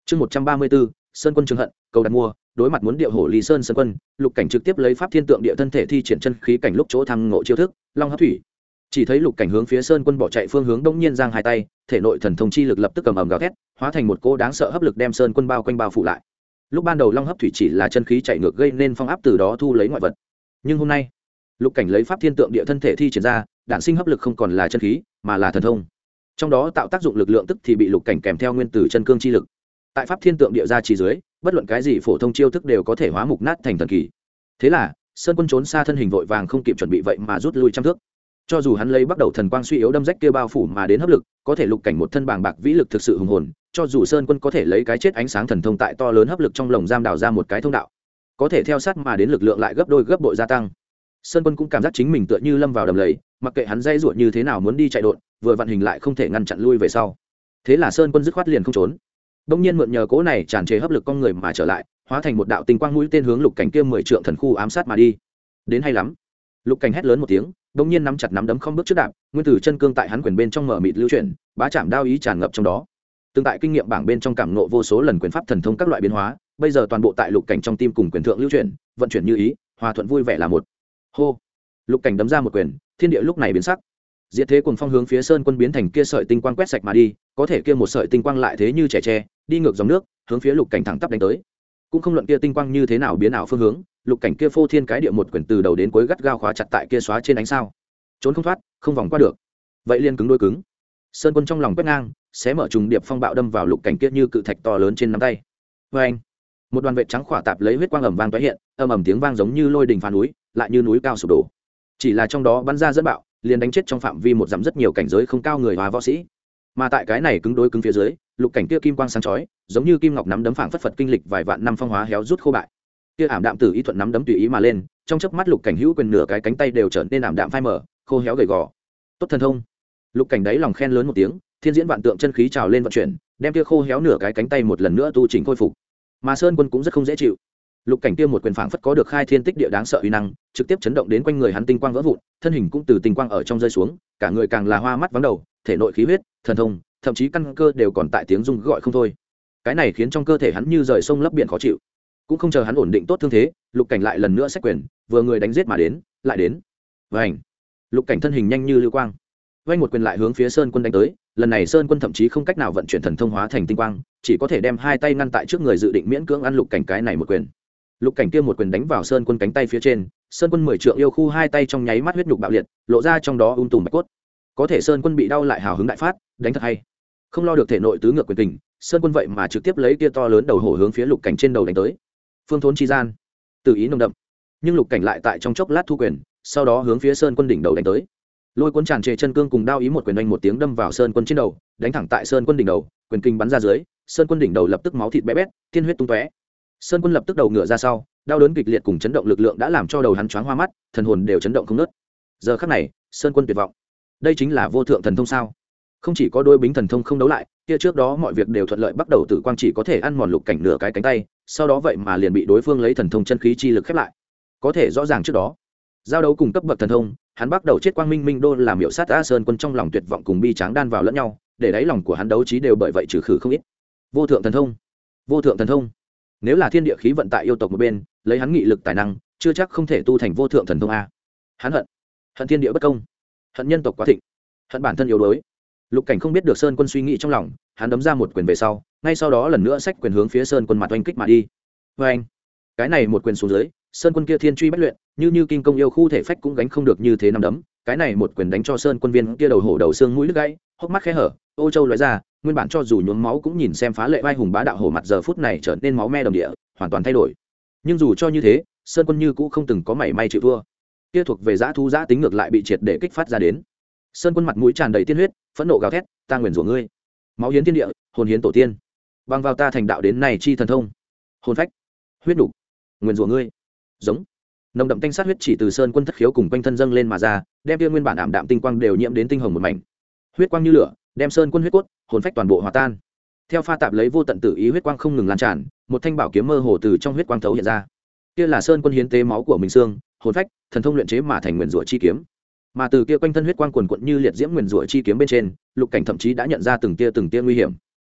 Chương 134, Sơn Quân Trường Hận, cầu đặt mua, đối mặt muốn điệu hổ Lý Sơn Sơn Quân, Lục Cảnh trực tiếp lấy pháp thiên tượng địa thân thể thi triển chân khí cảnh lúc chỗ thăng ngộ chiêu thức, Long hấp thủy. Chỉ thấy Lục Cảnh hướng phía Sơn Quân bỏ chạy phương hướng đông nhiên giang hai tay, thể nội thần thông chi lực lập tức cầm ầm gào thét, hóa thành một cỗ đáng sợ hấp lực đem Sơn Quân bao quanh bao phủ lại. Lúc ban đầu Long hấp thủy chỉ là chân khí chạy ngược gây nên phong áp từ đó thu lấy ngoại vật. Nhưng hôm nay, Lục Cảnh lấy pháp thiên tượng địa thân thể thi triển ra, đản sinh hấp lực không còn là chân khí, mà là thần thông. Trong đó tạo tác dụng lực lượng tức thì bị Lục Cảnh kèm theo nguyên tử chân cương chi lực. Tại pháp thiên tượng địa ra chỉ dưới, bất luận cái gì phổ thông chiêu thức đều có thể hóa mục nát thành thần kỳ. Thế là Sơn Quân trốn xa thân hình vội vàng không kịp chuẩn bị vậy mà rút lui trăm thước. Cho dù hắn lấy bắt đầu thần quang suy yếu đâm rách kia bao phủ mà đến hấp lực, có thể Lục Cảnh một thân bàng bạc vĩ lực thực sự hùng hồn, cho dù Sơn Quân có thể lấy cái chết ánh sáng thần thông tại to lớn hấp lực trong lồng giam đào ra một cái thông đạo, có thể theo sát mà đến lực lượng lại gấp đôi gấp bội gia tăng. Sơn Quân cũng cảm giác chính mình tựa như lâm vào đầm lầy, mặc kệ hắn dây ruột như thế nào muốn đi chạy đột, vừa vận hình lại không thể ngăn chặn lui về sau. Thế là Sơn Quân dứt khoát liền không trốn. Đông nhiên mượn nhờ cỗ này tràn trề hấp lực con người mà trở lại, hóa thành một đạo tinh quang mũi tên hướng Lục Cảnh kia 10 trượng thần khu ám sát mà đi. Đến hay lắm. Lục Cảnh hét lớn một tiếng, đông nhiên nắm chặt nắm đấm không bước trước đạp, nguyên tử chân cương tại hắn quyền bên trong mở mịt lưu chuyển, bá chạm đao ý tràn ngập trong đó. Tương tại kinh nghiệm bảng bên trong cảm ngộ vô số lần quyền pháp thần thông các loại biến hóa, bây giờ toàn bộ tại Lục Cảnh trong tim cùng quyền thượng lưu chuyển, vận chuyển như ý, hòa thuận vui vẻ là một. Hô. Lục Cảnh đấm ra một quyền, thiên địa lúc này biến sắc. Diệt thế cuồng phong hướng phía Sơn Quân biến thành kia sợi tinh quang quét sạch mà đi, có thể kia một sợi tinh quang lại thế như trẻ tre, đi ngược dòng nước, hướng phía Lục Cảnh thẳng tắp đánh tới. Cũng không luận kia tinh quang như thế nào biến ảo phương hướng, Lục Cảnh kia phô thiên cái địa một quyền từ đầu đến cuối gắt gao khóa chặt tại kia xóa trên ánh sao. Trốn không thoát, không vòng qua được. Vậy liên cứng đôi cứng. Sơn Quân trong lòng quét ngang, xé mở trùng điệp phong bạo đâm vào Lục Cảnh kia như cự thạch to lớn trên nắm tay. Oeng! Một đoàn vệt trắng khỏa tạp lấy huyết quang ầm vang tóe hiện, ầm ầm tiếng vang giống như lôi đình phá núi, lại như núi cao sụp đổ. Chỉ là trong đó bắn ra dẫn bạo, liền đánh chết trong phạm vi một dặm rất nhiều cảnh giới không cao người và võ sĩ. Mà tại cái này cứng đối cứng phía dưới, Lục Cảnh kia kim quang sáng chói, giống như kim ngọc nắm đấm phảng phất phật kinh lịch vài vạn năm phong hóa héo rút khô bại. Kia ảm đạm tử ý thuận nắm đấm tùy ý mà lên, trong chớp mắt Lục Cảnh hữu quyền nửa cái cánh tay đều trở nên ảm đạm phai mờ, khô héo gầy gò. Tốt thần thông. Lục Cảnh đấy lòng khen lớn một tiếng, thiên diễn vạn tượng chân khí trào lên vận chuyển, đem kia khô héo nửa cái cánh tay một lần nữa tu chỉnh khôi phục. Mà Sơn Quân cũng rất không dễ chịu. Lục Cảnh kia một quyền phảng phất có được khai thiên tích địa đáng sợ uy năng, trực tiếp chấn động đến quanh người hắn tinh quang vỡ vụn, thân hình cũng từ tinh quang ở trong rơi xuống, cả người càng là hoa mắt vắng đầu, thể nội khí huyết, thần thông, thậm chí căn cơ đều còn tại tiếng rung gọi không thôi. Cái này khiến trong cơ thể hắn như rời sông lấp biển khó chịu. Cũng không chờ hắn ổn định tốt thương thế, Lục Cảnh lại lần nữa xách quyền, vừa người đánh giết mà đến, lại đến. Vành. Lục Cảnh thân hình nhanh như lưu quang, vanh một quyền lại hướng phía Sơn Quân đánh tới, lần này Sơn Quân thậm chí không cách nào vận chuyển thần thông hóa thành tinh quang, chỉ có thể đem hai tay ngăn tại trước người dự định miễn cưỡng ăn Lục Cảnh cái này một quyền. Lục Cảnh kia một quyền đánh vào Sơn Quân cánh tay phía trên, Sơn Quân 10 trượng yêu khu hai tay trong nháy mắt huyết nhục bạo liệt, lộ ra trong đó tùm bạch cốt. Có thể Sơn Quân bị đau lại hào hứng đại phát, đánh thật hay. Không lo được thể nội tứ ngược quyền kình, Sơn Quân vậy mà trực tiếp lấy kia to lớn đầu hổ hướng phía Lục Cảnh trên đầu đánh tới. Phương thốn chi gian, tự ý nồng đậm. Nhưng Lục Cảnh lại tại trong chốc lát thu quyền, sau đó hướng phía Sơn Quân đỉnh đầu đánh tới. Lôi cuốn tràn trề chân cương cùng đao ý một quyền đánh một tiếng đâm vào Sơn Quân trên đầu, đánh thẳng tại Sơn Quân đỉnh đầu, quyền kinh bắn ra dưới, Sơn Quân đỉnh đầu lập tức máu thịt bé bét, tiên huyết tung tóe. Sơn Quân lập tức đầu ngựa ra sau, đau đớn kịch liệt cùng chấn động lực lượng đã làm cho đầu hắn choáng hoa mắt, thần hồn đều chấn động không ngớt. Giờ khắc này, Sơn Quân tuyệt vọng. Đây chính là vô thượng thần thông sao? Không chỉ có đôi bính thần thông không đấu lại, kia trước đó mọi việc đều thuận lợi, bắt đầu tử quang chỉ có thể ăn mòn Lục Cảnh nửa cái cánh tay, sau đó vậy mà liền bị đối phương lấy thần thông chân khí chi lực khép lại. Có thể rõ ràng trước đó, giao đấu cùng cấp bậc thần thông, hắn bắt đầu chết quang minh minh đô làm miểu sát A Sơn Quân trong lòng tuyệt vọng cùng bi tráng đan vào lẫn nhau, để đáy lòng của hắn đấu trí đều bởi vậy trừ khử không ít. Vô thượng thần thông, vô thượng thần thông. Nếu là thiên địa khí vận tại yêu tộc một bên, lấy hắn nghị lực tài năng, chưa chắc không thể tu thành vô thượng thần thông a. Hắn hận thiên địa bất công, hận nhân tộc quá thịnh, hận bản thân yếu đuối. Lục Cảnh không biết được Sơn Quân suy nghĩ trong lòng, hắn đấm ra một quyền về sau, ngay sau đó lần nữa xách quyền hướng phía Sơn Quân mặt oanh kích mà đi. Oanh! Cái này một quyền xuống dưới, Sơn Quân kia thiên truy bách luyện, như kinh công yêu khu thể phách cũng gánh không được như thế năm đấm. Cái này một quyền đánh cho Sơn Quân viên kia đầu hổ đầu xương mũi đứt gãy, hốc mắt khẽ hở, ô châu lóe ra, nguyên bản cho dù nhuốm máu cũng nhìn xem phá lệ vai hùng bá đạo hổ mặt giờ phút này trở nên máu me đồng địa, hoàn toàn thay đổi. Nhưng dù cho như thế, Sơn Quân như cũng không từng có mảy may chịu thua. Kia thuộc về dã thú dã tính ngược lại bị triệt để kích phát ra đến. Sơn Quân mặt mũi tràn đầy tiên huyết, phẫn nộ gào thét, ta nguyền rủa ngươi, máu hiến thiên địa, hồn hiến tổ tiên, bằng vào ta thành đạo đến này chi thần thông, hồn phách, huyết đủ, nguyền rủa ngươi. Giống nồng đậm tanh sát huyết chỉ từ Sơn Quân thất khiếu cùng quanh thân dâng lên mà ra, đem kia nguyên bản ảm đạm tinh quang đều nhiễm đến tinh hồng một mảnh. Huyết quang như lửa, đem Sơn Quân huyết cốt, hồn phách toàn bộ hòa tan. Theo pha tạp lấy vô tận tử ý huyết quang không ngừng lan tràn, một thanh bảo kiếm mơ hồ từ trong huyết quang thấu hiện ra. Kia là Sơn Quân hiến tế máu của mình xương, hồn phách, thần thông luyện chế mà thành nguyên rủa chi kiếm. Mà từ kia quanh thân huyết quang quần quật như liệt diễm nguyên rủa chi kiếm bên trên, Lục Cảnh thậm chí đã nhận ra từng tia nguy hiểm.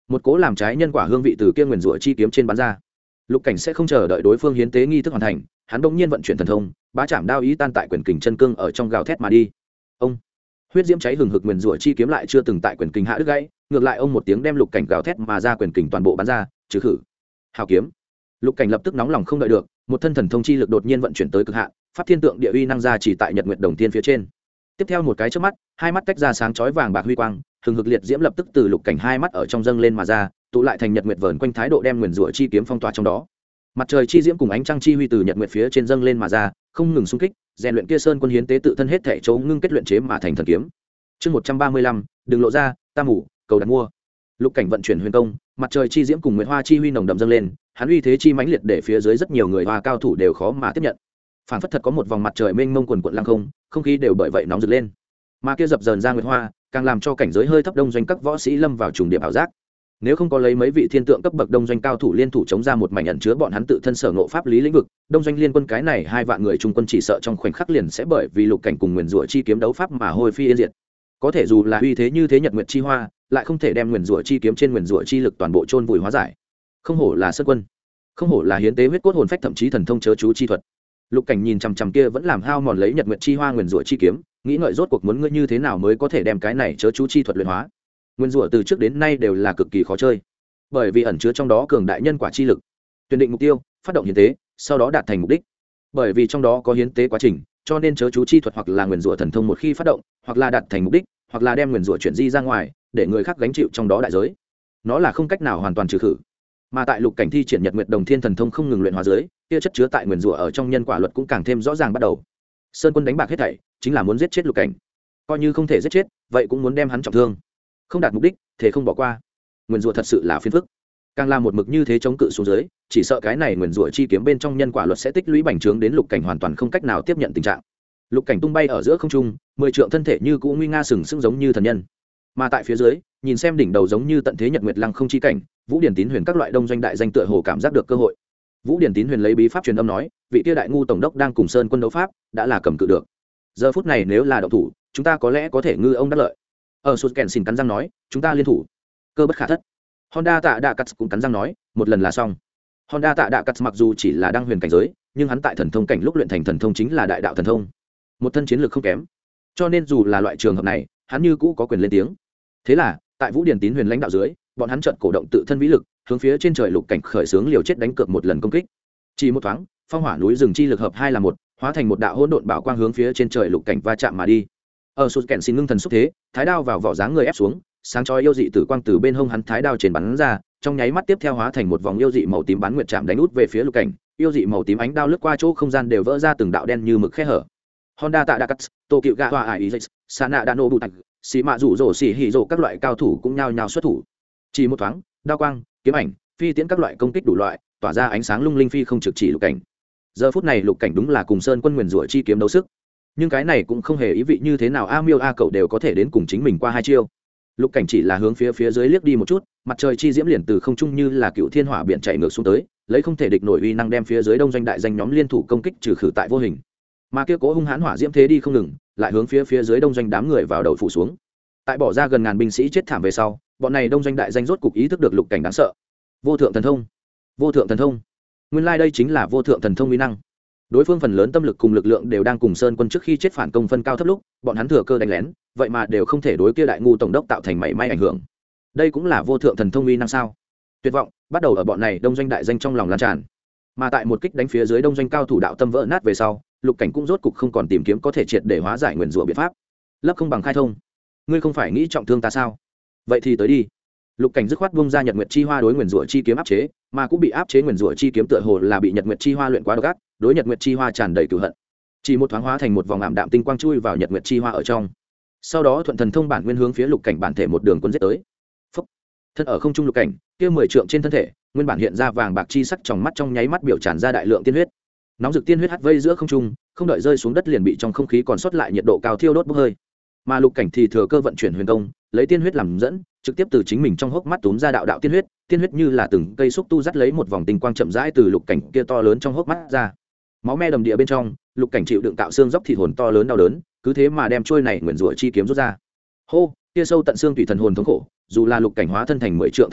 một cố làm trái nhân quả hương vị từ kia nguyền rủa chi kiếm trên bắn ra. Lục Cảnh sẽ không chờ đợi đối phương hiến tế nghi thức hoàn thành, hắn bỗng nhiên vận chuyển thần thông, bá chạm đao ý tan tại quyền kình chân cương ở trong gào thét mà đi. Ông huyết diễm cháy hừng hực nguyền rủa chi kiếm lại chưa từng tại quyền kình hạ đứt gãy, ngược lại ông một tiếng đem Lục Cảnh gào thét mà ra quyền kình toàn bộ bắn ra, trừ khử. Hào kiếm. Lục Cảnh lập tức nóng lòng không đợi được, một thân thần thông chi lực đột nhiên vận chuyển tới cực hạn, pháp thiên tượng địa uy năng ra chỉ tại nhật nguyệt đồng tiên phía trên. Tiếp theo một cái chớp mắt, hai mắt tách ra sáng chói vàng bạc huy quang, hừng hực liệt diễm lập tức từ Lục Cảnh hai mắt ở trong dâng lên mà ra, tụ lại thành nhật nguyệt vờn quanh thái độ đem nguyền rủa chi kiếm phong tỏa trong đó. Mặt trời chi diễm cùng ánh trăng chi huy từ nhật nguyệt phía trên dâng lên mà ra, không ngừng xung kích, rèn luyện kia sơn quân hiến tế tự thân hết thể chỗ ngưng kết luyện chế mà thành thần kiếm. Chương 135, đừng lộ ra, ta mủ, cầu đặt mua. Lục Cảnh vận chuyển huyền công, mặt trời chi diễm cùng nguyệt hoa chi huy nồng đậm dâng lên, hắn uy thế chi mãnh liệt để phía dưới rất nhiều người hoa cao thủ đều khó mà tiếp nhận. Phản phất thật có một vòng mặt trời mênh mông quần quần lăng không, không khí đều bởi vậy nóng rực lên. Mà kia dập dờn ra nguyệt hoa, càng làm cho cảnh giới hơi thấp đông doanh các võ sĩ lâm vào trùng điểm ảo giác. Nếu không có lấy mấy vị thiên tượng cấp bậc đông doanh cao thủ liên thủ chống ra một mảnh ẩn chứa bọn hắn tự thân sở ngộ pháp lý lĩnh vực, đông doanh liên quân cái này 2 vạn người trung quân chỉ sợ trong khoảnh khắc liền sẽ bởi vì Lục Cảnh cùng nguyền rủa chi kiếm đấu pháp mà hôi phi yên diệt. Có thể dù là uy thế như thế nhật nguyệt chi hoa, lại không thể đem nguyền rủa chi kiếm trên nguyền rủa chi lực toàn bộ chôn vùi hóa giải. Không hổ là sơn quân, không hổ là hiến tế huyết cốt hồn phách thậm chí thần thông chớ chú chi thuật. Lục Cảnh nhìn chằm chằm kia vẫn làm hao mòn lấy nhật nguyệt chi hoa nguyền rủa chi kiếm, nghĩ ngợi rốt cuộc muốn ngươi như thế nào mới có thể đem cái này chớ chú chi thuật luyện hóa. Nguyên rủa từ trước đến nay đều là cực kỳ khó chơi, bởi vì ẩn chứa trong đó cường đại nhân quả chi lực. Tuyển định mục tiêu, phát động hiến tế, sau đó đạt thành mục đích. Bởi vì trong đó có hiến tế quá trình, cho nên chớ chú chi thuật hoặc là nguyền rủa thần thông một khi phát động, hoặc là đạt thành mục đích, hoặc là đem nguyền rủa chuyển di ra ngoài, để người khác gánh chịu trong đó đại giới. Nó là không cách nào hoàn toàn trừ khử. Mà tại Lục Cảnh thi triển Nhật Nguyệt Đồng Thiên thần thông không ngừng luyện hóa dưới, kia chất chứa tại nguyền rủa ở trong nhân quả luật cũng càng thêm rõ ràng bắt đầu. Sơn quân đánh bạc hết thảy, chính là muốn giết chết Lục Cảnh. Coi như không thể giết chết, vậy cũng muốn đem hắn trọng thương. Không đạt mục đích, thể không bỏ qua. Nguyền rủa thật sự là phiền phức. Càng làm một mực như thế chống cự xuống dưới, chỉ sợ cái này nguyền rủa chi kiếm bên trong nhân quả luật sẽ tích lũy bành trướng đến Lục Cảnh hoàn toàn không cách nào tiếp nhận tình trạng. Lục Cảnh tung bay ở giữa không trung, 10 trượng thân thể như cũ nguy nga sừng sững giống như thần nhân. Mà tại phía dưới, nhìn xem đỉnh đầu giống như tận thế nhật nguyệt lăng không chi cảnh, Vũ Điển Tín Huyền các loại đông doanh đại danh tựa hồ cảm giác được cơ hội. Vũ Điển Tín Huyền lấy bí pháp truyền âm nói, vị kia đại ngu tổng đốc đang cùng Sơn quân đấu pháp, đã là cầm cự được. Giờ phút này nếu là động thủ, chúng ta có lẽ có thể ngư ông đắc lợi. Sút Kèn xin cắn răng nói, chúng ta liên thủ, cơ bất khả thất. Honda Tạ Đạ Cắt cũng cắn răng nói, một lần là xong. Honda Tạ Đạ Cắt mặc dù chỉ là đăng huyền cảnh giới, nhưng hắn tại thần thông cảnh lúc luyện thành thần thông chính là đại đạo thần thông, một thân chiến lược không kém, cho nên dù là loại trường hợp này, hắn như cũ có quyền lên tiếng. Thế là, tại Vũ Điển Tín Huyền lãnh đạo dưới, bọn hắn chợt cổ động tự thân vĩ lực, hướng phía trên trời Lục Cảnh khởi xướng liều chết đánh cược một lần công kích. Chỉ một thoáng, phong hỏa núi rừng chi lực hợp hai là một, hóa thành một đạo hỗn độn bảo quang hướng phía trên trời Lục Cảnh va chạm mà đi. Sút Kèn xin ngưng thần xúc thế, thái đao vào vỏ dáng người ép xuống, sáng chói yêu dị tử quang từ bên hông hắn thái đao trên bắn ra, trong nháy mắt tiếp theo hóa thành một vòng yêu dị màu tím bán nguyệt chạm đánh út về phía Lục Cảnh, yêu dị màu tím ánh đao lướt qua chỗ không gian đều vỡ ra từng đạo đen như mực khe hở. Honda Tạ Đạ Cắt, Tô Cựu Gạ Hoa Ải Ý, Sana Đano Bù Tạch, Xì Mạ Dụ Dỗ Xì Hỉ Dỗ các loại cao thủ cũng nhao nhao xuất thủ. Chỉ một thoáng, đao quang, kiếm ảnh, phi tiễn các loại công kích đủ loại, tỏa ra ánh sáng lung linh phi không trực chỉ Lục Cảnh. Giờ phút này Lục Cảnh đúng là cùng Sơn quân nguyền rủa chi kiếm đấu sức, nhưng cái này cũng không hề ý vị như thế nào A Miêu A Cậu đều có thể đến cùng chính mình qua hai chiêu. Lục Cảnh chỉ là hướng phía dưới liếc đi một chút, mặt trời chi diễm liền từ không trung như là cựu thiên hỏa biển chạy ngược xuống tới, lấy không thể địch nổi uy năng đem phía dưới đông doanh đại danh nhóm liên thủ công kích trừ khử tại vô hình. Mà kia cố hung hãn hỏa diễm thế đi không ngừng, lại hướng phía dưới đông doanh đám người vào đầu phủ xuống. Tại bỏ ra gần ngàn binh sĩ chết thảm về sau, bọn này đông doanh đại danh rốt cục ý thức được Lục Cảnh đáng sợ. Vô thượng thần thông, vô thượng thần thông. Nguyên lai đây chính là vô thượng thần thông uy năng. Đối phương phần lớn tâm lực cùng lực lượng đều đang cùng Sơn quân trước khi chết phản công phân cao thấp lúc, bọn hắn thừa cơ đánh lén, vậy mà đều không thể đối kia đại ngu tổng đốc tạo thành mảy may ảnh hưởng. Đây cũng là vô thượng thần thông uy năng sao? Tuyệt vọng bắt đầu ở bọn này đông doanh đại danh trong lòng lan tràn. Mà tại một kích đánh phía dưới đông doanh cao thủ đạo tâm vỡ nát về sau, Lục Cảnh cũng rốt cục không còn tìm kiếm có thể triệt để hóa giải nguyền rủa biện pháp. Lấp không bằng khai thông. Ngươi không phải nghĩ trọng thương ta sao? Vậy thì tới đi. Lục Cảnh dứt khoát bung ra Nhật Nguyệt chi hoa đối nguyền rủa chi kiếm áp chế, mà cũng bị áp chế nguyền rủa chi kiếm tựa hồ là bị Nhật Nguyệt chi hoa luyện quá độc ác, đối Nhật Nguyệt chi hoa tràn đầy cừu hận. Chỉ một thoáng hóa thành một vòng ảm đạm tinh quang chui vào Nhật Nguyệt chi hoa ở trong. Sau đó thuận thần thông bản nguyên hướng phía Lục Cảnh bản thể một đường quân giết tới. Phốc. Thân ở không trung Lục Cảnh, kia 10 trượng trên thân thể, nguyên bản hiện ra vàng bạc chi sắc trong mắt trong nháy mắt biểu tràn ra đại lượng tiên huyết. Nóng rực tiên huyết hắt vây giữa không trung, không đợi rơi xuống đất liền bị trong không khí còn sót lại nhiệt độ cao thiêu đốt bốc hơi. Mà Lục Cảnh thì thừa cơ vận chuyển huyền công, lấy tiên huyết làm dẫn, trực tiếp từ chính mình trong hốc mắt túm ra đạo đạo tiên huyết như là từng cây xúc tu dắt lấy một vòng tinh quang chậm rãi từ Lục Cảnh kia to lớn trong hốc mắt ra. Máu me đầm địa bên trong, Lục Cảnh chịu đựng tạo xương dốc thịt hồn to lớn đau đớn, cứ thế mà đem trôi này nguyền rủa chi kiếm rút ra. Hô, kia sâu tận xương tùy thần hồn thống khổ, dù là Lục Cảnh hóa thân thành 10 trượng thân thể,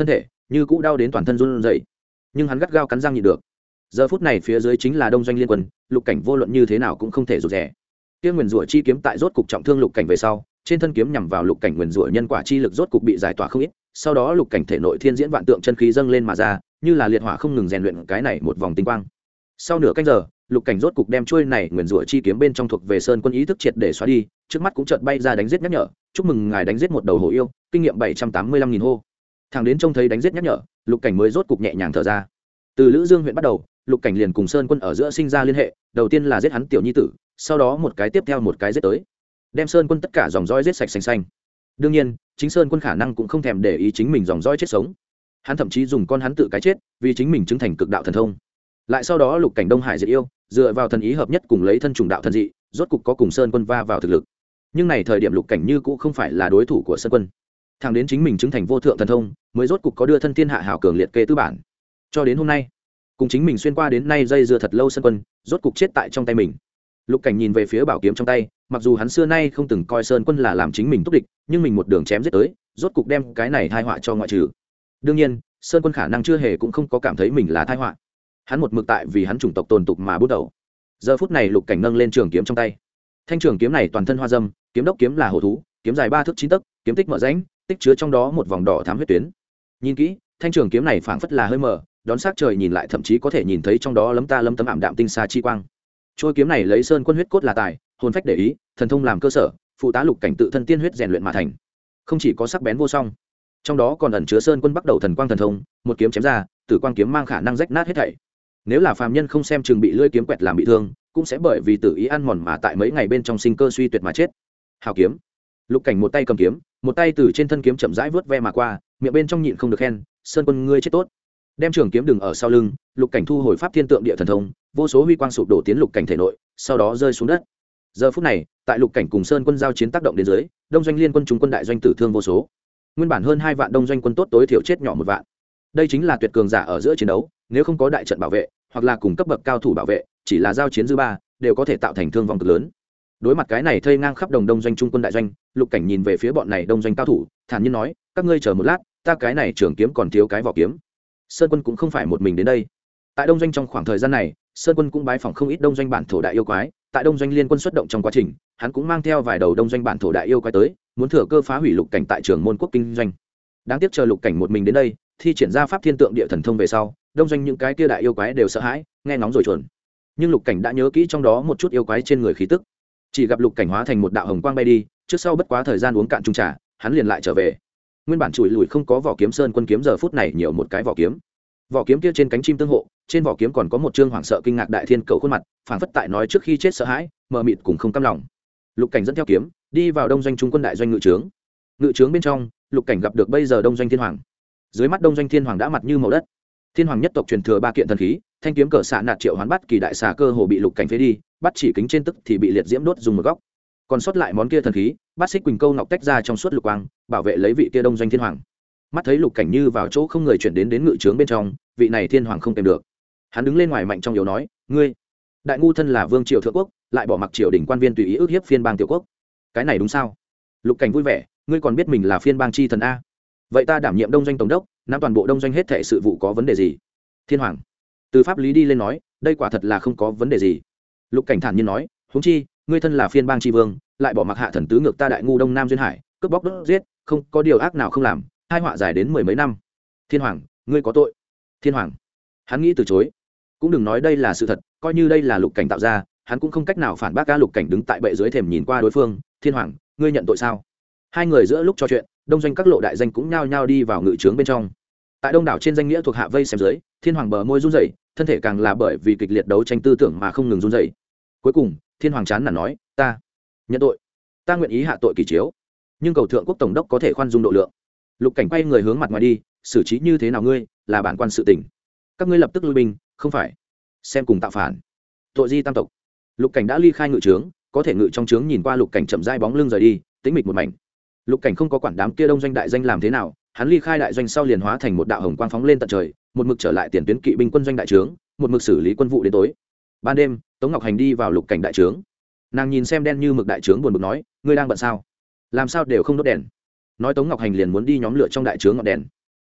như cũ đau đến toàn thân run rẩy, nhưng hắn gắt gao cắn răng nhịn được. Giờ phút này phía dưới chính là đông doanh liên quân, lục cảnh vô luận như thế nào cũng không thể rụt rè. Kia nguyền rủa chi kiếm tại rốt cục trọng thương lục cảnh về sau, trên thân kiếm nhằm vào lục cảnh nguyền rủa nhân quả chi lực rốt cục bị giải tỏa không ít, sau đó lục cảnh thể nội thiên diễn vạn tượng chân khí dâng lên mà ra, như là liệt hỏa không ngừng rèn luyện cái này một vòng tinh quang. Sau nửa canh giờ, lục cảnh rốt cục đem chuôi này nguyền rủa chi kiếm bên trong thuộc về sơn quân ý thức triệt để xóa đi, trước mắt cũng chợt bay ra đánh giết nhắc nhở, chúc mừng ngài đánh giết một đầu hổ yêu, kinh nghiệm 785.000 hô. Thằng đến trông thấy đánh giết nhắc nhở, lục cảnh mới rốt cục nhẹ nhàng thở ra. Từ Lữ Dương huyện bắt đầu, lục cảnh liền cùng sơn quân ở giữa sinh ra liên hệ, đầu tiên là giết hắn tiểu nhi tử, sau đó một cái tiếp theo một cái giết tới, đem sơn quân tất cả dòng dõi giết sạch sành xanh. Đương nhiên, chính sơn quân khả năng cũng không thèm để ý chính mình dòng dõi chết sống, hắn thậm chí dùng con hắn tự cái chết vì chính mình chứng thành cực đạo thần thông. Lại sau đó lục cảnh đông hải diệt yêu, dựa vào thần ý hợp nhất cùng lấy thân trùng đạo thần dị, rốt cục có cùng sơn quân va vào thực lực. Nhưng này thời điểm lục cảnh như cũ không phải là đối thủ của sơn quân, thằng đến chính mình chứng thành vô thượng thần thông mới rốt cục có đưa thân thiên hạ hảo cường liệt kê tư bản. Cho đến hôm nay, cùng chính mình xuyên qua đến nay dây dưa thật lâu sơn quân rốt cục chết tại trong tay mình. Lục cảnh nhìn về phía bảo kiếm trong tay, mặc dù hắn xưa nay không từng coi sơn quân là làm chính mình túc địch, nhưng mình một đường chém giết tới, rốt cục đem cái này tai họa cho ngoại trừ. Đương nhiên, sơn quân khả năng chưa hề cũng không có cảm thấy mình là tai họa, hắn một mực tại vì hắn chủng tộc tồn tục mà bút đầu. Giờ phút này lục cảnh nâng lên trường kiếm trong tay, thanh trường kiếm này toàn thân hoa dâm, kiếm đốc kiếm là hổ thú, kiếm dài 3 thước 9 tấc, kiếm tích mở rãnh, tích chứa trong đó một vòng đỏ thắm huyết tuyến. Nhìn kỹ, thanh trường kiếm này phảng phất là hơi mờ, đón sát trời nhìn lại thậm chí có thể nhìn thấy trong đó lấm tấm ảm đạm tinh xa chi quang. Trôi kiếm này lấy sơn quân huyết cốt là tài, hồn phách để ý, thần thông làm cơ sở, phụ tá lục cảnh tự thân tiên huyết rèn luyện mà thành, không chỉ có sắc bén vô song, trong đó còn ẩn chứa sơn quân bắt đầu thần quang thần thông, một kiếm chém ra, tử quang kiếm mang khả năng rách nát hết thảy. Nếu là phàm nhân không xem chừng bị lưỡi kiếm quẹt làm bị thương, cũng sẽ bởi vì tự ý ăn mòn mà tại mấy ngày bên trong sinh cơ suy tuyệt mà chết. Hào kiếm. Lục cảnh một tay cầm kiếm, một tay từ trên thân kiếm chậm rãi vớt ve mà qua, miệng bên trong nhịn không được khen, sơn quân ngươi chết tốt. Đem trường kiếm đừng ở sau lưng, lục cảnh thu hồi pháp thiên tượng địa thần thông, vô số huy quang sụp đổ tiến lục cảnh thể nội, sau đó rơi xuống đất. Giờ phút này, tại lục cảnh cùng sơn quân giao chiến tác động đến dưới, đông doanh liên quân trung quân đại doanh tử thương vô số. Nguyên bản hơn 2 vạn đông doanh quân tốt tối thiểu chết nhỏ 1 vạn. Đây chính là tuyệt cường giả ở giữa chiến đấu, nếu không có đại trận bảo vệ, hoặc là cùng cấp bậc cao thủ bảo vệ, chỉ là giao chiến dư ba, đều có thể tạo thành thương vong cực lớn. Đối mặt cái này thây ngang khắp đồng đông doanh trung quân đại doanh, lục cảnh nhìn về phía bọn này đông doanh cao thủ, thản nhiên nói, các ngươi chờ một lát, ta cái này trường kiếm còn thiếu cái vỏ kiếm. Sơn quân cũng không phải một mình đến đây. Tại đông doanh trong khoảng thời gian này, sơn quân cũng bái phỏng không ít đông doanh bản thổ đại yêu quái. Tại đông doanh liên quân xuất động trong quá trình, hắn cũng mang theo vài đầu đông doanh bản thổ đại yêu quái tới, muốn thừa cơ phá hủy lục cảnh tại trường môn quốc kinh doanh. Đáng tiếc chờ lục cảnh một mình đến đây, thi triển ra pháp thiên tượng địa thần thông về sau, đông doanh những cái kia đại yêu quái đều sợ hãi, nghe ngóng rồi chuẩn. Nhưng lục cảnh đã nhớ kỹ trong đó một chút yêu quái trên người khí tức, chỉ gặp lục cảnh hóa thành một đạo hồng quang bay đi, trước sau bất quá thời gian uống cạn chung trà, hắn liền lại trở về. Nguyên bản chùi lùi không có vỏ kiếm sơn quân kiếm giờ phút này nhiều một cái vỏ kiếm. Vỏ kiếm kia trên cánh chim tương hộ, trên vỏ kiếm còn có một trương hoảng sợ kinh ngạc đại thiên cầu khuôn mặt, phảng phất tại nói trước khi chết sợ hãi, mờ mịt cùng không cam lòng. Lục cảnh dẫn theo kiếm, đi vào đông doanh trung quân đại doanh ngự trướng. Ngự trướng bên trong, lục cảnh gặp được bây giờ đông doanh thiên hoàng. Dưới mắt đông doanh thiên hoàng đã mặt như màu đất. Thiên hoàng nhất tộc truyền thừa 3 kiện thần khí, thanh kiếm cờ xạ nạt triệu hoán bắt kỳ đại xà cơ hồ bị lục cảnh phế đi, bắt chỉ kính trên tức thì bị liệt diễm đốt dùng một góc. Còn sót lại món kia thần khí, bắt xích quỳnh câu ngọc tách ra trong suốt lục quang, bảo vệ lấy vị kia đông doanh thiên hoàng. Mắt thấy lục cảnh như vào chỗ không người chuyển đến ngự trướng bên trong, vị này thiên hoàng không kèm được, hắn đứng lên ngoài mạnh trong yếu nói, ngươi đại ngu thân là vương triều thượng quốc, lại bỏ mặc triều đình quan viên tùy ý ức hiếp phiên bang tiểu quốc, cái này đúng sao? Lục cảnh vui vẻ, ngươi còn biết mình là phiên bang chi thần a? Vậy ta đảm nhiệm đông doanh tổng đốc, nắm toàn bộ đông doanh hết thảy sự vụ có vấn đề gì? Thiên hoàng từ pháp lý đi lên nói, đây quả thật là không có vấn đề gì. Lục cảnh thản nhiên nói, huống chi ngươi thân là phiên bang tri vương, lại bỏ mặc hạ thần tứ ngược ta đại ngu đông nam duyên hải, cướp bóc đốt giết, không có điều ác nào không làm, hai họa dài đến 10 mấy năm. Thiên hoàng ngươi có tội. Thiên hoàng hắn nghĩ từ chối, cũng đừng nói đây là sự thật, coi như đây là lục cảnh tạo ra, hắn cũng không cách nào phản bác. Ca lục cảnh đứng tại bệ dưới thềm nhìn qua đối phương, thiên hoàng ngươi nhận tội sao? Hai người giữa lúc trò chuyện, đông doanh các lộ đại danh cũng nhao nhao đi vào ngự trướng bên trong. Tại đông đảo trên danh nghĩa thuộc hạ vây xem dưới, thiên hoàng bờ môi run rẩy, thân thể càng là bởi vì kịch liệt đấu tranh tư tưởng mà không ngừng run rẩy. Cuối cùng thiên hoàng chán nản nói, ta nhận tội, ta nguyện ý hạ tội kỳ chiếu, nhưng cầu thượng quốc tổng đốc có thể khoan dung độ lượng. Lục cảnh quay người hướng mặt ngoài đi, xử trí như thế nào ngươi là bản quan sự tình, các ngươi lập tức lui binh, không phải xem cùng tạo phản, tội di tam tộc. Lục cảnh đã ly khai ngự trướng, có thể ngự trong trướng nhìn qua lục cảnh chậm rãi bóng lưng rời đi, tĩnh mịch một mảnh. Lục cảnh không có quản đám kia đông doanh đại danh làm thế nào, hắn ly khai đại doanh sau liền hóa thành một đạo hồng quang phóng lên tận trời, một mực trở lại tiền tuyến kỵ binh quân doanh đại trướng, một mực xử lý quân vụ đến tối. Ban đêm, Tống Ngọc Hành đi vào lục cảnh đại trướng, nàng nhìn xem đen như mực đại trướng buồn bực nói, ngươi đang bận sao, làm sao đều không đốt đèn. Nói Tống Ngọc Hành liền muốn đi nhóm lửa trong đại trướng ngọn đèn.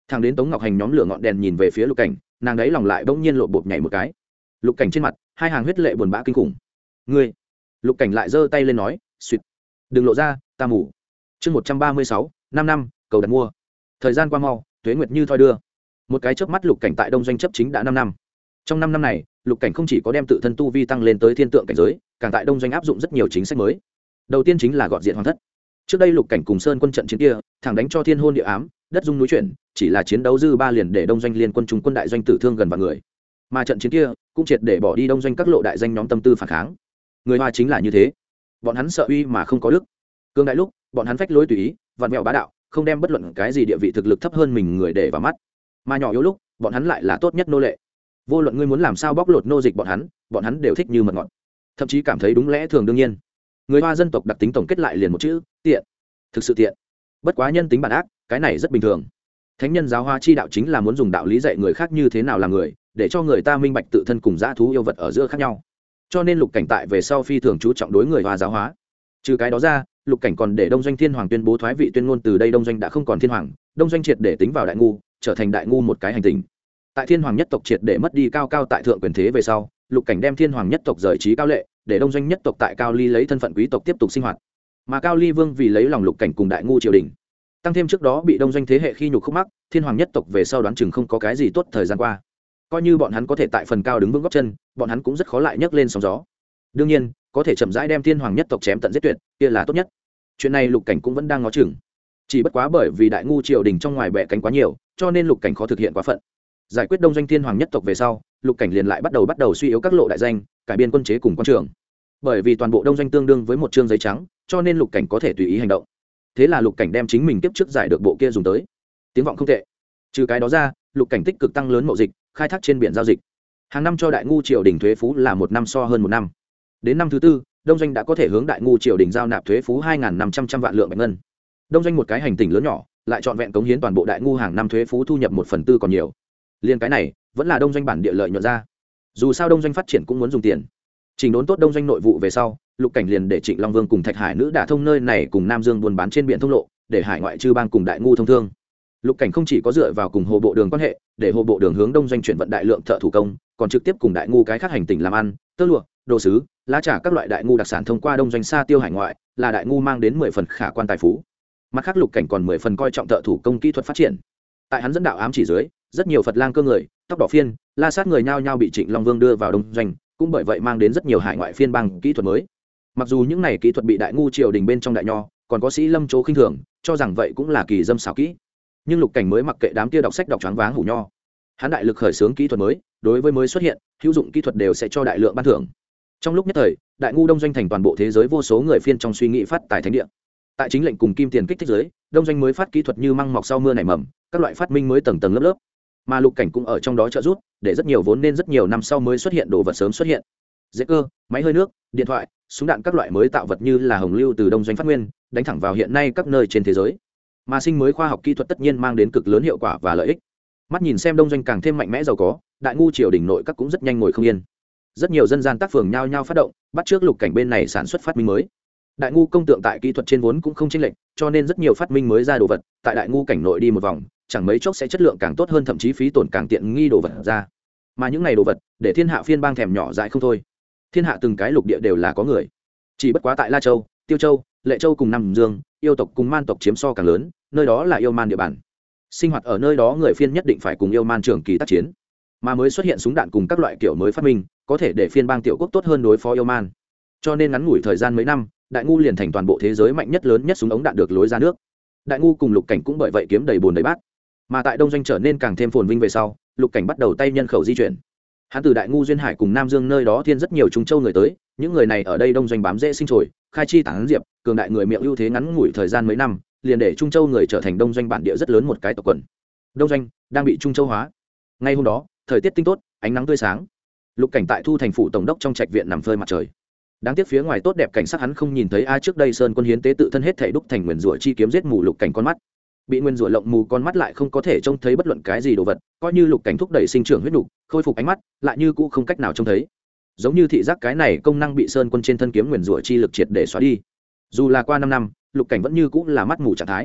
Thằng đến Tống Ngọc Hành nhóm lửa ngọn đèn nhìn về phía Lục Cảnh, nàng đấy lòng lại bỗng nhiên lộ bột nhảy một cái. Lục Cảnh trên mặt hai hàng huyết lệ buồn bã kinh khủng. Ngươi! Lục Cảnh lại giơ tay lên nói, suýt, đừng lộ ra, ta mù. Chương 136, 5 năm, cầu đặt mua. Thời gian qua mau, tuế nguyệt như thoi đưa. Một cái chớp mắt Lục Cảnh tại Đông Doanh chấp chính đã 5 năm. Trong 5 năm này, Lục Cảnh không chỉ có đem tự thân tu vi tăng lên tới thiên tượng cảnh giới, càng tại Đông Doanh áp dụng rất nhiều chính sách mới. Đầu tiên chính là gọt diện hoàng thất. Trước đây Lục Cảnh cùng Sơn quân trận chiến kia, thẳng đánh cho thiên hôn địa ám, đất dung núi chuyển, chỉ là chiến đấu dư 3 liền để Đông Doanh liên quân trung quân đại doanh tử thương gần vạn người. Mà trận chiến kia cũng triệt để bỏ đi Đông Doanh các lộ đại danh nhóm tâm tư phản kháng. Người Hoa chính là như thế, bọn hắn sợ uy mà không có đức. Cương đại lúc, bọn hắn phách lối tùy ý, vặn vẹo bá đạo, không đem bất luận cái gì địa vị thực lực thấp hơn mình người để vào mắt. Mà nhỏ yếu lúc, bọn hắn lại là tốt nhất nô lệ. Vô luận ngươi muốn làm sao bóc lột nô dịch bọn hắn đều thích như mật ngọt, thậm chí cảm thấy đúng lẽ thường đương nhiên. Người Hoa dân tộc đặc tính tổng kết lại liền một chữ, tiện. Thực sự tiện. Bất quá nhân tính bản ác, cái này rất bình thường. Thánh nhân giáo hóa chi đạo chính là muốn dùng đạo lý dạy người khác như thế nào làm người, để cho người ta minh bạch tự thân cùng dã thú yêu vật ở giữa khác nhau. Cho nên Lục Cảnh tại về sau phi thường chú trọng đối người Hoa giáo hóa. Trừ cái đó ra, Lục Cảnh còn để Đông Doanh Thiên Hoàng tuyên bố thoái vị tuyên ngôn, từ đây Đông Doanh đã không còn thiên hoàng, Đông Doanh triệt để tính vào đại ngu, trở thành đại ngu một cái hành tinh. Tại Thiên Hoàng nhất tộc triệt để mất đi cao cao tại thượng quyền thế về sau, Lục Cảnh đem Thiên Hoàng nhất tộc rời trí cao lệ, để Đông Doanh nhất tộc tại Cao Ly lấy thân phận quý tộc tiếp tục sinh hoạt. Mà Cao Ly Vương vì lấy lòng Lục Cảnh cùng đại ngu triều đình, tăng thêm trước đó bị Đông Doanh thế hệ khi nhục khúc mắc, Thiên Hoàng nhất tộc về sau đoán chừng không có cái gì tốt thời gian qua. Coi như bọn hắn có thể tại phần cao đứng vững gót chân, bọn hắn cũng rất khó lại nhấc lên sóng gió. Đương nhiên, có thể chậm rãi đem Thiên Hoàng nhất tộc chém tận giết tuyệt, kia là tốt nhất. Chuyện này Lục Cảnh cũng vẫn đang ngó chừng. Chỉ bất quá bởi vì đại ngu triều đình trong ngoài bẻ cánh quá nhiều, cho nên Lục Cảnh khó thực hiện quá phận. Giải quyết Đông Doanh Thiên Hoàng nhất tộc về sau, Lục Cảnh liền lại bắt đầu suy yếu các lộ đại danh, cải biên quân chế cùng quan trường. Bởi vì toàn bộ Đông Doanh tương đương với một trương giấy trắng, cho nên Lục Cảnh có thể tùy ý hành động. Thế là Lục Cảnh đem chính mình tiếp trước giải được bộ kia dùng tới. Tiếng vọng không tệ. Trừ cái đó ra, Lục Cảnh tích cực tăng lớn mậu dịch, khai thác trên biển giao dịch. Hàng năm cho đại ngu triều đình thuế phú là 1 năm so hơn 1 năm. Đến năm thứ 4, Đông Doanh đã có thể hướng đại ngu triều đình giao nạp thuế phú 2.500 vạn lượng bạch ngân. Đông Doanh một cái hành tinh lớn nhỏ, lại trọn vẹn cống hiến toàn bộ đại ngu hàng năm thuế phú thu nhập 1/4 còn nhiều. Liên cái này, vẫn là Đông Doanh bản địa lợi nhuận ra. Dù sao Đông Doanh phát triển cũng muốn dùng tiền. Chỉnh đốn tốt Đông Doanh nội vụ về sau, Lục Cảnh liền để Trịnh Long Vương cùng Thạch Hải nữ đả thông nơi này cùng Nam Dương buôn bán trên biển thông lộ, để hải ngoại chư bang cùng đại ngu thông thương. Lục Cảnh không chỉ có dựa vào cùng Hồ Bộ Đường quan hệ, để Hồ Bộ Đường hướng Đông Doanh chuyển vận đại lượng thợ thủ công, còn trực tiếp cùng đại ngu cái khác hành tinh làm ăn, tơ lụa, đồ sứ, lá trà các loại đại ngu đặc sản thông qua Đông Doanh xa tiêu hải ngoại, là đại ngu mang đến 10 phần khả quan tài phú. Mặt khác Lục Cảnh còn 10 phần coi trọng thợ thủ công kỹ thuật phát triển. Tại hắn dẫn đạo ám chỉ dưới, rất nhiều Phật lang cơ người, tóc đỏ phiên, la sát người nhao nhao bị Trịnh Long Vương đưa vào Đông Doanh, cũng bởi vậy mang đến rất nhiều hải ngoại phiên bang kỹ thuật mới. Mặc dù những này kỹ thuật bị đại ngu triều đình bên trong đại nho, còn có sĩ lâm chỗ khinh thường, cho rằng vậy cũng là kỳ dâm xảo kỹ. Nhưng Lục Cảnh mới mặc kệ đám kia đọc sách đọc choáng váng hủ nho. Hắn đại lực khởi xướng kỹ thuật mới, đối với mới xuất hiện, hữu dụng kỹ thuật đều sẽ cho đại lượng ban thưởng. Trong lúc nhất thời, đại ngu Đông Doanh thành toàn bộ thế giới vô số người phiên trong suy nghĩ phát tài thánh địa. Tại chính lệnh cùng kim tiền kích thích giới, Đông Doanh mới phát kỹ thuật như măng mọc sau mưa nảy mầm, các loại phát minh mới tầng tầng lớp lớp. Mà Lục Cảnh cũng ở trong đó trợ giúp, để rất nhiều vốn nên rất nhiều năm sau mới xuất hiện đồ vật sớm xuất hiện. Dễ cơ, máy hơi nước, điện thoại, súng đạn các loại mới tạo vật như là hồng lưu từ Đông Doanh phát nguyên, đánh thẳng vào hiện nay các nơi trên thế giới. Mà sinh mới khoa học kỹ thuật tất nhiên mang đến cực lớn hiệu quả và lợi ích. Mắt nhìn xem Đông Doanh càng thêm mạnh mẽ giàu có, đại ngu triều đình nội các cũng rất nhanh ngồi không yên. Rất nhiều dân gian tác phường nhao nhao phát động, bắt trước Lục Cảnh bên này sản xuất phát minh mới. Đại ngu công tượng tại kỹ thuật trên vốn cũng không chênh lệch, cho nên rất nhiều phát minh mới ra đồ vật, tại đại ngu cảnh nội đi một vòng, chẳng mấy chốc sẽ chất lượng càng tốt hơn, thậm chí phí tổn càng tiện nghi đồ vật ra. Mà những này đồ vật, để thiên hạ phiên bang thèm nhỏ dại không thôi. Thiên hạ từng cái lục địa đều là có người. Chỉ bất quá tại La Châu, Tiêu Châu, Lệ Châu cùng Nam Dương, yêu tộc cùng man tộc chiếm so càng lớn, nơi đó là yêu man địa bàn. Sinh hoạt ở nơi đó người phiên nhất định phải cùng yêu man trường kỳ tác chiến. Mà mới xuất hiện súng đạn cùng các loại kiểu mới phát minh, có thể để phiên bang tiểu quốc tốt hơn đối phó yêu man. Cho nên ngắn ngủi thời gian mấy năm, đại ngu liền thành toàn bộ thế giới mạnh nhất lớn nhất súng ống đạn được lối ra nước. Đại ngu cùng Lục Cảnh cũng bởi vậy kiếm đầy bùn đầy bát. Mà tại Đông Doanh trở nên càng thêm phồn vinh về sau, Lục Cảnh bắt đầu tay nhân khẩu di chuyển. Hắn từ đại ngu duyên hải cùng Nam Dương nơi đó thiên rất nhiều trung châu người tới, những người này ở đây Đông Doanh bám rễ sinh trồi, khai chi tán diệp, cường đại người miệng ưu thế ngắn ngủi thời gian mấy năm, liền để trung châu người trở thành Đông Doanh bản địa rất lớn một cái tộc quần. Đông Doanh đang bị trung châu hóa. Ngay hôm đó, thời tiết tinh tốt, ánh nắng tươi sáng. Lục Cảnh tại Thu thành phủ tổng đốc trong trạch viện nằm phơi mặt trời. Đáng tiếc phía ngoài tốt đẹp cảnh sắc hắn không nhìn thấy ai, trước đây Sơn Quân hiến tế tự thân hết thảy đúc thành nguyên rủa chi kiếm giết mù Lục Cảnh con mắt. Bị nguyên rủa lộng mù con mắt lại không có thể trông thấy bất luận cái gì đồ vật, coi như Lục Cảnh thúc đẩy sinh trưởng huyết nục, khôi phục ánh mắt, lại như cũ không cách nào trông thấy. Giống như thị giác cái này công năng bị Sơn Quân trên thân kiếm nguyên rủa chi lực triệt để xóa đi. Dù là qua 5 năm, Lục Cảnh vẫn như cũ là mắt mù trạng thái.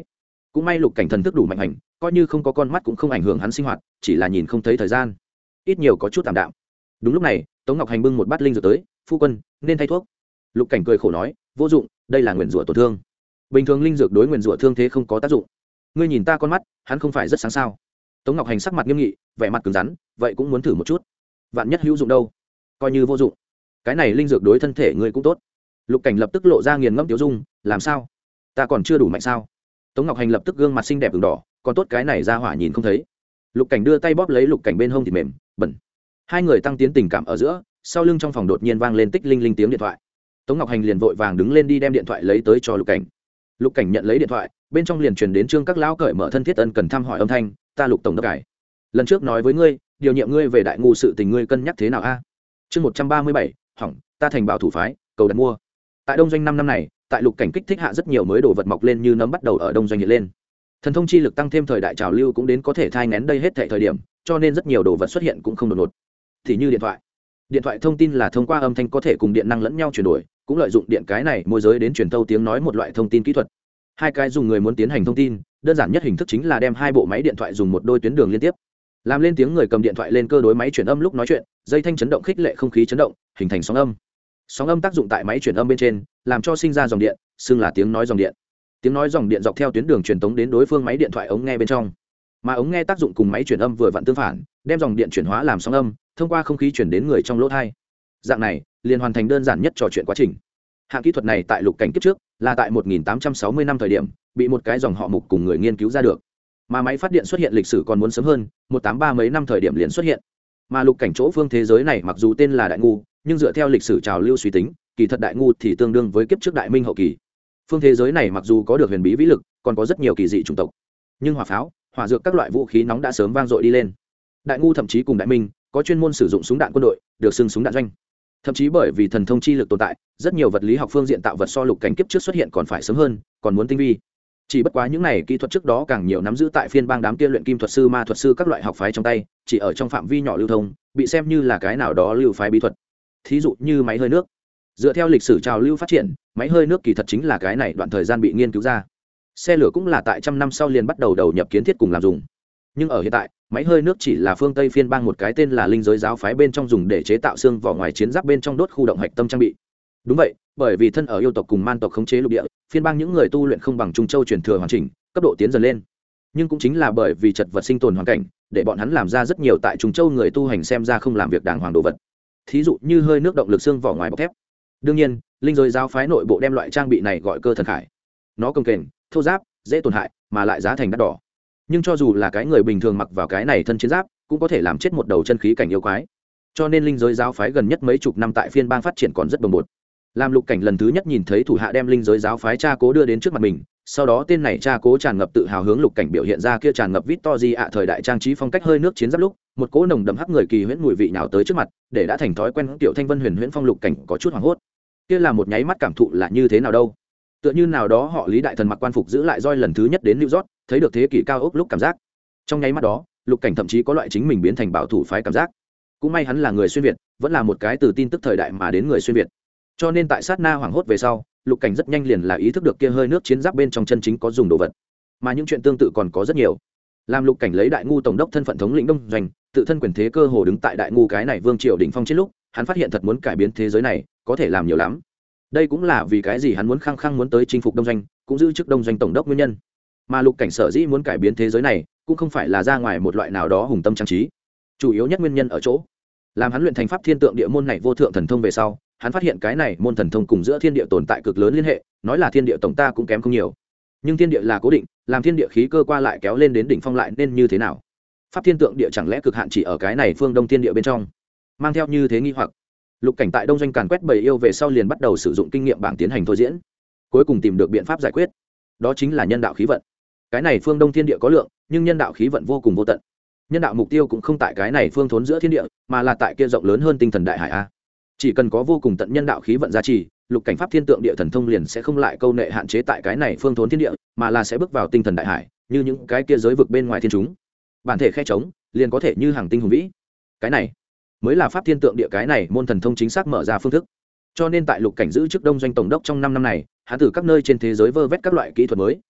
cũng may lục cảnh thần thức đủ mạnh hành, coi như không có con mắt cũng không ảnh hưởng hắn sinh hoạt, chỉ là nhìn không thấy thời gian, ít nhiều có chút tạm đạm. Đúng lúc này Tống Ngọc Hành bưng một bát linh dược tới. Phu quân, nên thay thuốc. Lục cảnh cười khổ nói, vô dụng, đây là nguyền rủa tổn thương. Bình thường linh dược đối nguyền rủa thương thế không có tác dụng. Ngươi nhìn ta con mắt, hắn không phải rất sáng sao? Tống Ngọc Hành sắc mặt nghiêm nghị, vẻ mặt cứng rắn, vậy cũng muốn thử một chút. Vạn nhất hữu dụng đâu? Coi như vô dụng. Cái này linh dược đối thân thể ngươi cũng tốt. Lục cảnh lập tức lộ ra nghiền ngẫm tiêu dung, làm sao? Ta còn chưa đủ mạnh sao? Tống Ngọc Hành lập tức gương mặt xinh đẹp ửng đỏ, còn tốt cái này ra hỏa nhìn không thấy. Lục cảnh đưa tay bóp lấy lục cảnh bên hông thịt mềm, bẩn. Hai người tăng tiến tình cảm ở giữa, sau lưng trong phòng đột nhiên vang lên tích linh linh tiếng điện thoại. Tống Ngọc Hành liền vội vàng đứng lên đi đem điện thoại lấy tới cho lục cảnh. Lục cảnh nhận lấy điện thoại, bên trong liền truyền đến Trương các lão cởi mở thân thiết ân cần thăm hỏi âm thanh. Ta Lục tổng đốc cải, lần trước nói với ngươi điều nhiệm ngươi về đại ngu sự tình ngươi cân nhắc thế nào a? Chương 137, hỏng, ta thành bảo thủ phái, cầu đặt mua. Tại đông doanh 5 năm này, tại lục cảnh kích thích hạ rất nhiều mới đồ vật mọc lên như nấm bắt đầu ở đông doanh hiện lên. Thần thông chi lực tăng thêm thời đại trào lưu cũng đến có thể thai nghén đây hết thảy thời điểm, cho nên rất nhiều đồ vật xuất hiện cũng không đột ngột. Thì như điện thoại thông tin là thông qua âm thanh có thể cùng điện năng lẫn nhau chuyển đổi, cũng lợi dụng điện cái này môi giới đến truyền tâu tiếng nói một loại thông tin kỹ thuật. Hai cái dùng người muốn tiến hành thông tin, đơn giản nhất hình thức chính là đem hai bộ máy điện thoại dùng một đôi tuyến đường liên tiếp, làm lên tiếng người cầm điện thoại lên cơ đối máy chuyển âm lúc nói chuyện, dây thanh chấn động khích lệ không khí chấn động, hình thành sóng âm. Sóng âm tác dụng tại máy chuyển âm bên trên, làm cho sinh ra dòng điện, xưng là tiếng nói dòng điện. Tiếng nói dòng điện dọc theo tuyến đường truyền tống đến đối phương máy điện thoại ống nghe bên trong, mà ống nghe tác dụng cùng máy chuyển âm vừa vặn tương phản, đem dòng điện chuyển hóa làm sóng âm, thông qua không khí chuyển đến người trong lỗ tai. Dạng này liền hoàn thành đơn giản nhất trò chuyện quá trình. Hạng kỹ thuật này tại lục cảnh kiếp trước là tại 1860 năm thời điểm bị một cái dòng họ Mục cùng người nghiên cứu ra được, mà máy phát điện xuất hiện lịch sử còn muốn sớm hơn, 183 mấy năm thời điểm liền xuất hiện. Mà lục cảnh chỗ phương thế giới này mặc dù tên là đại ngu, nhưng dựa theo lịch sử trào lưu suy tính, kỳ thật đại ngu thì tương đương với kiếp trước đại minh hậu kỳ. Phương thế giới này mặc dù có được huyền bí vĩ lực, còn có rất nhiều kỳ dị chủng tộc, nhưng hỏa pháo, hỏa dược các loại vũ khí nóng đã sớm vang dội đi lên. Đại ngu thậm chí cùng đại minh có chuyên môn sử dụng súng đạn quân đội, được xưng súng đạn doanh. Thậm chí bởi vì thần thông chi lực tồn tại, rất nhiều vật lý học phương diện tạo vật so lục cảnh kiếp trước xuất hiện còn phải sớm hơn, còn muốn tinh vi. Chỉ bất quá những này kỹ thuật trước đó càng nhiều nắm giữ tại phiên bang đám kia luyện kim thuật sư, ma thuật sư các loại học phái trong tay, chỉ ở trong phạm vi nhỏ lưu thông, bị xem như là cái nào đó lưu phái bí thuật. Thí dụ như máy hơi nước. Dựa theo lịch sử trào lưu phát triển, máy hơi nước kỳ thật chính là cái này đoạn thời gian bị nghiên cứu ra. Xe lửa cũng là tại trăm năm sau liền bắt đầu đầu nhập kiến thiết cùng làm dùng. Nhưng ở hiện tại, máy hơi nước chỉ là phương Tây phiên bang một cái tên là linh giới giáo phái bên trong dùng để chế tạo xương vỏ ngoài chiến giáp bên trong đốt khu động hạch tâm trang bị. Đúng vậy, bởi vì thân ở yêu tộc cùng man tộc khống chế lục địa, phiên bang những người tu luyện không bằng Trung Châu truyền thừa hoàn chỉnh, cấp độ tiến dần lên. Nhưng cũng chính là bởi vì chật vật sinh tồn hoàn cảnh, để bọn hắn làm ra rất nhiều tại Trung Châu người tu hành xem ra không làm việc đàng hoàng đồ vật. Thí dụ như hơi nước động lực xương vỏ ngoài bọc thép. Đương nhiên, linh giới giáo phái nội bộ đem loại trang bị này gọi cơ thần khải. Nó cồng kềnh, thô giáp, dễ tổn hại, mà lại giá thành đắt đỏ. Nhưng cho dù là cái người bình thường mặc vào cái này thân chiến giáp, cũng có thể làm chết một đầu chân khí cảnh yêu quái. Cho nên linh giới giáo phái gần nhất mấy chục năm tại phiên bang phát triển còn rất bồng bột. Làm lục cảnh lần thứ nhất nhìn thấy thủ hạ đem linh giới giáo phái cha cố đưa đến trước mặt mình, sau đó tên này cha cố tràn ngập tự hào hướng lục cảnh biểu hiện ra kia tràn ngập Victory ạ thời đại trang trí phong cách hơi nước chiến giáp lúc, một cỗ nồng đậm hắc người kỳ huyễn mùi vị nào tới trước mặt, để đã thành thói quen tiểu thanh vân huyền huyễn phong lục cảnh có chút hoảng hốt. Kia là một nháy mắt cảm thụ là như thế nào đâu? Tựa như nào đó họ Lý đại thần mặc quan phục giữ lại roi lần thứ nhất đến New York, thấy được thế kỷ cao ốc lúc cảm giác. Trong nháy mắt đó, lục cảnh thậm chí có loại chính mình biến thành bảo thủ phái cảm giác. Cũng may hắn là người xuyên việt, vẫn là một cái từ tin tức thời đại mà đến người xuyên việt. Cho nên tại sát na hoảng hốt về sau, lục cảnh rất nhanh liền là ý thức được kia hơi nước chiến giáp bên trong chân chính có dùng đồ vật. Mà những chuyện tương tự còn có rất nhiều. Làm lục cảnh lấy đại ngu tổng đốc thân phận thống lĩnh đông doanh, tự thân quyền thế cơ hồ đứng tại đại ngu cái này vương triều đỉnh phong trên lúc, hắn phát hiện thật muốn cải biến thế giới này, có thể làm nhiều lắm. Đây cũng là vì cái gì hắn muốn khăng khăng muốn tới chinh phục đông doanh, cũng giữ chức đông doanh tổng đốc nguyên nhân. Mà lục cảnh sở dĩ muốn cải biến thế giới này, cũng không phải là ra ngoài một loại nào đó hùng tâm trang trí. Chủ yếu nhất nguyên nhân ở chỗ, làm hắn luyện thành pháp thiên tượng địa môn này vô thượng thần thông về sau, hắn phát hiện cái này môn thần thông cùng giữa thiên địa tồn tại cực lớn liên hệ, nói là thiên địa tổng ta cũng kém không nhiều. Nhưng thiên địa là cố định, làm thiên địa khí cơ qua lại kéo lên đến đỉnh phong lại nên như thế nào? Pháp thiên tượng địa chẳng lẽ cực hạn chỉ ở cái này phương đông thiên địa bên trong? Mang theo như thế nghi hoặc, lục cảnh tại đông doanh càn quét bầy yêu về sau liền bắt đầu sử dụng kinh nghiệm bảng tiến hành thôi diễn, cuối cùng tìm được biện pháp giải quyết. Đó chính là nhân đạo khí vận. Cái này phương đông thiên địa có lượng, nhưng nhân đạo khí vận vô cùng vô tận. Nhân đạo mục tiêu cũng không tại cái này phương thốn giữa thiên địa, mà là tại kia rộng lớn hơn tinh thần đại hải a. Chỉ cần có vô cùng tận nhân đạo khí vận giá trị, lục cảnh pháp thiên tượng địa thần thông liền sẽ không lại câu nệ hạn chế tại cái này phương thốn thiên địa, mà là sẽ bước vào tinh thần đại hải, như những cái kia giới vực bên ngoài thiên chúng. Bản thể khe trống, liền có thể như hàng tinh hùng vĩ. Cái này mới là pháp thiên tượng địa cái này môn thần thông chính xác mở ra phương thức. Cho nên tại lục cảnh giữ chức đông doanh tổng đốc trong 5 năm này, hắn từ các nơi trên thế giới vơ vét các loại kỹ thuật mới,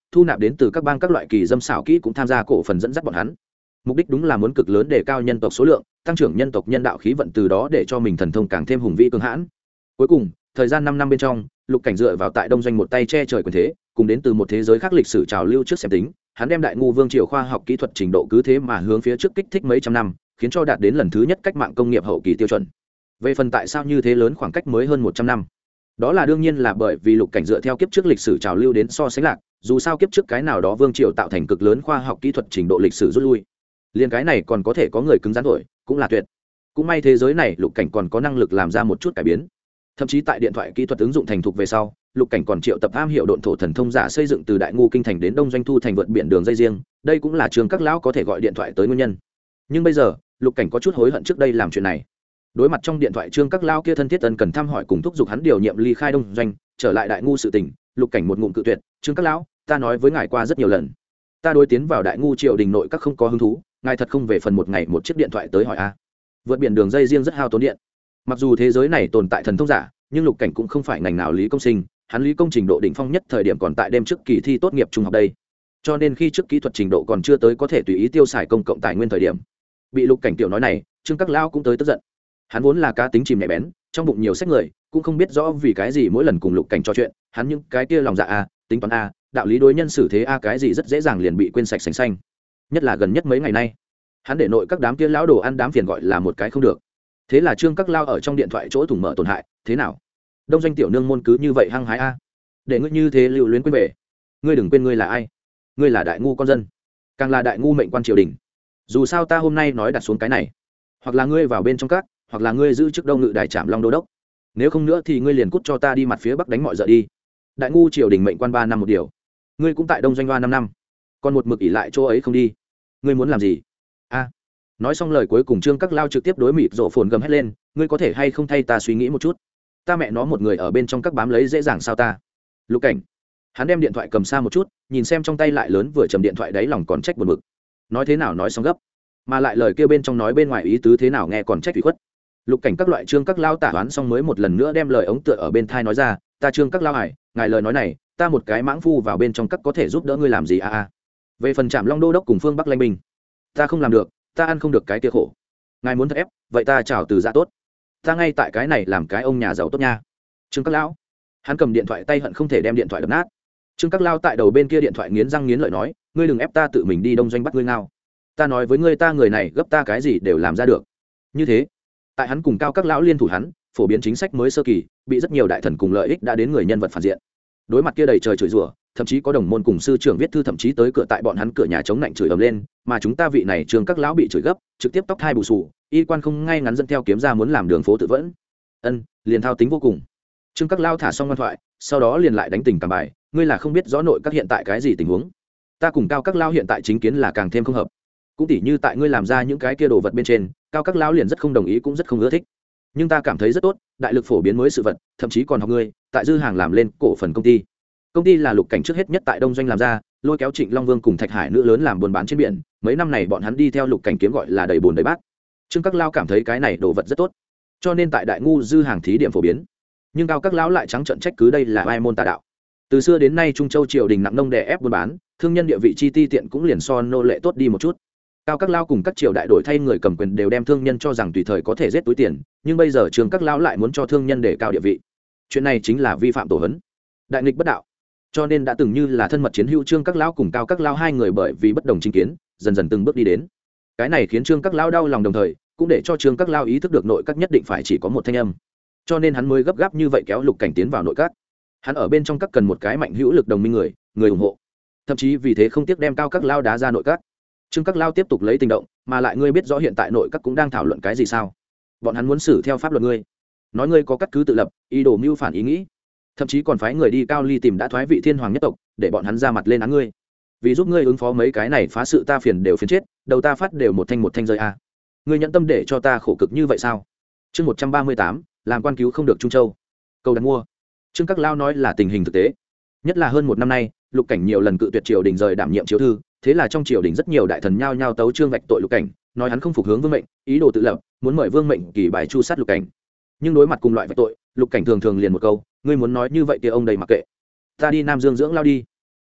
thu nạp đến từ các bang các loại kỳ dâm xảo kỹ cũng tham gia cổ phần dẫn dắt bọn hắn. Mục đích đúng là muốn cực lớn để cao nhân tộc số lượng, tăng trưởng nhân tộc nhân đạo khí vận, từ đó để cho mình thần thông càng thêm hùng vĩ cường hãn. Cuối cùng, thời gian 5 năm bên trong, Lục Cảnh dựa vào tại Đông Doanh một tay che trời quyền thế, cùng đến từ một thế giới khác lịch sử trào lưu trước xem tính, hắn đem Đại Ngu Vương triều khoa học kỹ thuật trình độ cứ thế mà hướng phía trước kích thích mấy trăm năm, khiến cho đạt đến lần thứ nhất cách mạng công nghiệp hậu kỳ tiêu chuẩn. Về phần tại sao như thế lớn khoảng cách mới hơn 100 năm, đó là đương nhiên là bởi vì Lục Cảnh dựa theo kiếp trước lịch sử trào lưu đến so sánh lạc, dù sao kiếp trước cái nào đó vương triều tạo thành cực lớn khoa học kỹ thuật trình độ lịch sử rút lui, liền cái này còn có thể có người cứng rắn thổi, cũng là tuyệt. Cũng may thế giới này Lục Cảnh còn có năng lực làm ra một chút cải biến. Thậm chí tại điện thoại kỹ thuật ứng dụng thành thục về sau, Lục Cảnh còn triệu tập am hiểu độn thổ thần thông giả xây dựng từ Đại Ngu kinh thành đến Đông Doanh thu thành vượt biển đường dây riêng, đây cũng là trường các lão có thể gọi điện thoại tới nguyên nhân. Nhưng bây giờ, Lục Cảnh có chút hối hận trước đây làm chuyện này. Đối mặt trong điện thoại trương các lão kia thân thiết ân cần thăm hỏi cùng thúc giục hắn điều nhiệm ly khai Đông Doanh, trở lại Đại Ngu sự tình, Lục Cảnh một ngụm cự tuyệt, "Trương các lão, ta nói với ngài qua rất nhiều lần, ta đối tiến vào Đại Ngu triều đình nội các không có hứng thú, ngài thật không về phần một ngày một chiếc điện thoại tới hỏi a?" Vượt biển đường dây riêng rất hao tốn điện. Mặc dù thế giới này tồn tại thần thông giả, nhưng Lục Cảnh cũng không phải ngành nào lý công sinh, hắn lý công trình độ đỉnh phong nhất thời điểm còn tại đêm trước kỳ thi tốt nghiệp trung học đây, cho nên khi trước kỹ thuật trình độ còn chưa tới có thể tùy ý tiêu xài công cộng tài nguyên thời điểm, bị Lục Cảnh tiểu nói này, trương các lão cũng tới tức giận. Hắn vốn là cá tính chìm nhạy bén, trong bụng nhiều sách người, cũng không biết rõ vì cái gì mỗi lần cùng Lục Cảnh trò chuyện, hắn những cái kia lòng dạ a, tính toán a, đạo lý đối nhân xử thế a cái gì rất dễ dàng liền bị quên sạch sành xanh. Nhất là gần nhất mấy ngày nay, hắn để nội các đám kia lão đồ ăn đám phiền gọi là một cái không được. Thế là trương các lao ở trong điện thoại chỗ thủng mở tổn hại, thế nào? Đông Doanh tiểu nương môn cứ như vậy hăng hái a, để ngươi như thế lưu luyến quên về, ngươi đừng quên ngươi là ai, ngươi là Đại Ngu con dân, càng là Đại Ngu mệnh quan triều đình. Dù sao ta hôm nay nói đặt xuống cái này, hoặc là ngươi vào bên trong các, hoặc là ngươi giữ chức Đông Ngự Đài Trạm Long Đô đốc, nếu không nữa thì ngươi liền cút cho ta đi mặt phía bắc đánh mọi giờ đi. Đại Ngu triều đình mệnh quan 3 năm một điều, ngươi cũng tại Đông Doanh loa 5 năm, còn một mực ỉ lại chỗ ấy không đi, ngươi muốn làm gì a? Nói xong lời cuối cùng trương các lao trực tiếp đối mịt rổ phồn gầm hét lên, ngươi có thể hay không thay ta suy nghĩ một chút, ta mẹ nó một người ở bên trong các bám lấy dễ dàng sao ta? Lục Cảnh, hắn đem điện thoại cầm xa một chút, nhìn xem trong tay lại lớn vừa trầm điện thoại, đáy lòng còn trách buồn bực. Nói thế nào nói xong gấp, mà lại lời kêu bên trong nói bên ngoài ý tứ thế nào nghe còn trách ủy khuất. Lục Cảnh các loại trương các lao tả đoán xong mới một lần nữa đem lời ống tựa ở bên thai nói ra, ta trương các lao hải, ngài lời nói này, ta một cái mãng phu vào bên trong các có thể giúp đỡ ngươi làm gì a? Về phần Trạm Long Đô đốc cùng phương Bắc Lanh Binh, ta không làm được, ta ăn không được cái kia khổ. Ngài muốn thật ép, vậy ta chào từ dạ tốt, ta ngay tại cái này làm cái ông nhà giàu tốt nha. Trương các lão, hắn cầm điện thoại tay hận không thể đem điện thoại đập nát. Trương các lao tại đầu bên kia điện thoại nghiến răng nghiến lợi nói, ngươi đừng ép ta tự mình đi Đông Doanh bắt ngươi ngao, ta nói với ngươi ta người này gấp ta cái gì đều làm ra được. Như thế, tại hắn cùng cao các lão liên thủ hắn phổ biến chính sách mới sơ kỳ, bị rất nhiều đại thần cùng lợi ích đã đến người nhân vật phản diện. Đối mặt kia đầy trời chửi rủa, thậm chí có đồng môn cùng sư trưởng viết thư thậm chí tới cửa tại bọn hắn cửa nhà chống lạnh chửi ầm lên, mà chúng ta vị này Trương các lão bị chửi gấp, trực tiếp tóc hai bù xù, y quan không ngay ngắn dẫn theo kiếm ra muốn làm đường phố tự vẫn. Liền thao tính vô cùng. Trương các lão thả xong ngoan thoại, sau đó liền lại đánh tình cảm bài, ngươi là không biết rõ nội các hiện tại cái gì tình huống, ta cùng cao các lão hiện tại chính kiến là càng thêm không hợp, cũng tỉ như tại ngươi làm ra những cái kia đồ vật bên trên, cao các lão liền rất không đồng ý cũng rất không ưa thích, nhưng ta cảm thấy rất tốt, đại lực phổ biến mới sự vật, thậm chí còn học ngươi tại dư hàng làm lên cổ phần công ty là Lục Cảnh trước hết nhất tại Đông Doanh làm ra, lôi kéo Trịnh Long Vương cùng Thạch Hải nữ lớn làm buôn bán trên biển, mấy năm này bọn hắn đi theo Lục Cảnh kiếm gọi là đầy bồn đầy bát. Trương các lao cảm thấy cái này đồ vật rất tốt, cho nên tại Đại Ngu dư hàng thí điểm phổ biến, nhưng cao các lão lại trắng trợn trách cứ đây là ai môn tà đạo. Từ xưa đến nay Trung Châu triều đình nặng nông đè ép buôn bán, thương nhân địa vị chi ti tiện cũng liền so nô lệ tốt đi một chút. Cao các lao cùng các triều đại đổi thay người cầm quyền đều đem thương nhân cho rằng tùy thời có thể giết túi tiền, nhưng bây giờ Trương các lão lại muốn cho thương nhân để cao địa vị, chuyện này chính là vi phạm tổ hấn, đại nghịch bất đạo. Cho nên đã từng như là thân mật chiến hữu Trương các lão cùng cao các lão hai người bởi vì bất đồng chính kiến, dần dần từng bước đi đến. Cái này khiến Trương các lão đau lòng, đồng thời cũng để cho Trương các lão ý thức được nội các nhất định phải chỉ có một thanh âm, cho nên hắn mới gấp gáp như vậy kéo Lục Cảnh tiến vào nội các. Hắn ở bên trong các cần một cái mạnh hữu lực đồng minh người ủng hộ, thậm chí vì thế không tiếc đem cao các lão đá ra nội các. Trương các lão tiếp tục lấy tình động, mà lại ngươi biết rõ hiện tại nội các cũng đang thảo luận cái gì sao? Bọn hắn muốn xử theo pháp luật ngươi, nói ngươi có cắt cứ tự lập, ý đồ mưu phản ý nghĩ, thậm chí còn phái người đi Cao Ly tìm đã thoái vị thiên hoàng nhất tộc để bọn hắn ra mặt lên án ngươi, vì giúp ngươi ứng phó mấy cái này phá sự ta phiền đều phiền chết, đầu ta phát đều một thanh rơi a. Ngươi nhẫn tâm để cho ta khổ cực như vậy sao? Chương 138, làm quan cứu không được Trung Châu. Cầu đặt mua. Trương các lão nói là tình hình thực tế, nhất là hơn một năm nay, Lục Cảnh nhiều lần cự tuyệt triều đình rời đảm nhiệm chiếu thư, thế là trong triều đình rất nhiều đại thần nhao nhao tấu chương vạch tội Lục Cảnh, nói hắn không phục hướng vương mệnh, ý đồ tự lập, muốn mời vương mệnh kỳ bài chu sát Lục Cảnh. Nhưng đối mặt cùng loại vạch tội, Lục Cảnh thường thường liền một câu, ngươi muốn nói như vậy kia ông đây mặc kệ, ta đi Nam Dương dưỡng lao đi.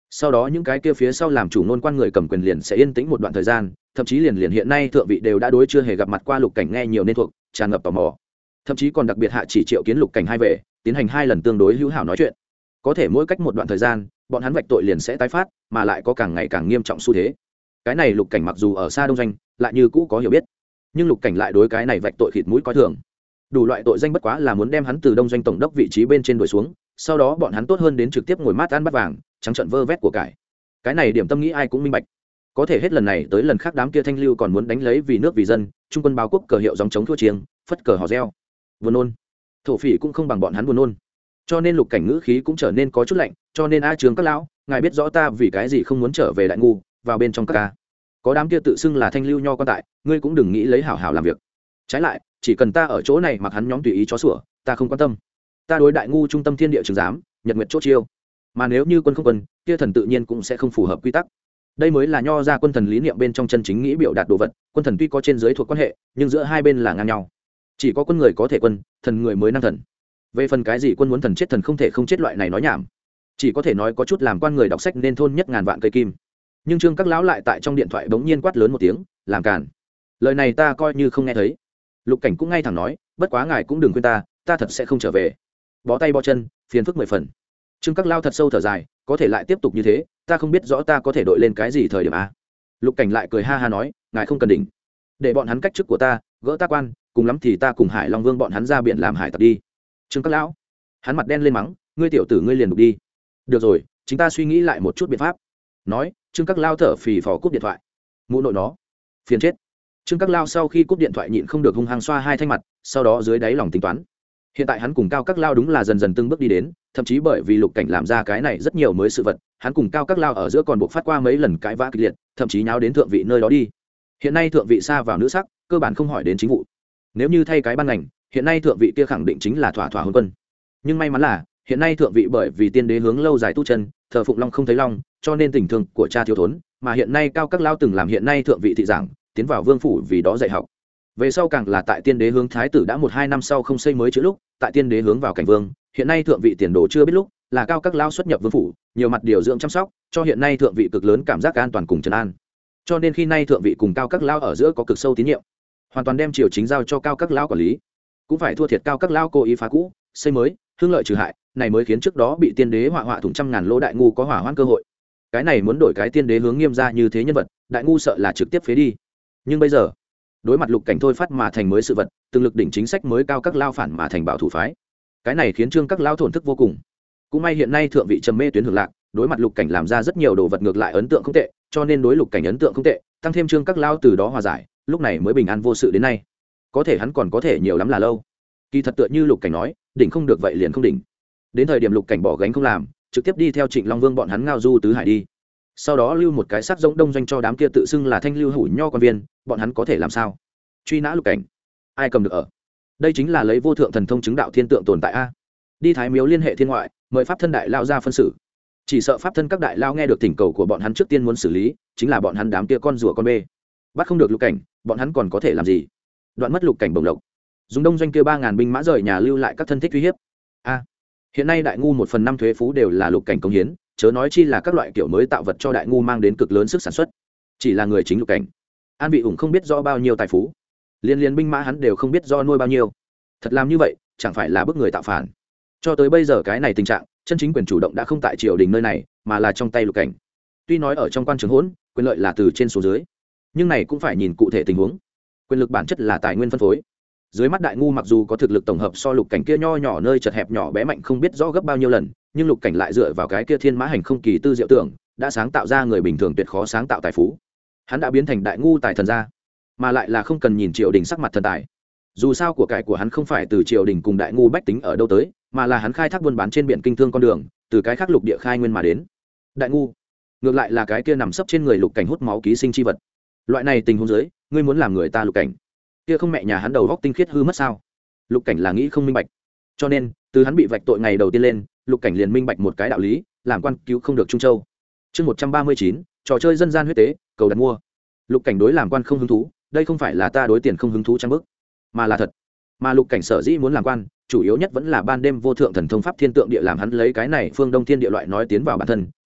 sau đó những cái kia phía sau làm chủ nôn quan người cầm quyền liền sẽ yên tĩnh một đoạn thời gian, thậm chí liền hiện nay thượng vị đều đã đối chưa hề gặp mặt qua Lục Cảnh nghe nhiều nên thuộc, tràn ngập tò mò, thậm chí còn đặc biệt hạ chỉ triệu kiến Lục Cảnh hai về, tiến hành 2 lần tương đối hữu hảo nói chuyện. Có thể mỗi cách một đoạn thời gian bọn hắn vạch tội liền sẽ tái phát, mà lại có càng ngày càng nghiêm trọng xu thế. Cái này Lục Cảnh mặc dù ở xa đông doanh lại như cũ có hiểu biết, nhưng Lục Cảnh lại đối cái này vạch tội khịt mũi coi thường. Đủ loại tội danh bất quá là muốn đem hắn từ đông doanh tổng đốc vị trí bên trên đuổi xuống, sau đó bọn hắn tốt hơn đến trực tiếp ngồi mát ăn bát vàng, trắng trợn vơ vét của cải. Cái này điểm tâm nghĩ ai cũng minh bạch. Có thể hết lần này tới lần khác đám kia thanh lưu còn muốn đánh lấy vì nước vì dân, trung quân báo quốc cờ hiệu dòng chống thua chiêng, phất cờ hò reo. Buồn nôn. Thổ phỉ cũng không bằng bọn hắn buồn nôn. Cho nên Lục Cảnh ngữ khí cũng trở nên có chút lạnh, cho nên a Trường các lão, ngài biết rõ ta vì cái gì không muốn trở về đại ngu, vào bên trong các ca. Có đám kia tự xưng là thanh lưu nho quan tại, ngươi cũng đừng nghĩ lấy hảo hảo làm việc. Trái lại, chỉ cần ta ở chỗ này mặc hắn nhóm tùy ý chó sủa, ta không quan tâm. Ta đối đại ngu trung tâm thiên địa trường giám, nhật nguyệt chốt chiêu. Mà nếu như quân không quân, kia thần tự nhiên cũng sẽ không phù hợp quy tắc. Đây mới là nho ra quân thần lý niệm bên trong chân chính nghĩ biểu đạt đồ vật. Quân thần tuy có trên dưới thuộc quan hệ, nhưng giữa hai bên là ngang nhau. Chỉ có quân người có thể quân, thần người mới năng thần. Về phần cái gì quân muốn thần chết thần không thể không chết loại này nói nhảm, chỉ có thể nói có chút làm quan người đọc sách nên thôn nhất ngàn vạn cây kim. Nhưng Trương các lão lại tại trong điện thoại bỗng nhiên quát lớn một tiếng, làm càn. Lời này ta coi như không nghe thấy. Lục Cảnh cũng ngay thẳng nói, bất quá ngài cũng đừng khuyên ta thật sẽ không trở về. Bó tay bó chân, phiền phức 10 phần. Trương các lao thật sâu thở dài, có thể lại tiếp tục như thế, ta không biết rõ ta có thể đội lên cái gì thời điểm a. Lục Cảnh lại cười ha ha nói, ngài không cần đỉnh, để bọn hắn cách chức của ta, gỡ ta quan, cùng lắm thì ta cùng Hải Long Vương bọn hắn ra biển làm hải tặc đi. Trương các lão, hắn mặt đen lên mắng, ngươi tiểu tử ngươi liền đục đi. Được rồi, chúng ta suy nghĩ lại một chút biện pháp. Nói, Trương các lao thở phì phò cúp điện thoại. Mụ nội nó, phiền chết. Trương các lao sau khi cúp điện thoại nhịn không được hung hăng xoa hai thanh mặt, sau đó dưới đáy lòng tính toán. Hiện tại hắn cùng Cao các lao đúng là dần dần từng bước đi đến, thậm chí bởi vì Lục Cảnh làm ra cái này rất nhiều mới sự vật, hắn cùng Cao các lao ở giữa còn buộc phát qua mấy lần cãi vã kịch liệt, thậm chí nháo đến thượng vị nơi đó đi. Hiện nay thượng vị xa vào nữ sắc, cơ bản không hỏi đến chính vụ. Nếu như thay cái ban ngành, hiện nay thượng vị kia khẳng định chính là thỏa thỏa hôn quân. Nhưng may mắn là hiện nay thượng vị bởi vì tiên đế hướng lâu dài tu chân, thờ phụng long không thấy long, cho nên tình thương của cha thiếu thốn, mà hiện nay Cao các lao từng làm hiện nay thượng vị thị giảng, tiến vào vương phủ vì đó dạy học. Về sau càng là tại tiên đế hướng thái tử đã 1-2 năm sau không xây mới chữ lúc, tại tiên đế hướng vào cảnh vương, hiện nay thượng vị tiền đồ chưa biết lúc, là Cao các lao xuất nhập vương phủ, nhiều mặt điều dưỡng chăm sóc, cho hiện nay thượng vị cực lớn cảm giác an toàn cùng trấn an. Cho nên khi nay thượng vị cùng Cao các lao ở giữa có cực sâu tín nhiệm, hoàn toàn đem triều chính giao cho Cao các lao quản lý, cũng phải thua thiệt Cao các lao cố ý phá cũ, xây mới, hưng lợi trừ hại, này mới khiến trước đó bị tiên đế họa thủng trăm ngàn lỗ đại ngu có hỏa hoãn cơ hội. Cái này muốn đổi cái tiên đế hướng nghiêm ra như thế nhân vật, đại ngu sợ là trực tiếp phế đi. Nhưng bây giờ đối mặt Lục Cảnh thôi phát mà thành mới sự vật, từng lực đỉnh chính sách mới Cao các lao phản mà thành bảo thủ phái, cái này khiến Trương các lao thổn thức vô cùng. Cũng may hiện nay thượng vị trầm mê tuyến hưởng lạc, đối mặt Lục Cảnh làm ra rất nhiều đồ vật ngược lại ấn tượng không tệ, cho nên đối Lục Cảnh ấn tượng không tệ, tăng thêm Trương các lao từ đó hòa giải, lúc này mới bình an vô sự đến nay. Có thể hắn còn có thể nhiều lắm là lâu. Kỳ thật tựa như Lục Cảnh nói, đỉnh không được vậy liền không đỉnh. Đến thời điểm Lục Cảnh bỏ gánh không làm, trực tiếp đi theo Trịnh Long Vương bọn hắn ngao du tứ hải đi. Sau đó lưu một cái sắc giống đông doanh cho đám kia tự xưng là thanh lưu hủ nho quan viên, bọn hắn có thể làm sao? Truy nã Lục Cảnh, ai cầm được ở? Đây chính là lấy vô thượng thần thông chứng đạo thiên tượng tồn tại a. Đi Thái Miếu liên hệ thiên ngoại, mời pháp thân đại lao ra phân xử. Chỉ sợ pháp thân các đại lao nghe được thỉnh cầu của bọn hắn trước tiên muốn xử lý, chính là bọn hắn đám kia con rùa con bê. Bắt không được Lục Cảnh, bọn hắn còn có thể làm gì? Đoạn mất Lục Cảnh bổng lộc, dùng đông doanh kia 3000 binh mã rời nhà lưu lại các thân thích uy hiếp. A, hiện nay đại ngu 1/5 thuế phú đều là Lục Cảnh công hiến, chớ nói chi là các loại kiểu mới tạo vật cho đại ngu mang đến cực lớn sức sản xuất. Chỉ là người chính Lục Cảnh, an vị ủng không biết rõ bao nhiêu tài phú, liên binh mã hắn đều không biết do nuôi bao nhiêu. Thật làm như vậy chẳng phải là bức người tạo phản? Cho tới bây giờ cái này tình trạng, chân chính quyền chủ động đã không tại triều đình nơi này, mà là trong tay Lục Cảnh. Tuy nói ở trong quan trường hỗn, quyền lợi là từ trên xuống dưới, nhưng này cũng phải nhìn cụ thể tình huống. Quyền lực bản chất là tài nguyên phân phối. Dưới mắt đại ngu mặc dù có thực lực tổng hợp so Lục Cảnh kia nho nhỏ nơi chật hẹp nhỏ bé mạnh không biết rõ gấp bao nhiêu lần, nhưng Lục Cảnh lại dựa vào cái kia thiên mã hành không kỳ tư diệu tưởng, đã sáng tạo ra người bình thường tuyệt khó sáng tạo tài phú. Hắn đã biến thành đại ngu tài thần gia, mà lại là không cần nhìn triều đình sắc mặt thần tài. Dù sao của cải của hắn không phải từ triều đình cùng đại ngu bách tính ở đâu tới, mà là hắn khai thác buôn bán trên biển kinh thương con đường, từ cái khác lục địa khai nguyên mà đến. Đại ngu ngược lại là cái kia nằm sấp trên người Lục Cảnh hút máu ký sinh chi vật. Loại này tình huống dưới, ngươi muốn làm người ta Lục Cảnh, kia không mẹ nhà hắn đầu góc tinh khiết hư mất sao? Lục Cảnh là nghĩ không minh bạch, cho nên từ hắn bị vạch tội ngày đầu tiên lên, Lục Cảnh liền minh bạch một cái đạo lý, làm quan cứu không được Trung Châu. Chương 139, trò chơi dân gian huyết tế, cầu đặt mua. Lục Cảnh đối làm quan không hứng thú, đây không phải là ta đối tiền không hứng thú trang bức, mà là thật. Mà Lục Cảnh sở dĩ muốn làm quan, chủ yếu nhất vẫn là ban đêm vô thượng thần thông pháp thiên tượng địa làm hắn lấy cái này phương đông thiên địa loại nói tiến vào bản thân,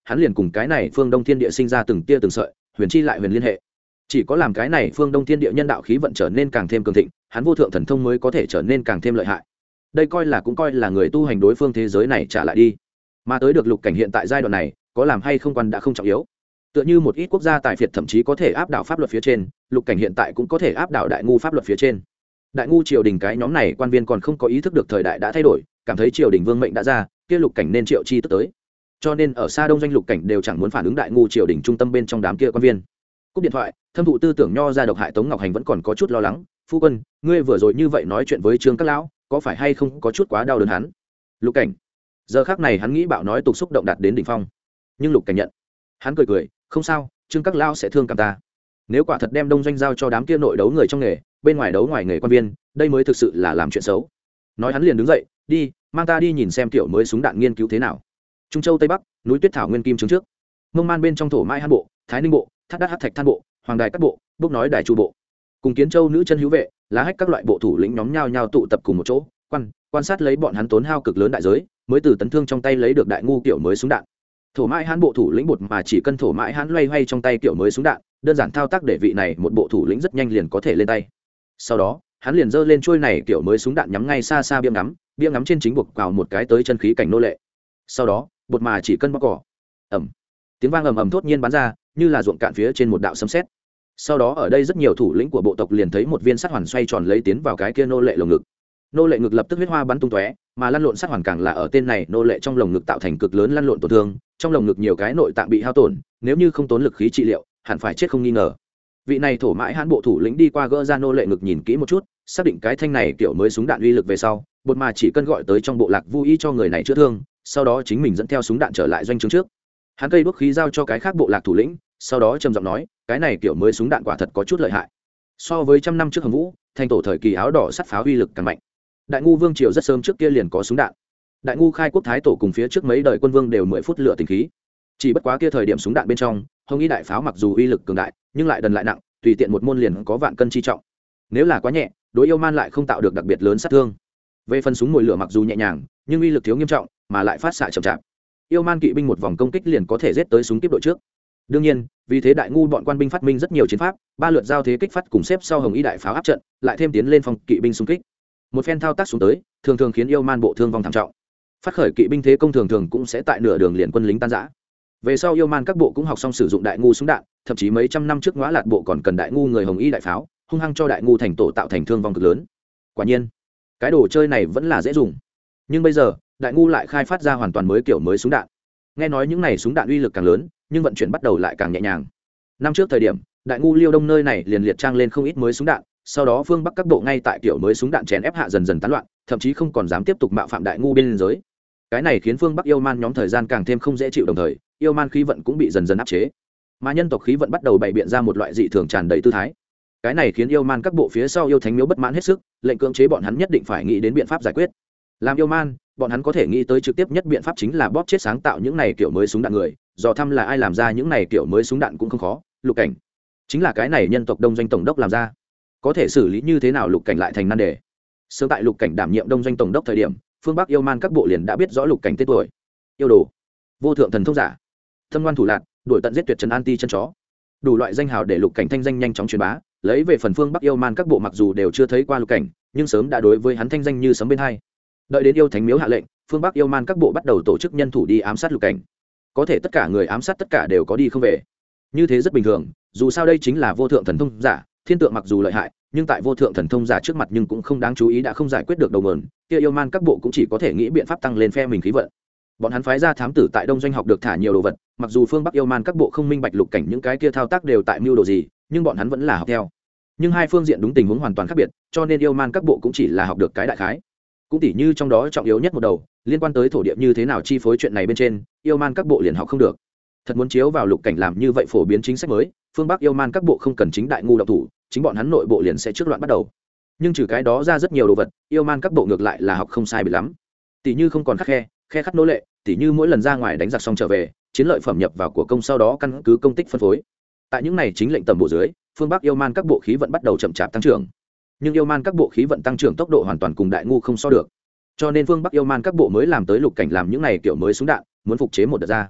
hắn liền cùng cái này phương đông thiên địa sinh ra từng tia từng sợi huyền chi lại huyền liên hệ. Chỉ có làm cái này phương đông thiên địa nhân đạo khí vận trở nên càng thêm cường thịnh, hắn vô thượng thần thông mới có thể trở nên càng thêm lợi hại. Đây cũng coi là người tu hành đối phương thế giới này trả lại đi. Mà tới được lục cảnh hiện tại giai đoạn này, có làm hay không quan đã không trọng yếu. Tựa như một ít quốc gia tại Việt thậm chí có thể áp đảo pháp luật phía trên, lục cảnh hiện tại cũng có thể áp đảo đại ngu pháp luật phía trên. Đại ngu triều đình cái nhóm này quan viên còn không có ý thức được thời đại đã thay đổi, cảm thấy triều đình vương mệnh đã ra, kia lục cảnh nên triệu chi tức tới. Cho nên ở xa đông doanh lục cảnh đều chẳng muốn phản ứng đại ngu triều đình trung tâm bên trong đám kia quan viên. Cúp điện thoại, thâm thụ tư tưởng nho ra độc hại Tống Ngọc Hành vẫn còn có chút lo lắng. Phu quân, ngươi vừa rồi như vậy nói chuyện với Trương Các lão, có phải hay không có chút quá đau đớn hắn? Lục cảnh, giờ khắc này hắn nghĩ bạo nói tục xúc động đạt đến đỉnh phong, nhưng lục cảnh nhận, hắn cười cười, không sao, Trương Các lão sẽ thương cảm ta. Nếu quả thật đem đông doanh giao cho đám kia nội đấu người trong nghề, bên ngoài đấu ngoài nghề quan viên, đây mới thực sự là làm chuyện xấu. Nói hắn liền đứng dậy, đi, mang ta đi nhìn xem tiểu mới súng đạn nghiên cứu thế nào. Trung Châu Tây Bắc, núi Tuyết Thảo Nguyên Kim trướng trước, Mông Man bên trong thổ Mai Hán bộ, Thái Ninh bộ, Thác Đát Hắc Thạch Than bộ, Hoàng Đài Các bộ, Bốc nói Đài Chu bộ, cùng Kiến Châu nữ chân hữu vệ, lá hách các loại bộ thủ lĩnh nhóm nhau nhau tụ tập cùng một chỗ, quan sát lấy bọn hắn tốn hao cực lớn đại giới, mới từ Tấn Thương trong tay lấy được đại ngu kiểu mới súng đạn. Thổ Mãi Hán bộ thủ lĩnh bột mà chỉ cân Thổ Mãi Hán loay hoay trong tay kiểu mới súng đạn, đơn giản thao tác để vị này một bộ thủ lĩnh rất nhanh liền có thể lên tay. Sau đó, hắn liền giơ lên chuôi này kiểu mới súng đạn nhắm ngay xa xa bia ngắm trên chính buộc vào một cái tới chân khí cảnh nô lệ. Sau đó, bột mà chỉ cân bóc cỏ. Ầm. Tiếng vang ầm ầm thốt nhiên bắn ra, như là ruộng cạn phía trên một đạo sấm sét. Sau đó ở đây rất nhiều thủ lĩnh của bộ tộc liền thấy một viên sắt hoàn xoay tròn lấy tiến vào cái kia nô lệ lồng ngực. Nô lệ ngực lập tức huyết hoa bắn tung tóe, mà lăn lộn sắt hoàn càng là ở tên này nô lệ trong lồng ngực tạo thành cực lớn lăn lộn tổn thương, trong lồng ngực nhiều cái nội tạng bị hao tổn, nếu như không tốn lực khí trị liệu, hẳn phải chết không nghi ngờ. Vị này Thổ Mãi Hán bộ thủ lĩnh đi qua gỡ ra nô lệ ngực nhìn kỹ một chút, xác định cái thanh này kiểu mới súng đạn uy lực về sau, bột mà chỉ cần gọi tới trong bộ lạc Vu Y cho người này chữa thương, sau đó chính mình dẫn theo súng đạn trở lại doanh trướng trước. Hắn cây đuốc khí giao cho cái khác bộ lạc thủ lĩnh, sau đó trầm giọng nói, cái này kiểu mới súng đạn quả thật có chút lợi hại. So với trăm năm trước Hồng Vũ, thành tổ thời kỳ áo đỏ sắt pháo uy lực càng mạnh. Đại ngu vương triều rất sớm trước kia liền có súng đạn. Đại ngu khai quốc thái tổ cùng phía trước mấy đời quân vương đều 10 phút lửa tình khí. Chỉ bất quá kia thời điểm súng đạn bên trong, Hồng Y đại pháo mặc dù uy lực cường đại, nhưng lại đần lại nặng, tùy tiện một môn liền có vạn cân chi trọng. Nếu là quá nhẹ, đối yêu man lại không tạo được đặc biệt lớn sát thương. Về phần súng mồi lửa mặc dù nhẹ nhàng, nhưng uy lực thiếu nghiêm trọng, mà lại phát xạ chậm chạp. Yêu man kỵ binh một vòng công kích liền có thể giết tới súng kiếp đội trước. Đương nhiên, vì thế đại ngu bọn quan binh phát minh rất nhiều chiến pháp, 3 lượt giao thế kích phát cùng xếp sau Hồng Y đại pháo áp trận, lại thêm tiến lên phòng kỵ binh xung kích. Một phen thao tác xuống tới, thường thường khiến yêu man bộ thương vong thảm trọng. Phát khởi kỵ binh thế công thường thường cũng sẽ tại nửa đường liền quân lính tan rã. Về sau yêu man các bộ cũng học xong sử dụng đại ngu súng đạn, thậm chí mấy trăm năm trước Ngõa Lạt bộ còn cần đại ngu người Hồng Y đại pháo, hung hăng cho đại ngu thành tổ tạo thành thương vong cực lớn. Quả nhiên, cái đồ chơi này vẫn là dễ dùng. Nhưng bây giờ, đại ngu lại khai phát ra hoàn toàn mới kiểu mới súng đạn. Nghe nói những này súng đạn uy lực càng lớn, nhưng vận chuyển bắt đầu lại càng nhẹ nhàng. Năm trước thời điểm, đại ngu Liêu Đông nơi này liền liệt trang lên không ít mới súng đạn, sau đó phương Bắc các bộ ngay tại kiểu mới súng đạn chèn ép hạ dần dần tán loạn, thậm chí không còn dám tiếp tục mạo phạm đại ngu biên giới. Cái này khiến phương Bắc yêu man nhóm thời gian càng thêm không dễ chịu, đồng thời, yêu man khí vận cũng bị dần dần áp chế. Mà nhân tộc khí vận bắt đầu bày biện ra một loại dị thường tràn đầy tư thái. Cái này khiến yêu man các bộ phía sau yêu thánh miếu bất mãn hết sức, lệnh cưỡng chế bọn hắn nhất định phải nghĩ đến biện pháp giải quyết. Làm yêu man, bọn hắn có thể nghĩ tới trực tiếp nhất biện pháp chính là bóp chết sáng tạo những này kiểu mới súng đạn người, dò thăm là ai làm ra những này kiểu mới súng đạn cũng không khó, Lục Cảnh chính là cái này nhân tộc đông doanh tổng đốc làm ra. Có thể xử lý như thế nào Lục Cảnh lại thành nan đề. Sớm tại Lục Cảnh đảm nhiệm đông doanh tổng đốc thời điểm, phương Bắc yêu man các bộ liền đã biết rõ Lục Cảnh tên tuổi. Yêu đồ, vô thượng thần thông giả, thâm ngoan thủ lạn, đuổi tận giết tuyệt trần anti chân chó, đủ loại danh hào để Lục Cảnh thanh danh nhanh chóng truyền bá. Lấy về phần phương Bắc yêu man các bộ mặc dù đều chưa thấy qua Lục Cảnh, nhưng sớm đã đối với hắn thanh danh như sấm bên hai. Đợi đến yêu thánh miếu hạ lệnh, phương Bắc yêu man các bộ bắt đầu tổ chức nhân thủ đi ám sát Lục Cảnh. Có thể tất cả người ám sát tất cả đều có đi không về, như thế rất bình thường. Dù sao đây chính là vô thượng thần thông giả, thiên tượng mặc dù lợi hại, nhưng tại vô thượng thần thông giả trước mặt nhưng cũng không đáng chú ý, đã không giải quyết được đầu nguồn, kia yêu man các bộ cũng chỉ có thể nghĩ biện pháp tăng lên phe mình khí vận. Bọn hắn phái ra thám tử tại đông doanh học được thả nhiều đồ vật, mặc dù phương Bắc yêu man các bộ không minh bạch Lục Cảnh những cái kia thao tác đều tại mưu đồ gì, nhưng bọn hắn vẫn là học theo. Nhưng hai phương diện đúng tình huống hoàn toàn khác biệt, cho nên yêu man các bộ cũng chỉ là học được cái đại khái. Cũng tỉ như trong đó trọng yếu nhất một đầu liên quan tới thổ địa như thế nào chi phối chuyện này bên trên, yêu man các bộ liền học không được. Thật muốn chiếu vào Lục Cảnh làm như vậy phổ biến chính sách mới, phương Bắc yêu man các bộ không cần chính đại ngu động thủ, chính bọn hắn nội bộ liền sẽ trước loạn bắt đầu. Nhưng trừ cái đó ra rất nhiều đồ vật, yêu man các bộ ngược lại là học không sai biệt lắm. Tỉ như không còn khắc khe khắc nô lệ, tỉ như mỗi lần ra ngoài đánh giặc xong trở về, chiến lợi phẩm nhập vào của công sau đó căn cứ công tích phân phối. Tại những này chính lệnh tầm bộ dưới, phương Bắc yêu man các bộ khí vận bắt đầu chậm chạp tăng trưởng. Nhưng yêu man các bộ khí vận tăng trưởng tốc độ hoàn toàn cùng đại ngu không so được, cho nên phương Bắc yêu man các bộ mới làm tới Lục Cảnh làm những này kiểu mới súng đạn, muốn phục chế một đợt ra.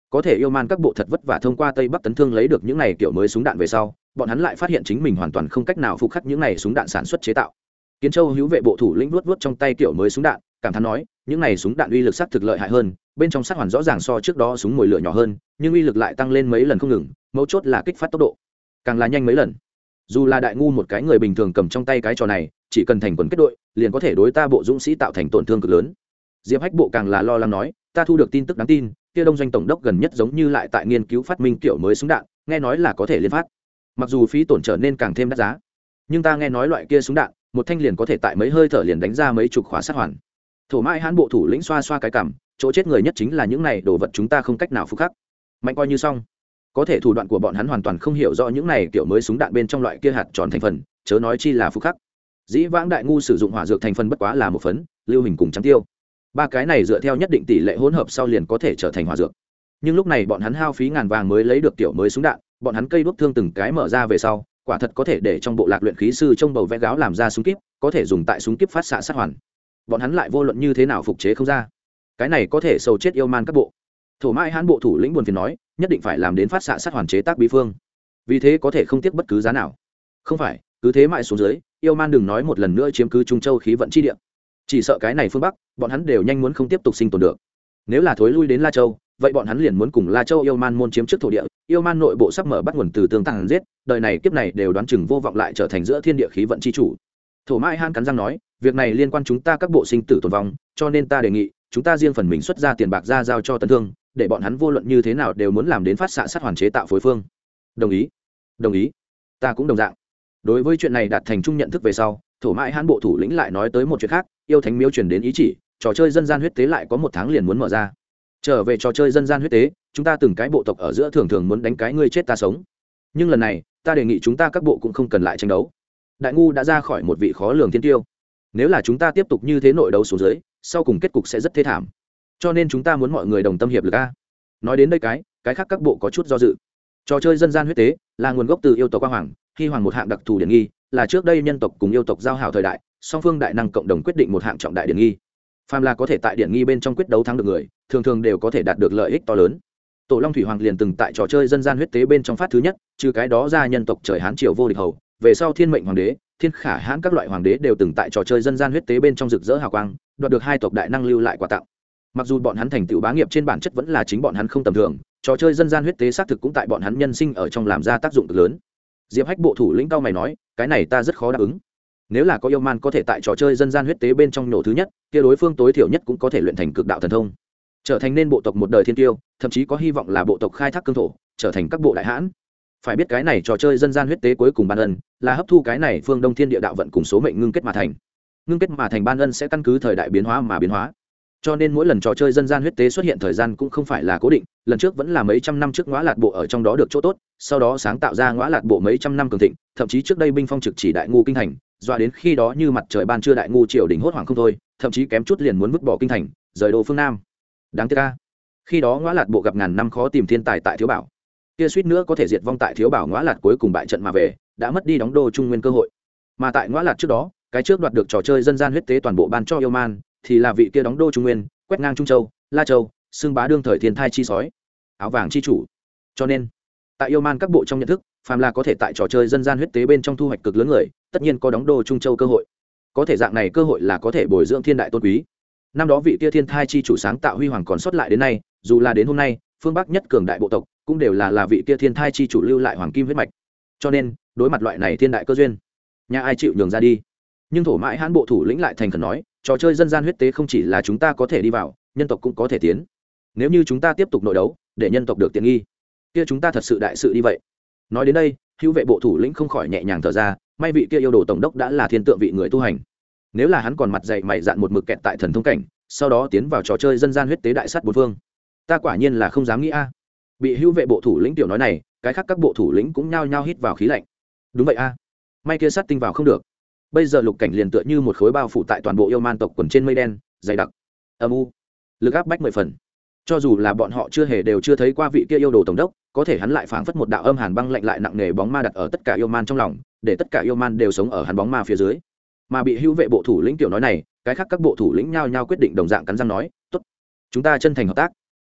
có thể yêu man các bộ thật vất vả thông qua tây bắc tấn thương lấy được những này kiểu mới súng đạn về sau, bọn hắn lại phát hiện chính mình hoàn toàn không cách nào phục khắc những này súng đạn sản xuất chế tạo. Kiến Châu hữu vệ bộ thủ lĩnh vuốt vuốt trong tay kiểu mới súng đạn, cảm thán nói, những này súng đạn uy lực sắc thực lợi hại hơn, bên trong sát hoàn rõ ràng so trước đó súng mồi lửa nhỏ hơn, nhưng uy lực lại tăng lên mấy lần không ngừng, mấu chốt là kích phát tốc độ càng là nhanh mấy lần. Dù là đại ngu một cái người bình thường cầm trong tay cái trò này, chỉ cần thành quần kết đội, liền có thể đối ta bộ dũng sĩ tạo thành tổn thương cực lớn. Diệp Hách bộ càng là lo lắng nói, ta thu được tin tức đáng tin, kia Đông Doanh tổng đốc gần nhất giống như lại tại nghiên cứu phát minh kiểu mới súng đạn, nghe nói là có thể liên phát. Mặc dù phí tổn trở nên càng thêm đắt giá, nhưng ta nghe nói loại kia súng đạn, một thanh liền có thể tại mấy hơi thở liền đánh ra mấy chục khóa sát hoàn. Thổ Mãi Hán bộ thủ lĩnh xoa xoa cái cằm, chỗ chết người nhất chính là những này đồ vật chúng ta không cách nào phục khắc. Mạnh coi như xong. Có thể thủ đoạn của bọn hắn hoàn toàn không hiểu rõ những này kiểu mới súng đạn bên trong loại kia hạt tròn thành phần, chớ nói chi là phục khắc. Dĩ vãng đại ngu sử dụng hỏa dược thành phần bất quá là một phấn, lưu hình cùng trắng tiêu. Ba cái này dựa theo nhất định tỷ lệ hỗn hợp sau liền có thể trở thành hỏa dược. Nhưng lúc này bọn hắn hao phí ngàn vàng mới lấy được kiểu mới súng đạn, bọn hắn cây đuốc thương từng cái mở ra về sau, quả thật có thể để trong bộ lạc luyện khí sư trong bầu vẽ gáo làm ra súng kíp, có thể dùng tại súng kíp phát xạ sát hoàn. Bọn hắn lại vô luận như thế nào phục chế không ra. Cái này có thể sầu chết yêu man các bộ. Thổ Mãi Hán bộ thủ lĩnh buồn phiền nói, nhất định phải làm đến phát xạ sát hoàn chế tác bí phương. Vì thế có thể không tiếc bất cứ giá nào. Không phải, cứ thế mãi xuống dưới, yêu man đừng nói một lần nữa chiếm cứ Trung Châu khí vận chi địa. Chỉ sợ cái này phương Bắc, bọn hắn đều nhanh muốn không tiếp tục sinh tồn được. Nếu là thối lui đến La Châu, vậy bọn hắn liền muốn cùng La Châu yêu man môn chiếm trước thổ địa, yêu man nội bộ sắp mở bắt nguồn từ tương tàn giết, đời này kiếp này đều đoán chừng vô vọng lại trở thành giữa thiên địa khí vận chi chủ. Thổ Mãi Hán cắn răng nói, việc này liên quan chúng ta các bộ sinh tử tồn vong, cho nên ta đề nghị chúng ta riêng phần mình xuất ra tiền bạc ra giao cho Tấn Thương, để bọn hắn vô luận như thế nào đều muốn làm đến phát xạ sát hoàn chế tạo phối phương. Đồng ý, đồng ý, ta cũng đồng dạng. Đối với chuyện này đạt thành chung nhận thức về sau, Thổ Mãi Hán bộ thủ lĩnh lại nói tới một chuyện khác, yêu thánh miếu truyền đến ý chỉ, trò chơi dân gian huyết tế lại có 1 tháng liền muốn mở ra. Trở về trò chơi dân gian huyết tế, chúng ta từng cái bộ tộc ở giữa thường thường muốn đánh cái ngươi chết ta sống, nhưng lần này ta đề nghị chúng ta các bộ cũng không cần lại tranh đấu. Đại ngu đã ra khỏi một vị khó lường thiên tiêu, nếu là chúng ta tiếp tục như thế nội đấu xuống dưới, sau cùng kết cục sẽ rất thê thảm, cho nên chúng ta muốn mọi người đồng tâm hiệp lực a. Nói đến đây cái khác các bộ có chút do dự. Trò chơi dân gian huyết tế là nguồn gốc từ yêu tộc Quang Hoàng, Hy Hoàng một hạng đặc thù điển nghi, là trước đây nhân tộc cùng yêu tộc giao hảo thời đại, song phương đại năng cộng đồng quyết định một hạng trọng đại điển nghi. Phàm là có thể tại điển nghi bên trong quyết đấu thắng được người, thường thường đều có thể đạt được lợi ích to lớn. Tổ Long Thủy Hoàng liền từng tại trò chơi dân gian huyết tế bên trong phát thứ nhất, trừ cái đó ra nhân tộc trời Hán triều vô địch hầu, về sau Thiên Mệnh Hoàng đế, Thiên Khả Hãn các loại hoàng đế đều từng tại trò chơi dân gian huyết tế bên trong rực rỡ hào quang, đoạt được 2 tộc đại năng lưu lại quà tặng. Mặc dù bọn hắn thành tựu bá nghiệp trên bản chất vẫn là chính bọn hắn không tầm thường, trò chơi dân gian huyết tế xác thực cũng tại bọn hắn nhân sinh ở trong làm ra tác dụng cực lớn. Diệp Hách bộ thủ lĩnh cao mày nói, cái này ta rất khó đáp ứng. Nếu là có yêu man có thể tại trò chơi dân gian huyết tế bên trong nổ thứ nhất, kia đối phương tối thiểu nhất cũng có thể luyện thành cực đạo thần thông, trở thành nên bộ tộc một đời thiên tiêu, thậm chí có hy vọng là bộ tộc khai thác cương thổ, trở thành các bộ đại hãn. Phải biết cái này trò chơi dân gian huyết tế cuối cùng ban ân là hấp thu cái này phương Đông thiên địa đạo vận cùng số mệnh ngưng kết mà thành. Ngưng kết mà thành ban ân sẽ căn cứ thời đại biến hóa mà biến hóa. Cho nên mỗi lần trò chơi dân gian huyết tế xuất hiện thời gian cũng không phải là cố định, lần trước vẫn là mấy trăm năm trước Ngõa Lạt bộ ở trong đó được chỗ tốt, sau đó sáng tạo ra Ngõa Lạt bộ mấy trăm năm cường thịnh, thậm chí trước đây binh phong trực chỉ đại ngu kinh thành, dọa đến khi đó như mặt trời ban trưa đại ngu triều đình hốt hoảng không thôi, thậm chí kém chút liền muốn vứt bỏ kinh thành, rời đô phương Nam. Đáng tiếc a, khi đó Ngõa Lạt bộ gặp ngàn năm khó tìm thiên tài tại Thiếu Bảo, kia suýt nữa có thể diệt vong tại Thiếu Bảo Ngõa Lạt cuối cùng bại trận mà về, đã mất đi đóng đô Trung Nguyên cơ hội. Mà tại Ngõa Lạt trước đó, cái trước đoạt được trò chơi dân gian huyết tế toàn bộ ban cho yêu man, thì là vị kia đóng đô Trung Nguyên, quét ngang Trung Châu, La Châu, xưng bá đương thời thiên thai chi sói, áo vàng chi chủ. Cho nên, tại yêu man các bộ trong nhận thức, phàm là có thể tại trò chơi dân gian huyết tế bên trong thu hoạch cực lớn người, tất nhiên có đóng đô Trung Châu cơ hội. Có thể dạng này cơ hội là có thể bồi dưỡng thiên đại tôn quý. Năm đó vị kia thiên thai chi chủ sáng tạo huy hoàng còn sót lại đến nay, dù là đến hôm nay, phương Bắc nhất cường đại bộ tộc cũng đều là vị kia thiên thai chi chủ lưu lại hoàng kim huyết mạch. Cho nên, đối mặt loại này thiên đại cơ duyên, nhà ai chịu nhường ra đi. Nhưng Thổ Mãi Hán bộ thủ lĩnh lại thành khẩn nói, trò chơi dân gian huyết tế không chỉ là chúng ta có thể đi vào, nhân tộc cũng có thể tiến. Nếu như chúng ta tiếp tục nội đấu để nhân tộc được tiện nghi, kia chúng ta thật sự đại sự đi vậy. Nói đến đây, hữu vệ bộ thủ lĩnh không khỏi nhẹ nhàng thở ra, may vị kia yêu đồ tổng đốc đã là thiên tượng vị người tu hành. Nếu là hắn còn mặt dày mày dạn một mực kẹt tại thần thông cảnh, sau đó tiến vào trò chơi dân gian huyết tế đại sát bốn phương, ta quả nhiên là không dám nghĩ a. Bị hữu vệ bộ thủ lĩnh tiểu nói này, cái khác các bộ thủ lĩnh cũng nhao nhao hít vào khí lạnh. Đúng vậy a, may kia sát tinh vào không được. Bây giờ lục cảnh liền tựa như một khối bao phủ tại toàn bộ yêu man tộc quần trên mây đen dày đặc, âm u, lực áp bách 10 phần. Cho dù là bọn họ đều chưa thấy qua vị kia yêu đồ tổng đốc, có thể hắn lại phảng phất một đạo âm hàn băng lạnh lại nặng nề bóng ma đặt ở tất cả yêu man trong lòng, để tất cả yêu man đều sống ở hắn bóng ma phía dưới. Mà bị hữu vệ bộ thủ lĩnh tiểu nói này, cái khác các bộ thủ lĩnh nhao nhao quyết định đồng dạng cắn răng nói, tốt, chúng ta chân thành hợp tác.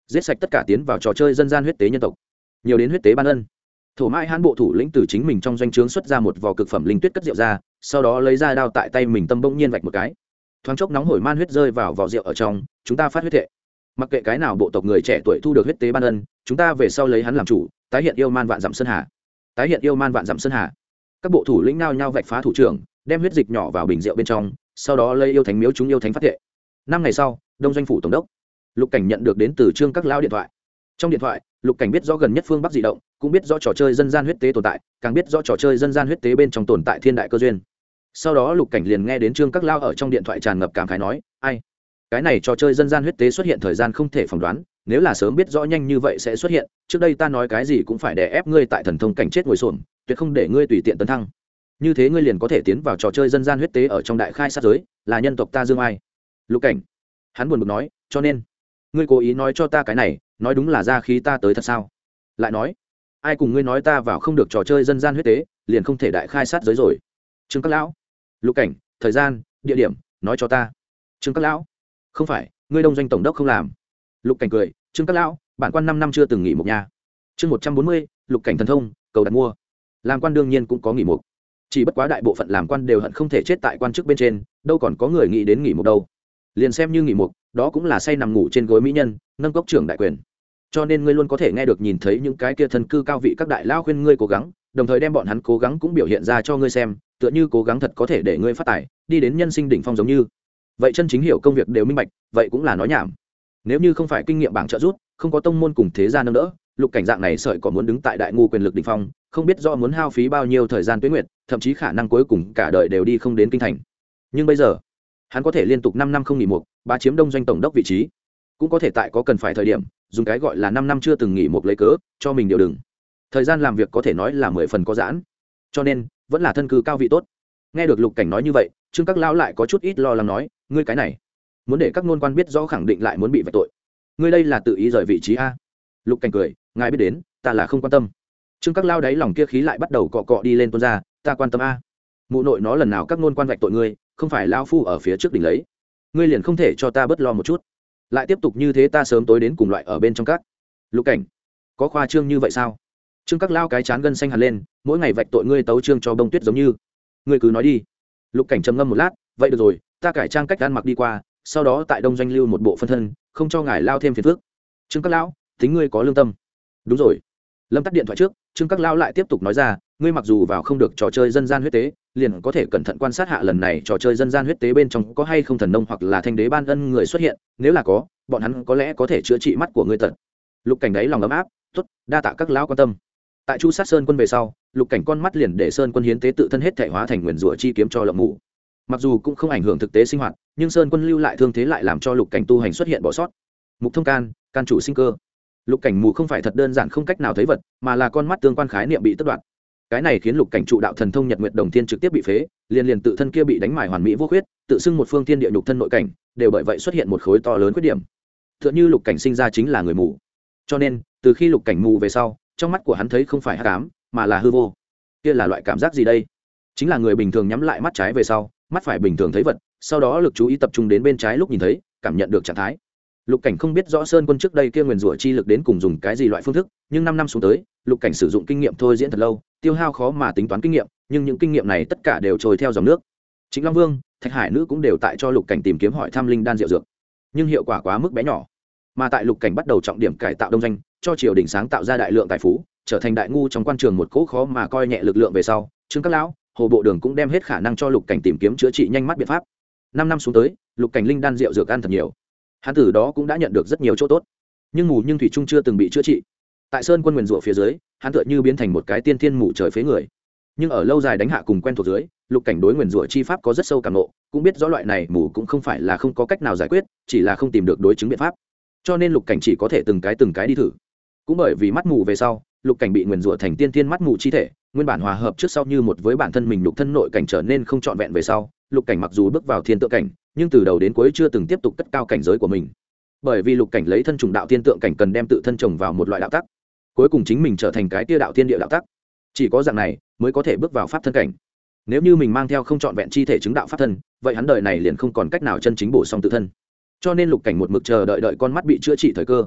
giết sạch tất cả tiến vào trò chơi dân gian huyết tế nhân tộc, nhiều đến huyết tế ban ân. Thổ Mãi Hán bộ thủ lĩnh từ chính mình trong doanh trướng xuất ra một vò cực phẩm linh tuyết cất rượu ra, sau đó lấy ra đao tại tay mình tâm bỗng nhiên vạch một cái, thoáng chốc nóng hổi man huyết rơi vào vò rượu ở trong. Chúng ta phát huyết thệ, mặc kệ cái nào bộ tộc người trẻ tuổi thu được huyết tế ban ân, chúng ta về sau lấy hắn làm chủ, tái hiện yêu man vạn dặm sơn hà, tái hiện yêu man vạn dặm sơn hà. Các bộ thủ lĩnh nao nhau vạch phá thủ trưởng, đem huyết dịch nhỏ vào bình rượu bên trong, sau đó lấy yêu thánh miếu chúng yêu thánh phát thệ. 5 ngày sau, Đông doanh phủ tổng đốc Lục Cảnh nhận được đến từ Trương Các Lão điện thoại. Trong điện thoại, Lục Cảnh biết rõ gần nhất phương Bắc dị động, cũng biết rõ trò chơi dân gian huyết tế tồn tại, càng biết rõ trò chơi dân gian huyết tế bên trong tồn tại thiên đại cơ duyên. Sau đó Lục Cảnh liền nghe đến Trương Các Lão ở trong điện thoại tràn ngập cảm khái nói, ai, cái này trò chơi dân gian huyết tế xuất hiện thời gian không thể phỏng đoán, nếu là sớm biết rõ nhanh như vậy sẽ xuất hiện, trước đây ta nói cái gì cũng phải đè ép ngươi tại thần thông cảnh chết ngồi xổm, tuyệt không để ngươi tùy tiện tấn thăng. Như thế ngươi liền có thể tiến vào trò chơi dân gian huyết tế ở trong đại khai sát giới, là nhân tộc ta dương ai. Lục Cảnh, hắn buồn bực nói, cho nên ngươi cố ý nói cho ta cái này, nói đúng là ra khí ta tới thật sao? Lại nói, ai cùng ngươi nói ta vào không được trò chơi dân gian huyết tế, liền không thể đại khai sát giới rồi? Trương Các Lão, Lục Cảnh, thời gian, địa điểm, nói cho ta. Trương Các Lão, không phải, ngươi Đông doanh tổng đốc không làm. Lục Cảnh cười, Trương Các Lão, bản quan 5 năm chưa từng nghỉ một nhà. Chương 140, Lục Cảnh thần thông, cầu đặt mua. Làm quan đương nhiên cũng có nghỉ một, chỉ bất quá đại bộ phận làm quan đều hận không thể chết tại quan chức bên trên, đâu còn có người nghĩ đến nghỉ một đâu. Liền xem như nghỉ một, đó cũng là say nằm ngủ trên gối mỹ nhân, nâng cốc trưởng đại quyền. Cho nên ngươi luôn có thể nghe được nhìn thấy những cái kia thân cư cao vị các đại lao khuyên ngươi cố gắng, đồng thời đem bọn hắn cố gắng cũng biểu hiện ra cho ngươi xem, tựa như cố gắng thật có thể để ngươi phát tài, đi đến nhân sinh đỉnh phong giống như. Vậy chân chính hiểu công việc đều minh bạch, vậy cũng là nói nhảm. Nếu như không phải kinh nghiệm bảng trợ rút, không có tông môn cùng thế gia nâng đỡ, Lục Cảnh dạng này sợi có muốn đứng tại đại ngu quyền lực đỉnh phong, không biết rõ muốn hao phí bao nhiêu thời gian tuế nguyệt, thậm chí khả năng cuối cùng cả đời đều đi không đến kinh thành. Nhưng bây giờ, hắn có thể liên tục 5 năm không nghỉ một, bá chiếm Đông doanh tổng đốc vị trí, cũng có thể tại có cần phải thời điểm, dùng cái gọi là 5 năm chưa từng nghỉ một lấy cớ, cho mình điều đừng. Thời gian làm việc có thể nói là 10 phần có giãn, cho nên vẫn là thân cư cao vị tốt. Nghe được Lục Cảnh nói như vậy, Trương Các Lão lại có chút ít lo lắng nói, ngươi cái này, muốn để các nôn quan biết rõ khẳng định lại muốn bị vạch tội. Ngươi đây là tự ý rời vị trí a? Lục Cảnh cười, ngài biết đến, ta là không quan tâm. Trương Các Lão đáy lòng kia khí lại bắt đầu cọ cọ đi lên tuôn ra, ta quan tâm a. Mụ nội nó lần nào các nôn quan vạch tội ngươi, không phải lão phu ở phía trước đỉnh lấy, ngươi liền không thể cho ta bớt lo một chút? Lại tiếp tục như thế ta sớm tối đến cùng loại ở bên trong các. Lục Cảnh, có khoa trương như vậy sao? Trương Các Lão cái chán gân xanh hẳn lên, mỗi ngày vạch tội ngươi tấu trương cho bông tuyết giống như. Ngươi cứ nói đi. Lục Cảnh trầm ngâm một lát, vậy được rồi, ta cải trang cách ăn mặc đi qua, sau đó tại Đông doanh lưu một bộ phân thân, không cho ngài lao thêm phiền phức. Trương Các Lão, tính ngươi có lương tâm. Đúng rồi. Lâm tắt điện thoại trước, Trương Các Lão lại tiếp tục nói ra, ngươi mặc dù vào không được trò chơi dân gian huyết tế, liền có thể cẩn thận quan sát hạ lần này trò chơi dân gian huyết tế bên trong có hay không thần nông hoặc là thanh đế ban ân người xuất hiện, nếu là có, bọn hắn có lẽ có thể chữa trị mắt của ngươi tật. Lục Cảnh đấy lòng ấm áp, tốt, đa tạ các lão quan tâm. Tại Chu Sát Sơn quân về sau, Lục Cảnh con mắt liền để Sơn quân hiến tế tự thân hết thể hóa thành nguyên rủa chi kiếm cho lộng mù. Mặc dù cũng không ảnh hưởng thực tế sinh hoạt, nhưng Sơn quân lưu lại thương thế lại làm cho Lục Cảnh tu hành xuất hiện bỏ sót. Mục thông can, can chủ sinh cơ. Lục Cảnh mù không phải thật đơn giản không cách nào thấy vật, mà là con mắt tương quan khái niệm bị tất đoạn. Cái này khiến Lục Cảnh trụ đạo thần thông Nhật Nguyệt Đồng Thiên trực tiếp bị phế, liền tự thân kia bị đánh mài hoàn mỹ vô khuyết, tự xưng một phương thiên địa nhục thân nội cảnh, đều bởi vậy xuất hiện một khối to lớn khuyết điểm. Tựa như Lục Cảnh sinh ra chính là người mù. Cho nên, từ khi Lục Cảnh mù về sau, trong mắt của hắn thấy không phải hắc ám, mà là hư vô. Kia là loại cảm giác gì đây? Chính là người bình thường nhắm lại mắt trái về sau, mắt phải bình thường thấy vật, sau đó lực chú ý tập trung đến bên trái lúc nhìn thấy, cảm nhận được trạng thái. Lục Cảnh không biết rõ Sơn quân trước đây kia nguyên rủa chi lực đến cùng dùng cái gì loại phương thức, nhưng 5 năm xuống tới, Lục Cảnh sử dụng kinh nghiệm thôi diễn thật lâu, tiêu hao khó mà tính toán kinh nghiệm, nhưng những kinh nghiệm này tất cả đều trôi theo dòng nước. Chính Long Vương, Thạch Hải Nữ cũng đều tại cho Lục Cảnh tìm kiếm hỏi thăm linh đan diệu dược, nhưng hiệu quả quá mức bé nhỏ. Mà tại Lục Cảnh bắt đầu trọng điểm cải tạo Đông doanh, cho triều đình sáng tạo ra đại lượng tài phú, trở thành đại ngu trong quan trường một cỗ khó mà coi nhẹ lực lượng về sau, Trương Các Lão, Hồ Bộ Đường cũng đem hết khả năng cho Lục Cảnh tìm kiếm chữa trị nhanh mắt biện pháp. 5 năm xuống tới, Lục Cảnh linh đan rượu dược ăn thật nhiều, hắn từ đó cũng đã nhận được rất nhiều chỗ tốt, nhưng mù nhưng thủy trung chưa từng bị chữa trị. Tại Sơn quân nguyên rủa phía dưới, hắn tựa như biến thành một cái tiên thiên mù trời phế người. Nhưng ở lâu dài đánh hạ cùng quen thuộc dưới, Lục Cảnh đối nguyên rủa chi pháp có rất sâu cảm ngộ, cũng biết rõ loại này mù cũng không phải là không có cách nào giải quyết, chỉ là không tìm được đối chứng biện pháp. Cho nên Lục Cảnh chỉ có thể từng cái đi thử. Cũng bởi vì mắt mù về sau, Lục Cảnh bị nguyên rủa thành tiên thiên mắt mù chi thể, nguyên bản hòa hợp trước sau như một với bản thân mình lục thân nội cảnh trở nên không trọn vẹn về sau, Lục Cảnh mặc dù bước vào thiên tượng cảnh, nhưng từ đầu đến cuối chưa từng tiếp tục cất cao cảnh giới của mình. Bởi vì Lục Cảnh lấy thân trùng đạo thiên tượng cảnh cần đem tự thân trồng vào một loại đạo tắc, cuối cùng chính mình trở thành cái tia đạo thiên địa đạo tắc. Chỉ có dạng này mới có thể bước vào pháp thân cảnh. Nếu như mình mang theo không trọn vẹn chi thể chứng đạo pháp thân, vậy hắn đời này liền không còn cách nào chân chính bổ sung tự thân. Cho nên Lục Cảnh một mực chờ đợi con mắt bị chữa trị thời cơ.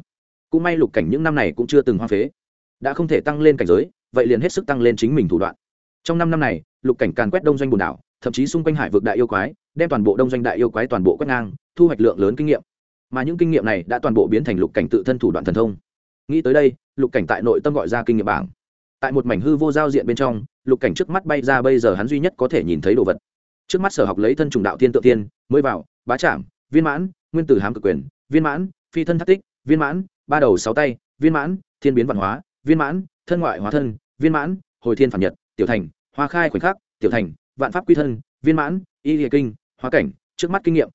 cũng may lục cảnh những năm này cũng chưa từng hoa phế, đã không thể tăng lên cảnh giới, vậy liền hết sức tăng lên chính mình thủ đoạn. Trong 5 năm này, lục cảnh càn quét đông doanh bùn đảo, thậm chí xung quanh hải vực đại yêu quái, đem toàn bộ đông doanh đại yêu quái toàn bộ quét ngang, thu hoạch lượng lớn kinh nghiệm. Mà những kinh nghiệm này đã toàn bộ biến thành lục cảnh tự thân thủ đoạn thần thông. Nghĩ tới đây, lục cảnh tại nội tâm gọi ra kinh nghiệm bảng. Tại một mảnh hư vô giao diện bên trong, lục cảnh trước mắt bay ra bây giờ hắn duy nhất có thể nhìn thấy đồ vật. Trước mắt sở học lấy thân trùng đạo thiên tượng tiên, mới vào, bá trảm, viên mãn, nguyên tử hám cực quyền, viên mãn, phi thân thác tích, viên mãn, ba đầu sáu tay, viên mãn, thiên biến vạn hóa, viên mãn, thân ngoại hóa thân, viên mãn, hồi thiên phản nhật, tiểu thành, hoa khai khoảnh khắc, tiểu thành, vạn pháp quy thân, viên mãn, y liệt kinh, hóa cảnh. Trước mắt kinh nghiệm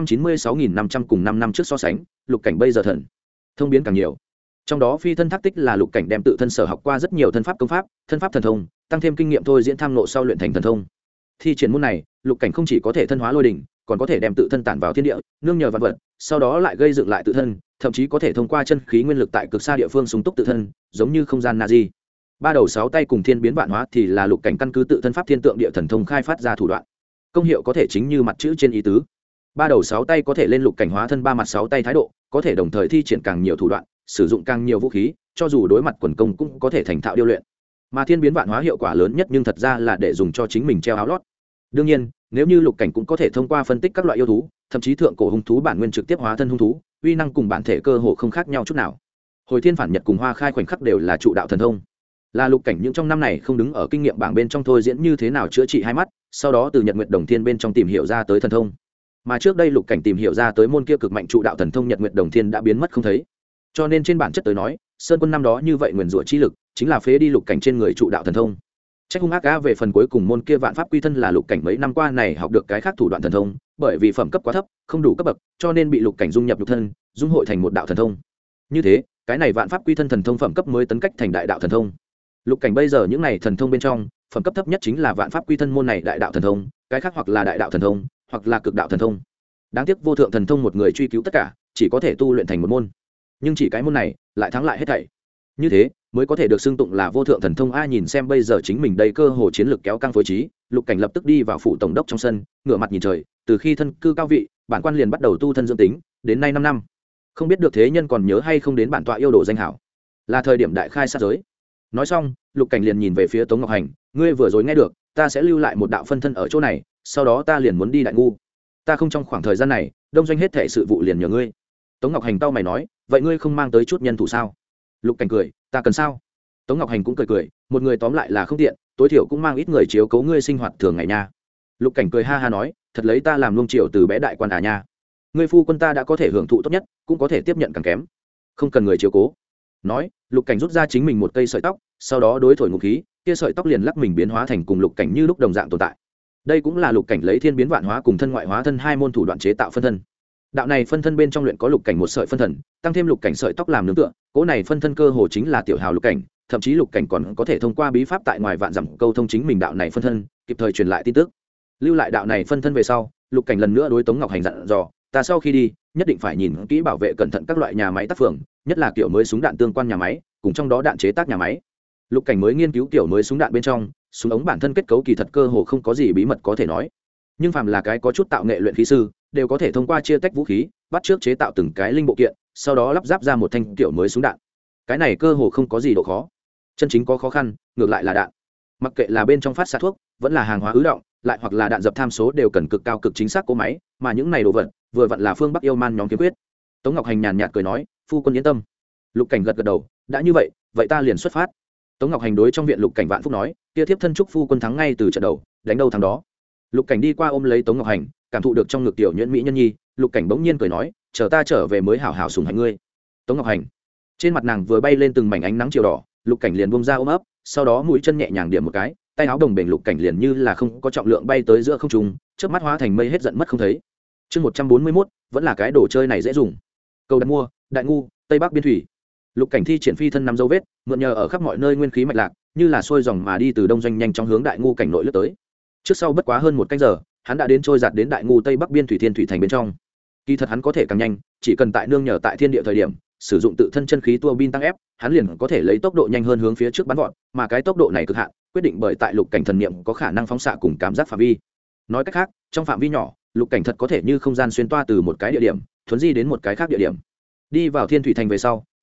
996.500 cùng 5 năm trước so sánh, lục cảnh bây giờ thần thông biến càng nhiều. Trong đó phi thân thác tích là lục cảnh đem tự thân sở học qua rất nhiều thân pháp công pháp, thân pháp thần thông, tăng thêm kinh nghiệm thôi diễn tham nộ sau luyện thành thần thông. Thi triển môn này, lục cảnh không chỉ có thể thân hóa lôi đỉnh, còn có thể đem tự thân tản vào thiên địa, nương nhờ vạn vật, sau đó lại gây dựng lại tự thân, thậm chí có thể thông qua chân khí nguyên lực tại cực xa địa phương súng túc tự thân, giống như không gian Nazi. Ba đầu sáu tay cùng thiên biến vạn hóa thì là lục cảnh căn cứ tự thân pháp thiên tượng địa thần thông khai phát ra thủ đoạn. Công hiệu có thể chính như mặt chữ trên ý tứ. Ba đầu sáu tay có thể lên lục cảnh hóa thân ba mặt sáu tay thái độ, có thể đồng thời thi triển càng nhiều thủ đoạn, sử dụng càng nhiều vũ khí, cho dù đối mặt quần công cũng có thể thành thạo điêu luyện. Mà thiên biến vạn hóa hiệu quả lớn nhất nhưng thật ra là để dùng cho chính mình treo áo lót. Đương nhiên, nếu như lục cảnh cũng có thể thông qua phân tích các loại yêu thú, thậm chí thượng cổ hung thú bản nguyên trực tiếp hóa thân hung thú, uy năng cùng bản thể cơ hồ không khác nhau chút nào. Hồi thiên phản nhật cùng hoa khai khoảnh khắc đều là trụ đạo thần thông. Là lục cảnh những trong năm này không đứng ở kinh nghiệm bảng bên trong thôi diễn như thế nào chữa trị hai mắt, sau đó từ nhật nguyệt đồng thiên bên trong tìm hiểu ra tới thần thông. Mà trước đây lục cảnh tìm hiểu ra tới môn kia cực mạnh trụ đạo thần thông nhật nguyệt đồng thiên đã biến mất không thấy. Cho nên trên bản chất tới nói, sơn quân năm đó như vậy nguyền rủa chi lực chính là phế đi lục cảnh trên người trụ đạo thần thông. Trách hung ác á về phần cuối cùng môn kia vạn pháp quy thân là lục cảnh mấy năm qua này học được cái khác thủ đoạn thần thông, bởi vì phẩm cấp quá thấp, không đủ cấp bậc, cho nên bị lục cảnh dung nhập lục thân, dung hội thành một đạo thần thông. Như thế, cái này vạn pháp quy thân thần thông phẩm cấp mới tấn cách thành đại đạo thần thông. Lục cảnh bây giờ những này thần thông bên trong, phẩm cấp thấp nhất chính là vạn pháp quy thân môn này đại đạo thần thông, cái khác hoặc là đại đạo thần thông, hoặc là cực đạo thần thông. Đáng tiếc vô thượng thần thông một người truy cứu tất cả, chỉ có thể tu luyện thành một môn. Nhưng chỉ cái môn này lại thắng lại hết thảy. Như thế mới có thể được xưng tụng là vô thượng thần thông. Ai nhìn xem bây giờ chính mình đây cơ hồ chiến lược kéo căng phối trí, lục cảnh lập tức đi vào phủ tổng đốc trong sân, ngửa mặt nhìn trời. Từ khi thân cư cao vị, bản quan liền bắt đầu tu thân dưỡng tính, đến nay 5 năm, không biết được thế nhân còn nhớ hay không đến bản tọa yêu đồ danh hảo, là thời điểm đại khai sát giới. Nói xong, lục cảnh liền nhìn về phía Tống Ngọc Hành, ngươi vừa rồi nghe được, ta sẽ lưu lại một đạo phân thân ở chỗ này, sau đó ta liền muốn đi Đại Ngu. Ta không trong khoảng thời gian này, đông doanh hết thảy sự vụ liền nhờ ngươi. Tống Ngọc Hành tao mày nói, vậy ngươi không mang tới chút nhân thủ sao? Lục cảnh cười, ta cần sao? Tống Ngọc Hành cũng cười, một người tóm lại là không tiện, tối thiểu cũng mang ít người chiếu cố ngươi sinh hoạt thường ngày nha. Lục cảnh cười ha ha nói, thật lấy ta làm luông triều từ bé đại quan à nha. Ngươi phu quân ta đã có thể hưởng thụ tốt nhất, cũng có thể tiếp nhận càng kém, không cần người chiếu cố. Nói, lục cảnh rút ra chính mình một cây sợi tóc, sau đó đối thổi ngụ khí, kia sợi tóc liền lắc mình biến hóa thành cùng lục cảnh như lúc đồng dạng tồn tại. Đây cũng là lục cảnh lấy thiên biến vạn hóa cùng thân ngoại hóa thân hai môn thủ đoạn chế tạo phân thân. Đạo này phân thân bên trong luyện có lục cảnh một sợi phân thần, tăng thêm lục cảnh sợi tóc làm nương tựa, cỗ này phân thân cơ hồ chính là tiểu hào lục cảnh, thậm chí lục cảnh còn có thể thông qua bí pháp tại ngoài vạn dặm câu thông chính mình đạo này phân thân, kịp thời truyền lại tin tức. Lưu lại đạo này phân thân về sau, lục cảnh lần nữa đối Tống Ngọc Hành dặn dò, ta sau khi đi, nhất định phải nhìn kỹ bảo vệ cẩn thận các loại nhà máy tác phường, nhất là kiểu mới súng đạn tương quan nhà máy, cùng trong đó đạn chế tác nhà máy. Lục cảnh mới nghiên cứu kiểu mới súng đạn bên trong, súng ống bản thân kết cấu kỳ thật cơ hồ không có gì bí mật có thể nói, nhưng phàm là cái có chút tạo nghệ luyện khí sư đều có thể thông qua chia tách vũ khí, bắt trước chế tạo từng cái linh bộ kiện, sau đó lắp ráp ra một thanh kiểu mới súng đạn. Cái này cơ hồ không có gì độ khó. Chân chính có khó khăn ngược lại là đạn. Mặc kệ là bên trong phát xạ thuốc, vẫn là hàng hóa ứ động, lại hoặc là đạn dập tham số đều cần cực cao cực chính xác cỗ máy, mà những này đồ vật vừa vặn là phương Bắc yêu man nhóm kiếm quyết. Tống Ngọc Hành nhàn nhạt cười nói, phu quân yên tâm. Lục cảnh gật gật đầu, đã như vậy, vậy ta liền xuất phát. Tống Ngọc Hành đối trong viện Lục cảnh vạn phúc nói, kia thiếp thân chúc phu quân thắng ngay từ trận đầu, đánh đâu thắng đó. Lục cảnh đi qua ôm lấy Tống Ngọc Hành, cảm thụ được trong ngực tiểu nhuyễn mỹ nhân nhi, Lục cảnh bỗng nhiên cười nói, chờ ta trở về mới hảo hảo sủng hạnh ngươi. Tống Ngọc Hành, trên mặt nàng vừa bay lên từng mảnh ánh nắng chiều đỏ, Lục cảnh liền buông ra ôm ấp, sau đó mũi chân nhẹ nhàng điểm một cái, tay áo đồng bền Lục cảnh liền như là không có trọng lượng bay tới giữa không trung, chớp mắt hóa thành mây hết giận mất không thấy. Chương 141, vẫn là cái đồ chơi này dễ dùng. Cầu đặt mua, Đại Ngu, Tây Bắc biên thủy. Lục cảnh thi triển phi thân nắm dấu vết, mượn nhờ ở khắp mọi nơi nguyên khí mạch lạc, như là xuôi dòng mà đi từ đông doanh nhanh chóng hướng Đại Ngu cảnh nội lướt tới. Trước sau bất quá hơn một canh giờ, hắn đã đến trôi giạt đến Đại Ngu Tây Bắc biên thủy thiên thủy thành bên trong. Kỳ thật hắn có thể càng nhanh, chỉ cần tại nương nhờ tại thiên địa thời điểm, sử dụng tự thân chân khí tua bin tăng ép, hắn liền có thể lấy tốc độ nhanh hơn hướng phía trước bắn vọt, mà cái tốc độ này cực hạn, quyết định bởi tại lục cảnh thần niệm có khả năng phóng xạ cùng cảm giác phạm vi. Nói cách khác, trong phạm vi nhỏ, lục cảnh thật có thể như không gian xuyên toa từ một cái địa điểm thuấn di đến một cái khác địa điểm. Đi vào thiên thủy thành về sau,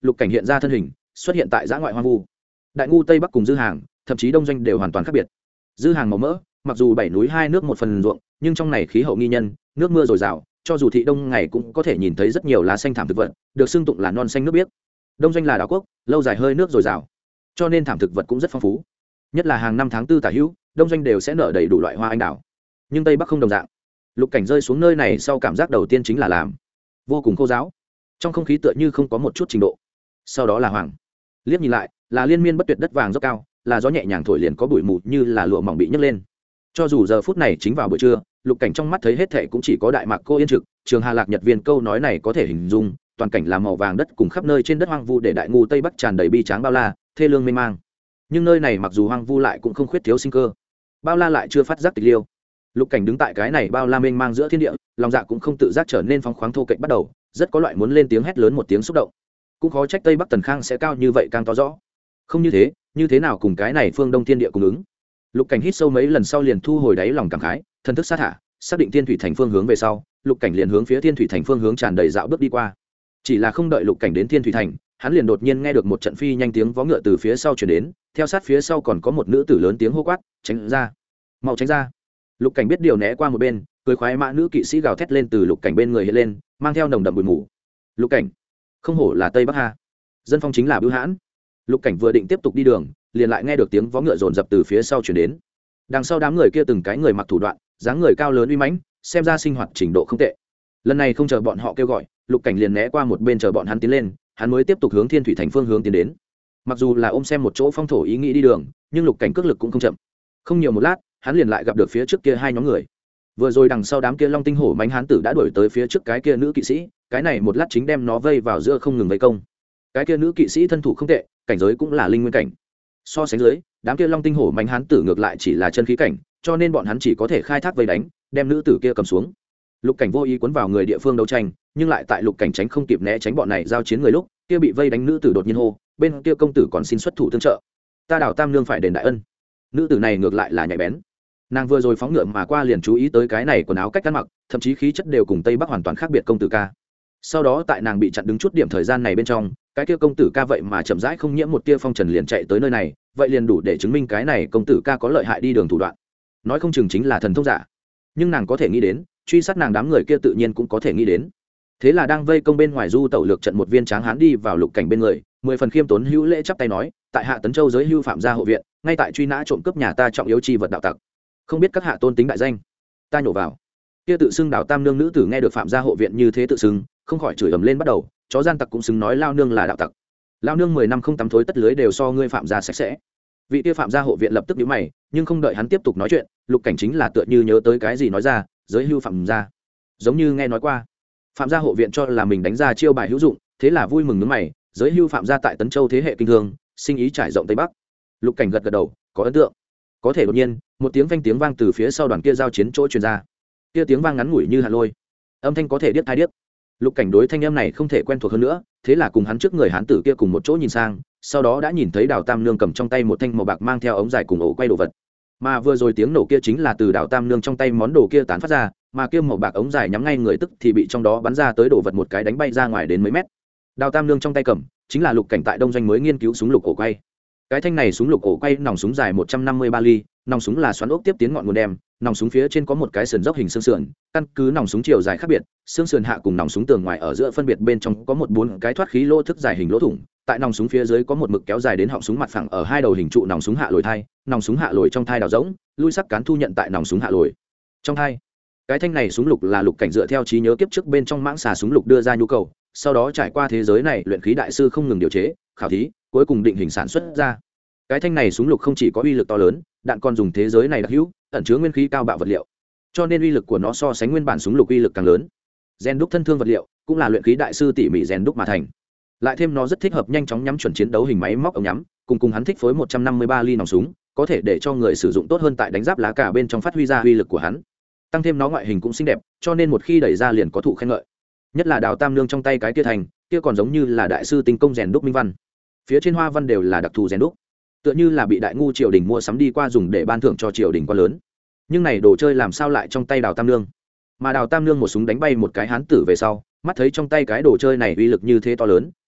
lục cảnh hiện ra thân hình xuất hiện tại giã ngoại hoang vu. Đại ngu tây bắc cùng dư hàng thậm chí đông doanh đều hoàn toàn khác biệt. Dư hàng màu mỡ, mặc dù bảy núi hai nước một phần ruộng, nhưng trong này khí hậu nghi nhân, nước mưa dồi dào, cho dù thị đông ngày cũng có thể nhìn thấy rất nhiều lá xanh thảm thực vật, được xưng tụng là non xanh nước biếc. Đông doanh là đảo quốc, lâu dài hơi nước dồi dào, cho nên thảm thực vật cũng rất phong phú. Nhất là hàng năm tháng tư tả hữu, đông doanh đều sẽ nở đầy đủ loại hoa anh đào. Nhưng tây bắc không đồng dạng. Lục cảnh rơi xuống nơi này sau cảm giác đầu tiên chính là làm vô cùng khô giáo, trong không khí tựa như không có một chút trình độ. Sau đó là hoàng, liếc nhìn lại là liên miên bất tuyệt đất vàng dốc cao, là gió nhẹ nhàng thổi liền có bụi mù như là lụa mỏng bị nhấc lên. Cho dù giờ phút này chính vào buổi trưa, lục cảnh trong mắt thấy hết thảy cũng chỉ có đại mạc cô yên trực, trường hà lạc nhật viên câu nói này có thể hình dung toàn cảnh là màu vàng đất cùng khắp nơi trên đất hoang vu để đại ngu tây bắc tràn đầy bi tráng bao la thê lương mênh mang. Nhưng nơi này mặc dù hoang vu lại cũng không khuyết thiếu sinh cơ, bao la lại chưa phát giác tịch liêu. Lục cảnh đứng tại cái này bao la mênh mang giữa thiên địa, lòng dạ cũng không tự giác trở nên phóng khoáng thô kệch bắt đầu, rất có loại muốn lên tiếng hét lớn một tiếng xúc động. Cũng khó trách tây bắc tần khang sẽ cao như vậy càng to rõ. Không như thế, như thế nào cùng cái này phương đông thiên địa cùng ứng. Lục cảnh hít sâu mấy lần sau liền thu hồi đáy lòng cảm khái, thần thức sát thả, xác định thiên thủy thành phương hướng về sau, lục cảnh liền hướng phía thiên thủy thành phương hướng tràn đầy dạo bước đi qua. Chỉ là không đợi lục cảnh đến thiên thủy thành, hắn liền đột nhiên nghe được một trận phi nhanh tiếng vó ngựa từ phía sau chuyển đến, theo sát phía sau còn có một nữ tử lớn tiếng hô quát, tránh ra, mau tránh ra. Lục cảnh biết điều né qua một bên, cười khoái mã nữ kỵ sĩ gào thét lên từ lục cảnh bên người hiện lên, mang theo nồng đậm bụi mù. Lục cảnh, không hổ là tây bắc ha, dân phong chính là bưu hãn. Lục cảnh vừa định tiếp tục đi đường, liền lại nghe được tiếng vó ngựa dồn dập từ phía sau chuyển đến. Đằng sau đám người kia từng cái người mặc thủ đoạn, dáng người cao lớn uy mãnh, xem ra sinh hoạt trình độ không tệ. Lần này không chờ bọn họ kêu gọi, lục cảnh liền né qua một bên chờ bọn hắn tiến lên, hắn mới tiếp tục hướng thiên thủy thành phương hướng tiến đến. Mặc dù là ôm xem một chỗ phong thổ ý nghĩ đi đường, nhưng lục cảnh cước lực cũng không chậm. Không nhiều một lát, hắn liền lại gặp được phía trước kia hai nhóm người. Vừa rồi đằng sau đám kia long tinh hổ mãnh hán tử đã đuổi tới phía trước cái kia nữ kỵ sĩ, cái này một lát chính đem nó vây vào giữa không ngừng vây công. Cái kia nữ kỵ sĩ thân thủ không tệ, cảnh giới cũng là linh nguyên cảnh. So sánh dưới, đám kia long tinh hổ mãnh hán tử ngược lại chỉ là chân khí cảnh, cho nên bọn hắn chỉ có thể khai thác vây đánh, đem nữ tử kia cầm xuống. Lục cảnh vô ý cuốn vào người địa phương đấu tranh, nhưng lại tại lục cảnh tránh không kịp né tránh bọn này giao chiến người lúc, kia bị vây đánh nữ tử đột nhiên hô, bên kia công tử còn xin xuất thủ tương trợ. Ta đào tam nương phải đền đại ân. Nữ tử này ngược lại là nhạy bén. Nàng vừa rồi phóng ngựa mà qua liền chú ý tới cái này quần áo cách ăn mặc, thậm chí khí chất đều cùng tây bắc hoàn toàn khác biệt công tử ca. Sau đó tại nàng bị chặn đứng chút điểm thời gian này bên trong, cái kia công tử ca vậy mà chậm rãi không nhiễm một tia phong trần liền chạy tới nơi này, vậy liền đủ để chứng minh cái này công tử ca có lợi hại đi đường thủ đoạn. Nói không chừng chính là thần thông giả. Nhưng nàng có thể nghĩ đến, truy sát nàng đám người kia tự nhiên cũng có thể nghĩ đến. Thế là đang vây công bên ngoài du tẩu lược trận một viên tráng hán đi vào lục cảnh bên người, 10 phần khiêm tốn hữu lễ chắp tay nói, tại hạ Tấn Châu giới hưu phạm gia hộ viện, ngay tại truy nã trộm cướp nhà ta trọng yếu chi vật đạo tặc, không biết các hạ tôn tính đại danh. Ta nhổ vào. Kia tự xưng đào tam nương nữ tử nghe được phạm gia hộ viện như thế tự xưng, không khỏi chửi ầm lên bắt đầu, chó gian tặc cũng xứng nói lao nương là đạo tặc. Lao nương 10 năm không tắm thối tất lưới đều so ngươi phạm gia sạch sẽ. Vị kia phạm gia hộ viện lập tức nhíu mày, nhưng không đợi hắn tiếp tục nói chuyện, lục cảnh chính là tựa như nhớ tới cái gì nói ra, giới hưu phạm gia, giống như nghe nói qua. Phạm gia hộ viện cho là mình đánh ra chiêu bài hữu dụng, thế là vui mừng nhướng mày, giới hưu phạm gia tại Tấn Châu thế hệ kinh thương, sinh ý trải rộng tây bắc. Lục cảnh gật gật đầu, có ấn tượng. Có thể đột nhiên, một tiếng vang tiếng vang từ phía sau đoàn kia giao chiến chỗ truyền ra. Kia tiếng vang ngắn ngủi như hạt lôi, âm thanh có thể điếc tai điếc. Lục cảnh đối thanh âm này không thể quen thuộc hơn nữa, thế là cùng hắn trước người hán tử kia cùng một chỗ nhìn sang, sau đó đã nhìn thấy Đào Tam Nương cầm trong tay một thanh màu bạc mang theo ống dài cùng ổ quay đồ vật. Mà vừa rồi tiếng nổ kia chính là từ Đào Tam Nương trong tay món đồ kia tán phát ra, mà kia màu bạc ống dài nhắm ngay người tức thì bị trong đó bắn ra tới đồ vật một cái đánh bay ra ngoài đến mấy mét. Đào Tam Nương trong tay cầm chính là lục cảnh tại đông doanh mới nghiên cứu súng lục ổ quay. Cái thanh này súng lục ổ quay nòng súng dài 153 ly, nòng súng là xoắn ốc tiếp tiến ngọn nguồn đem, nòng súng phía trên có một cái sườn dốc hình xương sườn, căn cứ nòng súng chiều dài khác biệt, xương sườn hạ cùng nòng súng tường ngoài ở giữa phân biệt bên trong có một bốn cái thoát khí lỗ thức dài hình lỗ thủng, tại nòng súng phía dưới có một mực kéo dài đến họng súng mặt phẳng ở hai đầu hình trụ nòng súng hạ lồi thai, nòng súng hạ lồi trong thai đào rỗng, lui sắc cán thu nhận tại nòng súng hạ lồi trong thai. Cái thanh này súng lục là lục cảnh dựa theo trí nhớ kiếp trước bên trong mãng xà súng lục đưa ra nhu cầu, sau đó trải qua thế giới này luyện khí đại sư không ngừng điều chế, khảo thí, cuối cùng định hình sản xuất ra. Cái thanh này súng lục không chỉ có uy lực to lớn, đạn còn dùng thế giới này đặc hữu, ẩn chứa nguyên khí cao bạo vật liệu, cho nên uy lực của nó so sánh nguyên bản súng lục uy lực càng lớn. Gen đúc thân thương vật liệu cũng là luyện khí đại sư tỉ mỉ rèn đúc mà thành, lại thêm nó rất thích hợp nhanh chóng nhắm chuẩn chiến đấu hình máy móc ống nhắm, cùng hắn thích phối 153 ly nòng súng, có thể để cho người sử dụng tốt hơn tại đánh giáp lá cà bên trong phát huy ra uy lực của hắn. Tăng thêm nó ngoại hình cũng xinh đẹp, cho nên một khi đẩy ra liền có thụ khen ngợi. Nhất là Đào Tam Nương trong tay cái kia thành, kia còn giống như là đại sư tinh công rèn đúc minh văn, phía trên hoa văn đều là đặc thù rèn đúc, tựa như là bị đại ngu triều đình mua sắm đi qua dùng để ban thưởng cho triều đình quá lớn. Nhưng này đồ chơi làm sao lại trong tay Đào Tam Nương? Mà Đào Tam Nương một súng đánh bay một cái hán tử về sau, mắt thấy trong tay cái đồ chơi này uy lực như thế to lớn,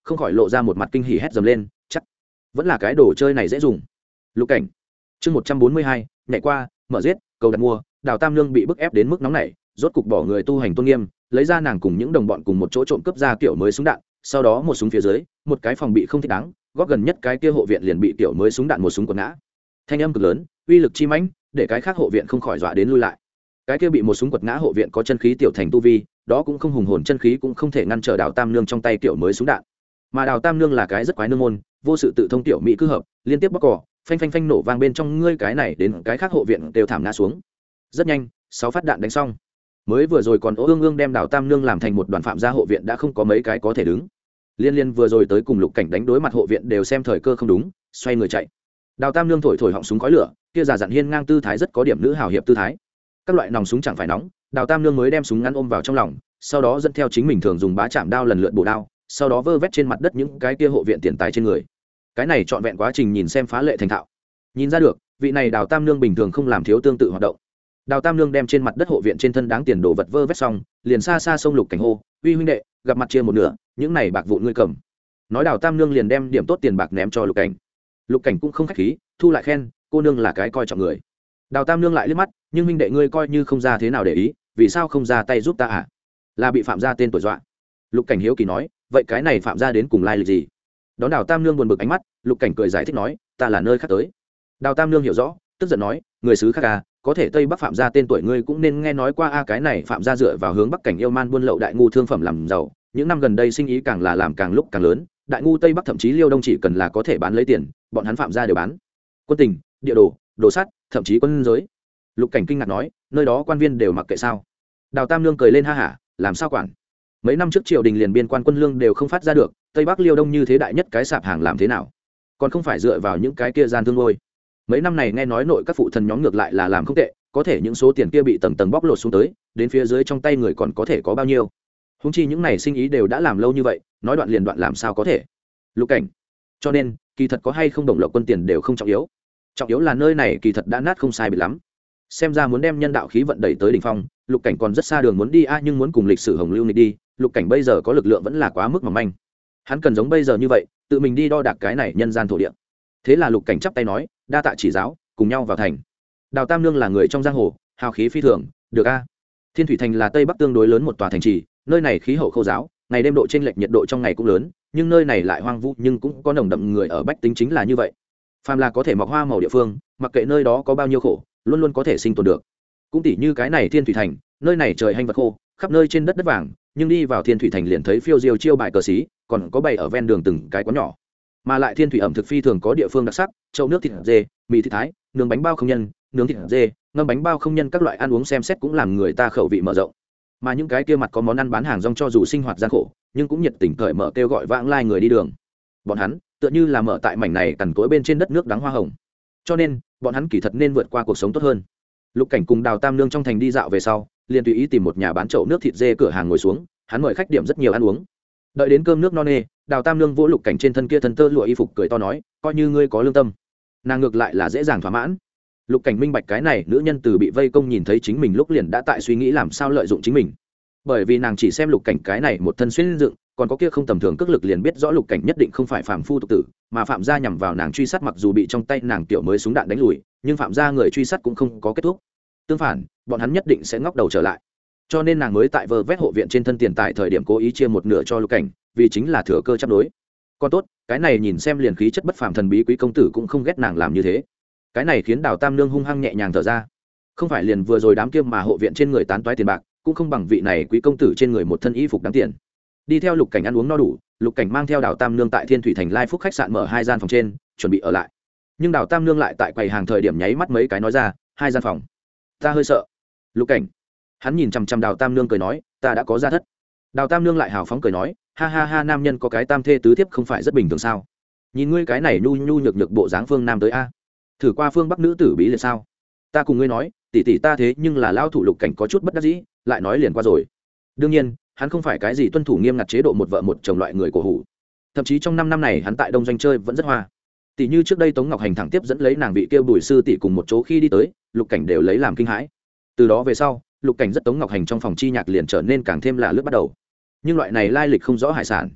không khỏi lộ ra một mặt kinh hỉ hét dầm lên, chắc vẫn là cái đồ chơi này dễ dùng. Lục cảnh chương 142, nhảy qua mở giết cầu đặt mua. Đào Tam Nương bị bức ép đến mức nóng này, rốt cục bỏ người tu hành tôn nghiêm, lấy ra nàng cùng những đồng bọn cùng một chỗ trộm cướp ra kiểu mới súng đạn, sau đó một súng phía dưới, một cái phòng bị không thích đáng, góp gần nhất cái kia hộ viện liền bị kiểu mới súng đạn một súng quật ngã. Thanh âm cực lớn, uy lực chi mãnh, để cái khác hộ viện không khỏi dọa đến lui lại. Cái kia bị một súng quật ngã hộ viện có chân khí tiểu thành tu vi, đó cũng không hùng hồn chân khí cũng không thể ngăn trở Đào Tam Nương trong tay kiểu mới súng đạn. Mà Đào Tam Nương là cái rất quái nương môn, vô sự tự thông tiểu mỹ cứ hợp, liên tiếp bóc cỏ, phanh phanh phanh nổ vang bên trong ngươi cái này đến cái khác hộ viện đều thảm ngã xuống. Rất nhanh, 6 phát đạn đánh xong. Mới vừa rồi còn ương ương đem Đào Tam Nương làm thành một đoàn phạm gia hộ viện đã không có mấy cái có thể đứng. Liên vừa rồi tới cùng Lục cảnh đánh đối mặt hộ viện đều xem thời cơ không đúng, xoay người chạy. Đào Tam Nương thổi họng súng khói lửa, kia giả dặn hiên ngang tư thái rất có điểm nữ hào hiệp tư thái. Các loại nòng súng chẳng phải nóng, Đào Tam Nương mới đem súng ngắn ôm vào trong lòng, sau đó dẫn theo chính mình thường dùng bá chạm đao lần lượt bổ đao, sau đó vơ vét trên mặt đất những cái kia hộ viện tiền tài trên người. Cái này trọn vẹn quá trình nhìn xem phá lệ thành thạo. Nhìn ra được, vị này Đào Tam Nương bình thường không làm thiếu tương tự hoạt động. Đào Tam Nương đem trên mặt đất hộ viện trên thân đáng tiền đồ vật vơ vét xong, liền xa xa sông Lục cảnh hô, uy huynh đệ, gặp mặt chia một nửa, những này bạc vụn ngươi cầm. Nói Đào Tam Nương liền đem điểm tốt tiền bạc ném cho Lục cảnh. Lục cảnh cũng không khách khí, thu lại khen, cô nương là cái coi trọng người. Đào Tam Nương lại liếc mắt, nhưng huynh đệ ngươi coi như không ra thế nào để ý, vì sao không ra tay giúp ta à? Là bị phạm gia tên tuổi dọa. Lục cảnh hiếu kỳ nói, vậy cái này phạm gia đến cùng lai lịch gì? Đón Đào Tam Nương buồn bực ánh mắt, Lục cảnh cười giải thích nói, ta là nơi khác tới. Đào Tam Nương hiểu rõ, tức giận nói, người xứ khác à, có thể Tây Bắc phạm gia tên tuổi ngươi cũng nên nghe nói qua a, cái này phạm gia dựa vào hướng Bắc cảnh yêu man buôn lậu đại ngu thương phẩm làm giàu, những năm gần đây sinh ý càng là làm càng lúc càng lớn, đại ngu Tây Bắc thậm chí Liêu Đông chỉ cần là có thể bán lấy tiền, bọn hắn phạm gia đều bán. Quân tình, địa đồ, đồ sắt, thậm chí quân giới. Lục cảnh kinh ngạc nói, nơi đó quan viên đều mặc kệ sao? Đào Tam Nương cười lên ha hả, làm sao quản? Mấy năm trước triều đình liền biên quan quân lương đều không phát ra được, Tây Bắc Liêu Đông như thế đại nhất cái sạp hàng làm thế nào? Còn không phải dựa vào những cái kia gian thương ngôi. Mấy năm này nghe nói nội các phụ thần nhóm ngược lại là làm không tệ, có thể những số tiền kia bị tầng tầng bóc lột xuống tới, đến phía dưới trong tay người còn có thể có bao nhiêu? Húng chi những này sinh ý đều đã làm lâu như vậy, nói đoạn liền đoạn làm sao có thể? Lục cảnh. Cho nên, kỳ thật có hay không đồng lộc quân tiền đều không trọng yếu. Trọng yếu là nơi này kỳ thật đã nát không sai biệt lắm. Xem ra muốn đem nhân đạo khí vận đẩy tới đỉnh phong, Lục cảnh còn rất xa đường muốn đi a, nhưng muốn cùng lịch sử hồng lưu nghịch đi, Lục cảnh bây giờ có lực lượng vẫn là quá mức mỏng manh. Hắn cần giống bây giờ như vậy, tự mình đi đo đạc cái này nhân gian thổ địa. Thế là Lục cảnh chắp tay nói, đa tạ chỉ giáo, cùng nhau vào thành. Đào Tam Nương là người trong giang hồ, hào khí phi thường, được a. Thiên Thủy thành là Tây Bắc tương đối lớn một tòa thành trì, nơi này khí hậu khô giáo, ngày đêm độ chênh lệch nhiệt độ trong ngày cũng lớn, nhưng nơi này lại hoang vu nhưng cũng có nồng đậm người ở bách tính chính là như vậy. Phàm là có thể mọc hoa màu địa phương, mặc kệ nơi đó có bao nhiêu khổ, luôn luôn có thể sinh tồn được. Cũng tỷ như cái này Thiên Thủy thành, nơi này trời hanh vật khô, khắp nơi trên đất đất vàng, nhưng đi vào Thiên Thủy thành liền thấy phiêu diêu chiêu bài cờ xí, còn có bày ở ven đường từng cái quán nhỏ. Mà lại Thiên Thủy ẩm thực phi thường có địa phương đặc sắc, châu nước thịt dê, mì thịt thái, nướng bánh bao không nhân, nướng thịt dê, ngâm bánh bao không nhân, các loại ăn uống xem xét cũng làm người ta khẩu vị mở rộng. Mà những cái kia mặt có món ăn bán hàng rong cho dù sinh hoạt gian khổ, nhưng cũng nhiệt tình cởi mở kêu gọi vãng lai người đi đường. Bọn hắn tựa như là mở tại mảnh này cằn cỗi bên trên đất nước đắng hoa hồng, cho nên bọn hắn kỳ thật nên vượt qua cuộc sống tốt hơn. Lục cảnh cùng Đào Tam Nương trong thành đi dạo về sau, liền tùy ý tìm một nhà bán chậu nước thịt dê cửa hàng ngồi xuống, hắn mời khách điểm rất nhiều ăn uống. Đợi đến cơm nước no nê, Đào Tam Nương vỗ Lục cảnh trên thân kia thân tơ lụa y phục cười to nói, coi như ngươi có lương tâm. Nàng ngược lại là dễ dàng thỏa mãn. Lục cảnh minh bạch cái này nữ nhân từ bị vây công nhìn thấy chính mình lúc liền đã tại suy nghĩ làm sao lợi dụng chính mình, bởi vì nàng chỉ xem Lục cảnh cái này một thân xuyên dựng, còn có kia không tầm thường cước lực liền biết rõ Lục cảnh nhất định không phải phàm phu tục tử, mà phạm gia nhằm vào nàng truy sát mặc dù bị trong tay nàng tiểu mới súng đạn đánh lùi, nhưng phạm gia người truy sát cũng không có kết thúc. Tương phản, bọn hắn nhất định sẽ ngóc đầu trở lại. Cho nên nàng mới tại vơ vét hộ viện trên thân tiền tài thời điểm cố ý chia một nửa cho Lục cảnh, vì chính là thừa cơ chấp đối. Còn tốt, cái này nhìn xem liền khí chất bất phàm thần bí quý công tử cũng không ghét nàng làm như thế. Cái này khiến Đào Tam Nương hung hăng nhẹ nhàng thở ra. Không phải liền vừa rồi đám kia mà hộ viện trên người tán toái tiền bạc, cũng không bằng vị này quý công tử trên người một thân y phục đáng tiền. Đi theo Lục cảnh ăn uống no đủ, Lục cảnh mang theo Đào Tam Nương tại Thiên Thủy thành Lai Phúc khách sạn mở 2 gian phòng trên, chuẩn bị ở lại. Nhưng Đào Tam Nương lại tại quầy hàng thời điểm nháy mắt mấy cái nói ra, 2 gian phòng. Ta hơi sợ. Lục cảnh. Hắn nhìn chằm chằm Đào Tam Nương cười nói, ta đã có gia thất. Đào Tam Nương lại hào phóng cười nói, ha ha ha, nam nhân có cái tam thê tứ thiếp không phải rất bình thường sao? Nhìn ngươi cái này nhu nhu nhược nhược bộ dáng phương nam tới a. Thử qua phương bắc nữ tử bí liệt sao? Ta cùng ngươi nói, tỷ tỷ ta thế nhưng là lao thủ. Lục cảnh có chút bất đắc dĩ, lại nói liền qua rồi. Đương nhiên, hắn không phải cái gì tuân thủ nghiêm ngặt chế độ một vợ một chồng loại người cổ hủ. Thậm chí trong 5 năm này hắn tại đông doanh chơi vẫn rất hoa. Tỷ như trước đây Tống Ngọc Hành thẳng tiếp dẫn lấy nàng vị kêu Bùi sư tỷ cùng một chỗ khi đi tới, Lục cảnh đều lấy làm kinh hãi. Từ đó về sau, Lục cảnh rất Tống Ngọc Hành trong phòng chi nhạc liền trở nên càng thêm lạ lướt bắt đầu. Nhưng loại này lai lịch không rõ hải sản,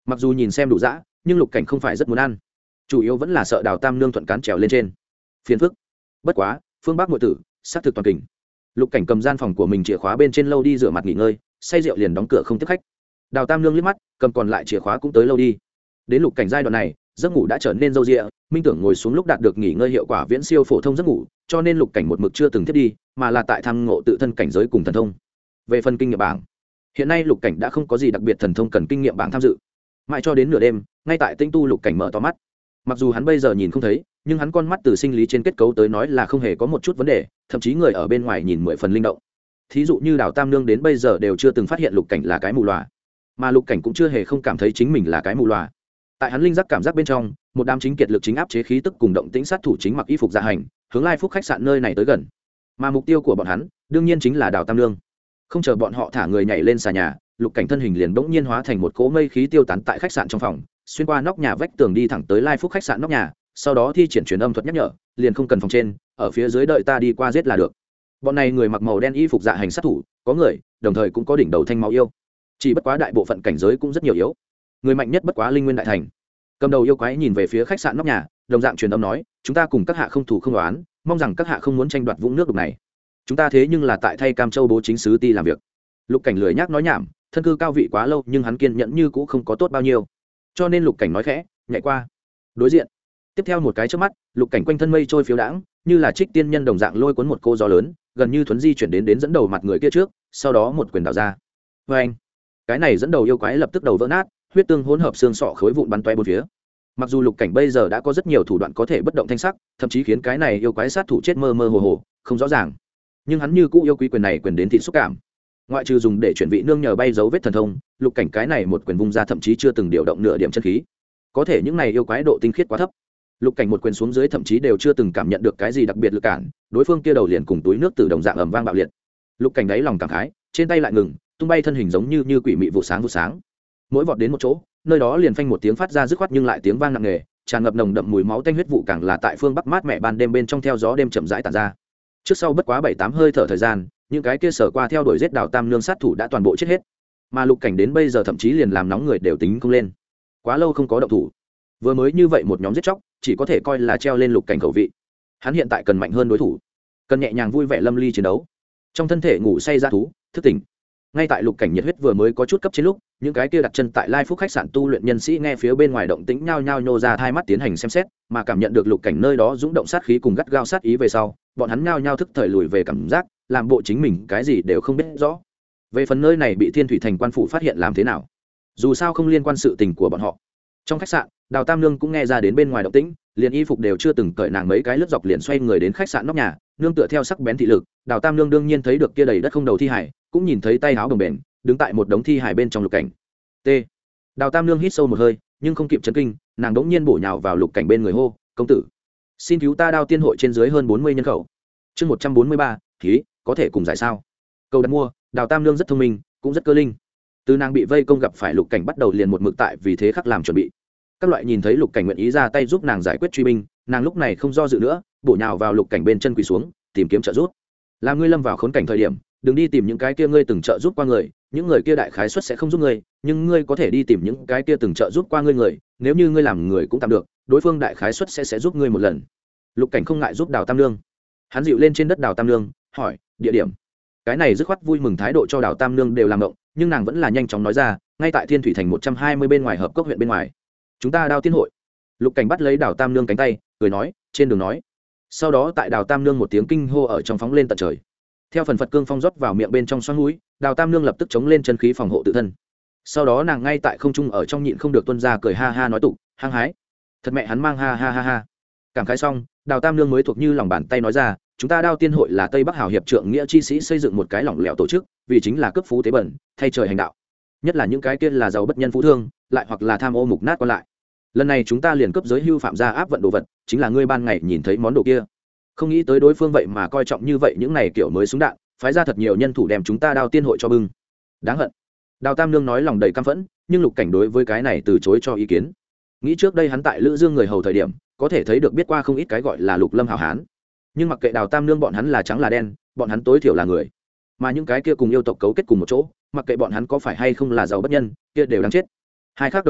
mặc dù nhìn xem đủ dã, nhưng lục cảnh không phải rất muốn ăn, chủ yếu vẫn là sợ đào tam nương thuận cán trèo lên trên phiền phức. Bất quá phương bắc ngụy tử xác thực toàn kình, lục cảnh cầm gian phòng của mình chìa khóa bên trên lâu đi rửa mặt nghỉ ngơi, say rượu liền đóng cửa không tiếp khách. Đào tam nương liếc mắt cầm còn lại chìa khóa cũng tới lâu đi. Đến lục cảnh giai đoạn này giấc ngủ đã trở nên râu rịa, minh tưởng ngồi xuống lúc đạt được nghỉ ngơi hiệu quả viễn siêu phổ thông giấc ngủ, cho nên lục cảnh một mực chưa từng thiết đi, mà là tại tham ngộ tự thân cảnh giới cùng thần thông. Về phần kinh nghiệm bảng, hiện nay lục cảnh đã không có gì đặc biệt thần thông cần kinh nghiệm bảng tham dự. Mãi cho đến nửa đêm, ngay tại tinh tu lục cảnh mở to mắt. Mặc dù hắn bây giờ nhìn không thấy, nhưng hắn con mắt từ sinh lý trên kết cấu tới nói là không hề có một chút vấn đề, thậm chí người ở bên ngoài nhìn 10 phần linh động. Thí dụ như Đào Tam Nương đến bây giờ đều chưa từng phát hiện lục cảnh là cái mù lòa, mà lục cảnh cũng chưa hề không cảm thấy chính mình là cái mù lòa. Tại hắn linh giác cảm giác bên trong, một đám chính kiệt lực chính áp chế khí tức cùng động tĩnh sát thủ chính mặc y phục dạ hành, hướng Lai Phúc khách sạn nơi này tới gần. Mà mục tiêu của bọn hắn, đương nhiên chính là Đào Tam Nương. Không chờ bọn họ thả người nhảy lên xà nhà, lục cảnh thân hình liền bỗng nhiên hóa thành một cỗ mây khí tiêu tán tại khách sạn trong phòng, xuyên qua nóc nhà vách tường đi thẳng tới Lai Phúc khách sạn nóc nhà, sau đó thi triển truyền âm thuật nhắc nhở, liền không cần phòng trên, ở phía dưới đợi ta đi qua giết là được. Bọn này người mặc màu đen y phục dạ hành sát thủ, có người, đồng thời cũng có đỉnh đầu thanh máu yêu. Chỉ bất quá đại bộ phận cảnh giới cũng rất nhiều yếu. Người mạnh nhất bất quá linh nguyên đại thành. Cầm đầu yêu quái nhìn về phía khách sạn nóc nhà, đồng dạng truyền âm nói, chúng ta cùng các hạ không thủ không đoán, mong rằng các hạ không muốn tranh đoạt vũng nước đục này. Chúng ta thế nhưng là tại thay Cam Châu bố chính sứ ti làm việc. Lục cảnh lười nhác nói nhảm, thân cư cao vị quá lâu nhưng hắn kiên nhẫn như cũ không có tốt bao nhiêu, cho nên lục cảnh nói khẽ nhảy qua đối diện. Tiếp theo một cái trước mắt, lục cảnh quanh thân mây trôi phiếu đãng, như là trích tiên nhân đồng dạng lôi cuốn một cô gió lớn, gần như thuấn di chuyển đến dẫn đầu mặt người kia trước, sau đó một quyền đảo ra. Vê anh, cái này dẫn đầu yêu quái lập tức đầu vỡ nát, huyết tương hỗn hợp xương sọ khối vụn bắn toe bốn phía. Mặc dù lục cảnh bây giờ đã có rất nhiều thủ đoạn có thể bất động thanh sắc, thậm chí khiến cái này yêu quái sát thủ chết mơ mơ hồ hồ không rõ ràng, nhưng hắn như cũ yêu quý quyền này, quyền đến thịt xúc cảm. Ngoại trừ dùng để chuyển vị nương nhờ bay dấu vết thần thông, lục cảnh cái này một quyền vung ra thậm chí chưa từng điều động nửa điểm chân khí. Có thể những này yêu quái độ tinh khiết quá thấp, lục cảnh một quyền xuống dưới thậm chí đều chưa từng cảm nhận được cái gì đặc biệt lực cản, đối phương kia đầu liền cùng túi nước từ đồng dạng ầm vang bạo liệt. Lục cảnh đáy lòng cảm khái, trên tay lại ngừng, tung bay thân hình giống như quỷ mị vụ sáng. Mỗi vọt đến một chỗ, nơi đó liền phanh một tiếng phát ra dứt khoát nhưng lại tiếng vang nặng nề, tràn ngập nồng đậm mùi máu tanh huyết vụ, càng là tại phương bắc mát mẻ ban đêm bên trong theo gió đêm chậm rãi tản ra. Trước sau bất quá 7-8 hơi thở thời gian, những cái kia sở qua theo đuổi giết Đào Tam Nương sát thủ đã toàn bộ chết hết, mà lục cảnh đến bây giờ thậm chí liền làm nóng người đều tính không lên, quá lâu không có động thủ. Vừa mới như vậy một nhóm giết chóc, chỉ có thể coi là treo lên lục cảnh khẩu vị. Hắn hiện tại cần mạnh hơn đối thủ, cần nhẹ nhàng vui vẻ lâm ly chiến đấu. Trong thân thể ngủ say ra thú thức tỉnh. Ngay tại lục cảnh nhiệt huyết vừa mới có chút cấp trên lúc, những cái kia đặt chân tại Lai Phúc khách sạn tu luyện nhân sĩ nghe phía bên ngoài động tĩnh nhao nhao nhô ra hai mắt tiến hành xem xét, mà cảm nhận được lục cảnh nơi đó dũng động sát khí cùng gắt gao sát ý về sau, bọn hắn nhao nhao thức thời lùi về cảm giác, làm bộ chính mình cái gì đều không biết rõ. Về phần nơi này bị Thiên Thủy Thành quan phủ phát hiện làm thế nào, dù sao không liên quan sự tình của bọn họ. Trong khách sạn, Đào Tam Nương cũng nghe ra đến bên ngoài động tĩnh, liền y phục đều chưa từng cởi, nàng mấy cái lướt dọc liền xoay người đến khách sạn nóc nhà, nương tựa theo sắc bén thị lực, Đào Tam Nương đương nhiên thấy được kia đầy đất không đầu thi hải, cũng nhìn thấy tay áo đồng bền đứng tại một đống thi hải bên trong lục cảnh. T. Đào Tam Nương hít sâu một hơi, nhưng không kịp chấn kinh, nàng đống nhiên bổ nhào vào lục cảnh bên người hô, công tử, xin cứu ta. Đao tiên hội trên dưới hơn 40 nhân khẩu, chương 143, khí có thể cùng giải sao? Câu đặt mua. Đào Tam Nương rất thông minh, cũng rất cơ linh. Từ nàng bị vây công gặp phải lục cảnh bắt đầu liền một mực tại vì thế khắc làm chuẩn bị. Các loại nhìn thấy lục cảnh nguyện ý ra tay giúp nàng giải quyết truy binh, nàng lúc này không do dự nữa, bổ nhào vào lục cảnh bên chân quỳ xuống, tìm kiếm trợ giúp. Làm ngươi lâm vào khốn cảnh thời điểm, đừng đi tìm những cái kia ngươi từng trợ giúp qua người, những người kia đại khái suất sẽ không giúp ngươi, nhưng ngươi có thể đi tìm những cái kia từng trợ giúp qua ngươi người, nếu như ngươi làm người cũng tạm được, đối phương đại khái suất sẽ giúp ngươi một lần. Lục cảnh không ngại giúp Đào Tam Nương. Hắn dịu lên trên đất Đào Tam Nương, hỏi địa điểm. Cái này dứt khoát vui mừng thái độ cho Đào Tam Nương đều làm động, nhưng nàng vẫn là nhanh chóng nói ra, ngay tại Thiên Thủy Thành 120 bên ngoài hợp cốc huyện bên ngoài. Chúng ta Đao tiên hội. Lục cảnh bắt lấy Đào Tam Nương cánh tay, cười nói, trên đường nói. Sau đó tại Đào Tam Nương một tiếng kinh hô ở trong phóng lên tận trời. Theo phần phật cương phong rót vào miệng bên trong xoắn mũi, Đào Tam Nương lập tức chống lên chân khí phòng hộ tự thân. Sau đó nàng ngay tại không trung ở trong nhịn không được tuôn ra cười ha ha nói tục, hăng hái. Thật mẹ hắn mang ha ha ha ha. Cảm khái xong, Đào Tam Nương mới thuộc như lòng bàn tay nói ra, chúng ta Đao tiên hội là Tây Bắc hào hiệp trượng nghĩa chi sĩ xây dựng một cái lỏng lẻo tổ chức, vì chính là cướp phú tế bẩn, thay trời hành đạo. Nhất là những cái kia là giàu bất nhân phú thương, lại hoặc là tham ô mục nát còn lại. Lần này chúng ta liền cướp giới hưu phạm gia áp vận đồ vật, chính là ngươi ban ngày nhìn thấy món đồ kia. Không nghĩ tới đối phương vậy mà coi trọng như vậy những này kiểu mới súng đạn, phái ra thật nhiều nhân thủ đem chúng ta Đao tiên hội cho bưng. Đáng hận. Đào Tam Nương nói lòng đầy căm phẫn, nhưng lục cảnh đối với cái này từ chối cho ý kiến. Nghĩ trước đây hắn tại Lữ Dương người hầu thời điểm, có thể thấy được biết qua không ít cái gọi là lục lâm hảo hán, nhưng mặc kệ Đào Tam Nương bọn hắn là trắng là đen, bọn hắn tối thiểu là người, mà những cái kia cùng yêu tộc cấu kết cùng một chỗ, mặc kệ bọn hắn có phải hay không là giàu bất nhân, kia đều đáng chết. Hai khắc đồng hồ,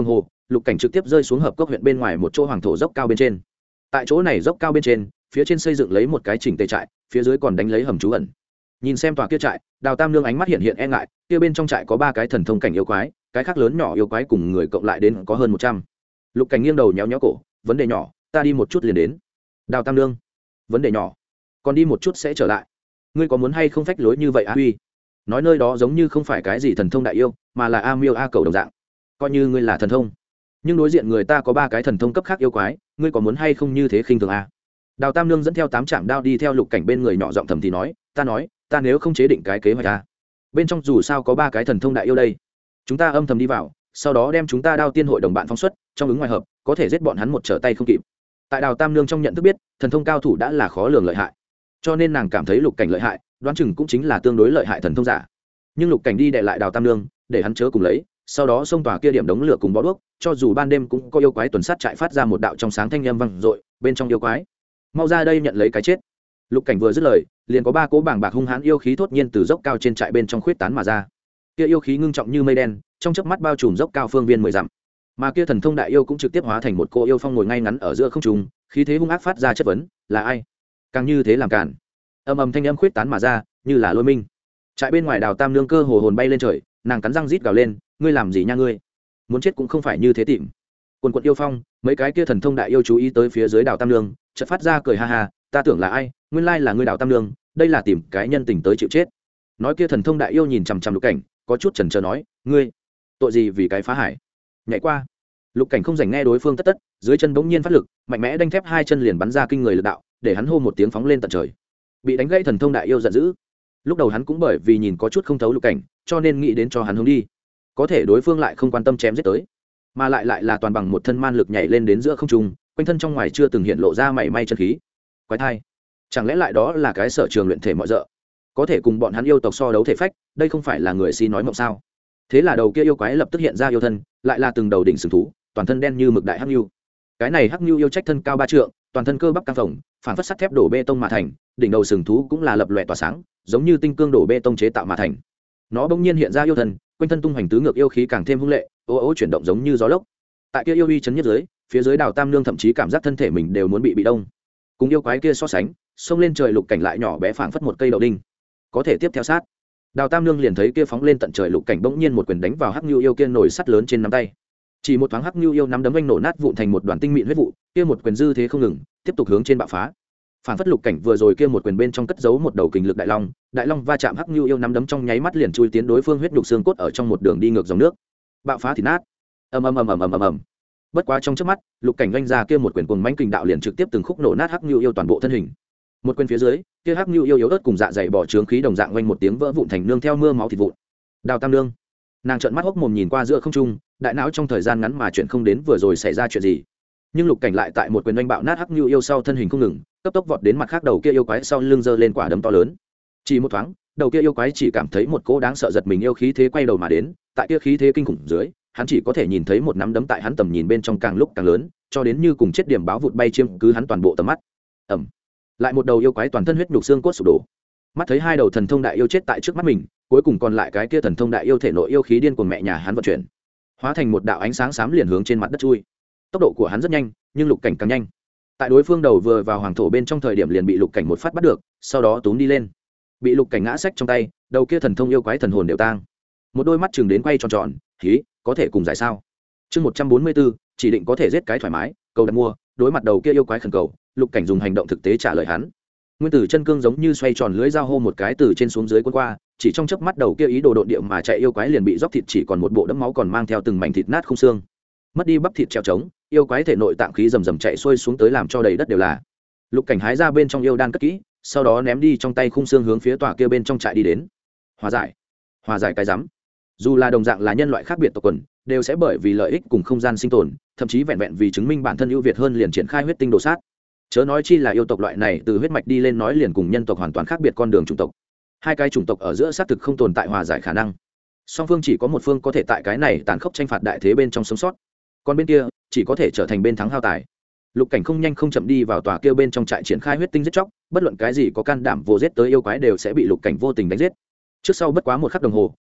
lục cảnh trực tiếp rơi xuống hợp cốc huyện bên ngoài một chỗ hoàng thổ dốc cao bên trên. Tại chỗ này dốc cao bên trên, phía trên xây dựng lấy một cái chỉnh tề trại, phía dưới còn đánh lấy hầm trú ẩn. Nhìn xem tòa kia trại, Đào Tam Nương ánh mắt hiện hiện e ngại, kia bên trong trại có 3 cái thần thông cảnh yêu quái, cái khác lớn nhỏ yêu quái cùng người cộng lại đến có hơn 100. Lục cảnh nghiêng đầu nhéo nhéo cổ, vấn đề nhỏ, ta đi một chút liền đến. Đào Tam Nương, vấn đề nhỏ, còn đi một chút sẽ trở lại. Ngươi có muốn hay không phách lối như vậy a huy? Nói nơi đó giống như không phải cái gì thần thông đại yêu, mà là a miêu a cầu đồng dạng. Coi như ngươi là thần thông, nhưng đối diện người ta có 3 cái thần thông cấp khác yêu quái, ngươi có muốn hay không như thế khinh thường a? Đào Tam Nương dẫn theo 8 trạm đao đi theo lục cảnh bên người nhỏ giọng thầm thì nói, ta nếu không chế định cái kế hoạch a, bên trong dù sao có 3 cái thần thông đại yêu đây, chúng ta âm thầm đi vào, sau đó đem chúng ta đao tiên hội đồng bạn phóng xuất, trong ứng ngoài hợp, có thể giết bọn hắn một trở tay không kịp. Tại Đào Tam Nương trong nhận thức biết, thần thông cao thủ đã là khó lường lợi hại, cho nên nàng cảm thấy lục cảnh lợi hại, đoán chừng cũng chính là tương đối lợi hại thần thông giả. Nhưng lục cảnh đi đè lại Đào Tam Nương, để hắn chớ cùng lấy, sau đó xông tòa kia điểm đống lửa cùng bó đuốc, cho dù ban đêm cũng có yêu quái tuần sát trại phát ra một đạo trong sáng thanh âm vang dội, bên trong yêu quái, mau ra đây nhận lấy cái chết. Lục cảnh vừa dứt lời, liền có 3 cỗ bảng bạc hung hãn yêu khí thốt nhiên từ dốc cao trên trại bên trong khuyết tán mà ra. Kia yêu khí ngưng trọng như mây đen, trong chớp mắt bao trùm dốc cao phương viên 10 dặm. Mà kia thần thông đại yêu cũng trực tiếp hóa thành một cô yêu phong ngồi ngay ngắn ở giữa không trung, khí thế hung ác phát ra chất vấn, là ai? Càng như thế làm cản. Âm ầm thanh âm khuyết tán mà ra, như là lôi minh. Trại bên ngoài Đào Tam Nương cơ hồ hồn bay lên trời, nàng cắn răng rít gào lên, ngươi làm gì nha ngươi? Muốn chết cũng không phải như thế tìm. Quần quần yêu phong, mấy cái kia thần thông đại yêu chú ý tới phía dưới Đào Tam Nương, chợt phát ra cười ha ha, ta tưởng là ai, nguyên lai là ngươi Đào Tam Nương, đây là tìm cái nhân tình tới chịu chết. Nói kia thần thông đại yêu nhìn chằm chằm lục cảnh, có chút chần chờ nói, ngươi tội gì vì cái phá hải? Nhảy qua. Lục cảnh không dành nghe đối phương tất tất, dưới chân bỗng nhiên phát lực, mạnh mẽ đanh thép 2 chân liền bắn ra kinh người lực đạo, để hắn hô một tiếng phóng lên tận trời. Bị đánh gãy thần thông đại yêu giận dữ. Lúc đầu hắn cũng bởi vì nhìn có chút không thấu lục cảnh, cho nên nghĩ đến cho hắn hướng đi. Có thể đối phương lại không quan tâm chém giết tới, mà lại là toàn bằng một thân man lực nhảy lên đến giữa không trung, quanh thân trong ngoài chưa từng hiện lộ ra mảy may chân khí. Quái thai, chẳng lẽ lại đó là cái sở trường luyện thể mọi dợ, có thể cùng bọn hắn yêu tộc so đấu thể phách, đây không phải là người si nói mộng sao? Thế là đầu kia yêu quái lập tức hiện ra yêu thân, lại là từng đầu đỉnh sừng thú, toàn thân đen như mực đại hắc nhu. Cái này hắc nhu yêu trách thân cao 3 trượng, toàn thân cơ bắp căng phồng, phản phất sắt thép đổ bê tông mà thành, đỉnh đầu sừng thú cũng là lập lòe tỏa sáng, giống như tinh cương đổ bê tông chế tạo mà thành. Nó bỗng nhiên hiện ra yêu thân, quanh thân tung hoành tứ ngược yêu khí càng thêm hung lệ, ô ô chuyển động giống như gió lốc. Tại kia yêu uy chấn nhất dưới, phía dưới Đào Tam Nương thậm chí cảm giác thân thể mình đều muốn bị đông. Cùng yêu quái kia so sánh, xông lên trời lục cảnh lại nhỏ bé phảng phất một cây đậu đinh, có thể tiếp theo sát. Đào Tam Nương liền thấy kia phóng lên tận trời lục cảnh bỗng nhiên một quyền đánh vào hắc nhu yêu kia nổi sắt lớn trên nắm tay. Chỉ một thoáng hắc nhu yêu nắm đấm vanh nổ nát vụn thành một đoàn tinh mịn huyết vụ, kia một quyền dư thế không ngừng, tiếp tục hướng trên bạo phá. Phản phất lục cảnh vừa rồi kia một quyền bên trong cất giấu một đầu kình lực đại long va chạm hắc nhu yêu nắm đấm trong nháy mắt liền chui tiến đối phương huyết nhục xương cốt ở trong một đường đi ngược dòng nước, bạo phá thì nát. Ầm ầm ầm ầm ầm ầm. Bất quá trong chớp mắt, lục cảnh vanh ra kia một quyền cuồng mãnh kình đạo liền trực tiếp từng khúc nổ nát hắc nhu yêu toàn bộ thân hình. Một quyền phía dưới, kia hắc nhu yêu yếu ớt cùng dạ dày bỏ trướng khí đồng dạng vanh một tiếng vỡ vụn thành nương theo mưa máu thịt vụn. Đào Tam Nương, nàng trợn mắt hốc mồm nhìn qua giữa không trung, đại não trong thời gian ngắn mà chuyện không đến vừa rồi xảy ra chuyện gì. Nhưng lục cảnh lại tại một quyền oanh bạo nát hắc nhu yêu sau thân hình không ngừng, cấp tốc vọt đến mặt khác đầu kia yêu quái sau lưng giơ lên quả đấm to lớn. Chỉ một thoáng, đầu kia yêu quái chỉ cảm thấy một cỗ đáng sợ giật mình yêu khí thế quay đầu mà đến, tại kia khí thế kinh khủng dưới, hắn chỉ có thể nhìn thấy một nắm đấm tại hắn tầm nhìn bên trong càng lúc càng lớn, cho đến như cùng chết điểm báo vụt bay chiếm cứ hắn toàn bộ tầm mắt. Ầm. Lại một đầu yêu quái toàn thân huyết nhục xương cốt sụp đổ. Mắt thấy 2 đầu thần thông đại yêu chết tại trước mắt mình, cuối cùng còn lại cái kia thần thông đại yêu thể nội yêu khí điên cuồng mẹ nhà hắn vận chuyển, hóa thành một đạo ánh sáng xám liền hướng trên mặt đất chui. Tốc độ của hắn rất nhanh, nhưng lục cảnh càng nhanh. Tại đối phương đầu vừa vào hoàng thổ bên trong thời điểm liền bị lục cảnh một phát bắt được, sau đó túm đi lên. Bị lục cảnh ngã xách trong tay, đầu kia thần thông yêu quái thần hồn đều tang. Một đôi mắt chừng đến quay tròn tròn, hí, có thể cùng giải sao? Chương 144, chỉ định có thể giết cái thoải mái, cầu đặt mua, đối mặt đầu kia yêu quái khẩn cầu, lục cảnh dùng hành động thực tế trả lời hắn. Nguyên tử chân cương giống như xoay tròn lưỡi dao hô một cái từ trên xuống dưới cuốn qua, chỉ trong chớp mắt đầu kia ý đồ độn địa mà chạy yêu quái liền bị róc thịt chỉ còn một bộ đẫm máu còn mang theo từng mảnh thịt nát không xương. Mất đi bắp thịt treo trống, yêu quái thể nội tạng khí rầm rầm chạy xuôi xuống tới làm cho đầy đất đều là. Lục cảnh hái ra bên trong yêu đan cất kỹ, sau đó ném đi trong tay khung xương hướng phía tòa kia bên trong trại đi đến. Hòa giải cái rắm. Dù là đồng dạng là nhân loại khác biệt tộc quần, đều sẽ bởi vì lợi ích cùng không gian sinh tồn, thậm chí vẹn vẹn vì chứng minh bản thân ưu việt hơn liền triển khai huyết tinh đồ sát. Chớ nói chi là yêu tộc loại này từ huyết mạch đi lên nói liền cùng nhân tộc hoàn toàn khác biệt con đường chủng tộc. 2 cái chủng tộc ở giữa xác thực không tồn tại hòa giải khả năng. Song phương chỉ có một phương có thể tại cái này tàn khốc tranh phạt đại thế bên trong sống sót, còn bên kia chỉ có thể trở thành bên thắng hao tài. Lục cảnh không nhanh không chậm đi vào tòa kia bên trong trại triển khai huyết tinh giết chóc, bất luận cái gì có can đảm vô giết tới yêu quái đều sẽ bị lục cảnh vô tình đánh giết. Trước sau bất quá một khắc đồng hồ,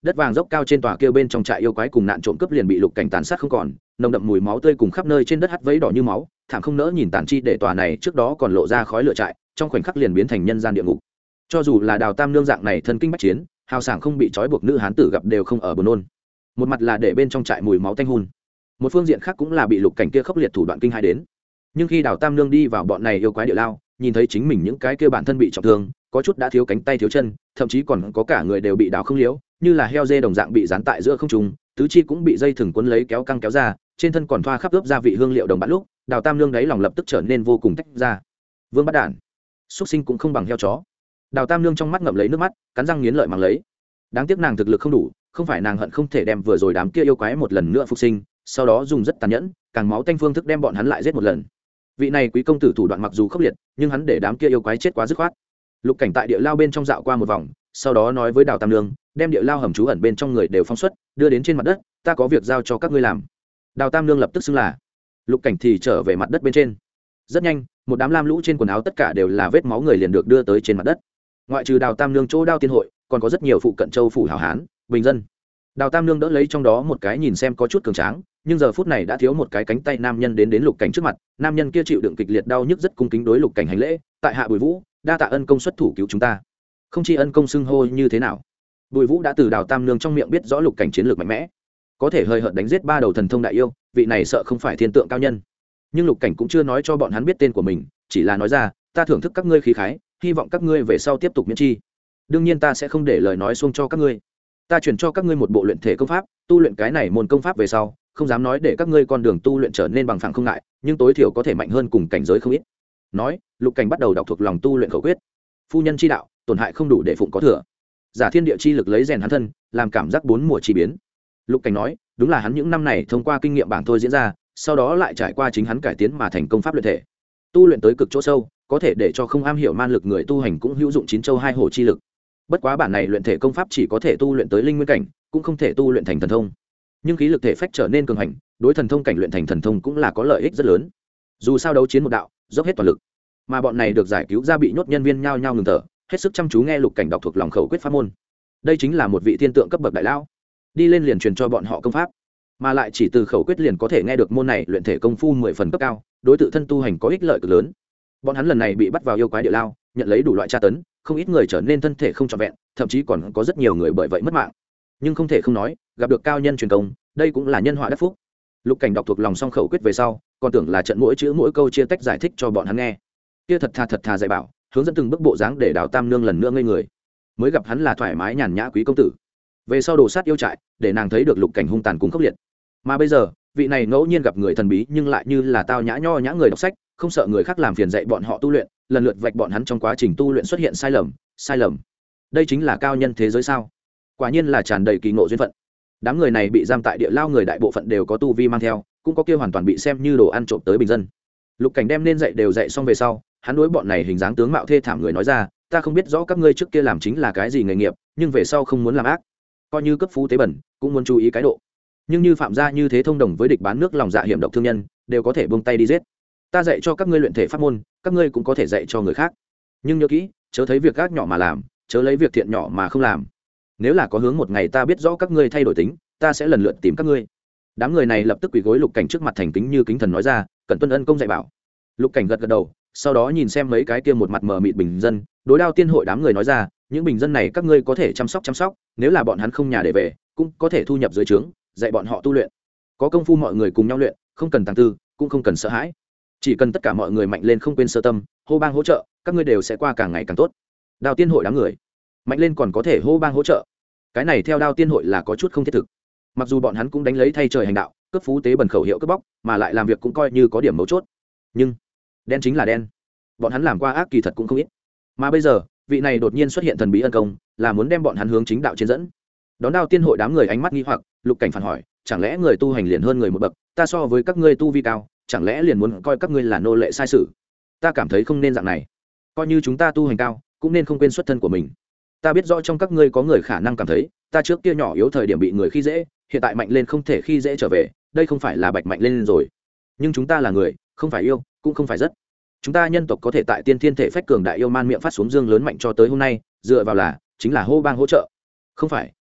đất vàng dốc cao trên tòa kia bên trong trại yêu quái cùng nạn trộm cướp liền bị lục cảnh tàn sát không còn, nồng đậm mùi máu tươi cùng khắp nơi trên đất hắt vấy đỏ như máu, thảm không nỡ nhìn tàn chi để tòa này trước đó còn lộ ra khói lửa trại, trong khoảnh khắc liền biến thành nhân gian địa ngục. Cho dù là Đào Tam Nương dạng này thân kinh bách chiến, hào sảng không bị trói buộc nữ hán tử gặp đều không ở buồn nôn. Một mặt là để bên trong trại mùi máu tanh hun, một phương diện khác cũng là bị lục cảnh kia khốc liệt thủ đoạn kinh hai đến. Nhưng khi Đào Tam Nương đi vào bọn này yêu quái địa lao, nhìn thấy chính mình những cái kia bản thân bị trọng thương, có chút đã thiếu cánh tay thiếu chân, thậm chí còn có cả người đều bị đào không liếu, như là heo dê đồng dạng bị dán tại giữa không trung, tứ chi cũng bị dây thừng quấn lấy kéo căng kéo ra, trên thân còn thoa khắp ướp gia vị hương liệu đồng bạn lúc, Đào Tam Nương đáy lòng lập tức trở nên vô cùng tách ra. Vương bắt đản, xuất sinh cũng không bằng heo chó. Đào Tam Nương trong mắt ngậm lấy nước mắt, cắn răng nghiến lợi mắng lấy. Đáng tiếc nàng thực lực không đủ, không phải nàng hận không thể đem vừa rồi đám kia yêu quái một lần nữa phục sinh, sau đó dùng rất tàn nhẫn, càng máu tanh phương thức đem bọn hắn lại giết một lần. Vị này quý công tử thủ đoạn mặc dù khốc liệt, nhưng hắn để đám kia yêu quái chết quá dứt khoát. Lục cảnh tại địa lao bên trong dạo qua một vòng, sau đó nói với Đào Tam Nương, đem địa lao hầm trú ẩn bên trong người đều phong xuất, đưa đến trên mặt đất, ta có việc giao cho các ngươi làm. Đào Tam Nương lập tức xưng là. Lục cảnh thì trở về mặt đất bên trên. Rất nhanh, một đám lam lũ trên quần áo tất cả đều là vết máu người liền được đưa tới trên mặt đất. Ngoại trừ Đào Tam Nương chỗ Đao Tiên hội, còn có rất nhiều phụ cận châu phủ hảo hán, bình dân. Đào Tam Nương đỡ lấy trong đó một cái nhìn xem có chút cường tráng, nhưng giờ phút này đã thiếu một cái cánh tay nam nhân đến lục cảnh trước mặt. Nam nhân kia chịu đựng kịch liệt đau nhức rất cung kính đối lục cảnh hành lễ, tại hạ Bùi Vũ, đa tạ ân công xuất thủ cứu chúng ta. Không chi ân công xưng hô như thế nào. Bùi Vũ đã từ Đào Tam Nương trong miệng biết rõ lục cảnh chiến lược mạnh mẽ, có thể hơi hợt đánh giết 3 đầu thần thông đại yêu, vị này sợ không phải thiên tượng cao nhân. Nhưng lục cảnh cũng chưa nói cho bọn hắn biết tên của mình, chỉ là nói ra, ta thưởng thức các ngươi khí khái, hy vọng các ngươi về sau tiếp tục miễn chi. Đương nhiên ta sẽ không để lời nói xuông cho các ngươi. Ta chuyển cho các ngươi một bộ luyện thể công pháp, tu luyện cái này môn công pháp về sau, không dám nói để các ngươi con đường tu luyện trở nên bằng phẳng không ngại, nhưng tối thiểu có thể mạnh hơn cùng cảnh giới không ít. Nói, lục cảnh bắt đầu đọc thuộc lòng tu luyện khẩu quyết. Phu nhân chi đạo, tổn hại không đủ để phụng có thừa. Giả thiên địa chi lực lấy rèn hắn thân, làm cảm giác bốn mùa chi biến. Lục cảnh nói, đúng là hắn những năm này thông qua kinh nghiệm bảng thôi diễn ra, sau đó lại trải qua chính hắn cải tiến mà thành công pháp luyện thể. Tu luyện tới cực chỗ sâu, có thể để cho không am hiểu man lực người tu hành cũng hữu dụng chín châu hai hổ chi lực. Bất quá bản này luyện thể công pháp chỉ có thể tu luyện tới linh nguyên cảnh, cũng không thể tu luyện thành thần thông. Nhưng khí lực thể phách trở nên cường hành, đối thần thông cảnh luyện thành thần thông cũng là có lợi ích rất lớn. Dù sao đấu chiến một đạo, dốc hết toàn lực. Mà bọn này được giải cứu ra bị nhốt nhân viên nhao nhao ngừng thở, hết sức chăm chú nghe lục cảnh đọc thuộc lòng khẩu quyết pháp môn. Đây chính là một vị thiên tượng cấp bậc đại lão, đi lên liền truyền cho bọn họ công pháp, mà lại chỉ từ khẩu quyết liền có thể nghe được môn này luyện thể công phu 10 phần cấp cao, đối tự thân tu hành có ích lợi cực lớn. Bọn hắn lần này bị bắt vào yêu quái địa lao, nhận lấy đủ loại tra tấn, không ít người trở nên thân thể không trọn vẹn, thậm chí còn có rất nhiều người bởi vậy mất mạng. Nhưng không thể không nói, gặp được cao nhân truyền công, đây cũng là nhân họa đắc phúc. Lục cảnh đọc thuộc lòng xong khẩu quyết về sau, còn tưởng là trận mỗi chữ mỗi câu chia tách giải thích cho bọn hắn nghe. Kia thật thà dạy bảo, hướng dẫn từng bước bộ dáng để Đào Tam Nương lần nữa ngây người. Mới gặp hắn là thoải mái nhàn nhã quý công tử, về sau đồ sát yêu trại, để nàng thấy được lục cảnh hung tàn cùng khốc liệt. Mà bây giờ, vị này ngẫu nhiên gặp người thần bí nhưng lại như là tao nhã nho nhã người đọc sách, không sợ người khác làm phiền dạy bọn họ tu luyện, lần lượt vạch bọn hắn trong quá trình tu luyện xuất hiện sai lầm. Đây chính là cao nhân thế giới sao? Quả nhiên là tràn đầy kỳ ngộ duyên phận. Đám người này bị giam tại địa lao người đại bộ phận đều có tu vi mang theo, cũng có kia hoàn toàn bị xem như đồ ăn trộm tới bình dân. Lục cảnh đem nên dạy đều dạy xong về sau, hắn đối bọn này hình dáng tướng mạo thê thảm người nói ra, ta không biết rõ các ngươi trước kia làm chính là cái gì nghề nghiệp, nhưng về sau không muốn làm ác, coi như cấp phú tế bẩn cũng muốn chú ý cái độ. Nhưng như phạm gia như thế thông đồng với địch bán nước lòng dạ hiểm độc thương nhân, đều có thể buông tay đi giết. Ta dạy cho các ngươi luyện thể pháp môn, các ngươi cũng có thể dạy cho người khác, nhưng nhớ kỹ, chớ thấy việc ác nhỏ mà làm, chớ lấy việc thiện nhỏ mà không làm. Nếu là có hướng một ngày ta biết rõ các ngươi thay đổi tính, ta sẽ lần lượt tìm các ngươi. Đám người này lập tức quỳ gối lục cảnh trước mặt thành kính như kính thần nói ra, cẩn tuân ân công dạy bảo. Lục cảnh gật gật đầu, sau đó nhìn xem mấy cái kia một mặt mờ mịt bình dân, đối Đao Tiên hội đám người nói ra, những bình dân này các ngươi có thể chăm sóc, nếu là bọn hắn không nhà để về, cũng có thể thu nhập dưới trướng, dạy bọn họ tu luyện. Có công phu mọi người cùng nhau luyện, không cần tàng tư, cũng không cần sợ hãi, chỉ cần tất cả mọi người mạnh lên không quên sơ tâm, hô bang hỗ trợ, các ngươi đều sẽ qua càng ngày càng tốt. Đao Tiên hội đám người mạnh lên còn có thể hô bang hỗ trợ, cái này theo Đao Tiên hội là có chút không thiết thực. Mặc dù bọn hắn cũng đánh lấy thay trời hành đạo, cướp phú tế bần khẩu hiệu cướp bóc, mà lại làm việc cũng coi như có điểm mấu chốt, nhưng đen chính là đen, bọn hắn làm qua ác kỳ thật cũng không ít. Mà bây giờ vị này đột nhiên xuất hiện thần bí ân công, là muốn đem bọn hắn hướng chính đạo trên dẫn. Đón Đao Tiên hội đám người ánh mắt nghi hoặc, lục cảnh phản hỏi, chẳng lẽ người tu hành liền hơn người một bậc, ta so với các ngươi tu vi cao, chẳng lẽ liền muốn coi các ngươi là nô lệ sai sử? Ta cảm thấy không nên dạng này, coi như chúng ta tu hành cao, cũng nên không quên xuất thân của mình. Ta biết rõ trong các ngươi có người khả năng cảm thấy ta trước kia nhỏ yếu thời điểm bị người khi dễ, hiện tại mạnh lên không thể khi dễ trở về, đây không phải là bạch mạnh lên rồi. Nhưng chúng ta là người, không phải yêu, cũng không phải rất. Chúng ta nhân tộc có thể tại tiên thiên thể phách cường đại yêu man miệng phát xuống dương lớn mạnh cho tới hôm nay, dựa vào là chính là hô bang hỗ trợ, không phải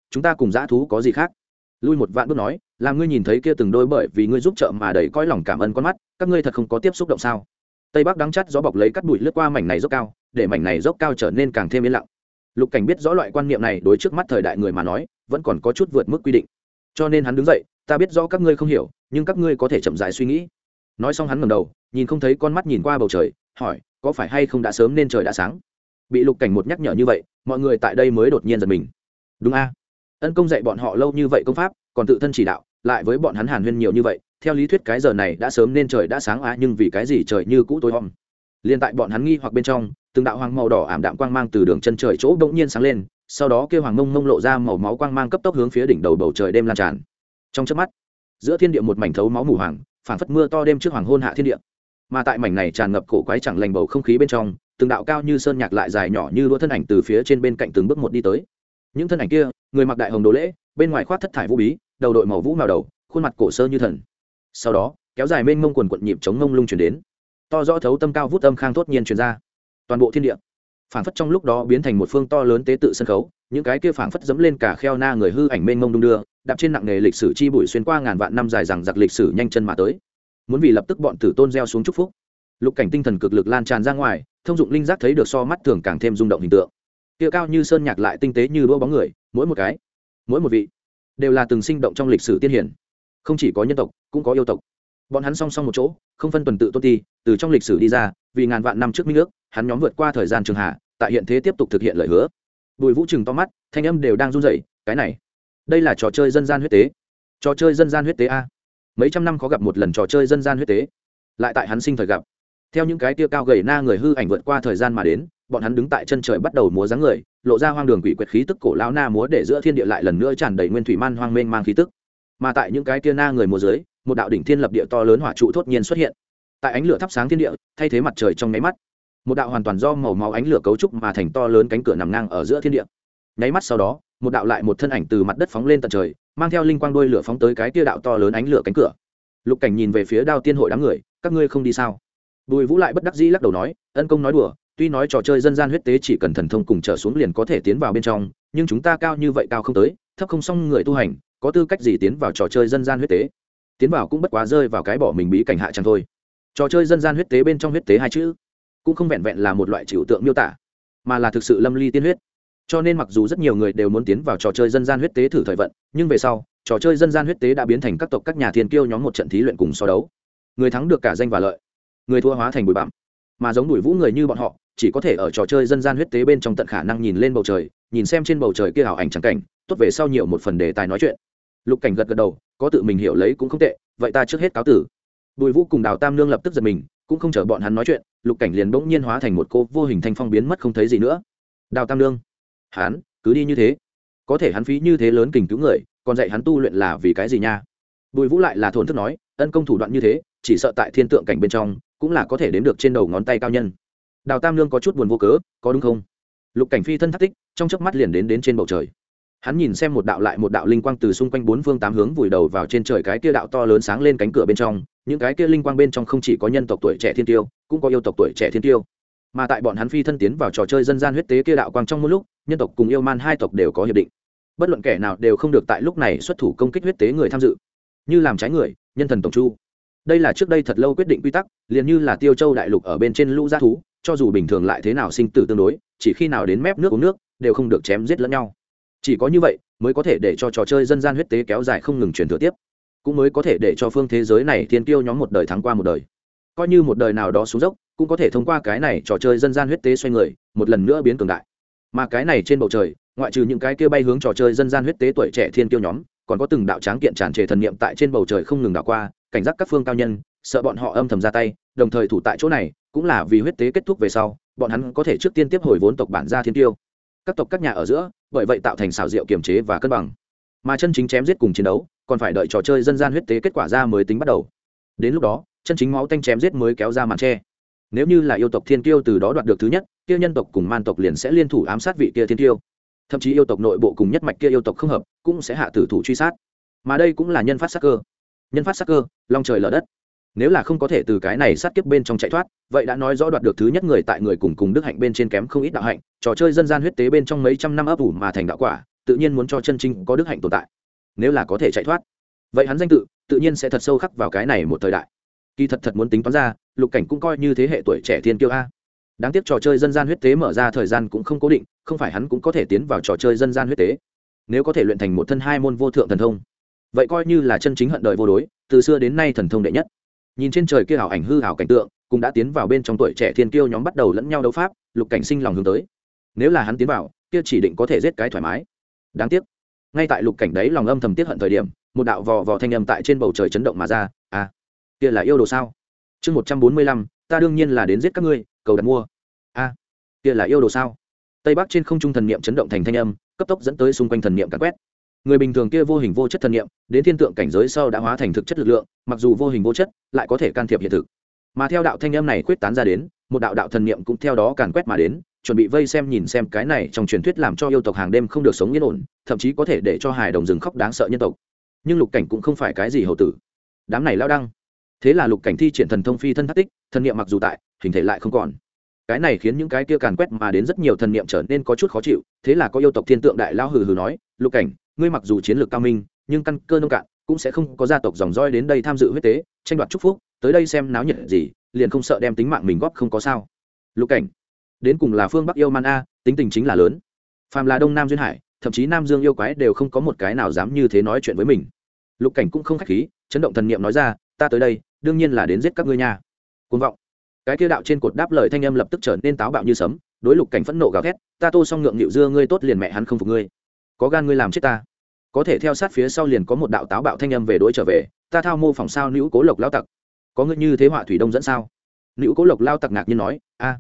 chúng ta cùng dã thú có gì khác. Lui một vạn bước nói, làm ngươi nhìn thấy kia từng đôi bởi vì ngươi giúp trợ mà đầy cõi lòng cảm ơn con mắt, các ngươi thật không có tiếp xúc động sao? Tây bắc đắng chắt gió bọc lấy cắt bụi lướt qua mảnh này dốc cao, để mảnh này dốc cao trở nên càng thêm yên lặng. Lục Cảnh biết rõ loại quan niệm này đối trước mắt thời đại người mà nói vẫn còn có chút vượt mức quy định, cho nên hắn đứng dậy, ta biết rõ các ngươi không hiểu, nhưng các ngươi có thể chậm rãi suy nghĩ. Nói xong hắn ngẩng đầu, nhìn không thấy con mắt nhìn qua bầu trời, hỏi, có phải hay không đã sớm nên trời đã sáng? Bị Lục Cảnh một nhắc nhở như vậy, mọi người tại đây mới đột nhiên giật mình. Đúng a, ân công dạy bọn họ lâu như vậy công pháp, còn tự thân chỉ đạo, lại với bọn hắn hàn huyên nhiều như vậy, theo lý thuyết cái giờ này đã sớm nên trời đã sáng nhưng vì cái gì trời như cũ tối om. Liên tại bọn hắn nghi hoặc bên trong, từng đạo hoàng màu đỏ ảm đạm quang mang từ đường chân trời chỗ bỗng nhiên sáng lên, sau đó kêu hoàng mông mông lộ ra màu máu quang mang cấp tốc hướng phía đỉnh đầu bầu trời đêm lan tràn. Trong chớp mắt, giữa thiên địa một mảnh thấu máu mù hoàng, phảng phất mưa to đêm trước hoàng hôn hạ thiên địa. Mà tại mảnh này tràn ngập cổ quái chẳng lành bầu không khí bên trong, từng đạo cao như sơn nhạc lại dài nhỏ như đũa thân ảnh từ phía trên bên cạnh từng bước một đi tới. Những thân ảnh kia, người mặc đại hồng đồ lễ, bên ngoài khoác thất thải vũ bí, đầu đội màu vũ màu đầu, khuôn mặt cổ sơ như thần. Sau đó, kéo dài mênh mông quần quật nhịp chống ngông lung truyền đến, to rõ thấu tâm cao vút âm khang thốt nhiên truyền ra. Toàn bộ thiên địa phảng phất trong lúc đó biến thành một phương to lớn tế tự sân khấu, những cái kia phảng phất dẫm lên cả kheo na người hư ảnh mênh mông đung đưa, đạp trên nặng nghề lịch sử chi bụi xuyên qua ngàn vạn năm dài rằng giặc lịch sử nhanh chân mà tới, muốn vì lập tức bọn tử tôn gieo xuống chúc phúc. Lục Cảnh tinh thần cực lực lan tràn ra ngoài, thông dụng linh giác thấy được so mắt thường càng thêm rung động hình tượng. Kia cao như sơn nhạc lại tinh tế như đũa bóng người, mỗi một cái, mỗi một vị đều là từng sinh động trong lịch sử tiên hiển, không chỉ có nhân tộc cũng có yêu tộc. Bọn hắn song song một chỗ, không phân tuần tự tôn ti, từ trong lịch sử đi ra, vì ngàn vạn năm trước minh nước, hắn nhóm vượt qua thời gian trường hạ, tại hiện thế tiếp tục thực hiện lời hứa. Bùi Vũ trừng to mắt, thanh âm đều đang run rẩy, cái này, đây là trò chơi dân gian huyết tế. Trò chơi dân gian huyết tế a. Mấy trăm năm khó gặp một lần trò chơi dân gian huyết tế, lại tại hắn sinh thời gặp. Theo những cái tia cao gầy na người hư ảnh vượt qua thời gian mà đến, bọn hắn đứng tại chân trời bắt đầu múa dáng người, lộ ra hoang đường quỷ quyệt khí tức cổ lão na múa để giữa thiên địa lại lần nữa tràn đầy nguyên thủy man hoang mênh mang khí tức. Mà tại những cái tia na người múa dưới, một đạo đỉnh thiên lập địa to lớn hỏa trụ thốt nhiên xuất hiện. Tại ánh lửa thắp sáng thiên địa, thay thế mặt trời trong nháy mắt. Một đạo hoàn toàn do màu máu ánh lửa cấu trúc mà thành to lớn cánh cửa nằm ngang ở giữa thiên địa. Nháy mắt sau đó, một đạo lại một thân ảnh từ mặt đất phóng lên tận trời, mang theo linh quang đuôi lửa phóng tới cái tia đạo to lớn ánh lửa cánh cửa. Lục Cảnh nhìn về phía Đao Tiên hội đám người, các ngươi không đi sao? Bùi Vũ lại bất đắc dĩ lắc đầu nói, ân công nói đùa, tuy nói trò chơi dân gian huyết tế chỉ cần thần thông cùng trở xuống liền có thể tiến vào bên trong, nhưng chúng ta cao như vậy cao không tới, thấp không xong người tu hành, có tư cách gì tiến vào trò chơi dân gian huyết tế? Tiến vào cũng bất quá rơi vào cái bỏ mình bí cảnh hạ chẳng thôi. Trò chơi dân gian huyết tế bên trong huyết tế hai chữ, cũng không vẹn vẹn là một loại trừu tượng miêu tả, mà là thực sự lâm ly tiên huyết. Cho nên mặc dù rất nhiều người đều muốn tiến vào trò chơi dân gian huyết tế thử thời vận, nhưng về sau, trò chơi dân gian huyết tế đã biến thành các tộc các nhà thiên kiêu nhóm một trận thí luyện cùng so đấu. Người thắng được cả danh và lợi, người thua hóa thành bụi bặm. Mà giống Bùi Vũ người như bọn họ, chỉ có thể ở trò chơi dân gian huyết tế bên trong tận khả năng nhìn lên bầu trời, nhìn xem trên bầu trời kia ảo ảnh chẳng cảnh, tốt về sau nhiều một phần đề tài nói chuyện. Lục Cảnh gật gật đầu, có tự mình hiểu lấy cũng không tệ, vậy ta trước hết cáo tử. Bùi Vũ cùng Đào Tam Nương lập tức giật mình, cũng không chờ bọn hắn nói chuyện, Lục Cảnh liền bỗng nhiên hóa thành một cô vô hình thanh phong biến mất không thấy gì nữa. Đào Tam Nương, hắn cứ đi như thế, có thể hắn phí như thế lớn kình cứu người, còn dạy hắn tu luyện là vì cái gì nha? Bùi Vũ lại là thổn thức nói, ân công thủ đoạn như thế, chỉ sợ tại thiên tượng cảnh bên trong cũng là có thể đếm được trên đầu ngón tay cao nhân. Đào Tam Nương có chút buồn vô cớ, có đúng không? Lục Cảnh phi thân thác tích, trong chớp mắt liền đến trên bầu trời. Hắn nhìn xem một đạo lại một đạo linh quang từ xung quanh bốn phương tám hướng vùi đầu vào trên trời cái kia đạo to lớn sáng lên cánh cửa bên trong, những cái kia linh quang bên trong không chỉ có nhân tộc tuổi trẻ thiên tiêu, cũng có yêu tộc tuổi trẻ thiên tiêu. Mà tại bọn hắn phi thân tiến vào trò chơi dân gian huyết tế kia đạo quang trong một lúc, nhân tộc cùng yêu man hai tộc đều có hiệp định. Bất luận kẻ nào đều không được tại lúc này xuất thủ công kích huyết tế người tham dự. Như làm trái người, nhân thần tổng chu. Đây là trước đây thật lâu quyết định quy tắc, liền như là Tiêu Châu đại lục ở bên trên lũ dã thú, cho dù bình thường lại thế nào sinh tử tương đối, chỉ khi nào đến mép nước uống nước, đều không được chém giết lẫn nhau. Chỉ có như vậy mới có thể để cho trò chơi dân gian huyết tế kéo dài không ngừng truyền thừa tiếp, cũng mới có thể để cho phương thế giới này thiên kiêu nhóm một đời thắng qua một đời. Coi như một đời nào đó xuống dốc, cũng có thể thông qua cái này trò chơi dân gian huyết tế xoay người, một lần nữa biến cường đại. Mà cái này trên bầu trời, ngoại trừ những cái kia bay hướng trò chơi dân gian huyết tế tuổi trẻ thiên kiêu nhóm, còn có từng đạo tráng kiện tràn trề thần niệm tại trên bầu trời không ngừng đảo qua, cảnh giác các phương cao nhân, sợ bọn họ âm thầm ra tay, đồng thời thủ tại chỗ này, cũng là vì huyết tế kết thúc về sau, bọn hắn có thể trước tiên tiếp hồi vốn tộc bản gia thiên kiêu. Các tộc các nhà ở giữa, bởi vậy tạo thành xảo diệu kiềm chế và cân bằng. Mà chân chính chém giết cùng chiến đấu, còn phải đợi trò chơi dân gian huyết tế kết quả ra mới tính bắt đầu. Đến lúc đó, chân chính máu tanh chém giết mới kéo ra màn che. Nếu như là yêu tộc thiên kiêu từ đó đoạt được thứ nhất, kia nhân tộc cùng man tộc liền sẽ liên thủ ám sát vị kia thiên kiêu. Thậm chí yêu tộc nội bộ cùng nhất mạch kia yêu tộc không hợp, cũng sẽ hạ tử thủ truy sát. Mà đây cũng là nhân phát sát cơ. Nhân phát sát cơ, long trời lở đất. Nếu là không có thể từ cái này sát kiếp bên trong chạy thoát, vậy đã nói rõ đoạt được thứ nhất người tại người cùng đức hạnh bên trên kém không ít đạo hạnh, trò chơi dân gian huyết tế bên trong mấy trăm năm ấp ủ mà thành đạo quả, tự nhiên muốn cho chân chính có đức hạnh tồn tại. Nếu là có thể chạy thoát, vậy hắn danh tự nhiên sẽ thật sâu khắc vào cái này một thời đại. Kỳ thật muốn tính toán ra, Lục Cảnh cũng coi như thế hệ tuổi trẻ thiên kiêu a. Đáng tiếc trò chơi dân gian huyết tế mở ra thời gian cũng không cố định, không phải hắn cũng có thể tiến vào trò chơi dân gian huyết tế. Nếu có thể luyện thành một thân hai môn vô thượng thần thông, vậy coi như là chân chính hận đời vô đối, từ xưa đến nay thần thông đệ nhất. Nhìn trên trời kia ảo ảnh hư ảo cảnh tượng, cũng đã tiến vào bên trong tuổi trẻ thiên kiêu nhóm bắt đầu lẫn nhau đấu pháp, Lục Cảnh sinh lòng hướng tới. Nếu là hắn tiến vào, kia chỉ định có thể giết cái thoải mái. Đáng tiếc, ngay tại Lục Cảnh đấy lòng âm thầm tiếc hận thời điểm, một đạo vò vò thanh âm tại trên bầu trời chấn động mà ra, kia là yêu đồ sao? Chương 145, ta đương nhiên là đến giết các ngươi, cầu đặt mua. Kia là yêu đồ sao? Tây Bắc trên không trung thần niệm chấn động thành thanh âm, cấp tốc dẫn tới xung quanh thần niệm càn quét. Người bình thường kia vô hình vô chất thần niệm, đến thiên tượng cảnh giới sau đã hóa thành thực chất lực lượng, mặc dù vô hình vô chất, lại có thể can thiệp hiện thực. Mà theo đạo thanh âm này quyết tán ra đến, một đạo thần niệm cũng theo đó càn quét mà đến, chuẩn bị vây xem nhìn xem cái này trong truyền thuyết làm cho yêu tộc hàng đêm không được sống yên ổn, thậm chí có thể để cho hài đồng rừng khóc đáng sợ nhân tộc. Nhưng Lục Cảnh cũng không phải cái gì hậu tử. Đám này lao đăng. Thế là Lục Cảnh thi triển thần thông phi thân thất tích, thần niệm mặc dù tại, hình thể lại không còn. Cái này khiến những cái kia càn quét mà đến rất nhiều thần niệm trở nên có chút khó chịu, thế là có yêu tộc thiên tượng đại lao hừ hừ nói, Lục Cảnh, ngươi mặc dù chiến lược cao minh, nhưng căn cơ nông cạn, cũng sẽ không có gia tộc dòng roi đến đây tham dự huyết tế, tranh đoạt chúc phúc, tới đây xem náo nhiệt gì, liền không sợ đem tính mạng mình góp không có sao. Lục Cảnh, đến cùng là phương Bắc yêu man a, tính tình chính là lớn. Phàm là Đông Nam duyên hải, thậm chí Nam Dương yêu quái đều không có một cái nào dám như thế nói chuyện với mình. Lục Cảnh cũng không khách khí, chấn động thần niệm nói ra, ta tới đây, đương nhiên là đến giết các ngươi nha. Cuồng vọng. Cái kia đạo trên cột đáp lời thanh âm lập tức trở nên táo bạo như sấm, đối Lục Cảnh phẫn nộ gào thét, ta Tô Song ngượng nghịu dưa ngươi tốt liền mẹ hắn không phục ngươi. Có gan ngươi làm chết ta. Có thể theo sát phía sau liền có một đạo táo bạo thanh âm về đối trở về, ta thao mô phỏng sao Nữu Cố Lộc lao tặc. Có ngươi như thế họa thủy đông dẫn sao? Nữu Cố Lộc lao tặc ngạc nhiên nói,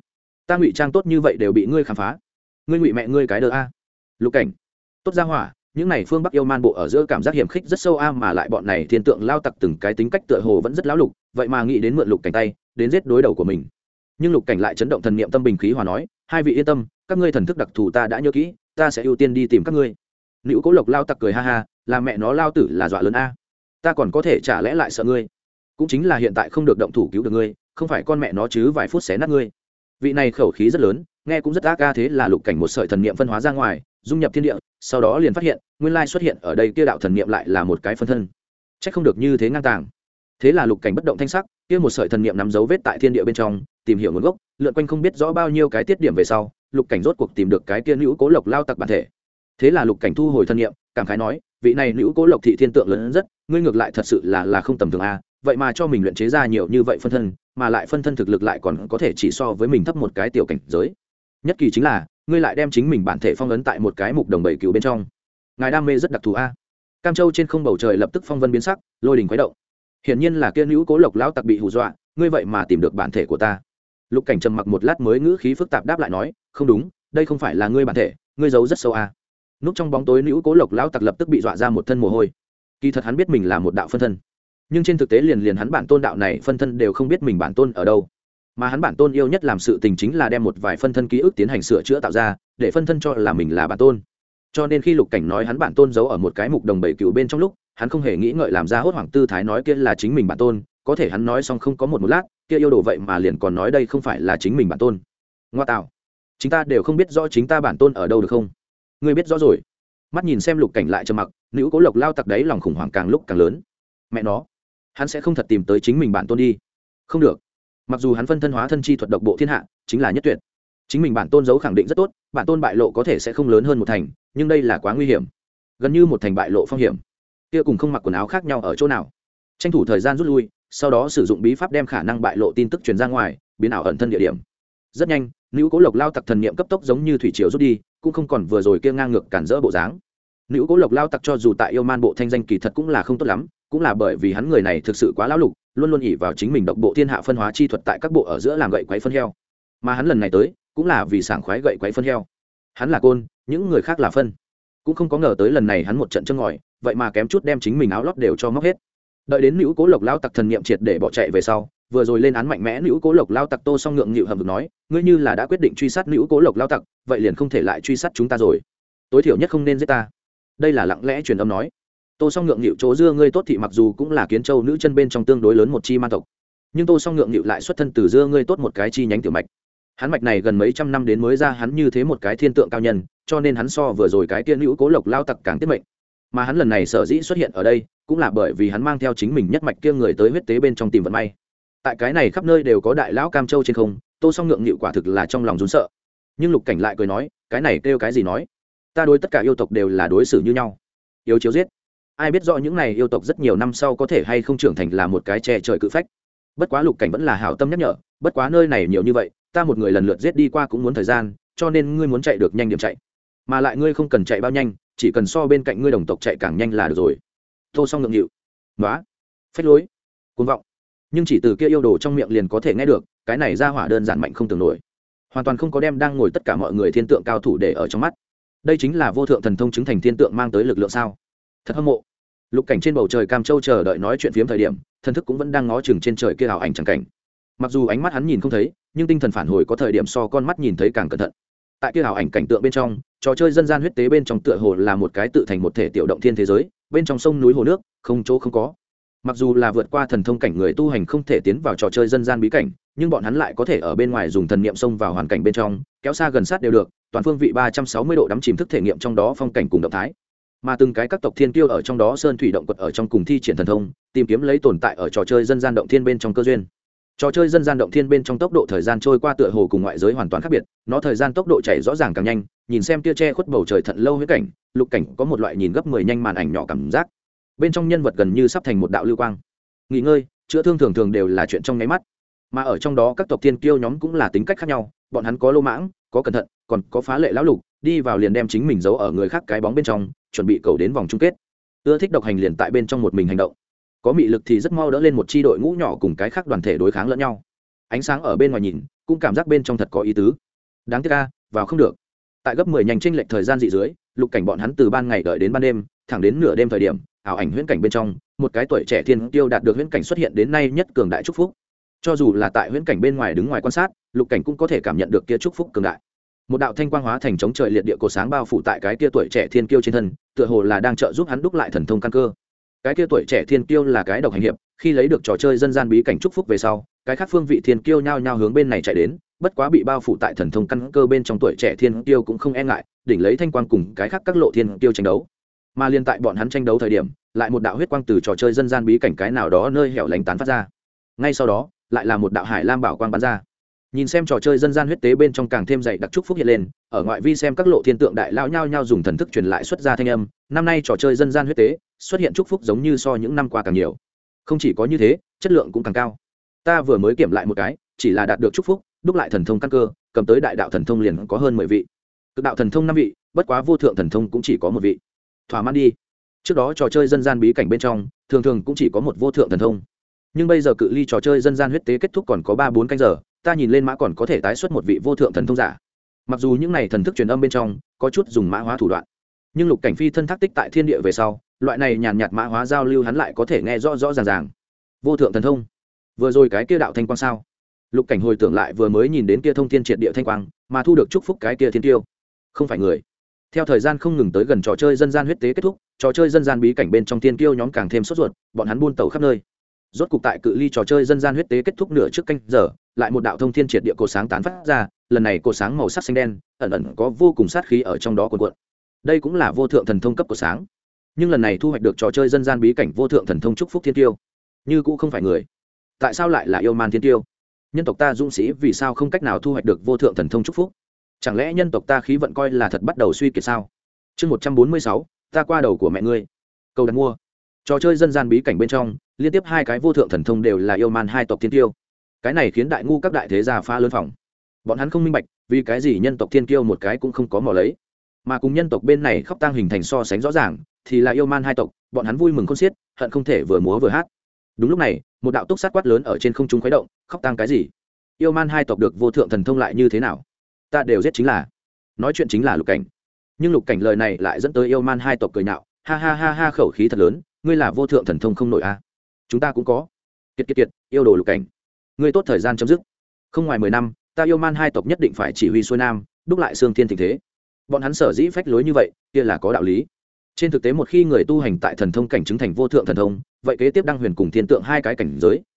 ta ngụy trang tốt như vậy đều bị ngươi khám phá. Ngươi ngụy mẹ ngươi cái đờ a. Lục Cảnh, tốt ra hỏa, những này phương Bắc yêu man bộ ở giữa cảm giác hiểm khích rất sâu a, mà lại bọn này thiên tượng lao tặc từng cái tính cách tựa hồ vẫn rất lão lục, vậy mà nghĩ đến mượn Lục Cảnh tay, đến giết đối đầu của mình. Nhưng Lục Cảnh lại chấn động thần niệm tâm bình khí hòa nói, hai vị yên tâm, các ngươi thần thức đặc thù ta đã nhớ kỹ, ta sẽ ưu tiên đi tìm các ngươi. Nữu Cố Lộc lao tặc cười ha ha, là mẹ nó lao tử là dọa lớn a. Ta còn có thể chả lẽ lại sợ ngươi? Cũng chính là hiện tại không được động thủ cứu được ngươi, không phải con mẹ nó chứ vài phút xé nát ngươi. Vị này khẩu khí rất lớn, nghe cũng rất ác a, thế là Lục Cảnh một sợi thần niệm phân hóa ra ngoài, dung nhập thiên địa, sau đó liền phát hiện, nguyên lai xuất hiện ở đây kia đạo thần niệm lại là một cái phân thân. Chắc không được như thế ngang tàng. Thế là Lục Cảnh bất động thanh sắc, kia một sợi thần niệm nắm dấu vết tại thiên địa bên trong, tìm hiểu nguồn gốc, lượn quanh không biết rõ bao nhiêu cái tiết điểm về sau, Lục Cảnh rốt cuộc tìm được cái kia Nữu Cố Lộc lao tặc bản thể. Thế là Lục Cảnh thu hồi thần niệm, cảm khái nói, vị này Nữu Cố Lộc thị thiên tượng lớn rất, ngươi ngược lại thật sự là không tầm thường a, vậy mà cho mình luyện chế ra nhiều như vậy phân thân, mà lại phân thân thực lực lại còn có thể chỉ so với mình thấp một cái tiểu cảnh giới. Nhất kỳ chính là, ngươi lại đem chính mình bản thể phong ấn tại một cái mục đồng bảy cừu bên trong. Ngài đam mê rất đặc thù a. Cam Châu trên không bầu trời lập tức phong vân biến sắc, lôi đình khuấy động. Hiển nhiên là kia Nữu Cố Lộc lão tặc bị hù dọa, ngươi vậy mà tìm được bản thể của ta. Lục Cảnh trầm mặc một lát mới ngữ khí phức tạp đáp lại nói, không đúng, đây không phải là ngươi bản thể, ngươi giấu rất sâu a. Núp trong bóng tối Nữu Cố Lộc lão tặc lập tức bị dọa ra một thân mồ hôi. Kỳ thật hắn biết mình là một đạo phân thân, nhưng trên thực tế liền hắn bản tôn đạo này phân thân đều không biết mình bản tôn ở đâu. Mà hắn bản tôn yêu nhất làm sự tình chính là đem một vài phân thân ký ức tiến hành sửa chữa tạo ra, để phân thân cho là mình là bản tôn. Cho nên khi Lục Cảnh nói hắn bản tôn giấu ở một cái mục đồng bảy cừu bên trong lúc, hắn không hề nghĩ ngợi làm ra hốt hoảng tư thái nói kia là chính mình bản tôn, có thể hắn nói xong không có một lát, kia yêu đồ vậy mà liền còn nói đây không phải là chính mình bản tôn. Ngoa tạo, chúng ta đều không biết rõ chính ta bản tôn ở đâu được không? Ngươi biết rõ rồi. Mắt nhìn xem Lục Cảnh lại trầm mặc, Nữu Cố Lộc lao tặc đấy lòng khủng hoảng càng lúc càng lớn. Mẹ nó, hắn sẽ không thật tìm tới chính mình bản tôn đi. Không được. Mặc dù hắn phân thân hóa thân chi thuật độc bộ thiên hạ, chính là nhất tuyệt. Chính mình bản tôn giấu khẳng định rất tốt, bản tôn bại lộ có thể sẽ không lớn hơn một thành, nhưng đây là quá nguy hiểm. Gần như một thành bại lộ phong hiểm. Kia cùng không mặc quần áo khác nhau ở chỗ nào? Tranh thủ thời gian rút lui, sau đó sử dụng bí pháp đem khả năng bại lộ tin tức truyền ra ngoài, biến ảo ẩn thân địa điểm. Rất nhanh, Nữu Cố Lộc lao tặc thần niệm cấp tốc giống như thủy triều rút đi, cũng không còn vừa rồi kia ngang ngược cản rỡ bộ dáng. Nữu Cố Lộc lao tặc cho dù tại yêu man bộ thanh danh kỳ thật cũng là không tốt lắm, cũng là bởi vì hắn người này thực sự quá lão lục, luôn luôn ỷ vào chính mình độc bộ thiên hạ phân hóa chi thuật tại các bộ ở giữa làm gậy quấy phân heo. Mà hắn lần này tới, cũng là vì sảng khoái gậy quấy phân heo. Hắn là côn, những người khác là phân. Cũng không có ngờ tới lần này hắn một trận chân ngòi, vậy mà kém chút đem chính mình áo lót đều cho móc hết. Đợi đến Nữu Cố Lộc lao tặc thần niệm triệt để bỏ chạy về sau, vừa rồi lên án mạnh mẽ Nữu Cố Lộc lao tặc Tô Song ngượng nghịu hầm hực nói, ngươi như là đã quyết định truy sát Nữu Cố Lộc lao tặc, vậy liền không thể lại truy sát chúng ta rồi. Tối thiểu nhất không nên giết ta. Đây là lặng lẽ truyền âm nói. Tô Song ngượng nghịu chỗ dưa ngươi tốt thị mặc dù cũng là Kiến Châu nữ chân bên trong tương đối lớn một chi man tộc, nhưng Tô Song ngượng nghịu lại xuất thân từ dưa ngươi tốt một cái chi nhánh tiểu mạch. hắn mạch này gần mấy trăm năm đến mới ra hắn như thế một cái thiên tượng cao nhân, cho nên hắn so vừa rồi cái tiên hữu Cố Lộc lao tặc càng tiết mệnh. Mà hắn lần này sở dĩ xuất hiện ở đây cũng là bởi vì hắn mang theo chính mình nhất mạch kia người tới huyết tế bên trong tìm vận may. Tại cái này khắp nơi đều có đại lão cam châu trên không, Tô Song ngượng nghịu quả thực là trong lòng run sợ. Nhưng Lục Cảnh lại cười nói, cái này kêu cái gì nói, ta đối tất cả yêu tộc đều là đối xử như nhau, yêu chiếu giết. Ai biết rõ những này yêu tộc rất nhiều năm sau có thể hay không trưởng thành là một cái che trời cự phách. Bất quá Lục Cảnh vẫn là hảo tâm nhắc nhở, bất quá nơi này nhiều như vậy, ta một người lần lượt giết đi qua cũng muốn thời gian, cho nên ngươi muốn chạy được nhanh điểm chạy, mà lại ngươi không cần chạy bao nhanh, chỉ cần so bên cạnh ngươi đồng tộc chạy càng nhanh là được rồi. Tô Song ngượng nghịu, nói, phách lối, cuồng vọng, nhưng chỉ từ kia yêu đồ trong miệng liền có thể nghe được, cái này ra hỏa đơn giản mạnh không tưởng nổi, hoàn toàn không có đem đang ngồi tất cả mọi người thiên tượng cao thủ để ở trong mắt. Đây chính là vô thượng thần thông chứng thành thiên tượng mang tới lực lượng sao? Thật hâm mộ. Lục Cảnh trên bầu trời cam châu chờ đợi nói chuyện phiếm thời điểm, thần thức cũng vẫn đang ngó chừng trên trời kia ảo ảnh chẳng cảnh. Mặc dù ánh mắt hắn nhìn không thấy, nhưng tinh thần phản hồi có thời điểm so con mắt nhìn thấy càng cẩn thận. Tại kia ảo ảnh cảnh tượng bên trong, trò chơi dân gian huyết tế bên trong tựa hồ là một cái tự thành một thể tiểu động thiên thế giới, bên trong sông núi hồ nước, không chỗ không có. Mặc dù là vượt qua thần thông cảnh người tu hành không thể tiến vào trò chơi dân gian bí cảnh, nhưng bọn hắn lại có thể ở bên ngoài dùng thần niệm xông vào hoàn cảnh bên trong, kéo xa gần sát đều được, toàn phương vị 360 độ đắm chìm thức thể nghiệm trong đó phong cảnh cùng động thái. Mà từng cái các tộc thiên kiêu ở trong đó sơn thủy động quật ở trong cùng thi triển thần thông, tìm kiếm lấy tồn tại ở trò chơi dân gian động thiên bên trong cơ duyên. Trò chơi dân gian động thiên bên trong tốc độ thời gian trôi qua tựa hồ cùng ngoại giới hoàn toàn khác biệt, nó thời gian tốc độ chảy rõ ràng càng nhanh, nhìn xem tia che khuất bầu trời thận lâu huyết cảnh, Lục Cảnh có một loại nhìn gấp 10 nhanh màn ảnh nhỏ cảm giác. Bên trong nhân vật gần như sắp thành một đạo lưu quang. Nghỉ ngơi, chữa thương thường thường đều là chuyện trong nháy mắt. Mà ở trong đó các tộc thiên kiêu nhóm cũng là tính cách khác nhau, bọn hắn có lô mãng, có cẩn thận, còn có phá lệ lão lục, đi vào liền đem chính mình giấu ở người khác cái bóng bên trong, chuẩn bị cầu đến vòng chung kết. Ưa thích độc hành liền tại bên trong một mình hành động, có mị lực thì rất mau đỡ lên một chi đội ngũ nhỏ cùng cái khác đoàn thể đối kháng lẫn nhau. Ánh sáng ở bên ngoài nhìn cũng cảm giác bên trong thật có ý tứ. Đáng tiếc vào không được. Tại gấp 10 nhanh chênh lệch thời gian dị dưới, Lục Cảnh bọn hắn từ ban ngày đợi đến ban đêm, thẳng đến nửa đêm thời điểm, ảo ảnh huyễn cảnh bên trong, một cái tuổi trẻ thiên tiêu đạt được huyễn cảnh xuất hiện đến nay nhất cường đại chúc phúc. Cho dù là tại huyễn cảnh bên ngoài đứng ngoài quan sát, Lục Cảnh cũng có thể cảm nhận được kia chúc phúc cường đại. Một đạo thanh quang hóa thành chống trời liệt địa cổ sáng bao phủ tại cái kia tuổi trẻ thiên kiêu trên thân, tựa hồ là đang trợ giúp hắn đúc lại thần thông căn cơ. Cái kia tuổi trẻ thiên kiêu là cái độc hành hiệp, khi lấy được trò chơi dân gian bí cảnh chúc phúc về sau, cái khác phương vị thiên kiêu nhao nhao hướng bên này chạy đến, bất quá bị bao phủ tại thần thông căn cơ bên trong tuổi trẻ thiên kiêu cũng không e ngại, đỉnh lấy thanh quang cùng cái khác các lộ thiên kiêu tranh đấu. Mà liên tại bọn hắn tranh đấu thời điểm, lại một đạo huyết quang từ trò chơi dân gian bí cảnh cái nào đó nơi hẻo lánh tán phát ra. Ngay sau đó, lại là một đạo hải lam bảo quang bắn ra. Nhìn xem trò chơi dân gian huyết tế bên trong càng thêm dày đặc chúc phúc hiện lên, ở ngoại vi xem các lộ thiên tượng đại lao nhao nhao dùng thần thức truyền lại xuất ra thanh âm, năm nay trò chơi dân gian huyết tế xuất hiện chúc phúc giống như so những năm qua càng nhiều. Không chỉ có như thế, chất lượng cũng càng cao. Ta vừa mới kiểm lại một cái, chỉ là đạt được chúc phúc, đúc lại thần thông căn cơ, cầm tới đại đạo thần thông liền có hơn 10 vị. Cực đạo thần thông 5 vị, bất quá vô thượng thần thông cũng chỉ có 1 vị. Thỏa mãn đi. Trước đó trò chơi dân gian bí cảnh bên trong, thường thường cũng chỉ có một vô thượng thần thông. Nhưng bây giờ cự ly trò chơi dân gian huyết tế kết thúc còn có 3-4 canh giờ, ta nhìn lên mã còn có thể tái xuất một vị vô thượng thần thông giả. Mặc dù những này thần thức truyền âm bên trong có chút dùng mã hóa thủ đoạn, nhưng Lục Cảnh phi thân thác tích tại thiên địa về sau, loại này nhàn nhạt mã hóa giao lưu hắn lại có thể nghe rõ rõ ràng ràng. Vô thượng thần thông, vừa rồi cái kia đạo thanh quang sao? Lục Cảnh hồi tưởng lại vừa mới nhìn đến kia thông thiên triệt địa thanh quang, mà thu được chúc phúc cái kia thiên tiêu, không phải người. Theo thời gian không ngừng tới gần trò chơi dân gian huyết tế kết thúc, trò chơi dân gian bí cảnh bên trong thiên tiêu nhóm càng thêm sốt ruột, bọn hắn buôn tàu khắp nơi. Rốt cục tại cự ly trò chơi dân gian huyết tế kết thúc nửa trước canh giờ, lại một đạo thông thiên triệt địa cột sáng tán phát ra, lần này cột sáng màu sắc xanh đen, ẩn ẩn có vô cùng sát khí ở trong đó cuồn cuộn. Đây cũng là vô thượng thần thông cấp của sáng, nhưng lần này thu hoạch được trò chơi dân gian bí cảnh vô thượng thần thông chúc phúc thiên tiêu, như cũng không phải người. Tại sao lại là yêu man thiên tiêu? Nhân tộc ta dũng sĩ vì sao không cách nào thu hoạch được vô thượng thần thông chúc phúc? Chẳng lẽ nhân tộc ta khí vận coi là thật bắt đầu suy kiệt sao? Chương 146, ta qua đầu của mẹ ngươi. Câu đặt mua. Trò chơi dân gian bí cảnh bên trong, liên tiếp 2 cái vô thượng thần thông đều là yêu man 2 tộc thiên tiêu. Cái này khiến đại ngu các đại thế gia phá lớn phòng. Bọn hắn không minh bạch, vì cái gì nhân tộc thiên kiêu một cái cũng không có mò lấy, mà cùng nhân tộc bên này khóc tang hình thành so sánh rõ ràng, thì là yêu man 2 tộc, bọn hắn vui mừng khôn xiết, hận không thể vừa múa vừa hát. Đúng lúc này, một đạo túc sát quát lớn ở trên không trung khuấy động, khóc tang cái gì? Yêu man 2 tộc được vô thượng thần thông lại như thế nào? Ta đều giết chính là. Nói chuyện chính là Lục Cảnh. Nhưng Lục Cảnh lời này lại dẫn tới yêu man 2 tộc cười nhạo, ha ha ha ha, khẩu khí thật lớn, ngươi là vô thượng thần thông không nổi a? Chúng ta cũng có. Kiệt kiệt kiệt, yêu đồ Lục Cảnh, ngươi tốt thời gian chấm dứt. Không ngoài 10 năm, ta yêu man 2 tộc nhất định phải chỉ huy xuôi nam, đúc lại xương thiên thịnh thế. Bọn hắn sở dĩ phách lối như vậy, kia là có đạo lý. Trên thực tế một khi người tu hành tại thần thông cảnh chứng thành vô thượng thần thông, vậy kế tiếp đăng huyền cùng thiên tượng 2 cái cảnh giới,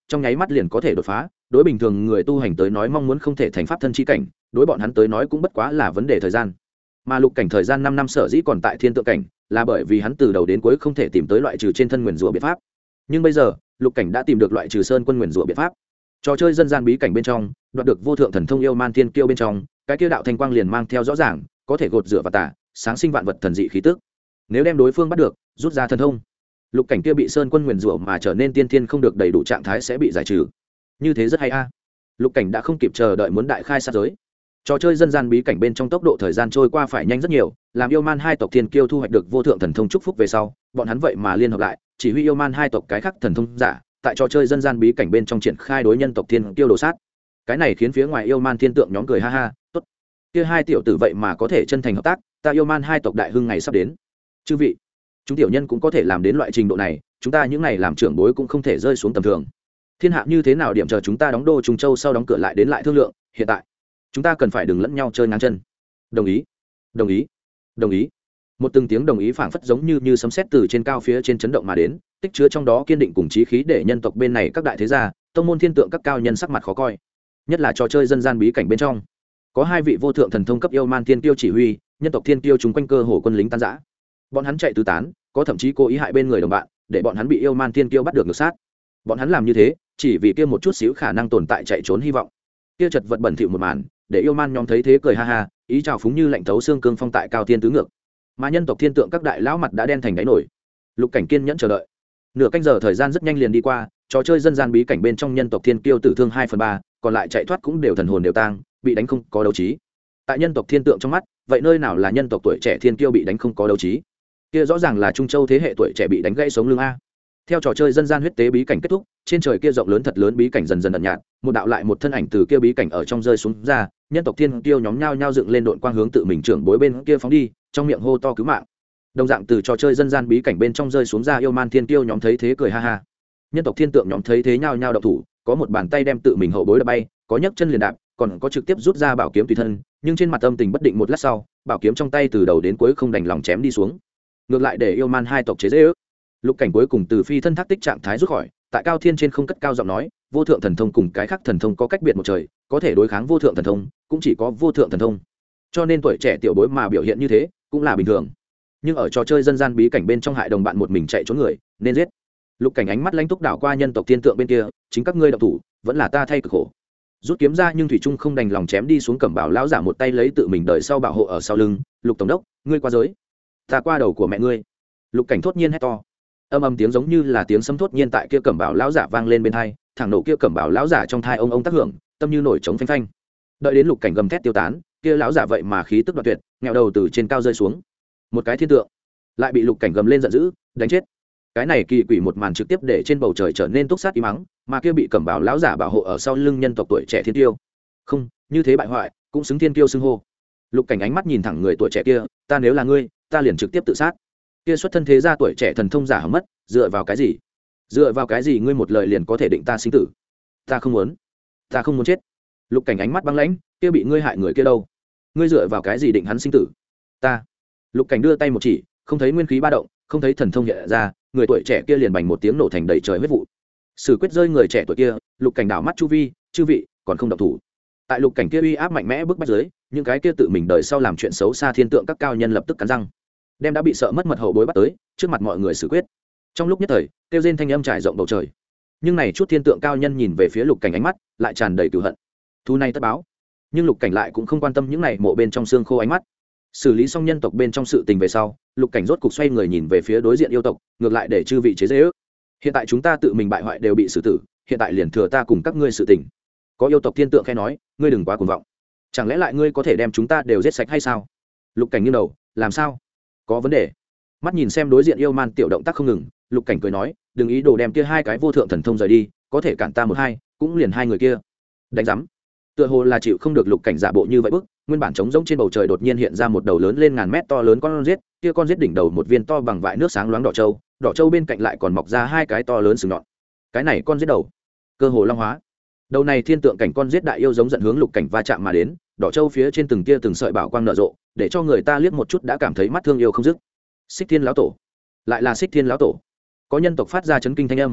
trong nháy mắt liền có thể đột phá. Đối bình thường người tu hành tới nói mong muốn không thể thành pháp thân chi cảnh, đối bọn hắn tới nói cũng bất quá là vấn đề thời gian. Mà lục cảnh thời gian 5 năm sở dĩ còn tại thiên tượng cảnh, là bởi vì hắn từ đầu đến cuối không thể tìm tới loại trừ trên thân nguyền rủa biện pháp. Nhưng bây giờ, lục cảnh đã tìm được loại trừ sơn quân nguyền rủa biện pháp. Trò chơi dân gian bí cảnh bên trong, đoạt được vô thượng thần thông yêu man thiên kiêu bên trong, cái kia đạo thanh quang liền mang theo rõ ràng, có thể gột rửa và tả, sáng sinh vạn vật thần dị khí tức. Nếu đem đối phương bắt được, rút ra thần thông, lục cảnh kia bị sơn quân nguyền rủa mà trở nên tiên thiên không được đầy đủ trạng thái sẽ bị giải trừ. Như thế rất hay a. Lục cảnh đã không kịp chờ đợi muốn đại khai sát giới. Trò chơi dân gian bí cảnh bên trong tốc độ thời gian trôi qua phải nhanh rất nhiều, làm yêu man hai tộc thiên kiêu thu hoạch được vô thượng thần thông chúc phúc về sau, bọn hắn vậy mà liên hợp lại, chỉ huy yêu man hai tộc cái khác thần thông giả, tại trò chơi dân gian bí cảnh bên trong triển khai đối nhân tộc thiên kiêu đồ sát. Cái này khiến phía ngoài yêu man thiên tượng nhóm cười ha ha, tốt. Kia hai tiểu tử vậy mà có thể chân thành hợp tác, ta yêu man hai tộc đại hưng ngày sắp đến. Chư vị, chúng tiểu nhân cũng có thể làm đến loại trình độ này, chúng ta những này làm trưởng bối cũng không thể rơi xuống tầm thường. Thiên hạ như thế nào điểm chờ chúng ta đóng đô Trung Châu sau đóng cửa lại đến lại thương lượng, hiện tại chúng ta cần phải đừng lẫn nhau chơi ngang chân. Đồng ý, đồng ý, đồng ý. Một từng tiếng đồng ý phảng phất giống như sấm sét từ trên cao phía trên chấn động mà đến, tích chứa trong đó kiên định cùng chí khí để nhân tộc bên này các đại thế gia, tông môn thiên tượng các cao nhân sắc mặt khó coi. Nhất là trò chơi dân gian bí cảnh bên trong, có hai vị vô thượng thần thông cấp yêu man thiên tiêu chỉ huy, nhân tộc thiên tiêu chúng quanh cơ hồ quân lính tan rã. Bọn hắn chạy tứ tán, có thậm chí cố ý hại bên người đồng bạn, để bọn hắn bị yêu man thiên tiêu bắt được ngược sát. Bọn hắn làm như thế, chỉ vì kia một chút xíu khả năng tồn tại chạy trốn hy vọng. Kia chật vật bẩn thỉu một màn, để yêu man nhóm thấy thế cười ha ha, ý chào phúng như lạnh thấu xương cương phong tại cao thiên tứ ngược. Mà nhân tộc thiên tượng các đại lão mặt đã đen thành đáy nổi. Lục cảnh kiên nhẫn chờ đợi. Nửa canh giờ thời gian rất nhanh liền đi qua, trò chơi dân gian bí cảnh bên trong nhân tộc thiên kiêu tử thương 2/3, còn lại chạy thoát cũng đều thần hồn đều tang, bị đánh không có đấu trí. Tại nhân tộc thiên tượng trong mắt, vậy nơi nào là nhân tộc tuổi trẻ thiên kiêu bị đánh không có đấu trí? Kia rõ ràng là Trung Châu thế hệ tuổi trẻ bị đánh gãy sống lưng a. Theo trò chơi dân gian huyết tế bí cảnh kết thúc, trên trời kia rộng lớn thật lớn bí cảnh dần dần ẩn nhạt, một đạo lại một thân ảnh từ kia bí cảnh ở trong rơi xuống ra, nhân tộc thiên kiêu nhóm nhao nhao dựng lên đội quang hướng tự mình trưởng bối bên kia phóng đi, trong miệng hô to cứu mạng. Đồng dạng từ trò chơi dân gian bí cảnh bên trong rơi xuống ra yêu man thiên kiêu nhóm thấy thế cười ha ha. Nhân tộc thiên tượng nhóm thấy thế nhao nhao động thủ, có một bàn tay đem tự mình hậu bối đập bay, có nhấc chân liền đạp, còn có trực tiếp rút ra bảo kiếm tùy thân, nhưng trên mặt âm tình bất định một lát sau, bảo kiếm trong tay từ đầu đến cuối không đành lòng chém đi xuống. Ngược lại để yêu man hai tộc chế giễu. Lục cảnh cuối cùng từ phi thân thác tích trạng thái rút khỏi, tại cao thiên trên không cất cao giọng nói, vô thượng thần thông cùng cái khác thần thông có cách biệt một trời, có thể đối kháng vô thượng thần thông, cũng chỉ có vô thượng thần thông. Cho nên tuổi trẻ tiểu bối mà biểu hiện như thế, cũng là bình thường. Nhưng ở trò chơi dân gian bí cảnh bên trong hại đồng bạn một mình chạy trốn người, nên giết. Lục cảnh ánh mắt lãnh túc đảo qua nhân tộc thiên tượng bên kia, chính các ngươi động thủ, vẫn là ta thay cực khổ. Rút kiếm ra nhưng thủy trung không đành lòng chém đi xuống cẩm bảo lão giả một tay lấy tự mình đợi sau bảo hộ ở sau lưng. Lục tổng đốc, ngươi qua giới, ta qua đầu của mẹ ngươi. Lục cảnh thốt nhiên hét to, âm tiếng giống như là tiếng sấm thốt nhiên tại kia cẩm bảo lão giả vang lên bên thai, thẳng nổ kia cẩm bảo lão giả trong thai ông tác hưởng, tâm như nổi trống phanh phanh. Đợi đến lục cảnh gầm thét tiêu tán, kia lão giả vậy mà khí tức đoạt tuyệt, nghẹo đầu từ trên cao rơi xuống. Một cái thiên tượng lại bị lục cảnh gầm lên giận dữ đánh chết. Cái này kỳ quỷ một màn trực tiếp để trên bầu trời trở nên túc sát im mắng, mà kia bị cẩm bảo lão giả bảo hộ ở sau lưng nhân tộc tuổi trẻ thiên tiêu, không như thế bại hoại cũng xứng thiên tiêu xưng hô. Lục cảnh ánh mắt nhìn thẳng người tuổi trẻ kia, ta nếu là ngươi, ta liền trực tiếp tự sát. Kia xuất thân thế gia tuổi trẻ thần thông giả hỏng mất, dựa vào cái gì? Dựa vào cái gì ngươi một lời liền có thể định ta sinh tử? Ta không muốn, ta không muốn chết. Lục cảnh ánh mắt băng lãnh, kia bị ngươi hại người kia đâu? Ngươi dựa vào cái gì định hắn sinh tử? Ta. Lục cảnh đưa tay một chỉ, không thấy nguyên khí ba động, không thấy thần thông hiện ra, người tuổi trẻ kia liền bành một tiếng nổ thành đầy trời huyết vụ. Sử quyết rơi người trẻ tuổi kia, lục cảnh đảo mắt chu vi, chư vị còn không động thủ. Tại lục cảnh kia uy áp mạnh mẽ bức bách dưới, những cái kia tự mình đời sau làm chuyện xấu xa thiên tượng các cao nhân lập tức cắn răng, đem đã bị sợ mất mật hậu bối bắt tới trước mặt mọi người xử quyết. Trong lúc nhất thời kêu rên thanh âm trải rộng bầu trời, nhưng này chút thiên tượng cao nhân nhìn về phía lục cảnh ánh mắt lại tràn đầy cửu hận. Thu này tất báo. Nhưng lục cảnh lại cũng không quan tâm những này mộ bên trong xương khô ánh mắt. Xử lý xong nhân tộc bên trong sự tình về sau, lục cảnh rốt cục xoay người nhìn về phía đối diện yêu tộc, ngược lại để chư vị chế dễ ước. Hiện tại chúng ta tự mình bại hoại đều bị xử tử, hiện tại liền thừa ta cùng các ngươi sự tình. Có yêu tộc thiên tượng khẽ nói, ngươi đừng quá cuồng vọng, chẳng lẽ lại ngươi có thể đem chúng ta đều giết sạch hay sao? Lục cảnh nghiêng đầu, làm sao? Có vấn đề? Mắt nhìn xem đối diện yêu man tiểu động tác không ngừng, lục cảnh cười nói, đừng ý đồ đem kia hai cái vô thượng thần thông rời đi, có thể cản ta một hai, cũng liền hai người kia. Đánh rắm. Tựa hồ là chịu không được lục cảnh giả bộ như vậy bức, nguyên bản trống rỗng trên bầu trời đột nhiên hiện ra một đầu lớn lên ngàn mét to lớn con rết, kia con rết đỉnh đầu một viên to bằng vại nước sáng loáng đỏ trâu bên cạnh lại còn mọc ra hai cái to lớn sừng nhọn. Cái này con rết đầu, cơ hồ long hóa. Đầu này thiên tượng cảnh con rết đại yêu giống giận hướng lục cảnh va chạm mà đến, đỏ trâu phía trên từng tia từng sợi bảo quang nở rộ, để cho người ta liếc một chút đã cảm thấy mắt thương yêu không dứt. Xích Thiên lão tổ, lại là Xích Thiên lão tổ. Có nhân tộc phát ra chấn kinh thanh âm.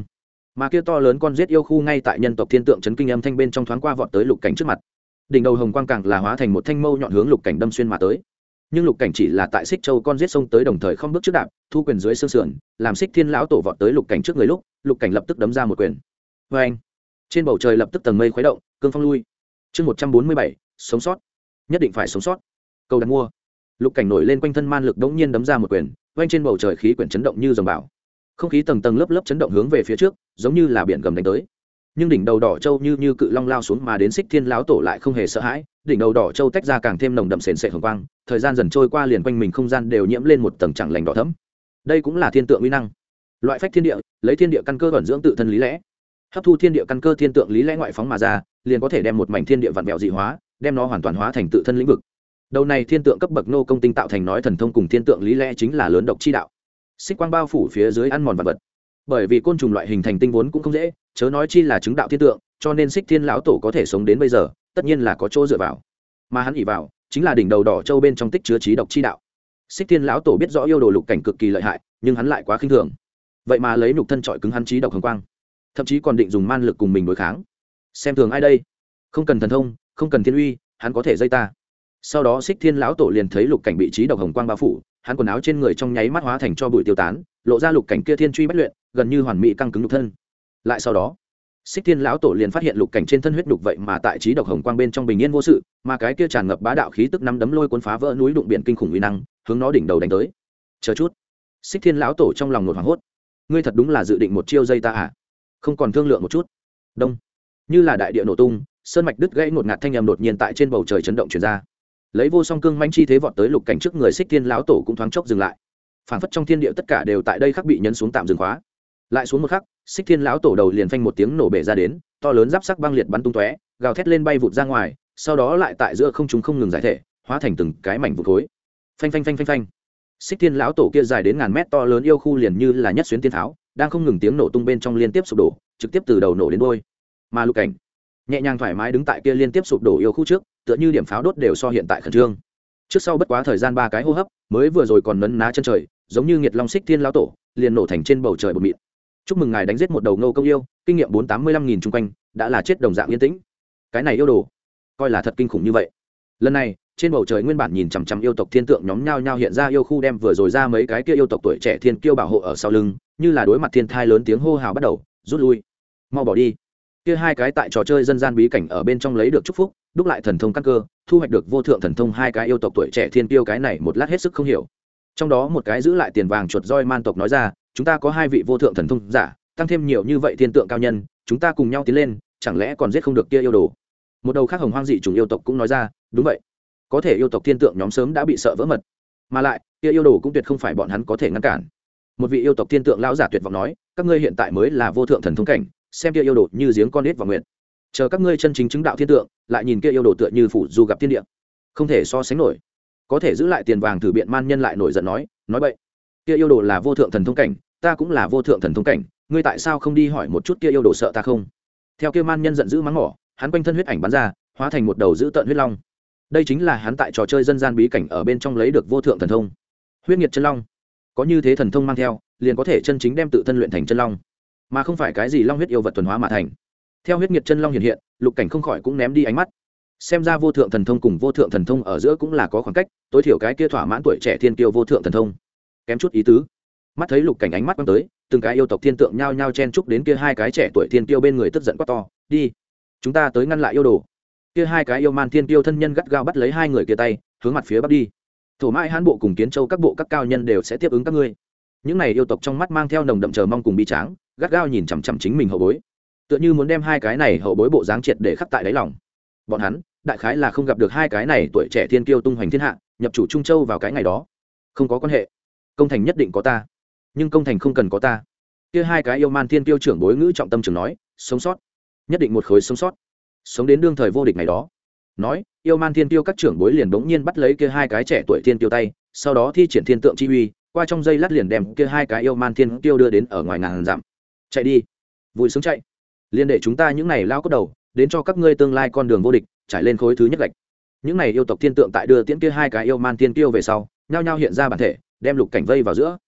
mà kia to lớn con giết yêu khu ngay tại nhân tộc thiên tượng chấn kinh âm thanh bên trong thoáng qua vọt tới lục cảnh trước mặt. Đỉnh đầu hồng quang càng là hóa thành một thanh mâu nhọn hướng lục cảnh đâm xuyên mà tới. Nhưng lục cảnh chỉ là tại xích châu con giết xông tới đồng thời không bước trước đạp, thu quyền dưới xương sườn, làm xích thiên lão tổ vọt tới lục cảnh trước người lúc, lục cảnh lập tức đấm ra một quyền. Và anh, trên bầu trời lập tức tầng mây khuấy động, cương phong lui. Chương 147, sống sót, nhất định phải sống sót. Cầu đặt mua. Lục cảnh nổi lên quanh thân man lực đống nhiên đấm ra một quyền, quanh trên bầu trời khí quyển chấn động như dòng bão. Không khí tầng tầng lớp lớp chấn động hướng về phía trước, giống như là biển gầm đánh tới. Nhưng đỉnh đầu đỏ châu như cự long lao xuống mà đến xích thiên lão tổ lại không hề sợ hãi, đỉnh đầu đỏ châu tách ra càng thêm nồng đậm sền sệt hồng quang, thời gian dần trôi qua liền quanh mình không gian đều nhiễm lên một tầng chẳng lành đỏ thẫm. Đây cũng là thiên tượng uy năng. Loại phách thiên địa, lấy thiên địa căn cơ ẩn dưỡng tự thân lý lẽ, hấp thu thiên địa căn cơ thiên tượng lý lẽ ngoại phóng mà ra, liền có thể đem một mảnh thiên địa vặn vẹo dị hóa, đem nó hoàn toàn hóa thành tự thân lĩnh vực. Đầu này thiên tượng cấp bậc nô công tinh tạo thành nói thần thông cùng thiên tượng lý lẽ chính là lớn độc chi đạo. Xích quang bao phủ phía dưới ăn mòn vật vật. Bởi vì côn trùng loại hình thành tinh vốn cũng không dễ, chớ nói chi là chứng đạo thiên tượng, cho nên xích thiên lão tổ có thể sống đến bây giờ, tất nhiên là có chỗ dựa vào. Mà hắn ỷ vào chính là đỉnh đầu đỏ châu bên trong tích chứa trí độc chi đạo. Xích thiên lão tổ biết rõ yêu đồ lục cảnh cực kỳ lợi hại, nhưng hắn lại quá khinh thường, vậy mà lấy nhục thân trọi cứng hắn trí độc hồng quang, thậm chí còn định dùng man lực cùng mình đối kháng. Xem thường ai đây? Không cần thần thông, không cần thiên uy, hắn có thể dây ta. Sau đó xích thiên lão tổ liền thấy lục cảnh bị trí độc hồng quang bao phủ, hắn quần áo trên người trong nháy mắt hóa thành cho bụi tiêu tán, lộ ra lục cảnh kia thiên truy bách luyện, gần như hoàn mỹ căng cứng nhục thân. Lại sau đó, xích thiên lão tổ liền phát hiện lục cảnh trên thân huyết nhục vậy mà tại trí độc hồng quang bên trong bình yên vô sự, mà cái kia tràn ngập bá đạo khí tức năm đấm lôi cuốn phá vỡ núi đụng biển kinh khủng uy năng, hướng nó đỉnh đầu đánh tới. Chờ chút, xích thiên lão tổ trong lòng nổi hoảng hốt, ngươi thật đúng là dự định một chiêu dây ta à? Không còn thương lượng một chút. Đông, như là đại địa nổ tung, sơn mạch đứt gãy ngột ngạt thanh âm đột nhiên tại trên bầu trời chấn động truyền ra. Lấy vô song cương mãnh chi thế vọt tới lục cảnh trước người xích thiên lão tổ cũng thoáng chốc dừng lại. Phản phất trong thiên địa tất cả đều tại đây khắc bị nhấn xuống tạm dừng khóa. Lại xuống một khắc, xích thiên lão tổ đầu liền phanh một tiếng nổ bể ra đến, to lớn giáp sắc băng liệt bắn tung tóe, gào thét lên bay vụt ra ngoài, sau đó lại tại giữa không trung không ngừng giải thể, hóa thành từng cái mảnh vụn khối. Phanh phanh phanh phanh phanh. Xích thiên lão tổ kia dài đến ngàn mét to lớn yêu khu liền như là nhất xuyến tiên tháo, đang không ngừng tiếng nổ tung bên trong liên tiếp sụp đổ, trực tiếp từ đầu nổ đến đuôi. Mà lục cảnh nhẹ nhàng thoải mái đứng tại kia liên tiếp sụp đổ yêu khu trước, tựa như điểm pháo đốt đều so hiện tại khẩn trương. Trước sau bất quá thời gian 3 cái hô hấp, mới vừa rồi còn nấn ná chân trời, giống như nghiệt long xích thiên lão tổ, liền nổ thành trên bầu trời bột mịn. Chúc mừng ngài đánh giết một đầu nô công yêu, kinh nghiệm 485.000 chung quanh, đã là chết đồng dạng yên tĩnh. Cái này yêu đồ, coi là thật kinh khủng như vậy. Lần này, trên bầu trời nguyên bản nhìn chằm chằm yêu tộc thiên tượng nhóm nhao nhao hiện ra yêu khu đem vừa rồi ra mấy cái kia yêu tộc tuổi trẻ thiên kiêu bảo hộ ở sau lưng, như là đối mặt thiên thai lớn tiếng hô hào bắt đầu, rút lui. Mau bỏ đi. Kia hai cái tại trò chơi dân gian bí cảnh ở bên trong lấy được chúc phúc, đúc lại thần thông căn cơ, thu hoạch được vô thượng thần thông hai cái yêu tộc tuổi trẻ thiên kiêu cái này một lát hết sức không hiểu. Trong đó một cái giữ lại tiền vàng chuột roi man tộc nói ra, chúng ta có 2 vị vô thượng thần thông giả, tăng thêm nhiều như vậy thiên tượng cao nhân, chúng ta cùng nhau tiến lên, chẳng lẽ còn giết không được kia yêu đồ? Một đầu khác hồng hoang dị chủng yêu tộc cũng nói ra, đúng vậy, có thể yêu tộc thiên tượng nhóm sớm đã bị sợ vỡ mật, mà lại kia yêu đồ cũng tuyệt không phải bọn hắn có thể ngăn cản. Một vị yêu tộc thiên tượng lão giả tuyệt vọng nói, các ngươi hiện tại mới là vô thượng thần thông cảnh, xem kia yêu đồ như giếng con nít vào nguyện, chờ các ngươi chân chính chứng đạo thiên tượng, lại nhìn kia yêu đồ tựa như phủ du gặp thiên địa, không thể so sánh nổi. Có thể giữ lại tiền vàng thử biện man nhân lại nổi giận nói bậy, kia yêu đồ là vô thượng thần thông cảnh, ta cũng là vô thượng thần thông cảnh, ngươi tại sao không đi hỏi một chút kia yêu đồ sợ ta không? Theo kia man nhân giận dữ mắng mỏ, hắn quanh thân huyết ảnh bắn ra, hóa thành một đầu dữ tợn huyết long. Đây chính là hắn tại trò chơi dân gian bí cảnh ở bên trong lấy được vô thượng thần thông, huyết nghiệt chân long. Có như thế thần thông mang theo, liền có thể chân chính đem tự thân luyện thành chân long, mà không phải cái gì long huyết yêu vật thuần hóa mà thành. Theo huyết nghiệt chân long hiện hiện, lục cảnh không khỏi cũng ném đi ánh mắt. Xem ra vô thượng thần thông cùng vô thượng thần thông ở giữa cũng là có khoảng cách, tối thiểu cái kia thỏa mãn tuổi trẻ thiên kiêu vô thượng thần thông kém chút ý tứ. Mắt thấy lục cảnh ánh mắt quăng tới, từng cái yêu tộc thiên tượng nhao nhao chen chúc đến kia hai cái trẻ tuổi thiên kiêu bên người tức giận quát to, đi, chúng ta tới ngăn lại yêu đồ. Kia hai cái yêu man thiên kiêu thân nhân gắt gao bắt lấy hai người kia tay, hướng mặt phía bắc đi. Thổ mãi hán bộ cùng kiến châu các bộ các cao nhân đều sẽ tiếp ứng các ngươi. Những này yêu tộc trong mắt mang theo nồng đậm chờ mong cùng bi tráng, gắt gao nhìn chằm chằm chính mình hậu bối, tựa như muốn đem hai cái này hậu bối bộ dáng triệt để khắc tại đáy lòng. Bọn hắn đại khái là không gặp được hai cái này tuổi trẻ thiên kiêu tung hoành thiên hạ, nhập chủ Trung Châu vào cái ngày đó. Không có quan hệ, công thành nhất định có ta, nhưng công thành không cần có ta. Kia hai cái yêu man thiên kiêu trưởng bối ngữ trọng tâm trường nói, sống sót, nhất định một khối sống sót, sống đến đương thời vô địch ngày đó. Nói, yêu man thiên kiêu các trưởng bối liền bỗng nhiên bắt lấy kia hai cái trẻ tuổi thiên kiêu tay, sau đó thi triển thiên tượng chi uy, qua trong giây lát liền đem kia hai cái yêu man thiên kiêu đưa đến ở ngoài ngàn dặm. Chạy đi, vui sướng chạy, liền để chúng ta những này lao cốt đầu, đến cho các ngươi tương lai con đường vô địch trải lên khối thứ nhất gạch. Những này yêu tộc thiên tượng tại đưa tiễn kia hai cái yêu man thiên kiêu về sau, nhao nhao hiện ra bản thể, đem lục cảnh vây vào giữa.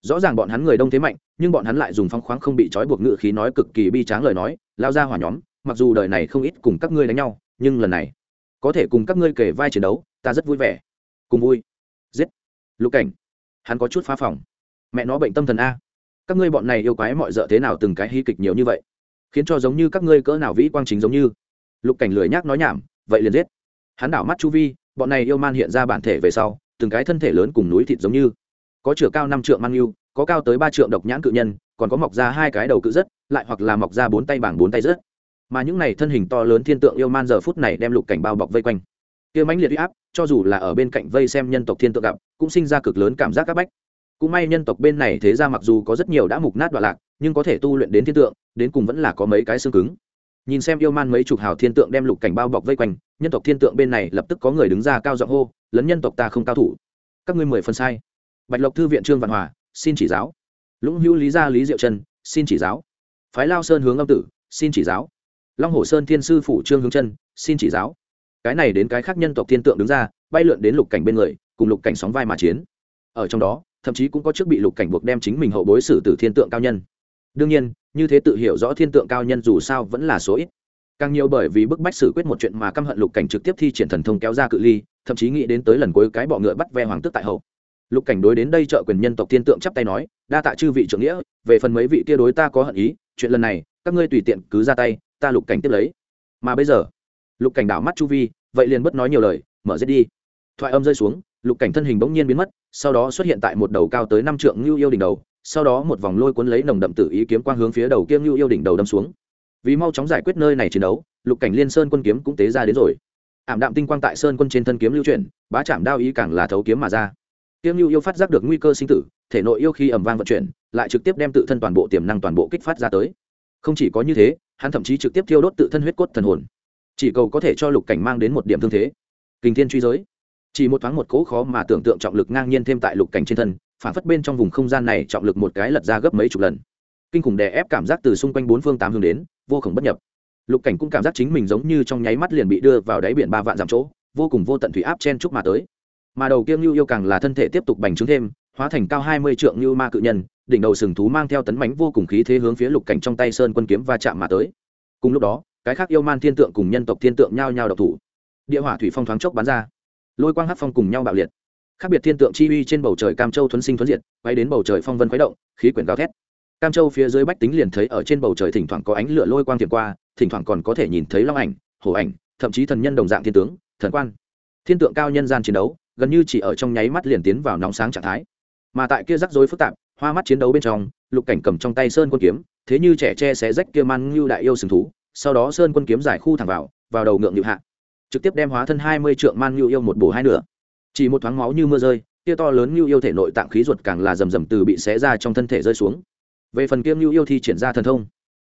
rõ ràng bọn hắn người đông thế mạnh, nhưng bọn hắn lại dùng phong khoáng không bị trói buộc ngự khí nói cực kỳ bi tráng lời nói, lao ra hỏa nhóm, mặc dù đời này không ít cùng các ngươi đánh nhau, nhưng lần này có thể cùng các ngươi kể vai chiến đấu, ta rất vui vẻ. Cùng vui. Giết. Lục Cảnh. Hắn có chút phá phòng. Mẹ nó bệnh tâm thần a. Các ngươi bọn này yêu quái mọi dợ thế nào từng cái hy kịch nhiều như vậy, khiến cho giống như các ngươi cỡ nào vĩ quang chính giống như. Lục Cảnh lười nhác nói nhảm, vậy liền giết. Hắn đảo mắt chu vi, bọn này yêu man hiện ra bản thể về sau, từng cái thân thể lớn cùng núi thịt giống như, có chửa cao 5 trượng man yêu, có cao tới 3 trượng độc nhãn cự nhân, còn có mọc ra 2 cái đầu cự rất, lại hoặc là mọc ra 4 tay bảng 4 tay rất. Mà những này thân hình to lớn thiên tượng yêu man giờ phút này đem Lục Cảnh bao bọc vây quanh. Kia mãnh liệt uy áp, cho dù là ở bên cạnh vây xem nhân tộc thiên tượng gặp, cũng sinh ra cực lớn cảm giác các bách. Cũng may nhân tộc bên này thế ra mặc dù có rất nhiều đã mục nát đoạn lạc, nhưng có thể tu luyện đến thiên tượng, đến cùng vẫn là có mấy cái xương cứng. Nhìn xem yêu man mấy chục hào thiên tượng đem Lục Cảnh bao bọc vây quanh, nhân tộc thiên tượng bên này lập tức có người đứng ra cao giọng hô, lấn nhân tộc ta không cao thủ. Các ngươi 10 phần sai. Bạch Lộc thư viện Trương Văn Hòa, xin chỉ giáo. Lũng Hữu Lý gia Lý Diệu Trần, xin chỉ giáo. Phái Lao Sơn hướng âm tử, xin chỉ giáo. Long Hồ Sơn thiên sư phủ Trương Hướng Chân, xin chỉ giáo. Cái này đến cái khác nhân tộc thiên tượng đứng ra, bay lượn đến Lục Cảnh bên người, cùng Lục Cảnh sóng vai mà chiến. Ở trong đó, thậm chí cũng có trước bị Lục Cảnh buộc đem chính mình hậu bối xử tử thiên tượng cao nhân. Đương nhiên, như thế tự hiểu rõ thiên tượng cao nhân dù sao vẫn là số ít. Càng nhiều bởi vì bức bách xử quyết một chuyện mà căm hận Lục Cảnh trực tiếp thi triển thần thông kéo ra cự ly, thậm chí nghĩ đến tới lần cuối cái bọ ngựa bắt ve hoàng tước tại hậu. Lục Cảnh đối đến đây trợ quyền nhân tộc thiên tượng chắp tay nói, đa tạ chư vị trưởng nghĩa, về phần mấy vị kia đối ta có hận ý, chuyện lần này các ngươi tùy tiện cứ ra tay, ta Lục Cảnh tiếp lấy. Mà bây giờ, Lục Cảnh đảo mắt chu vi, vậy liền bất nói nhiều lời, mở giết đi. Thoại âm rơi xuống, Lục Cảnh thân hình bỗng nhiên biến mất, sau đó xuất hiện tại một đầu cao tới 5 trượng Nưu Yêu đỉnh đầu, sau đó một vòng lôi cuốn lấy nồng đậm tử ý kiếm quang hướng phía đầu kia Nưu Yêu đỉnh đầu đâm xuống. Vì mau chóng giải quyết nơi này chiến đấu, Lục Cảnh Liên Sơn quân kiếm cũng tế ra đến rồi. Ảm đạm tinh quang tại sơn quân trên thân kiếm lưu chuyển, bá chạm đao ý càng là thấu kiếm mà ra. Kiếm Nưu Yêu phát giác được nguy cơ sinh tử, thể nội yêu khí ầm vang vận chuyển, lại trực tiếp đem tự thân toàn bộ tiềm năng toàn bộ kích phát ra tới. Không chỉ có như thế, hắn thậm chí trực tiếp thiêu đốt tự thân huyết cốt thần hồn, chỉ cầu có thể cho Lục Cảnh mang đến một điểm thương thế. Kình thiên truy giới, chỉ một thoáng một cỗ khó mà tưởng tượng trọng lực ngang nhiên thêm tại Lục Cảnh trên thân, phản phất bên trong vùng không gian này trọng lực một cái lật ra gấp mấy chục lần. Kinh khủng đè ép cảm giác từ xung quanh bốn phương tám hướng đến, vô cùng bất nhập. Lục Cảnh cũng cảm giác chính mình giống như trong nháy mắt liền bị đưa vào đáy biển 3 vạn dặm chỗ, vô cùng vô tận thủy áp chen chúc mà tới. Mà đầu kia Nưu Yêu càng là thân thể tiếp tục bành trướng thêm, hóa thành cao 20 trượng như ma cự nhân, đỉnh đầu sừng thú mang theo tấn mãnh vô cùng khí thế hướng phía Lục Cảnh trong tay sơn quân kiếm va chạm mà tới. Cùng lúc đó, cái khác yêu man thiên tượng cùng nhân tộc thiên tượng nhao nhao độc thủ. Địa hỏa thủy phong thoáng chốc bắn ra, lôi quang hắc phong cùng nhau bạo liệt. Khác biệt thiên tượng chi uy trên bầu trời Cam Châu thuần sinh thuần diệt, quay đến bầu trời phong vân khuấy động, khí quyển gào thét. Cam Châu phía dưới bách tính liền thấy ở trên bầu trời thỉnh thoảng có ánh lửa lôi quang tiềm qua, thỉnh thoảng còn có thể nhìn thấy long ảnh, hổ ảnh, thậm chí thần nhân đồng dạng thiên tướng, thần quan. Thiên tượng cao nhân gian chiến đấu, gần như chỉ ở trong nháy mắt liền tiến vào nóng sáng trạng thái. Mà tại kia rắc rối phức tạp, hoa mắt chiến đấu bên trong, Lục Cảnh cầm trong tay sơn quân kiếm, thế như trẻ tre xé rách kia man như đại yêu sừng thú, sau đó sơn quân kiếm giải khu thẳng vào đầu ngượng nhự hạ, trực tiếp đem hóa thân 20 trượng man như yêu một bổ hai nửa. Chỉ một thoáng máu như mưa rơi, kia to lớn như yêu thể nội tạng khí ruột càng là rầm rầm từ bị xé ra trong thân thể rơi xuống. Về phần kia như yêu thi triển ra thần thông,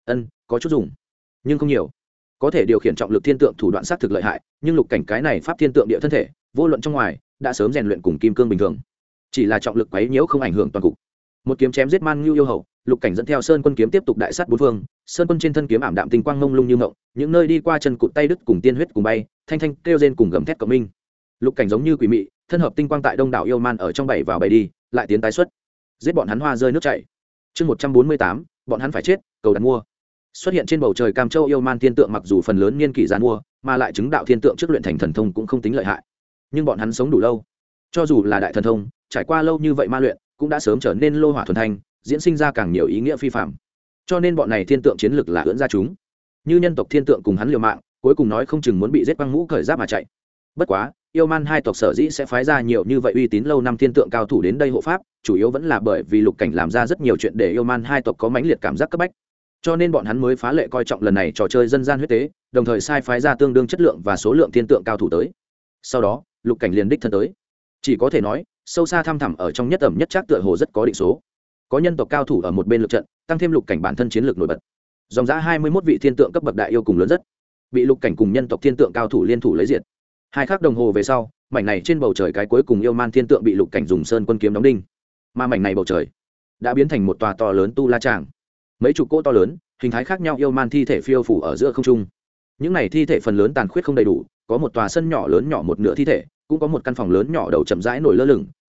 có chút dùng, nhưng không nhiều. Có thể điều khiển trọng lực thiên tượng thủ đoạn sát thực lợi hại, nhưng Lục Cảnh cái này pháp thiên tượng địa thân thể, vô luận trong ngoài, đã sớm rèn luyện cùng kim cương bình thường. Chỉ là trọng lực quấy nhiễu không ảnh hưởng toàn cục. Một kiếm chém giết man như yêu hậu, Lục Cảnh dẫn theo sơn quân kiếm tiếp tục đại sát bốn phương. Sơn quân trên thân kiếm ảm đạm tinh quang mông lung như mộng, những nơi đi qua chân cụt tay đứt cùng tiên huyết cùng bay, thanh thanh kêu rên cùng gầm thét cộng minh. Lục Cảnh giống như quỷ mị, thân hợp tinh quang tại đông đảo yêu man ở trong bảy vào bảy đi, lại tiến tái xuất, giết bọn hắn hoa rơi nước chảy. Chương 148, bọn hắn phải chết, cầu đặt mua. Xuất hiện trên bầu trời Cam Châu yêu man thiên tượng mặc dù phần lớn niên kỷ giàn mua, mà lại chứng đạo thiên tượng trước luyện thành thần thông cũng không tính lợi hại, nhưng bọn hắn sống đủ lâu, cho dù là đại thần thông, trải qua lâu như vậy ma luyện, cũng đã sớm trở nên lô hỏa thuần thanh, diễn sinh ra càng nhiều ý nghĩa phi phàm. Cho nên bọn này thiên tượng chiến lực là ưỡn ra chúng. Như nhân tộc thiên tượng cùng hắn liều mạng, cuối cùng nói không chừng muốn bị giết băng mũ cởi giáp mà chạy. Bất quá, yêu man hai tộc sở dĩ sẽ phái ra nhiều như vậy uy tín lâu năm thiên tượng cao thủ đến đây hộ pháp, chủ yếu vẫn là bởi vì Lục Cảnh làm ra rất nhiều chuyện để yêu man hai tộc có mãnh liệt cảm giác cấp bách. Cho nên bọn hắn mới phá lệ coi trọng lần này trò chơi dân gian huyết tế, đồng thời sai phái ra tương đương chất lượng và số lượng thiên tượng cao thủ tới. Sau đó, Lục Cảnh liền đích thân tới. Chỉ có thể nói, sâu xa thăm thẳm ở trong nhất ẩm nhất trác tựa hồ rất có định số. Có nhân tộc cao thủ ở một bên lực trận, tăng thêm Lục Cảnh bản thân chiến lược nổi bật. Dòng giá 21 vị thiên tượng cấp bậc đại yêu cùng lớn rất, bị Lục Cảnh cùng nhân tộc thiên tượng cao thủ liên thủ lấy diệt. 2 khắc đồng hồ về sau, mảnh này trên bầu trời cái cuối cùng yêu man thiên tượng bị Lục Cảnh dùng sơn quân kiếm đóng đinh. Mà mảnh này bầu trời đã biến thành một tòa to lớn tu la tràng. Mấy chục cỗ to lớn, hình thái khác nhau yêu man thi thể phiêu phủ ở giữa không trung. Những này thi thể phần lớn tàn khuyết không đầy đủ, có một tòa sân nhỏ lớn nhỏ một nửa thi thể, cũng có một căn phòng lớn nhỏ đầu chậm rãi nổi lơ lửng,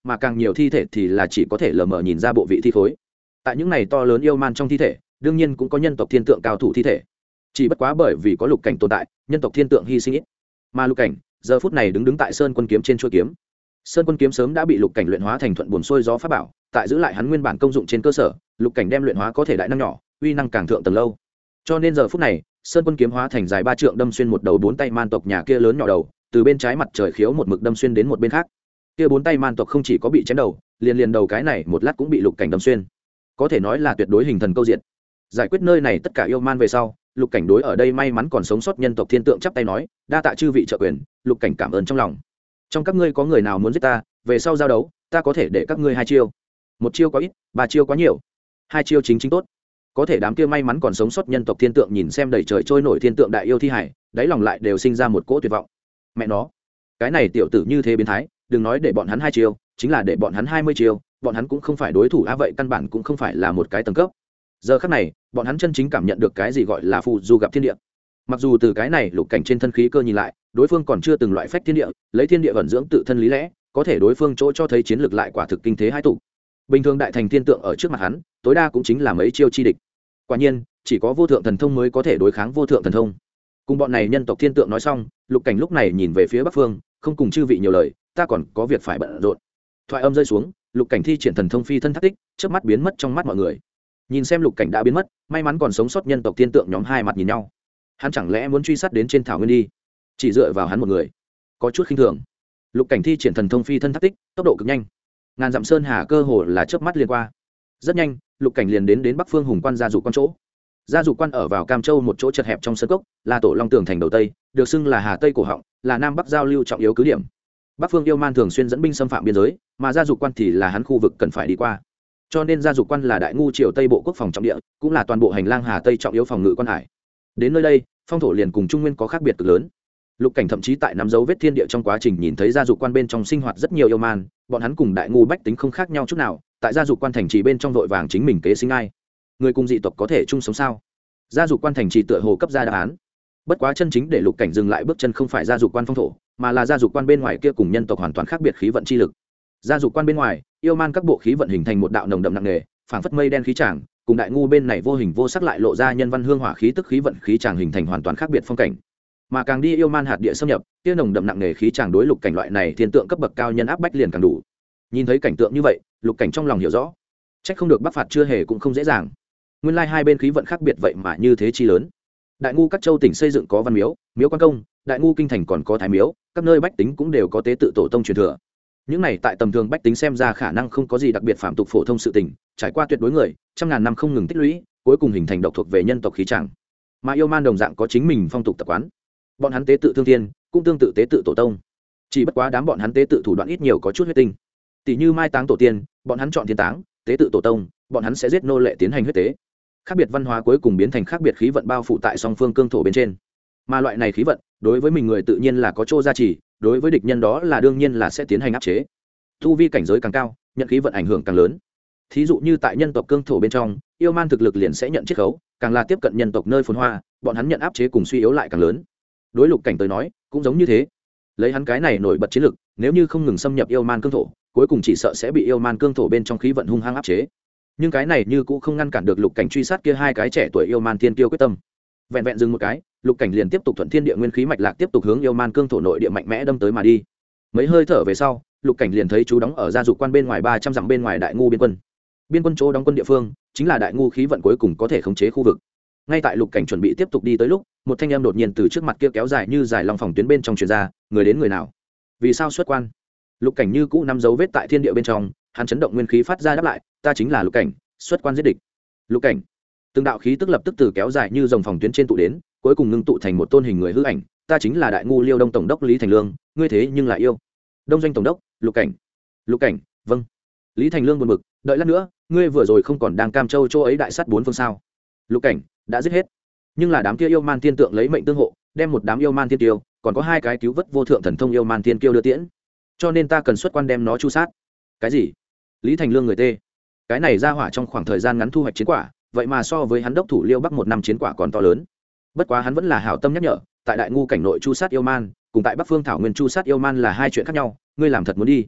mà càng nhiều thi thể thì là chỉ có thể lờ mờ nhìn ra bộ vị thi khối. Tại những này to lớn yêu man trong thi thể, đương nhiên cũng có nhân tộc thiên tượng cao thủ thi thể, chỉ bất quá bởi vì có lục cảnh tồn tại, nhân tộc thiên tượng hy sinh ít. Mà lục cảnh giờ phút này đứng tại sơn quân kiếm trên chuôi kiếm. Sơn quân kiếm sớm đã bị lục cảnh luyện hóa thành thuận buồm xuôi gió pháp bảo, tại giữ lại hắn nguyên bản công dụng trên cơ sở, lục cảnh đem luyện hóa có thể đại năng nhỏ, uy năng càng thượng tầng lâu. Cho nên giờ phút này, sơn quân kiếm hóa thành dài 3 trượng đâm xuyên một đầu 4 tay man tộc nhà kia lớn nhỏ đầu, từ bên trái mặt trời khiếu một mực đâm xuyên đến một bên khác. Kia 4 tay man tộc không chỉ có bị chém đầu, liền đầu cái này một lát cũng bị lục cảnh đâm xuyên, có thể nói là tuyệt đối hình thần câu diện. Giải quyết nơi này tất cả yêu man về sau, lục cảnh đối ở đây may mắn còn sống sót nhân tộc thiên tượng chắp tay nói, đa tạ chư vị trợ quyền. Lục cảnh cảm ơn trong lòng. Trong các ngươi có người nào muốn giết ta, về sau giao đấu ta có thể để các ngươi 2 chiêu. 1 chiêu quá ít, 3 chiêu quá nhiều, 2 chiêu chính tốt. Có thể đám kia may mắn còn sống sót nhân tộc thiên tượng nhìn xem đầy trời trôi nổi thiên tượng đại yêu thi hải, đáy lòng lại đều sinh ra một cỗ tuyệt vọng. Mẹ nó, cái này tiểu tử như thế biến thái, đừng nói để bọn hắn 2 chiêu, chính là để bọn hắn 20 chiêu, bọn hắn cũng không phải đối thủ vậy căn bản cũng không phải là một cái tầng cấp. Giờ khắc này, bọn hắn chân chính cảm nhận được cái gì gọi là phù du gặp thiên địa. Mặc dù từ cái này lục cảnh trên thân khí cơ nhìn lại, đối phương còn chưa từng loại phách thiên địa, lấy thiên địa vận dưỡng tự thân lý lẽ, có thể đối phương chỗ cho thấy chiến lược lại quả thực kinh thế hai tụ. Bình thường đại thành thiên tượng ở trước mặt hắn, tối đa cũng chính là mấy chiêu chi địch. Quả nhiên, chỉ có vô thượng thần thông mới có thể đối kháng vô thượng thần thông. Cùng bọn này nhân tộc thiên tượng nói xong, lục cảnh lúc này nhìn về phía bắc phương, không cùng chư vị nhiều lời, ta còn có việc phải bận rộn. Thoại âm rơi xuống, lục cảnh thi triển thần thông phi thân thác tích, chớp mắt biến mất trong mắt mọi người. Nhìn xem lục cảnh đã biến mất, may mắn còn sống sót nhân tộc thiên tượng nhóm hai mặt nhìn nhau. Hắn chẳng lẽ muốn truy sát đến trên thảo nguyên đi? Chỉ dựa vào hắn một người, có chút khinh thường. Lục cảnh thi triển thần thông phi thân thác tích, tốc độ cực nhanh, ngàn dặm sơn hà cơ hồ là chớp mắt liền qua. Rất nhanh, lục cảnh liền đến bắc phương hùng quan gia dục quan chỗ. Gia dục quan ở vào Cam Châu một chỗ chật hẹp trong sơn cốc, là tổ long tường thành đầu tây, được xưng là hà tây cổ họng, là nam bắc giao lưu trọng yếu cứ điểm. Bắc phương yêu man thường xuyên dẫn binh xâm phạm biên giới, mà gia dục quan thì là hắn khu vực cần phải đi qua. Cho nên gia dục quan là đại ngu triều tây bộ quốc phòng trọng địa, cũng là toàn bộ hành lang hà tây trọng yếu phòng ngự quan hải. Đến nơi đây, phong thổ liền cùng trung nguyên có khác biệt cực lớn. Lục cảnh thậm chí tại nắm dấu vết thiên địa trong quá trình nhìn thấy gia dục quan bên trong sinh hoạt rất nhiều yêu man, bọn hắn cùng đại ngu bách tính không khác nhau chút nào, tại gia dục quan thành trì bên trong vội vàng chính mình kế sinh ai. Người cùng dị tộc có thể chung sống sao? Gia dục quan thành trì tựa hồ cấp ra đáp án. Bất quá chân chính để lục cảnh dừng lại bước chân không phải gia dục quan phong thổ, mà là gia dục quan bên ngoài kia cùng nhân tộc hoàn toàn khác biệt khí vận chi lực. Gia dục quan bên ngoài, yêu man các bộ khí vận hình thành một đạo nồng đậm nặng nề, phảng phất mây đen khí tràng, cùng đại ngu bên này vô hình vô sắc lại lộ ra nhân văn hương hỏa khí tức khí vận khí tràng hình thành hoàn toàn khác biệt phong cảnh. Mà càng đi yêu man hạt địa xâm nhập, kia nồng đậm nặng nề khí tràng đối lục cảnh loại này thiên tượng cấp bậc cao nhân áp bách liền càng đủ. Nhìn thấy cảnh tượng như vậy, lục cảnh trong lòng hiểu rõ, trách không được bắc phạt chưa hề cũng không dễ dàng. Nguyên lai hai bên khí vận khác biệt vậy mà như thế chi lớn. Đại ngu các châu tỉnh xây dựng có văn miếu, miếu quan công, đại ngu kinh thành còn có thái miếu, các nơi bách tính cũng đều có tế tự tổ tông truyền thừa. Những này tại tầm thường bách tính xem ra khả năng không có gì đặc biệt phạm tục phổ thông sự tình, trải qua tuyệt đối người, trăm ngàn năm không ngừng tích lũy, cuối cùng hình thành độc thuộc về nhân tộc khí tràng. Mà yêu man đồng dạng có chính mình phong tục tập quán. Bọn hắn tế tự thương thiên, cũng tương tự tế tự tổ tông. Chỉ bất quá đám bọn hắn tế tự thủ đoạn ít nhiều có chút huyết tinh. Tỷ như mai táng tổ tiên, bọn hắn chọn thiên táng, tế tự tổ tông, bọn hắn sẽ giết nô lệ tiến hành huyết tế. Khác biệt văn hóa cuối cùng biến thành khác biệt khí vận bao phủ tại song phương cương thổ bên trên. Mà loại này khí vận, đối với mình người tự nhiên là có chỗ gia trì, đối với địch nhân đó là đương nhiên là sẽ tiến hành áp chế. Tu vi cảnh giới càng cao, nhận khí vận ảnh hưởng càng lớn. Thí dụ như tại nhân tộc cương thổ bên trong, yêu man thực lực liền sẽ nhận chiết khấu, càng là tiếp cận nhân tộc nơi phồn hoa, bọn hắn nhận áp chế cùng suy yếu lại càng lớn. Đối lục cảnh tới nói, cũng giống như thế. Lấy hắn cái này nổi bật chiến lực, nếu như không ngừng xâm nhập yêu man cương thổ, cuối cùng chỉ sợ sẽ bị yêu man cương thổ bên trong khí vận hung hăng áp chế. Nhưng cái này như cũng không ngăn cản được lục cảnh truy sát kia hai cái trẻ tuổi yêu man thiên kiêu quyết tâm. Vẹn vẹn dừng một cái, lục cảnh liền tiếp tục thuận thiên địa nguyên khí mạch lạc tiếp tục hướng yêu man cương thổ nội địa mạnh mẽ đâm tới mà đi. Mấy hơi thở về sau, lục cảnh liền thấy chú đóng ở gia dục quan bên ngoài 300 dặm bên ngoài đại ngu biên quân. Biên quân chỗ đóng quân địa phương chính là đại ngu khí vận cuối cùng có thể khống chế khu vực. Ngay tại lục cảnh chuẩn bị tiếp tục đi tới lúc, một thanh âm đột nhiên từ trước mặt kia kéo dài như dài long phòng tuyến bên trong truyền ra, người đến người nào? Vì sao xuất quan? Lục cảnh như cũ nắm dấu vết tại thiên địa bên trong, hắn chấn động nguyên khí phát ra đáp lại, ta chính là lục cảnh, xuất quan giết địch. Lục cảnh. Từng đạo khí tức lập tức từ kéo dài như dòng phòng tuyến trên tụ đến, cuối cùng ngưng tụ thành một tôn hình người hư ảnh, ta chính là đại ngu Liêu Đông tổng đốc Lý Thành Lương, ngươi thế nhưng lại yêu. Đông doanh tổng đốc, lục cảnh. Lục cảnh, vâng. Lý Thành Lương buồn bực, đợi lát nữa, ngươi vừa rồi không còn đang Cam Châu chỗ ấy đại sát bốn phương sao? Lục cảnh, đã giết hết. Nhưng là đám kia yêu man thiên tượng lấy mệnh tương hộ, đem một đám yêu man thiên tiêu, còn có hai cái cứu vớt vô thượng thần thông yêu man thiên kiêu đưa tiễn. Cho nên ta cần xuất quan đem nó chu sát. Cái gì? Lý Thành Lương người tê. Cái này ra hỏa trong khoảng thời gian ngắn thu hoạch chiến quả, vậy mà so với hắn đốc thủ Liêu Bắc một năm chiến quả còn to lớn. Bất quá hắn vẫn là hảo tâm nhắc nhở, tại đại ngu cảnh nội chu sát yêu man, cùng tại Bắc Phương thảo nguyên chu sát yêu man là hai chuyện khác nhau, ngươi làm thật muốn đi.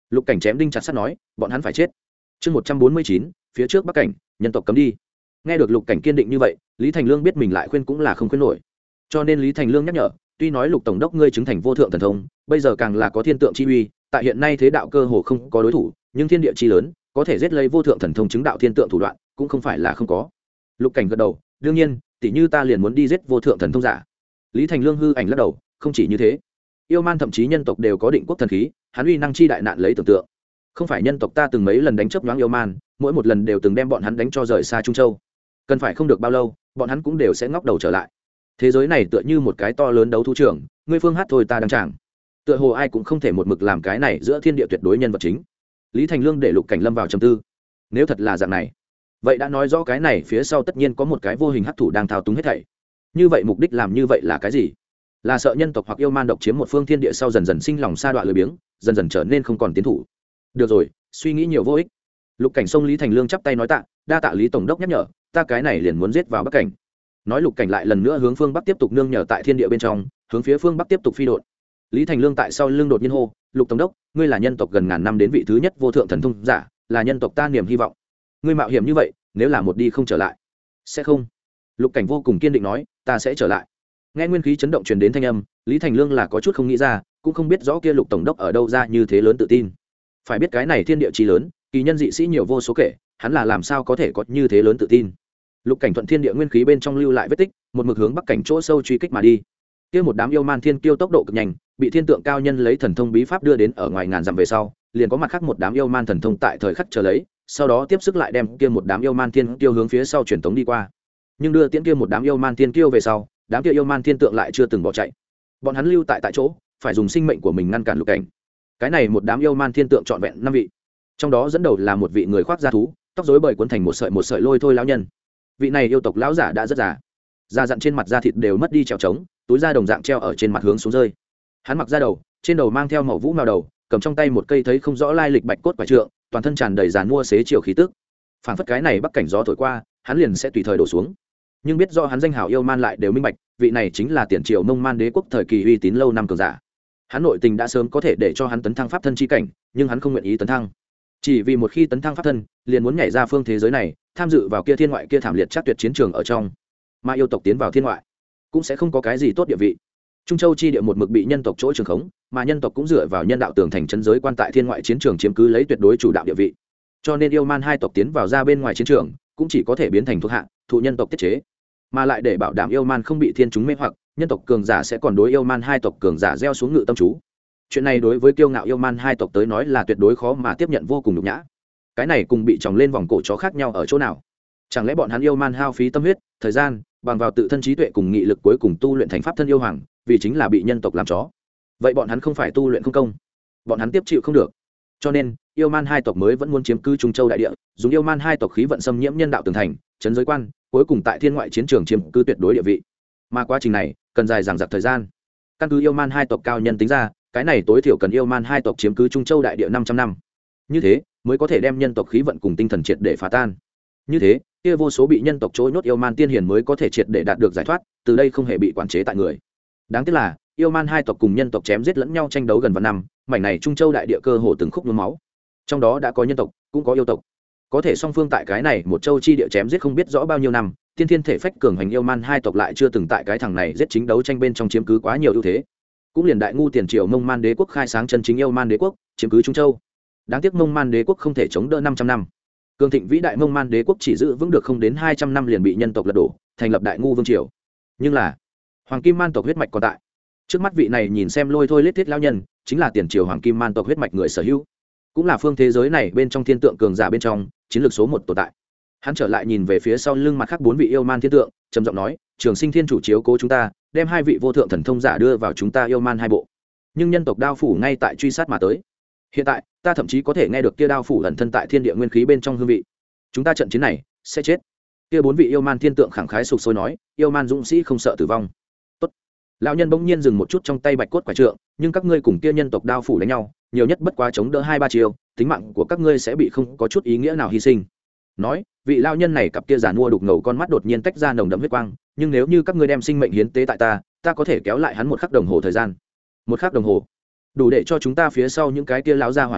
Lục Cảnh chém đinh chặt sắt nói, bọn hắn phải chết. Chương 149, phía trước Bắc Cảnh, nhân tộc cấm đi. Nghe được Lục Cảnh kiên định như vậy, Lý Thành Lương biết mình lại khuyên cũng là không khuyên nổi. Cho nên Lý Thành Lương nhắc nhở, tuy nói Lục tổng đốc ngươi chứng thành vô thượng thần thông, bây giờ càng là có thiên tượng chi uy, tại hiện nay thế đạo cơ hồ không có đối thủ, nhưng thiên địa chi lớn, có thể giết lấy vô thượng thần thông chứng đạo thiên tượng thủ đoạn, cũng không phải là không có. Lục Cảnh gật đầu, đương nhiên, tỷ như ta liền muốn đi giết vô thượng thần thông giả. Lý Thành Lương hư ảnh lắc đầu, không chỉ như thế, yêu man thậm chí nhân tộc đều có định quốc thần khí, hắn uy năng chi đại nạn lấy tưởng tượng. Không phải nhân tộc ta từng mấy lần đánh chớp nhoáng yêu man, mỗi một lần đều từng đem bọn hắn đánh cho rời xa Trung Châu. Cần phải không được bao lâu, bọn hắn cũng đều sẽ ngóc đầu trở lại. Thế giới này tựa như một cái to lớn đấu thú trường, ngươi phương hát thôi ta đang chẳng. Tựa hồ ai cũng không thể một mực làm cái này giữa thiên địa tuyệt đối nhân vật chính. Lý Thành Lương để Lục Cảnh lâm vào trầm tư. Nếu thật là dạng này, vậy đã nói rõ cái này phía sau tất nhiên có một cái vô hình hắc thủ đang thao túng hết thảy. Như vậy mục đích làm như vậy là cái gì? Là sợ nhân tộc hoặc yêu man độc chiếm một phương thiên địa sau dần dần sinh lòng sa đọa lười biếng, dần dần trở nên không còn tiến thủ. Được rồi, suy nghĩ nhiều vô ích. Lục Cảnh xông Lý Thành Lương chắp tay nói tạ, đa tạ Lý tổng đốc nhắc nhở, ta cái này liền muốn giết vào Bắc Cảnh. Nói Lục Cảnh lại lần nữa hướng phương bắc tiếp tục nương nhờ tại thiên địa bên trong, hướng phía phương bắc tiếp tục phi đột. Lý Thành Lương tại sau lưng đột nhiên hô, Lục tổng đốc, ngươi là nhân tộc gần ngàn năm đến vị thứ nhất vô thượng thần thông giả, là nhân tộc ta niềm hy vọng. Ngươi mạo hiểm như vậy, nếu là một đi không trở lại, sẽ không. Lục Cảnh vô cùng kiên định nói, ta sẽ trở lại. Nghe nguyên khí chấn động truyền đến thanh âm, Lý Thành Lương là có chút không nghĩ ra, cũng không biết rõ kia Lục tổng đốc ở đâu ra như thế lớn tự tin. Phải biết cái này thiên địa chí lớn, kỳ nhân dị sĩ nhiều vô số kể, hắn là làm sao có thể có như thế lớn tự tin. Lục Cảnh thuận thiên địa nguyên khí bên trong lưu lại vết tích, một mực hướng Bắc Cảnh chỗ sâu truy kích mà đi. Kia một đám yêu man thiên kiêu tốc độ cực nhanh, bị thiên tượng cao nhân lấy thần thông bí pháp đưa đến ở ngoài ngàn dặm về sau, liền có mặt khác một đám yêu man thần thông tại thời khắc chờ lấy, sau đó tiếp sức lại đem kia một đám yêu man thiên kiêu hướng phía sau truyền tống đi qua. Nhưng đưa tiễn kia một đám yêu man thiên kiêu về sau, đám kia yêu man thiên tượng lại chưa từng bỏ chạy. Bọn hắn lưu tại chỗ, phải dùng sinh mệnh của mình ngăn cản Lục Cảnh. Cái này một đám yêu man thiên tượng trọn vẹn 5 vị. Trong đó dẫn đầu là một vị người khoác da thú, tóc rối bời cuốn thành một sợi lôi thôi lão nhân. Vị này yêu tộc lão giả đã rất già, da dặn trên mặt da thịt đều mất đi trèo trống, túi da đồng dạng treo ở trên mặt hướng xuống rơi. Hắn mặc da đầu, trên đầu mang theo màu vũ màu đầu, cầm trong tay một cây thấy không rõ lai lịch bạch cốt quả trượng, toàn thân tràn đầy giàn mua xế chiều khí tức. Phản phất cái này Bắc Cảnh gió thổi qua, hắn liền sẽ tùy thời đổ xuống. Nhưng biết do hắn danh hào yêu man lại đều minh bạch, vị này chính là tiền triều Mông Man Đế quốc thời kỳ uy tín lâu năm cường giả. Hắn nội tình đã sớm có thể để cho hắn tấn thăng pháp thân chi cảnh, nhưng hắn không nguyện ý tấn thăng. Chỉ vì một khi tấn thăng pháp thân, liền muốn nhảy ra phương thế giới này, tham dự vào kia thiên ngoại kia thảm liệt chắc tuyệt chiến trường ở trong. Mà yêu tộc tiến vào thiên ngoại, cũng sẽ không có cái gì tốt địa vị. Trung Châu chi địa một mực bị nhân tộc chỗ trường khống, mà nhân tộc cũng dựa vào nhân đạo tường thành trấn giới quan tại thiên ngoại chiến trường chiếm cứ lấy tuyệt đối chủ đạo địa vị. Cho nên yêu man hai tộc tiến vào ra bên ngoài chiến trường, cũng chỉ có thể biến thành thuộc hạ, thụ nhân tộc tiết chế. Mà lại để bảo đảm yêu man không bị thiên chúng mê hoặc, nhân tộc cường giả sẽ còn đối yêu man hai tộc cường giả gieo xuống ngự tâm chú. Chuyện này đối với kiêu ngạo yêu man hai tộc tới nói là tuyệt đối khó mà tiếp nhận, vô cùng nhục nhã. Cái này cùng bị tròng lên vòng cổ chó khác nhau ở chỗ nào? Chẳng lẽ bọn hắn yêu man hao phí tâm huyết, thời gian, bằng vào tự thân trí tuệ cùng nghị lực cuối cùng tu luyện thành pháp thân yêu hoàng, vì chính là bị nhân tộc làm chó? Vậy bọn hắn không phải tu luyện không công, bọn hắn tiếp chịu không được. Cho nên yêu man hai tộc mới vẫn muốn chiếm cứ Trung Châu đại địa, dùng yêu man hai tộc khí vận xâm nhiễm nhân đạo tường thành, trấn giới quan, cuối cùng tại thiên ngoại chiến trường chiếm cứ tuyệt đối địa vị. Mà quá trình này cần dài dằng dặc thời gian. Căn cứ yêu man hai tộc cao nhân tính ra, cái này tối thiểu cần yêu man hai tộc chiếm cứ Trung Châu đại địa 500 năm. Như thế mới có thể đem nhân tộc khí vận cùng tinh thần triệt để phá tan. Như thế, kia vô số bị nhân tộc trối nhốt yêu man tiên hiền mới có thể triệt để đạt được giải thoát, từ đây không hề bị quản chế tại người. Đáng tiếc là, yêu man hai tộc cùng nhân tộc chém giết lẫn nhau tranh đấu gần vạn năm, mảnh này Trung Châu đại địa cơ hồ từng khúc nhuốm máu. Trong đó đã có nhân tộc, cũng có yêu tộc. Có thể song phương tại cái này một châu chi địa chém giết không biết rõ bao nhiêu năm, tiên thiên thể phách cường hành yêu man hai tộc lại chưa từng tại cái thằng này giết chính đấu tranh bên trong chiếm cứ quá nhiều ưu thế. Cũng liền đại ngu tiền triều Mông Man Đế quốc khai sáng chân chính yêu man đế quốc, chiếm cứ Trung Châu. Đáng tiếc Mông Man Đế quốc không thể chống đỡ 500 năm. Cường thịnh vĩ đại Mông Man Đế quốc chỉ giữ vững được không đến 200 năm liền bị nhân tộc lật đổ, thành lập đại ngu vương triều. Nhưng là, Hoàng Kim Man tộc huyết mạch còn tại. Trước mắt vị này nhìn xem lôi thôi lết thiết lão nhân, chính là tiền triều Hoàng Kim Man tộc huyết mạch người sở hữu, cũng là phương thế giới này bên trong thiên tượng cường giả bên trong chiến lược số 1 tồn tại. Hắn trở lại nhìn về phía sau lưng mặt khác 4 vị yêu man thiên tượng, trầm giọng nói, Trường Sinh Thiên chủ chiếu cố chúng ta, đem 2 vị vô thượng thần thông giả đưa vào chúng ta yêu man hai bộ. Nhưng nhân tộc đao phủ ngay tại truy sát mà tới. Hiện tại, ta thậm chí có thể nghe được kia đao phủ ẩn thân tại thiên địa nguyên khí bên trong hương vị. Chúng ta trận chiến này sẽ chết. Kia 4 vị yêu man thiên tượng khẳng khái sục sôi nói, yêu man dũng sĩ không sợ tử vong. Tốt. Lão nhân bỗng nhiên dừng một chút trong tay bạch cốt quả trượng, nhưng các ngươi cùng kia nhân tộc đao phủ đánh nhau, nhiều nhất bất quá chống đỡ 2-3 chiêu, tính mạng của các ngươi sẽ bị không có chút ý nghĩa nào hy sinh. Nói, vị lão nhân này cặp kia giàn mua đục ngầu con mắt đột nhiên tách ra nồng đậm huyết quang, nhưng nếu như các ngươi đem sinh mệnh hiến tế tại ta, ta có thể kéo lại hắn 1 khắc đồng hồ thời gian. 1 khắc đồng hồ, đủ để cho chúng ta phía sau những cái kia lão gia hỏa nhóm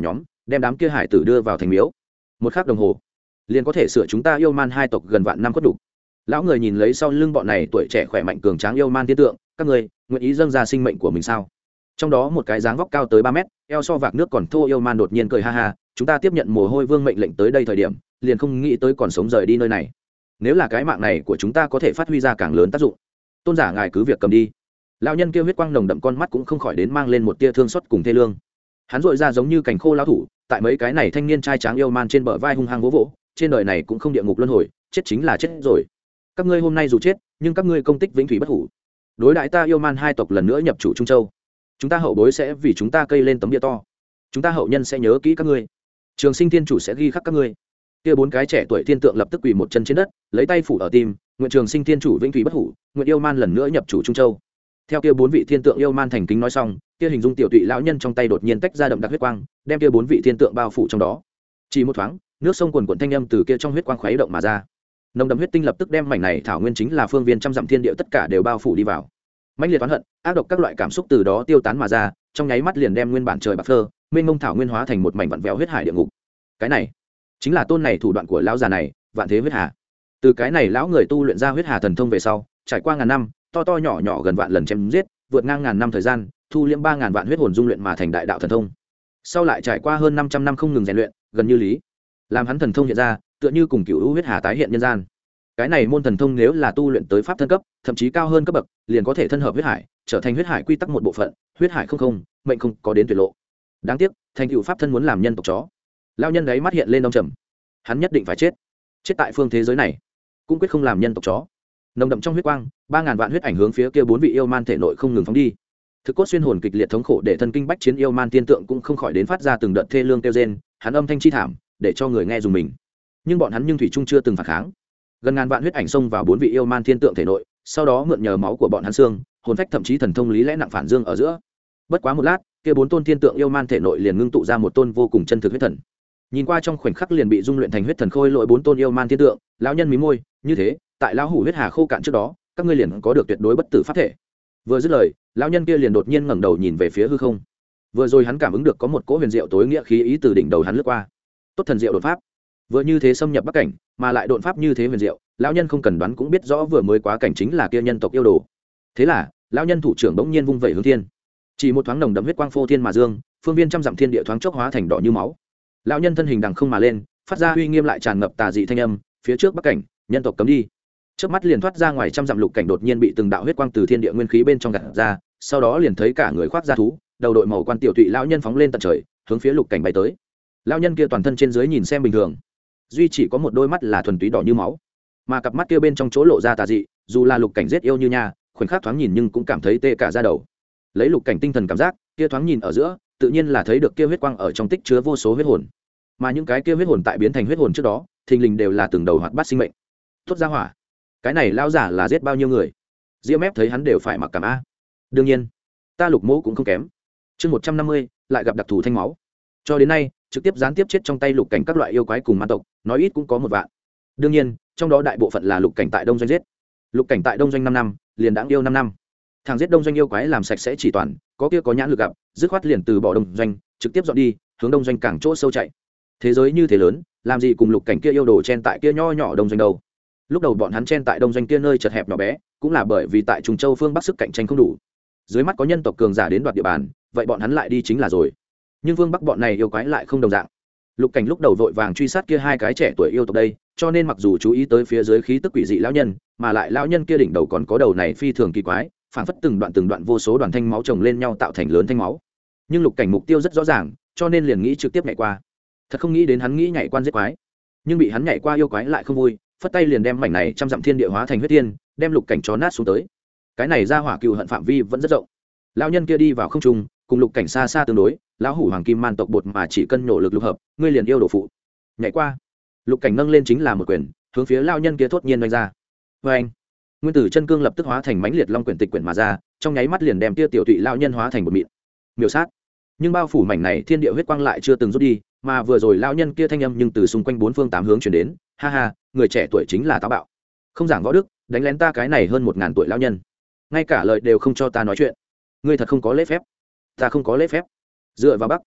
đem đám kia hải tử đưa vào thành miếu. Một khắc đồng hồ liền có thể sửa chúng ta yêu man hai tộc gần vạn năm khuất đủ. Lão người nhìn lấy sau lưng bọn này tuổi trẻ khỏe mạnh cường tráng yêu man thiên tượng, các người nguyện ý dâng ra sinh mệnh của mình sao? Trong đó một cái dáng vóc cao tới 3 mét, eo so vạc nước còn thô yêu man đột nhiên cười ha ha, chúng ta tiếp nhận mồ hôi vương mệnh lệnh tới đây thời điểm, liền không nghĩ tới còn sống rời đi nơi này. Nếu là cái mạng này của chúng ta có thể phát huy ra càng lớn tác dụng, tôn giả ngài cứ việc cầm đi. Lão nhân kia huyết quang nồng đậm con mắt cũng không khỏi đến mang lên một tia thương xót cùng thê lương. Hắn dội ra giống như cành khô lão thủ, tại mấy cái này thanh niên trai tráng yêu man trên bờ vai hung hăng vỗ vỗ, trên đời này cũng không địa ngục luân hồi, chết chính là chết rồi. Các ngươi hôm nay dù chết, nhưng các ngươi công tích vĩnh thủy bất hủ. Đối đãi ta yêu man hai tộc lần nữa nhập chủ Trung Châu, chúng ta hậu bối sẽ vì chúng ta cây lên tấm bia to, chúng ta hậu nhân sẽ nhớ kỹ các ngươi, Trường Sinh Thiên Chủ sẽ ghi khắc các ngươi. Kia 4 cái trẻ tuổi thiên tượng lập tức quỳ một chân trên đất, lấy tay phủ ở tim, nguyện Trường Sinh Thiên Chủ vĩnh thủy bất hủ, nguyện yêu man lần nữa nhập chủ Trung Châu. Theo kia 4 vị thiên tượng yêu man thành kính nói xong, kia hình dung tiểu tụy lão nhân trong tay đột nhiên tách ra đậm đặc huyết quang, đem kia 4 vị thiên tượng bao phủ trong đó. Chỉ một thoáng, nước sông quần quần thanh âm từ kia trong huyết quang khuấy động mà ra. Nồng đậm huyết tinh lập tức đem mảnh này thảo nguyên chính là phương viên trăm dặm thiên địa tất cả đều bao phủ đi vào. Mãnh liệt oán hận, ác độc các loại cảm xúc từ đó tiêu tán mà ra, trong nháy mắt liền đem nguyên bản trời bạc phơ, mênh mông thảo nguyên hóa thành một mảnh vặn vẹo huyết hải địa ngục. Cái này chính là tôn này thủ đoạn của lão già này, vạn thế huyết hà. Từ cái này lão người tu luyện ra huyết hà thần thông về sau, trải qua ngàn năm, to to nhỏ nhỏ gần vạn lần chém giết, vượt ngang ngàn năm thời gian, thu liễm 3000 vạn huyết hồn dung luyện mà thành đại đạo thần thông. Sau lại trải qua hơn 500 năm không ngừng rèn luyện, gần như lý, làm hắn thần thông hiện ra, tựa như cùng cửu u huyết hà tái hiện nhân gian. Cái này môn thần thông nếu là tu luyện tới pháp thân cấp, thậm chí cao hơn cấp bậc, liền có thể thân hợp huyết hải, trở thành huyết hải quy tắc một bộ phận, huyết hải không, mệnh không có đến tuyệt lộ. Đáng tiếc, thành tựu pháp thân muốn làm nhân tộc chó. Lão nhân đấy mắt hiện lên đông trầm. Hắn nhất định phải chết. Chết tại phương thế giới này, cũng quyết không làm nhân tộc chó. Nồng đậm trong huyết quang, 3000 vạn huyết ảnh hướng phía kia 4 vị yêu man thể nội không ngừng phóng đi. Thực cốt xuyên hồn kịch liệt thống khổ để thân kinh bách chiến yêu man tiên tượng cũng không khỏi đến phát ra từng đợt thê lương kêu rên, hắn âm thanh chi thảm, để cho người nghe dùng mình. Nhưng bọn hắn thủy chung chưa từng phản kháng. Gần ngàn vạn huyết ảnh xông vào 4 vị yêu man thiên tượng thể nội, sau đó mượn nhờ máu của bọn hắn xương, hồn phách thậm chí thần thông lý lẽ nặng phản dương ở giữa. Bất quá một lát, kia 4 tôn thiên tượng yêu man thể nội liền ngưng tụ ra một tôn vô cùng chân thực huyết thần. Nhìn qua trong khoảnh khắc liền bị dung luyện thành huyết thần khôi lỗi 4 tôn yêu man thiên tượng, lão nhân mí môi, như thế, tại lão hủ huyết hà khô cạn trước đó, các ngươi liền có được tuyệt đối bất tử pháp thể. Vừa dứt lời, lão nhân kia liền đột nhiên ngẩng đầu nhìn về phía hư không. Vừa rồi hắn cảm ứng được có một cỗ huyền diệu tối nghĩa khí ý từ đỉnh đầu hắn lướt qua. Tốt thần diệu đột pháp. Vừa như thế xâm nhập bắc cảnh, mà lại đột pháp như thế huyền diệu, lão nhân không cần đoán cũng biết rõ vừa mới quá cảnh chính là kia nhân tộc yêu đồ. Thế là, lão nhân thủ trưởng bỗng nhiên vung vẩy hướng thiên. Chỉ một thoáng nồng đậm huyết quang phô thiên mà dương, phương viên trăm dặm thiên địa thoáng chốc hóa thành đỏ như máu. Lão nhân thân hình đằng không mà lên, phát ra uy nghiêm lại tràn ngập tà dị thanh âm, phía trước bắc cảnh, nhân tộc cấm đi. Trước mắt liền thoát ra ngoài trăm dặm lục cảnh đột nhiên bị từng đạo huyết quang từ thiên địa nguyên khí bên trong gạt ra, sau đó liền thấy cả người khoác da thú, đầu đội màu quan tiểu tụy lão nhân phóng lên tận trời, hướng phía lục cảnh bay tới. Lão nhân kia toàn thân trên dưới nhìn xem bình thường, duy chỉ có một đôi mắt là thuần túy đỏ như máu, mà cặp mắt kia bên trong chỗ lộ ra tà dị, dù là lục cảnh giết yêu như nha, khoảnh khắc thoáng nhìn nhưng cũng cảm thấy tê cả da đầu. Lấy lục cảnh tinh thần cảm giác, kia thoáng nhìn ở giữa, tự nhiên là thấy được kia huyết quang ở trong tích chứa vô số huyết hồn, mà những cái kia huyết hồn tại biến thành huyết hồn trước đó, thình lình đều là từng đầu hoạt bát sinh mệnh. Tốt ra hỏa, cái này lão giả là giết bao nhiêu người? Diễm ép thấy hắn đều phải mặc cảm a. Đương nhiên, ta Lục Mỗ cũng không kém. Chương 150, lại gặp đặc thù thanh máu. Cho đến nay, trực tiếp gián tiếp chết trong tay lục cảnh các loại yêu quái cùng man tộc, nói ít cũng có 1 vạn. Đương nhiên, trong đó đại bộ phận là lục cảnh tại Đông Doanh giết. Lục cảnh tại Đông Doanh 5 năm, liền đãng yêu 5 năm. Thằng giết Đông Doanh yêu quái làm sạch sẽ chỉ toàn, có kia có nhãn lực gặp, dứt khoát liền từ bỏ Đông Doanh, trực tiếp dọn đi, hướng Đông Doanh càng chỗ sâu chạy. Thế giới như thế lớn, làm gì cùng lục cảnh kia yêu đồ chen tại kia nho nhỏ Đông Doanh đâu. Lúc đầu bọn hắn chen tại Đông Doanh kia nơi chật hẹp nhỏ bé, cũng là bởi vì tại Trùng Châu phương Bắc sức cạnh tranh không đủ. Dưới mắt có nhân tộc cường giả đến đoạt địa bàn, vậy bọn hắn lại đi chính là rồi. Nhưng phương Bắc bọn này yêu quái lại không đồng dạng. Lục cảnh lúc đầu vội vàng truy sát kia 2 cái trẻ tuổi yêu tộc đây, cho nên mặc dù chú ý tới phía dưới khí tức quỷ dị lão nhân, mà lại lão nhân kia đỉnh đầu còn có đầu này phi thường kỳ quái, phảng phất từng đoạn vô số đoàn thanh máu chồng lên nhau tạo thành lớn thanh máu. Nhưng lục cảnh mục tiêu rất rõ ràng, cho nên liền nghĩ trực tiếp nhảy qua. Thật không nghĩ đến hắn nghĩ nhảy quan giết quái, nhưng bị hắn nhảy qua yêu quái lại không vui, phất tay liền đem mảnh này trăm dặm thiên địa hóa thành huyết tiên, đem lục cảnh chó nát xuống tới. Cái này ra hỏa cừu hận phạm vi vẫn rất rộng. Lão nhân kia đi vào không trung, cùng lục cảnh xa xa tương đối, lão hủ hoàng kim man tộc bột mà chỉ cân nhổ lực lục hợp, ngươi liền yêu đổ phụ. Nhảy qua, lục cảnh nâng lên chính là một quyền, hướng phía lão nhân kia thốt nhiên đánh ra. Và anh, nguyên tử chân cương lập tức hóa thành mãnh liệt long quyển tịch quyển mà ra, trong nháy mắt liền đem tia tiểu tụy lão nhân hóa thành một mịn. Miểu sát. Nhưng bao phủ mảnh này thiên địa huyết quang lại chưa từng rút đi, mà vừa rồi lão nhân kia thanh âm nhưng từ xung quanh 4 phương 8 hướng truyền đến, ha ha, người trẻ tuổi chính là táo bạo, không giảng võ đức, đánh lén ta cái này hơn 1000 tuổi lão nhân, ngay cả lời đều không cho ta nói chuyện, ngươi thật không có lễ phép. Ta không có lễ phép. Dựa vào bắc,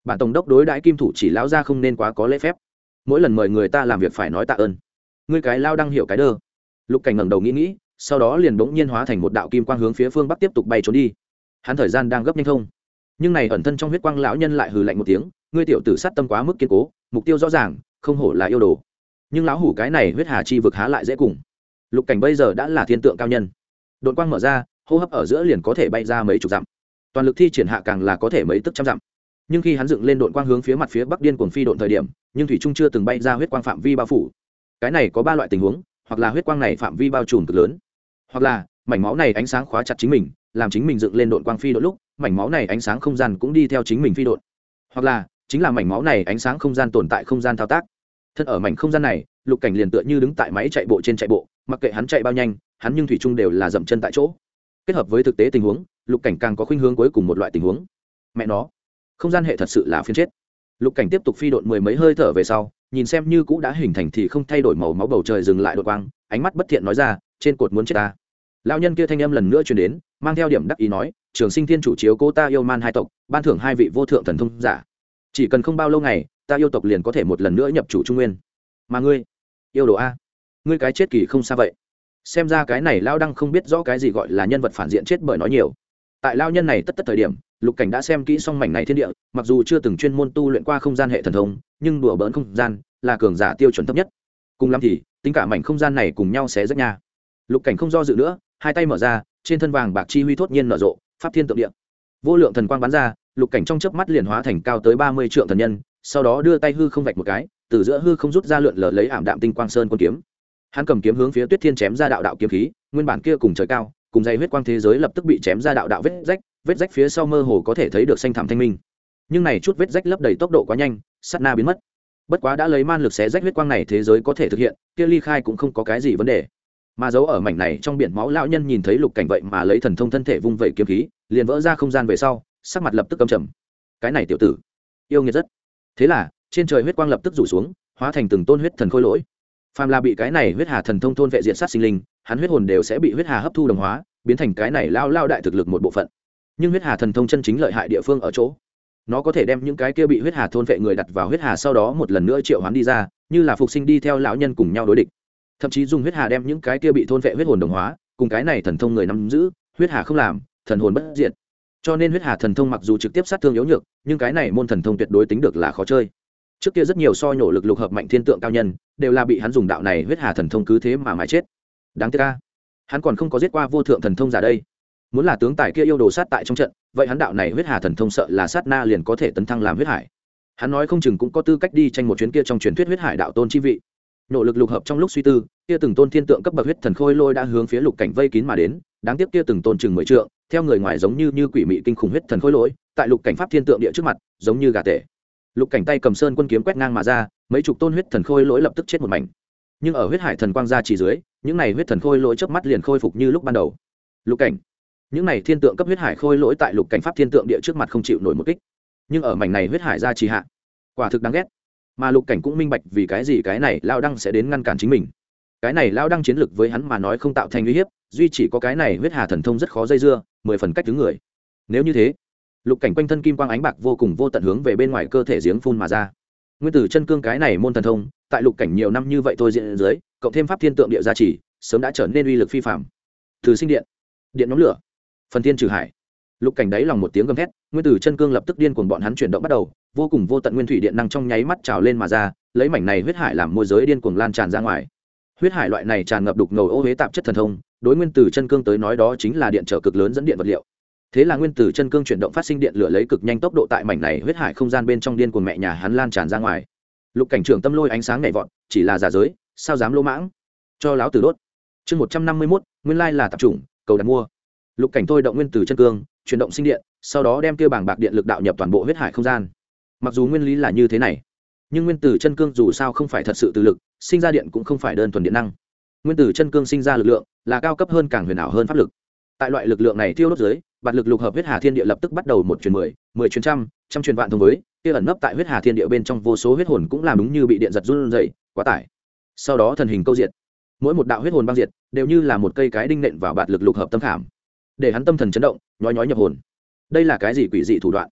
bản tổng đốc đối đãi kim thủ chỉ lão ra không nên quá có lễ phép, mỗi lần mời người ta làm việc phải nói tạ ơn. Ngươi cái lao đăng hiểu cái đơ. Lục Cảnh ngẩng đầu nghĩ, sau đó liền bỗng nhiên hóa thành một đạo kim quang hướng phía phương bắc tiếp tục bay trốn đi. Hắn thời gian đang gấp nhanh thông, nhưng này ẩn thân trong huyết quang lão nhân lại hừ lạnh một tiếng, ngươi tiểu tử sát tâm quá mức kiên cố, mục tiêu rõ ràng, không hổ là yêu đồ. Nhưng lão hủ cái này huyết hà chi vực há lại dễ cùng. Lục Cảnh bây giờ đã là thiên tượng cao nhân, đột quang mở ra, hô hấp ở giữa liền có thể bay ra mấy chục dặm, toàn lực thi triển hạ càng là có thể mấy tức trăm dặm. Nhưng khi hắn dựng lên độn quang hướng phía mặt phía bắc điên cuồng phi độn thời điểm, nhưng thủy trung chưa từng bay ra huyết quang phạm vi bao phủ. Cái này có ba loại tình huống, hoặc là huyết quang này phạm vi bao trùm cực lớn, hoặc là mảnh máu này ánh sáng khóa chặt chính mình, làm chính mình dựng lên độn quang phi độn lúc mảnh máu này ánh sáng không gian cũng đi theo chính mình phi độn, hoặc là chính là mảnh máu này ánh sáng không gian tồn tại không gian thao tác. Thân ở mảnh không gian này, Lục Cảnh liền tựa như đứng tại máy chạy bộ trên chạy bộ, mặc kệ hắn chạy bao nhanh, hắn nhưng thủy chung đều là dậm chân tại chỗ. Kết hợp với thực tế tình huống, Lục Cảnh càng có khuynh hướng cuối cùng một loại tình huống. Mẹ nó, không gian hệ thật sự là phiền chết. Lục Cảnh tiếp tục phi độn mười mấy hơi thở về sau, nhìn xem như cũ đã hình thành thì không thay đổi màu máu bầu trời dừng lại đột quang, ánh mắt bất thiện nói ra, trên cột muốn chết ta. Lão nhân kia thanh âm lần nữa truyền đến, mang theo điểm đắc ý nói, Trường Sinh Thiên chủ chiếu cố ta yêu man hai tộc, ban thưởng hai vị vô thượng thần thông giả. Chỉ cần không bao lâu ngày, ta yêu tộc liền có thể một lần nữa nhập chủ trung nguyên. Mà ngươi, yêu đồ a, ngươi cái chết kỳ không xa vậy. Xem ra cái này lão đăng không biết rõ cái gì gọi là nhân vật phản diện chết bởi nói nhiều. Tại lão nhân này tất thời điểm, Lục Cảnh đã xem kỹ xong mảnh này thiên địa, mặc dù chưa từng chuyên môn tu luyện qua không gian hệ thần thông, nhưng đùa bỡn không gian là cường giả tiêu chuẩn thấp nhất. Cùng lắm thì tính cả mảnh không gian này cùng nhau xé rách nha. Lục Cảnh không do dự nữa, hai tay mở ra, trên thân vàng bạc chi huy thốt nhiên nở rộ, pháp thiên tượng địa, vô lượng thần quang bắn ra. Lục Cảnh trong chớp mắt liền hóa thành cao tới 30 trượng thần nhân, sau đó đưa tay hư không vạch một cái, từ giữa hư không rút ra lượn lờ lấy ảm đạm tinh quang sơn quân kiếm. Hắn cầm kiếm hướng phía Tuyết Thiên chém ra đạo đạo kiếm khí, nguyên bản kia cùng trời cao, cùng dày huyết quang thế giới lập tức bị chém ra đạo đạo vết rách phía sau mơ hồ có thể thấy được xanh thảm thanh minh. Nhưng này chút vết rách lấp đầy tốc độ quá nhanh, sát na biến mất. Bất quá đã lấy man lực xé rách huyết quang này thế giới có thể thực hiện, kia ly khai cũng không có cái gì vấn đề. Mà giấu ở mảnh này trong biển máu lão nhân nhìn thấy Lục Cảnh vậy mà lấy thần thông thân thể vung vẩy kiếm khí, liền vỡ ra không gian về sau, sắc mặt lập tức căm trầm. Cái này tiểu tử, yêu nghiệt rất. Thế là, trên trời huyết quang lập tức rủ xuống, hóa thành từng tôn huyết thần khôi lỗi. Phàm là bị cái này huyết hà thần thông thôn vệ diện sát sinh linh, hắn huyết hồn đều sẽ bị huyết hà hấp thu đồng hóa, biến thành cái này lao đại thực lực một bộ phận. Nhưng huyết hà thần thông chân chính lợi hại địa phương ở chỗ, nó có thể đem những cái kia bị huyết hà thôn vệ người đặt vào huyết hà, sau đó một lần nữa triệu hoán đi ra, như là phục sinh đi theo lão nhân cùng nhau đối địch. Thậm chí dùng huyết hà đem những cái kia bị thôn vệ huyết hồn đồng hóa, cùng cái này thần thông người nắm giữ, huyết hà không làm, thần hồn bất diệt. Cho nên huyết hà thần thông mặc dù trực tiếp sát thương yếu nhược, nhưng cái này môn thần thông tuyệt đối tính được là khó chơi. Trước kia rất nhiều so nhổ lực lục hợp mạnh thiên tượng cao nhân, đều là bị hắn dùng đạo này huyết hà thần thông cứ thế mà mãi chết. Đáng tiếc a, hắn còn không có giết qua vô thượng thần thông giả đây. Muốn là tướng tài kia yêu đồ sát tại trong trận, vậy hắn đạo này huyết hà thần thông sợ là sát na liền có thể tấn thăng làm huyết hải. Hắn nói không chừng cũng có tư cách đi tranh một chuyến kia trong truyền thuyết huyết hải đạo tôn chi vị. Nỗ lực lục hợp trong lúc suy tư, kia từng tôn thiên tượng cấp bậc huyết thần khôi lôi đã hướng phía Lục Cảnh vây kín mà đến, đáng tiếc kia từng tôn chừng 10 trượng, theo người ngoài giống như quỷ mị kinh khủng huyết thần khôi lỗi, tại Lục Cảnh pháp thiên tượng địa trước mặt, giống như gà tể. Lục Cảnh tay cầm sơn quân kiếm quét ngang mà ra, mấy chục tôn huyết thần khôi lỗi lập tức chết một mảnh. Nhưng ở huyết hải thần quang ra chỉ dưới, những này huyết thần khôi lỗi chớp mắt liền khôi phục như lúc ban đầu. Lục Cảnh, những này thiên tượng cấp huyết hải khôi lỗi tại Lục Cảnh pháp thiên tượng địa trước mặt không chịu nổi một kích. Nhưng ở mảnh này huyết hải ra chỉ hạ, quả thực đáng ghét. Mà Lục Cảnh cũng minh bạch vì cái gì cái này lao đăng sẽ đến ngăn cản chính mình. Cái này lao đăng chiến lực với hắn mà nói không tạo thành uy hiếp, duy chỉ có cái này huyết hà thần thông rất khó dây dưa, 10 phần cách đứng người. Nếu như thế, Lục Cảnh quanh thân kim quang ánh bạc vô cùng vô tận hướng về bên ngoài cơ thể giếng phun mà ra. Nguyên tử chân cương cái này môn thần thông, tại Lục Cảnh nhiều năm như vậy thôi diện dưới, cộng thêm pháp thiên tượng địa gia trì, sớm đã trở nên uy lực phi phàm. Từ sinh điện, điện nhóm lửa, phần thiên trừ hải. Lục Cảnh đáy lòng một tiếng gầm thét, nguyên tử chân cương lập tức điên cuồng bọn hắn chuyển động bắt đầu, vô cùng vô tận nguyên thủy điện năng trong nháy mắt trào lên mà ra, lấy mảnh này huyết hải làm môi giới điên cuồng lan tràn ra ngoài. Huyết hải loại này tràn ngập đục ngầu ô huế tạp chất thần thông, đối nguyên tử chân cương tới nói đó chính là điện trở cực lớn dẫn điện vật liệu. Thế là nguyên tử chân cương chuyển động phát sinh điện lửa lấy cực nhanh tốc độ tại mảnh này huyết hải không gian bên trong điên cuồng mẹ nhà hắn lan tràn ra ngoài. Lục Cảnh trưởng tâm lôi ánh sáng nhảy vọt, chỉ là giả giới, sao dám lỗ mãng, cho láo tử đốt. Chương 151, nguyên lai là tạp chủng, cầu đặt mua. Lục Cảnh thôi động nguyên tử chân cương, chuyển động sinh điện, sau đó đem kia bảng bạc điện lực đạo nhập toàn bộ huyết hải không gian. Mặc dù nguyên lý là như thế này, nhưng nguyên tử chân cương dù sao không phải thật sự từ lực, sinh ra điện cũng không phải đơn thuần điện năng. Nguyên tử chân cương sinh ra lực lượng là cao cấp hơn, càng huyền ảo hơn pháp lực. Tại loại lực lượng này thiêu đốt dưới, bạt lực lục hợp huyết hà thiên địa lập tức bắt đầu một truyền 10, 10 truyền trăm, trăm truyền vạn thông với, kia ẩn nấp tại huyết hà thiên địa bên trong vô số huyết hồn cũng làm đúng như bị điện giật run rẩy, quá tải. Sau đó thần hình câu diệt, mỗi một đạo huyết hồn băng diệt, đều như là một cây cái đinh nện vào bạt lực lục hợp tâm khảm, để hắn tâm thần chấn động, nhói nhói nhập hồn. Đây là cái gì quỷ dị thủ đoạn?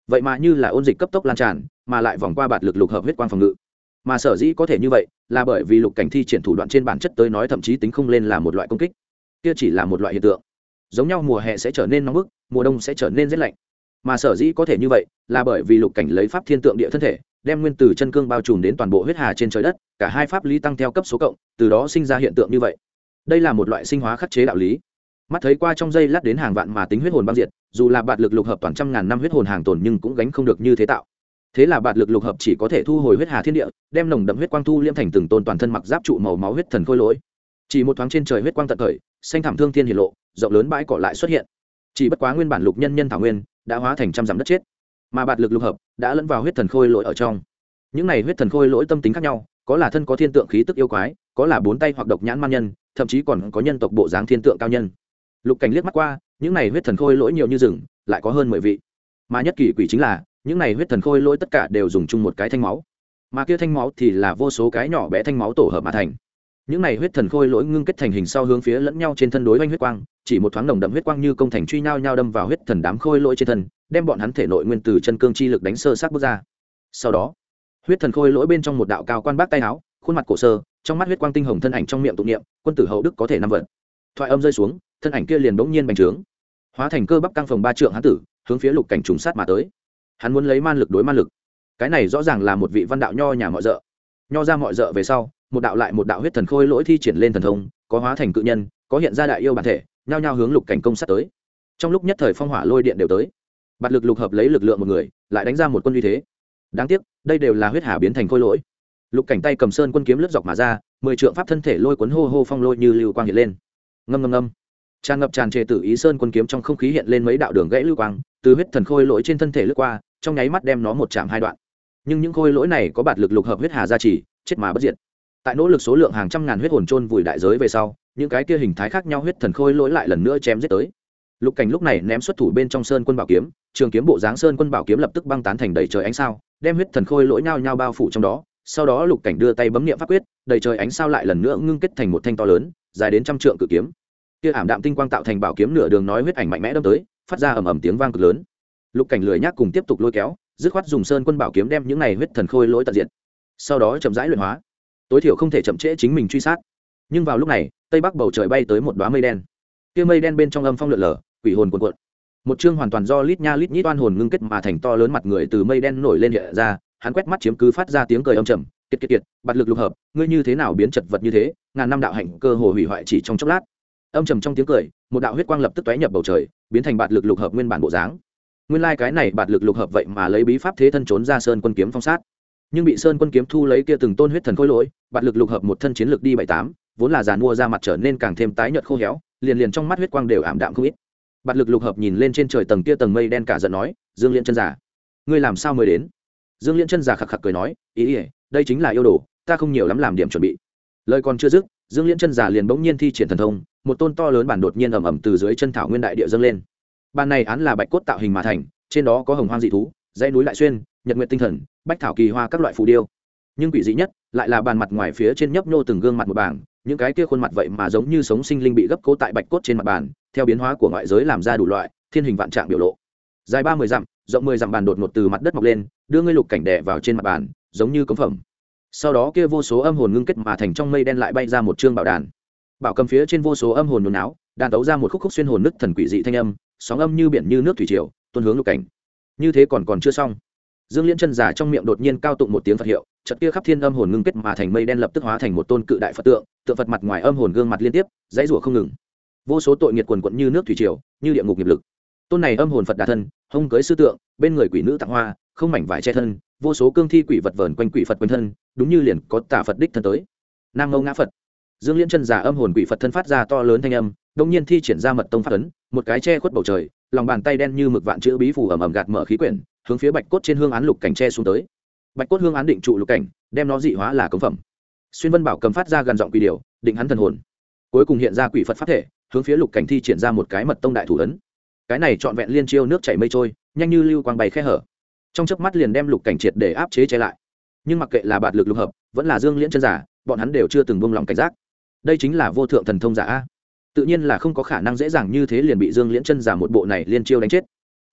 vậy mà như là ôn dịch cấp tốc lan tràn, mà lại vòng qua bạt lực lục hợp huyết quang phòng ngự. Mà sở dĩ có thể như vậy là bởi vì lục cảnh thi triển thủ đoạn trên bản chất tới nói thậm chí tính không lên là một loại công kích, kia chỉ là một loại hiện tượng. Giống nhau mùa hè sẽ trở nên nóng bức, mùa đông sẽ trở nên rét lạnh, mà sở dĩ có thể như vậy là bởi vì lục cảnh lấy pháp thiên tượng địa thân thể đem nguyên tử chân cương bao trùm đến toàn bộ huyết hà trên trời đất, cả hai pháp lý tăng theo cấp số cộng, từ đó sinh ra hiện tượng như vậy. Đây là một loại sinh hóa khắc chế đạo lý. Mắt thấy qua trong giây lát đến hàng vạn mà tính huyết hồn băng diệt, dù là bạt lực lục hợp toàn trăm ngàn năm huyết hồn hàng tồn nhưng cũng gánh không được như thế tạo. Thế là bạt lực lục hợp chỉ có thể thu hồi huyết hà thiên địa, đem nồng đậm huyết quang thu liễm thành từng tôn toàn thân mặc giáp trụ màu máu huyết thần khôi lỗi. Chỉ một thoáng trên trời huyết quang tận khởi, xanh thảm thương thiên hiển lộ, rộng lớn bãi cỏ lại xuất hiện. Chỉ bất quá nguyên bản lục nhân nhân thảo nguyên đã hóa thành trăm dặm đất chết, mà bạt lực lục hợp đã lẫn vào huyết thần khôi lỗi ở trong. Những này huyết thần khôi lỗi tâm tính khác nhau, có là thân có thiên tượng khí tức yêu quái, có là bốn tay hoặc độc nhãn man nhân, thậm chí còn có nhân tộc bộ dáng thiên tượng cao nhân. Lục cảnh liếc mắt qua, những này huyết thần khôi lỗi nhiều như rừng, lại có hơn 10 vị. Mà nhất kỳ quỷ chính là, những này huyết thần khôi lỗi tất cả đều dùng chung một cái thanh máu, mà kia thanh máu thì là vô số cái nhỏ bé thanh máu tổ hợp mà thành. Những này huyết thần khôi lỗi ngưng kết thành hình sau hướng phía lẫn nhau trên thân đối oanh huyết quang, chỉ một thoáng nồng đậm huyết quang như công thành truy nhau nhau đâm vào huyết thần đám khôi lỗi trên thân, đem bọn hắn thể nội nguyên tử chân cương chi lực đánh sơ sát bước ra. Sau đó, huyết thần khôi lỗi bên trong một đạo cao quan bác tay áo, khuôn mặt cổ sơ, trong mắt huyết quang tinh hồng thân ảnh trong miệng tụng niệm, quân tử hậu đức có thể năm vận. Thoại âm rơi xuống, thân ảnh kia liền bỗng nhiên bành trướng, hóa thành cơ bắp căng phồng 3 trượng hán tử, hướng phía lục cảnh trùng sát mà tới. Hắn muốn lấy man lực đối man lực. Cái này rõ ràng là một vị văn đạo nho nhà mọi dợ. Nho ra mọi dợ về sau, một đạo lại một đạo huyết thần khôi lỗi thi triển lên thần thông, có hóa thành cự nhân, có hiện ra đại yêu bản thể, nhao nhao hướng lục cảnh công sát tới. Trong lúc nhất thời phong hỏa lôi điện đều tới. Bạt lực lục hợp lấy lực lượng một người, lại đánh ra một quân uy thế. Đáng tiếc, đây đều là huyết hà biến thành khôi lỗi. Lục cảnh tay cầm sơn quân kiếm lướt dọc mà ra, 10 trượng pháp thân thể lôi cuốn hô hô phong lôi như lưu quang hiện lên. Ngâm ngâm ngâm. Tràn ngập tràn trề tử ý sơn quân kiếm trong không khí hiện lên mấy đạo đường gãy lưu quang, từ huyết thần khôi lỗi trên thân thể lướt qua, trong nháy mắt đem nó một chạm hai đoạn. Nhưng những khôi lỗi này có bạt lực lục hợp huyết hà gia trì, chết mà bất diệt. Tại nỗ lực số lượng hàng trăm ngàn huyết hồn chôn vùi đại giới về sau, những cái kia hình thái khác nhau huyết thần khôi lỗi lại lần nữa chém giết tới. Lục cảnh lúc này ném xuất thủ bên trong sơn quân bảo kiếm, trường kiếm bộ dáng sơn quân bảo kiếm lập tức băng tán thành đầy trời ánh sao, đem huyết thần khôi lỗi nhao nhao bao phủ trong đó. Sau đó lục cảnh đưa tay bấm niệm pháp quyết, đầy trời ánh sao lại lần nữa ngưng kết thành một thanh to lớn, dài đến trăm trượng cự kiếm. Kia ảm đạm tinh quang tạo thành bảo kiếm nửa đường nói huyết ảnh mạnh mẽ đâm tới, phát ra ầm ầm tiếng vang cực lớn. Lục cảnh lười nhác cùng tiếp tục lôi kéo, dứt khoát dùng sơn quân bảo kiếm đem những này huyết thần khôi lỗi tận diệt. Sau đó chậm rãi luyện hóa, tối thiểu không thể chậm trễ chính mình truy sát. Nhưng vào lúc này, tây bắc bầu trời bay tới một đóa mây đen. Kia mây đen bên trong âm phong lượn lờ, quỷ hồn cuồn cuộn. Một chương hoàn toàn do lít nha lít nhít oan hồn ngưng kết mà thành to lớn mặt người từ mây đen nổi lên hiện ra, hắn quét mắt chiếm cứ phát ra tiếng cười âm trầm, kiệt kiệt kiệt, bạt lực lục hợp, ngươi như thế nào biến chật vật như thế, ngàn năm đạo hạnh cơ hồ hủy hoại chỉ trong chốc lát. Âm trầm trong tiếng cười, một đạo huyết quang lập tức tóe nhập bầu trời, biến thành bạt lực lục hợp nguyên bản bộ dáng. Nguyên lai cái này bạt lực lục hợp vậy mà lấy bí pháp thế thân trốn ra sơn quân kiếm phong sát, nhưng bị sơn quân kiếm thu lấy kia từng tôn huyết thần khôi lỗi, bạt lực lục hợp một thân chiến lực đi 7-8, vốn là giàn mua ra mặt trở nên càng thêm tái nhợt khô héo, liền liền trong mắt huyết quang đều ảm đạm không ít. Bạt lực lục hợp nhìn lên trên trời tầng kia tầng mây đen cả giận nói, Dương Liên chân giả, ngươi làm sao mới đến? Dương Liên chân giả khặc khặc cười nói, ý đây chính là yêu đồ, ta không nhiều lắm làm điểm chuẩn bị. Lời còn chưa dứt, Dương Liên chân giả liền bỗng nhiên thi triển thần thông, một tôn to lớn bản đột nhiên ầm ầm từ dưới chân thảo nguyên đại địa dâng lên. Bản này án là bạch cốt tạo hình mà thành, trên đó có hồng hoang dị thú, dãy núi lại xuyên, nhật nguyệt tinh thần, bách thảo kỳ hoa các loại phù điêu. Nhưng quỷ dị nhất lại là bàn mặt ngoài phía trên nhấp nhô từng gương mặt một bảng, những cái kia khuôn mặt vậy mà giống như sống sinh linh bị gấp cố tại bạch cốt trên mặt bàn, theo biến hóa của ngoại giới làm ra đủ loại thiên hình vạn trạng biểu lộ. Dài 30 dặm, rộng 10 dặm bàn đột ngột từ mặt đất mọc lên, đưa ngươi lục cảnh đè vào trên mặt bàn, giống như cống phẩm. Sau đó kia vô số âm hồn ngưng kết mà thành trong mây đen lại bay ra một chương bảo đàn. Bảo cầm phía trên vô số âm hồn nhốn náo, đàn tấu ra một khúc khúc xuyên hồn nứt thần quỷ dị thanh âm, sóng âm như biển như nước thủy triều, tuôn hướng lục cảnh. Như thế còn chưa xong. Dương Liên chân giả trong miệng đột nhiên cao tụng một tiếng Phật hiệu, chợt kia khắp thiên âm hồn ngưng kết mà thành mây đen lập tức hóa thành một tôn cự đại Phật tượng, tượng Phật mặt ngoài âm hồn gương mặt liên tiếp, dãy rủa không ngừng. Vô số tội nghiệt quần quật như nước thủy triều, như địa ngục nghiệp lực. Tôn này âm hồn Phật đà thân, hông cưới sư tượng, bên người quỷ nữ tặng hoa, không mảnh vải che thân, vô số cương thi quỷ vật vờn quanh quỷ Phật quanh thân, đúng như liền có tà Phật đích thân tới. Nam Mâu Ngã Phật. Dương Liên chân giả âm hồn quỷ Phật thân phát ra to lớn thanh âm, đột nhiên thi triển ra mật tông pháp ấn, một cái che khuất bầu trời, lòng bàn tay đen như mực vạn chữ bí phù ầm ầm gạt mở khí quyển, hướng phía bạch cốt trên hương án lục cảnh che xuống tới. Bạch cốt hương án định trụ lục cảnh, đem nó dị hóa là cống phẩm. Xuyên Vân Bảo cầm phát ra gần giọng quỷ điều, định hắn thần hồn. Cuối cùng hiện ra quỷ Phật pháp thể, hướng phía lục cảnh thi triển ra một cái mật tông đại thủ ấn. Cái này trọn vẹn liên chiêu nước chảy mây trôi, nhanh như lưu quang bày khe hở. Trong chớp mắt liền đem lục cảnh triệt để áp chế che lại. Nhưng mặc kệ là bạt lực lục hợp, vẫn là Dương Liễn chân giả, bọn hắn đều chưa từng buông lòng cảnh giác. Đây chính là vô thượng thần thông giả a. Tự nhiên là không có khả năng dễ dàng như thế liền bị Dương Liễn chân giả một bộ này liên chiêu đánh chết.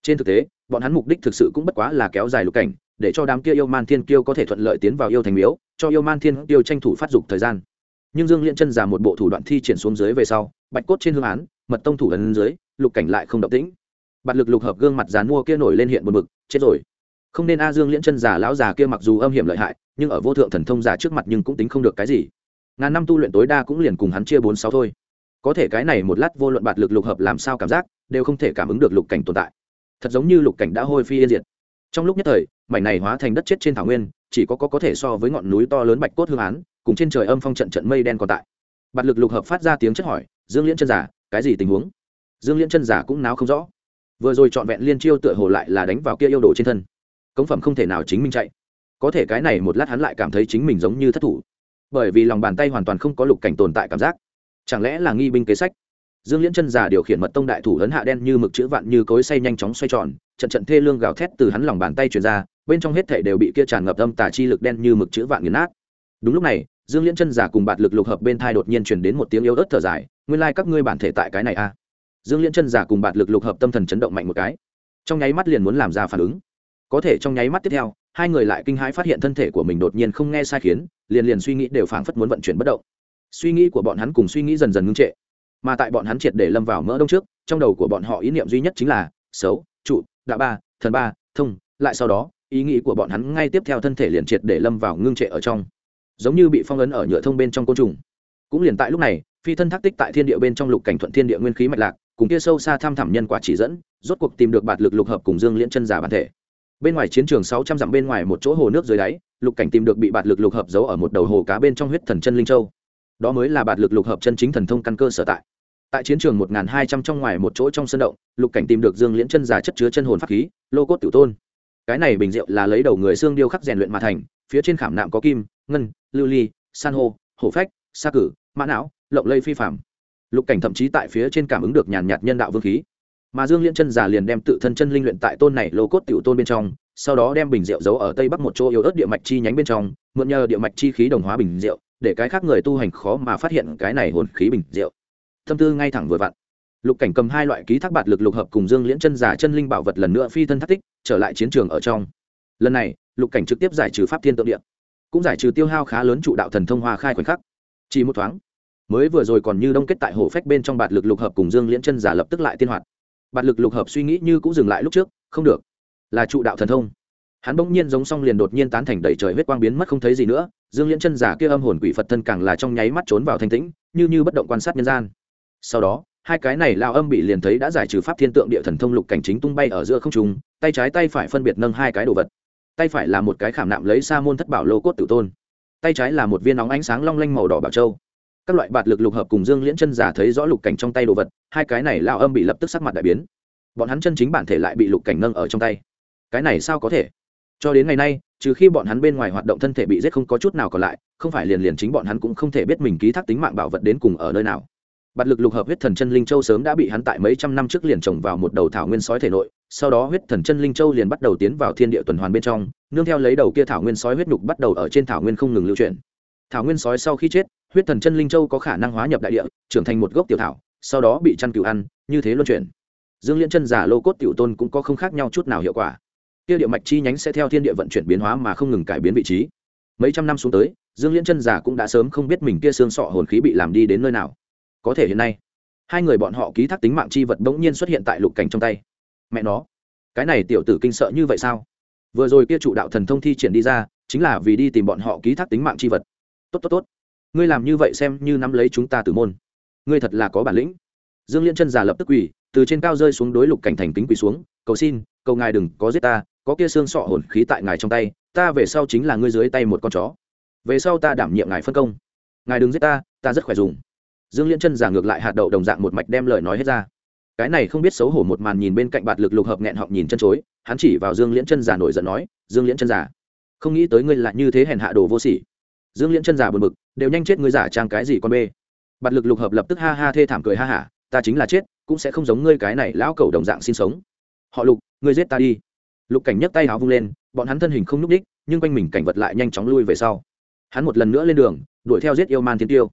Trên thực tế bọn hắn mục đích thực sự cũng bất quá là kéo dài lục cảnh, để cho đám kia yêu man thiên kiêu có thể thuận lợi tiến vào yêu thành miếu, cho yêu man thiên kiêu tranh thủ phát dục thời gian. Nhưng Dương Liễn chân giả một bộ thủ đoạn thi triển xuống dưới về sau, bạch cốt trên hương án, mật tông thủ ấn dưới, lục cảnh lại không động tĩnh. Bạt lực lục hợp gương mặt dán mua kia nổi lên hiện buồn bực, chết rồi. Không nên Dương Liễn chân giả lão già kia mặc dù âm hiểm lợi hại, nhưng ở vô thượng thần thông giả trước mặt nhưng cũng tính không được cái gì. Ngàn năm tu luyện tối đa cũng liền cùng hắn chia 4-6 thôi. Có thể cái này một lát vô luận bạt lực lục hợp làm sao cảm giác, đều không thể cảm ứng được lục cảnh tồn tại. Thật giống như lục cảnh đã hôi phi yên diệt. Trong lúc nhất thời, mảnh này hóa thành đất chết trên thảo nguyên, chỉ có thể so với ngọn núi to lớn bạch cốt hương án, cùng trên trời âm phong trận trận mây đen còn tại. Bạt lực lục hợp phát ra tiếng chất hỏi, Dương Liễn chân giả, cái gì tình huống? Dương Liễn chân giả cũng náo không rõ. Vừa rồi trọn vẹn liên chiêu tựa hồ lại là đánh vào kia yêu đồ trên thân, cống phẩm không thể nào chính minh chạy. Có thể cái này một lát hắn lại cảm thấy chính mình giống như thất thủ, bởi vì lòng bàn tay hoàn toàn không có lục cảnh tồn tại cảm giác. Chẳng lẽ là nghi binh kế sách? Dương Liễn chân giả điều khiển mật tông đại thủ ấn hạ đen như mực chữ vạn như cối xay nhanh chóng xoay tròn, trận trận thê lương gào thét từ hắn lòng bàn tay truyền ra, bên trong hết thảy đều bị kia tràn ngập âm tà chi lực đen như mực chữ vạn nghiền nát. Đúng lúc này, Dương Liễn chân giả cùng bạt lực lục hợp bên thai đột nhiên truyền đến một tiếng yếu ớt thở dài, nguyên lai các ngươi bản thể tại cái này a. Dương Liễn chân giả cùng bạt lực lục hợp tâm thần chấn động mạnh một cái, trong nháy mắt liền muốn làm ra phản ứng. Có thể trong nháy mắt tiếp theo, hai người lại kinh hãi phát hiện thân thể của mình đột nhiên không nghe sai khiến, liền suy nghĩ đều phảng phất muốn vận chuyển bất động. Suy nghĩ của bọn hắn cùng suy nghĩ dần dần ngưng trệ, mà tại bọn hắn triệt để lâm vào mỡ đông trước, trong đầu của bọn họ ý niệm duy nhất chính là xấu, trụ, đạo ba, thần ba, thông, lại sau đó, ý nghĩ của bọn hắn ngay tiếp theo thân thể liền triệt để lâm vào ngưng trệ ở trong, giống như bị phong ấn ở nhựa thông bên trong côn trùng. Cũng liền tại lúc này, phi thân thác tích tại thiên địa bên trong lục cảnh thuận thiên địa nguyên khí mạch lạc, cùng kia sâu xa tham thẳm nhân quả chỉ dẫn, rốt cuộc tìm được bạt lực lục hợp cùng Dương Liễn chân giả bản thể. Bên ngoài chiến trường 600 dặm bên ngoài một chỗ hồ nước dưới đáy, lục cảnh tìm được bị bạt lực lục hợp giấu ở một đầu hồ cá bên trong huyết thần chân linh châu. Đó mới là bạt lực lục hợp chân chính thần thông căn cơ sở tại. Tại chiến trường 1200 trong ngoài một chỗ trong sân động, lục cảnh tìm được Dương Liễn chân giả chất chứa chân hồn pháp khí, lô cốt tiểu tôn. Cái này bình rượu là lấy đầu người xương điêu khắc rèn luyện mà thành, phía trên khảm nạm có kim, ngân, lưu ly, san hô, hổ phách, sa cử, mã não, lộng lây phi phàm. Lục cảnh thậm chí tại phía trên cảm ứng được nhàn nhạt nhân đạo vương khí, mà Dương Liễn chân giả liền đem tự thân chân linh luyện tại tôn này lô cốt tiểu tôn bên trong, sau đó đem bình rượu giấu ở tây bắc một chỗ yếu ớt địa mạch chi nhánh bên trong, mượn nhờ địa mạch chi khí đồng hóa bình rượu, để cái khác người tu hành khó mà phát hiện cái này hồn khí bình rượu. Thâm tư ngay thẳng vừa vặn, lục cảnh cầm hai loại ký thác bạt lực lục hợp cùng Dương Liễn chân giả chân linh bảo vật lần nữa phi thân thác tích trở lại chiến trường ở trong. Lần này lục cảnh trực tiếp giải trừ pháp thiên tượng địa, cũng giải trừ tiêu hao khá lớn trụ đạo thần thông hoa khai khoảnh khắc. Chỉ một thoáng, mới vừa rồi còn như đông kết tại hổ phách bên trong bạt lực lục hợp cùng Dương Liễn chân giả lập tức lại tiên hoạt. Bạt lực lục hợp suy nghĩ như cũng dừng lại lúc trước, không được, là trụ đạo thần thông. Hắn bỗng nhiên giống xong liền đột nhiên tán thành đầy trời huyết quang biến mất không thấy gì nữa. Dương Liễn chân giả kia âm hồn quỷ Phật thân càng là trong nháy mắt trốn vào thanh tĩnh, như bất động quan sát nhân gian. Sau đó, hai cái này lao âm bị liền thấy đã giải trừ pháp thiên tượng địa thần thông lục cảnh chính tung bay ở giữa không trung, tay trái tay phải phân biệt nâng hai cái đồ vật. Tay phải là một cái khảm nạm lấy sa môn thất bảo lô cốt tử tôn, tay trái là một viên nóng ánh sáng long lanh màu đỏ bảo châu. Các loại bạt lực lục hợp cùng Dương Liễn chân giả thấy rõ lục cảnh trong tay đồ vật, hai cái này lao âm bị lập tức sắc mặt đại biến. Bọn hắn chân chính bản thể lại bị lục cảnh nâng ở trong tay. Cái này sao có thể? Cho đến ngày nay, trừ khi bọn hắn bên ngoài hoạt động thân thể bị giết không có chút nào còn lại, không phải liền chính bọn hắn cũng không thể biết mình ký thác tính mạng bảo vật đến cùng ở nơi nào. Bạt lực lục hợp huyết thần chân linh châu sớm đã bị hắn tại mấy trăm năm trước liền trồng vào một đầu thảo nguyên sói thể nội, sau đó huyết thần chân linh châu liền bắt đầu tiến vào thiên địa tuần hoàn bên trong, nương theo lấy đầu kia thảo nguyên sói huyết nhục bắt đầu ở trên thảo nguyên không ngừng lưu chuyển. Thảo nguyên sói sau khi chết, huyết thần chân linh châu có khả năng hóa nhập đại địa, trưởng thành một gốc tiểu thảo, sau đó bị chăn cừu ăn, như thế luân chuyển. Dương Liễn chân giả lô cốt tiểu tôn cũng có không khác nhau chút nào hiệu quả. Kia địa mạch chi nhánh sẽ theo thiên địa vận chuyển biến hóa mà không ngừng cải biến vị trí. Mấy trăm năm xuống tới, Dương Liễn chân giả cũng đã sớm không biết mình kia xương sọ hồn khí bị làm đi đến nơi nào. Có thể hiện nay, hai người bọn họ ký thác tính mạng chi vật bỗng nhiên xuất hiện tại lục cảnh trong tay. Mẹ nó, cái này tiểu tử kinh sợ như vậy sao? Vừa rồi kia trụ đạo thần thông thi triển đi ra, chính là vì đi tìm bọn họ ký thác tính mạng chi vật. Tốt, ngươi làm như vậy xem như nắm lấy chúng ta tử môn. Ngươi thật là có bản lĩnh. Dương Liễn chân giả lập tức quỳ, từ trên cao rơi xuống đối lục cảnh thành kính quỳ xuống, cầu xin, cầu ngài đừng có giết ta, có kia xương sọ hồn khí tại ngài trong tay, ta về sau chính là ngươi dưới tay một con chó. Về sau ta đảm nhiệm ngài phân công, ngài đừng giết ta, ta rất khỏe dùng. Dương Liễn chân giả ngược lại hạt đậu đồng dạng một mạch đem lời nói hết ra. Cái này không biết xấu hổ một màn nhìn bên cạnh bạt lực lục hợp nghẹn họng nhìn chân chối, hắn chỉ vào Dương Liễn chân giả nổi giận nói, Dương Liễn chân giả, không nghĩ tới ngươi lại như thế hèn hạ đồ vô sỉ. Dương Liễn chân giả buồn bực, đều nhanh chết ngươi giả trang cái gì con bê. Bạt lực lục hợp lập tức ha ha thê thảm cười ha hả, ta chính là chết cũng sẽ không giống ngươi cái này lão cẩu đồng dạng sinh sống. Họ Lục, ngươi giết ta đi. Lục cảnh nhấc tay áo vung lên, bọn hắn thân hình không nhúc đích, nhưng quanh mình cảnh vật lại nhanh chóng lui về sau. Hắn một lần nữa lên đường, đuổi theo giết yêu man thiên tiêu.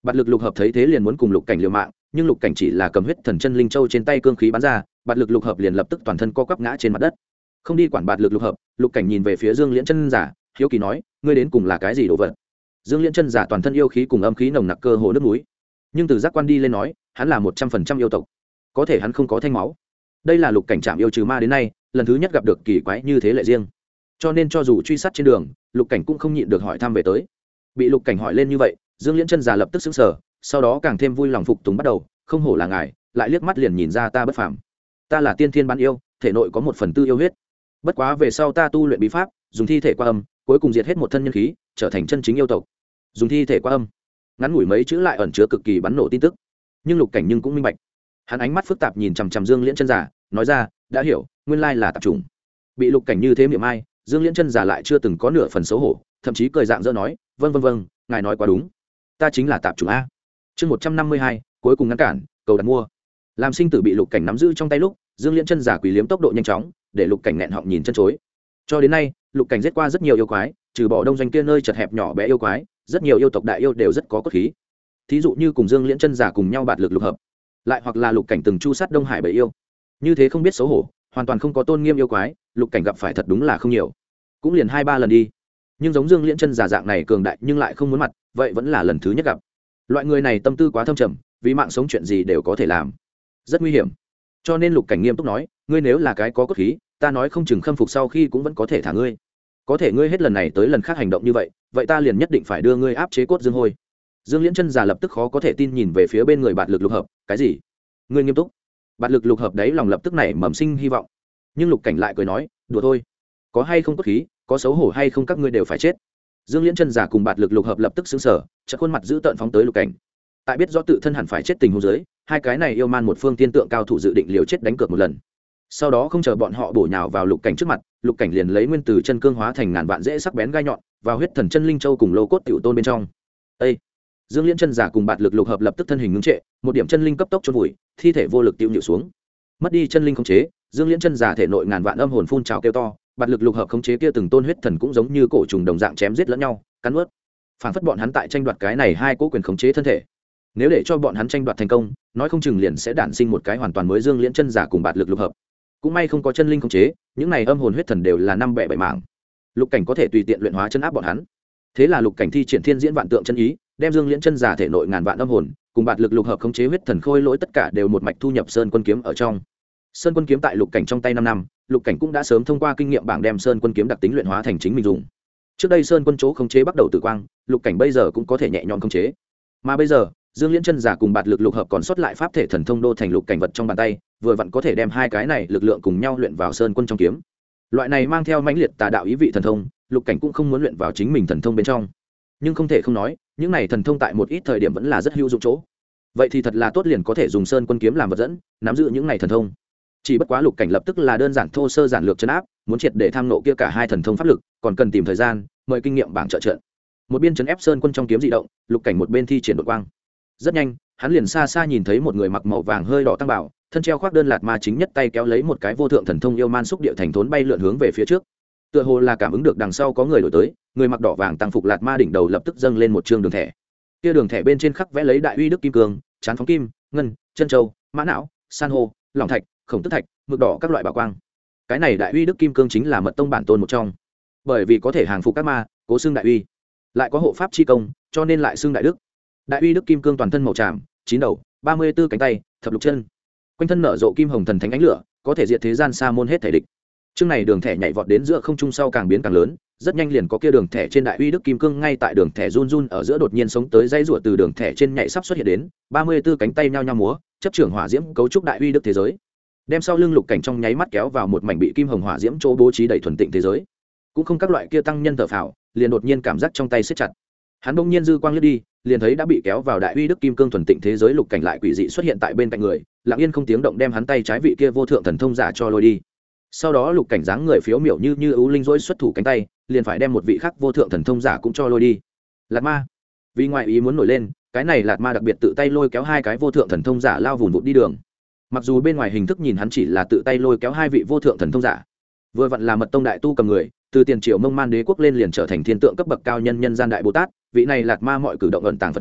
Bạt lực lục hợp thấy thế liền muốn cùng lục cảnh liều mạng, nhưng lục cảnh chỉ là cầm huyết thần chân linh châu trên tay cương khí bắn ra, bạt lực lục hợp liền lập tức toàn thân co quắp ngã trên mặt đất. Không đi quản bạt lực lục hợp, lục cảnh nhìn về phía Dương Liễn chân giả, hiếu kỳ nói, ngươi đến cùng là cái gì đồ vật? Dương Liễn chân giả toàn thân yêu khí cùng âm khí nồng nặc cơ hồ nước núi, nhưng từ giác quan đi lên nói, hắn là 100% yêu tộc, có thể hắn không có thanh máu. Đây là lục cảnh chạm yêu trừ ma đến nay lần thứ nhất gặp được kỳ quái như thế lệ riêng, cho nên cho dù truy sát trên đường, lục cảnh cũng không nhịn được hỏi thăm về tới. Bị lục cảnh hỏi lên như vậy, Dương Liễn chân giả lập tức sững sờ, sau đó càng thêm vui lòng phục tùng bắt đầu, không hổ là ngài, lại liếc mắt liền nhìn ra ta bất phàm. Ta là tiên thiên bán yêu, thể nội có 1/4 yêu huyết, bất quá về sau ta tu luyện bí pháp, dùng thi thể qua âm, cuối cùng diệt hết một thân nhân khí, trở thành chân chính yêu tộc. Dùng thi thể qua âm, ngắn ngủi mấy chữ lại ẩn chứa cực kỳ bắn nổ tin tức, nhưng lục cảnh nhưng cũng minh bạch. Hắn ánh mắt phức tạp nhìn chằm chằm Dương Liễn chân giả, nói ra, đã hiểu, nguyên lai là tạp trùng. Bị lục cảnh như thế miệng ai, Dương Liễn chân giả lại chưa từng có nửa phần xấu hổ, thậm chí cười dạng dỡ nói, vâng, ngài nói quá đúng, ta chính là tạp trùng a. Chương 152, cuối cùng ngăn cản, cầu đặt mua. Làm sinh tử bị lục cảnh nắm giữ trong tay lúc, Dương Liễn chân giả quỷ liếm tốc độ nhanh chóng, để lục cảnh nghẹn họng nhìn chân chối. Cho đến nay, lục cảnh giết qua rất nhiều yêu quái, trừ bỏ đông doanh kia nơi chật hẹp nhỏ bé yêu quái, rất nhiều yêu tộc đại yêu đều rất có cốt khí. Thí dụ như cùng Dương Liễn chân giả cùng nhau bạt lực lục hợp, lại hoặc là lục cảnh từng chu sát Đông Hải bầy yêu. Như thế không biết xấu hổ, hoàn toàn không có tôn nghiêm yêu quái, lục cảnh gặp phải thật đúng là không nhiều, cũng liền 2-3 lần đi. Nhưng giống Dương Liễn chân giả dạng này cường đại nhưng lại không muốn mặt, vậy vẫn là lần thứ nhất gặp. Loại người này tâm tư quá thâm trầm, vì mạng sống chuyện gì đều có thể làm, rất nguy hiểm. Cho nên lục cảnh nghiêm túc nói, ngươi nếu là cái có cốt khí, ta nói không chừng khâm phục sau khi cũng vẫn có thể thả ngươi. Có thể ngươi hết lần này tới lần khác hành động như vậy, vậy ta liền nhất định phải đưa ngươi áp chế cốt dương hôi. Dương Liễn chân giả lập tức khó có thể tin nhìn về phía bên người bạt lực lục hợp, cái gì? Ngươi nghiêm túc? Bạt lực lục hợp đấy lòng lập tức nảy mầm sinh hy vọng, nhưng lục cảnh lại cười nói, đùa thôi, có hay không cốt khí, có xấu hổ hay không các ngươi đều phải chết. Dương Liễn chân giả cùng bạt lực lục hợp lập tức xứng sở, chợt khuôn mặt giữ tợn phóng tới lục cảnh. Tại biết rõ tự thân hẳn phải chết tình huống dưới, hai cái này yêu man một phương tiên tượng cao thủ dự định liều chết đánh cược một lần. Sau đó không chờ bọn họ bổ nhào vào lục cảnh trước mặt, lục cảnh liền lấy nguyên từ chân cương hóa thành ngàn vạn dễ sắc bén gai nhọn, vào huyết thần chân linh châu cùng lô cốt tiểu tôn bên trong. Ê! Dương Liễn chân giả cùng bạt lực lục hợp lập tức thân hình ngưng trệ, một điểm chân linh cấp tốc chôn vùi, thi thể vô lực tiêu nhịu xuống. Mất đi chân linh khống chế, Dương Liễn chân giả thể nội ngàn vạn âm hồn phun trào kêu to, bạt lực lục hợp khống chế kia từng tôn huyết thần cũng giống như cổ trùng đồng dạng chém giết lẫn nhau, cắn nuốt. Phản phất bọn hắn tại tranh đoạt cái này hai cố quyền khống chế thân thể. Nếu để cho bọn hắn tranh đoạt thành công, nói không chừng liền sẽ đản sinh một cái hoàn toàn mới Dương Liễn chân giả cùng bạt lực lục hợp. Cũng may không có chân linh khống chế, những này âm hồn huyết thần đều là năm bẻ bảy mảng. Lục cảnh có thể tùy tiện luyện hóa chân áp bọn hắn. Thế là lục cảnh thi triển thiên diễn vạn tượng chân ý, đem Dương Liễn chân giả thể nội ngàn vạn âm hồn cùng bạt lực lục hợp khống chế huyết thần khôi lỗi tất cả đều một mạch thu nhập Sơn Quân kiếm ở trong. Sơn Quân kiếm tại lục cảnh trong tay 5 năm, lục cảnh cũng đã sớm thông qua kinh nghiệm bảng đem Sơn Quân kiếm đặc tính luyện hóa thành chính mình dùng. Trước đây Sơn Quân chỗ khống chế bắt đầu tử quang, lục cảnh bây giờ cũng có thể nhẹ nhõm khống chế. Mà bây giờ, Dương Liễn chân giả cùng bạt lực lục hợp còn sót lại pháp thể thần thông đô thành lục cảnh vật trong bàn tay, vừa vặn có thể đem hai cái này lực lượng cùng nhau luyện vào Sơn Quân trong kiếm. Loại này mang theo mãnh liệt tà đạo ý vị thần thông, lục cảnh cũng không muốn luyện vào chính mình thần thông bên trong. Nhưng không thể không nói, những này thần thông tại một ít thời điểm vẫn là rất hữu dụng chỗ. Vậy thì thật là tốt, liền có thể dùng Sơn Quân kiếm làm vật dẫn, nắm giữ những này thần thông. Chỉ bất quá lục cảnh lập tức là đơn giản thô sơ giản lược trấn áp, muốn triệt để tham nộ kia cả hai thần thông pháp lực, còn cần tìm thời gian, mời kinh nghiệm bảng trợ trận. Một bên trấn ép Sơn Quân trong kiếm dị động, lục cảnh một bên thi triển đột quang. Rất nhanh, hắn liền xa xa nhìn thấy một người mặc màu vàng hơi đỏ tăng bảo, thân treo khoác đơn lạt ma chính nhất tay kéo lấy một cái vô thượng thần thông yêu man xúc địa thành thốn bay lượn hướng về phía trước. Tựa hồ là cảm ứng được đằng sau có người đổi tới, người mặc đỏ vàng tăng phục lạt ma đỉnh đầu lập tức dâng lên một trương đường thẻ. Kia đường thẻ bên trên khắc vẽ lấy đại uy đức kim cương, chán phóng kim, ngân, chân châu, mã não, san hô, lòng thạch, khổng tức thạch, mực đỏ các loại bảo quang. Cái này đại uy đức kim cương chính là mật tông bản tôn một trong, bởi vì có thể hàng phục các ma, cố xưng đại uy, lại có hộ pháp chi công, cho nên lại xưng đại đức. Đại uy đức kim cương toàn thân màu tràm, 9 đầu, 34 cánh tay, thập lục chân, quanh thân nở rộ kim hồng thần thánh ánh lửa, có thể diệt thế gian xa môn hết thể địch. Chương này đường thẻ nhảy vọt đến giữa không trung sau càng biến càng lớn, rất nhanh liền có kia đường thẻ trên đại uy đức kim cương ngay tại đường thẻ run run ở giữa đột nhiên sống tới dây rủa từ đường thẻ trên nhảy sắp xuất hiện đến, 34 cánh tay nhao nhao múa, chấp trưởng hỏa diễm cấu trúc đại uy đức thế giới. Đem sau lưng lục cảnh trong nháy mắt kéo vào một mảnh bị kim hồng hỏa diễm chỗ bố trí đầy thuần tịnh thế giới. Cũng không các loại kia tăng nhân thở phào, liền đột nhiên cảm giác trong tay siết chặt. Hắn bỗng nhiên dư quang liếc đi, liền thấy đã bị kéo vào đại uy đức kim cương thuần tịnh thế giới lục cảnh lại quỷ dị xuất hiện tại bên cạnh người, lặng yên không tiếng động đem hắn tay trái vị kia vô thượng thần thông giả cho lôi đi. Sau đó lục cảnh dáng người phiếu miểu như ưu linh rỗi xuất thủ cánh tay, liền phải đem một vị khác vô thượng thần thông giả cũng cho lôi đi. Lạt ma vì ngoại ý muốn nổi lên, cái này lạt ma đặc biệt tự tay lôi kéo hai cái vô thượng thần thông giả lao vùn vụt đi đường. Mặc dù bên ngoài hình thức nhìn hắn chỉ là tự tay lôi kéo hai vị vô thượng thần thông giả, vừa vặn là mật tông đại tu cầm người, từ tiền triều Mông Man đế quốc lên liền trở thành thiên tượng cấp bậc cao nhân nhân gian đại bồ tát, vị này lạt ma mọi cử động ẩn tàng phật lý,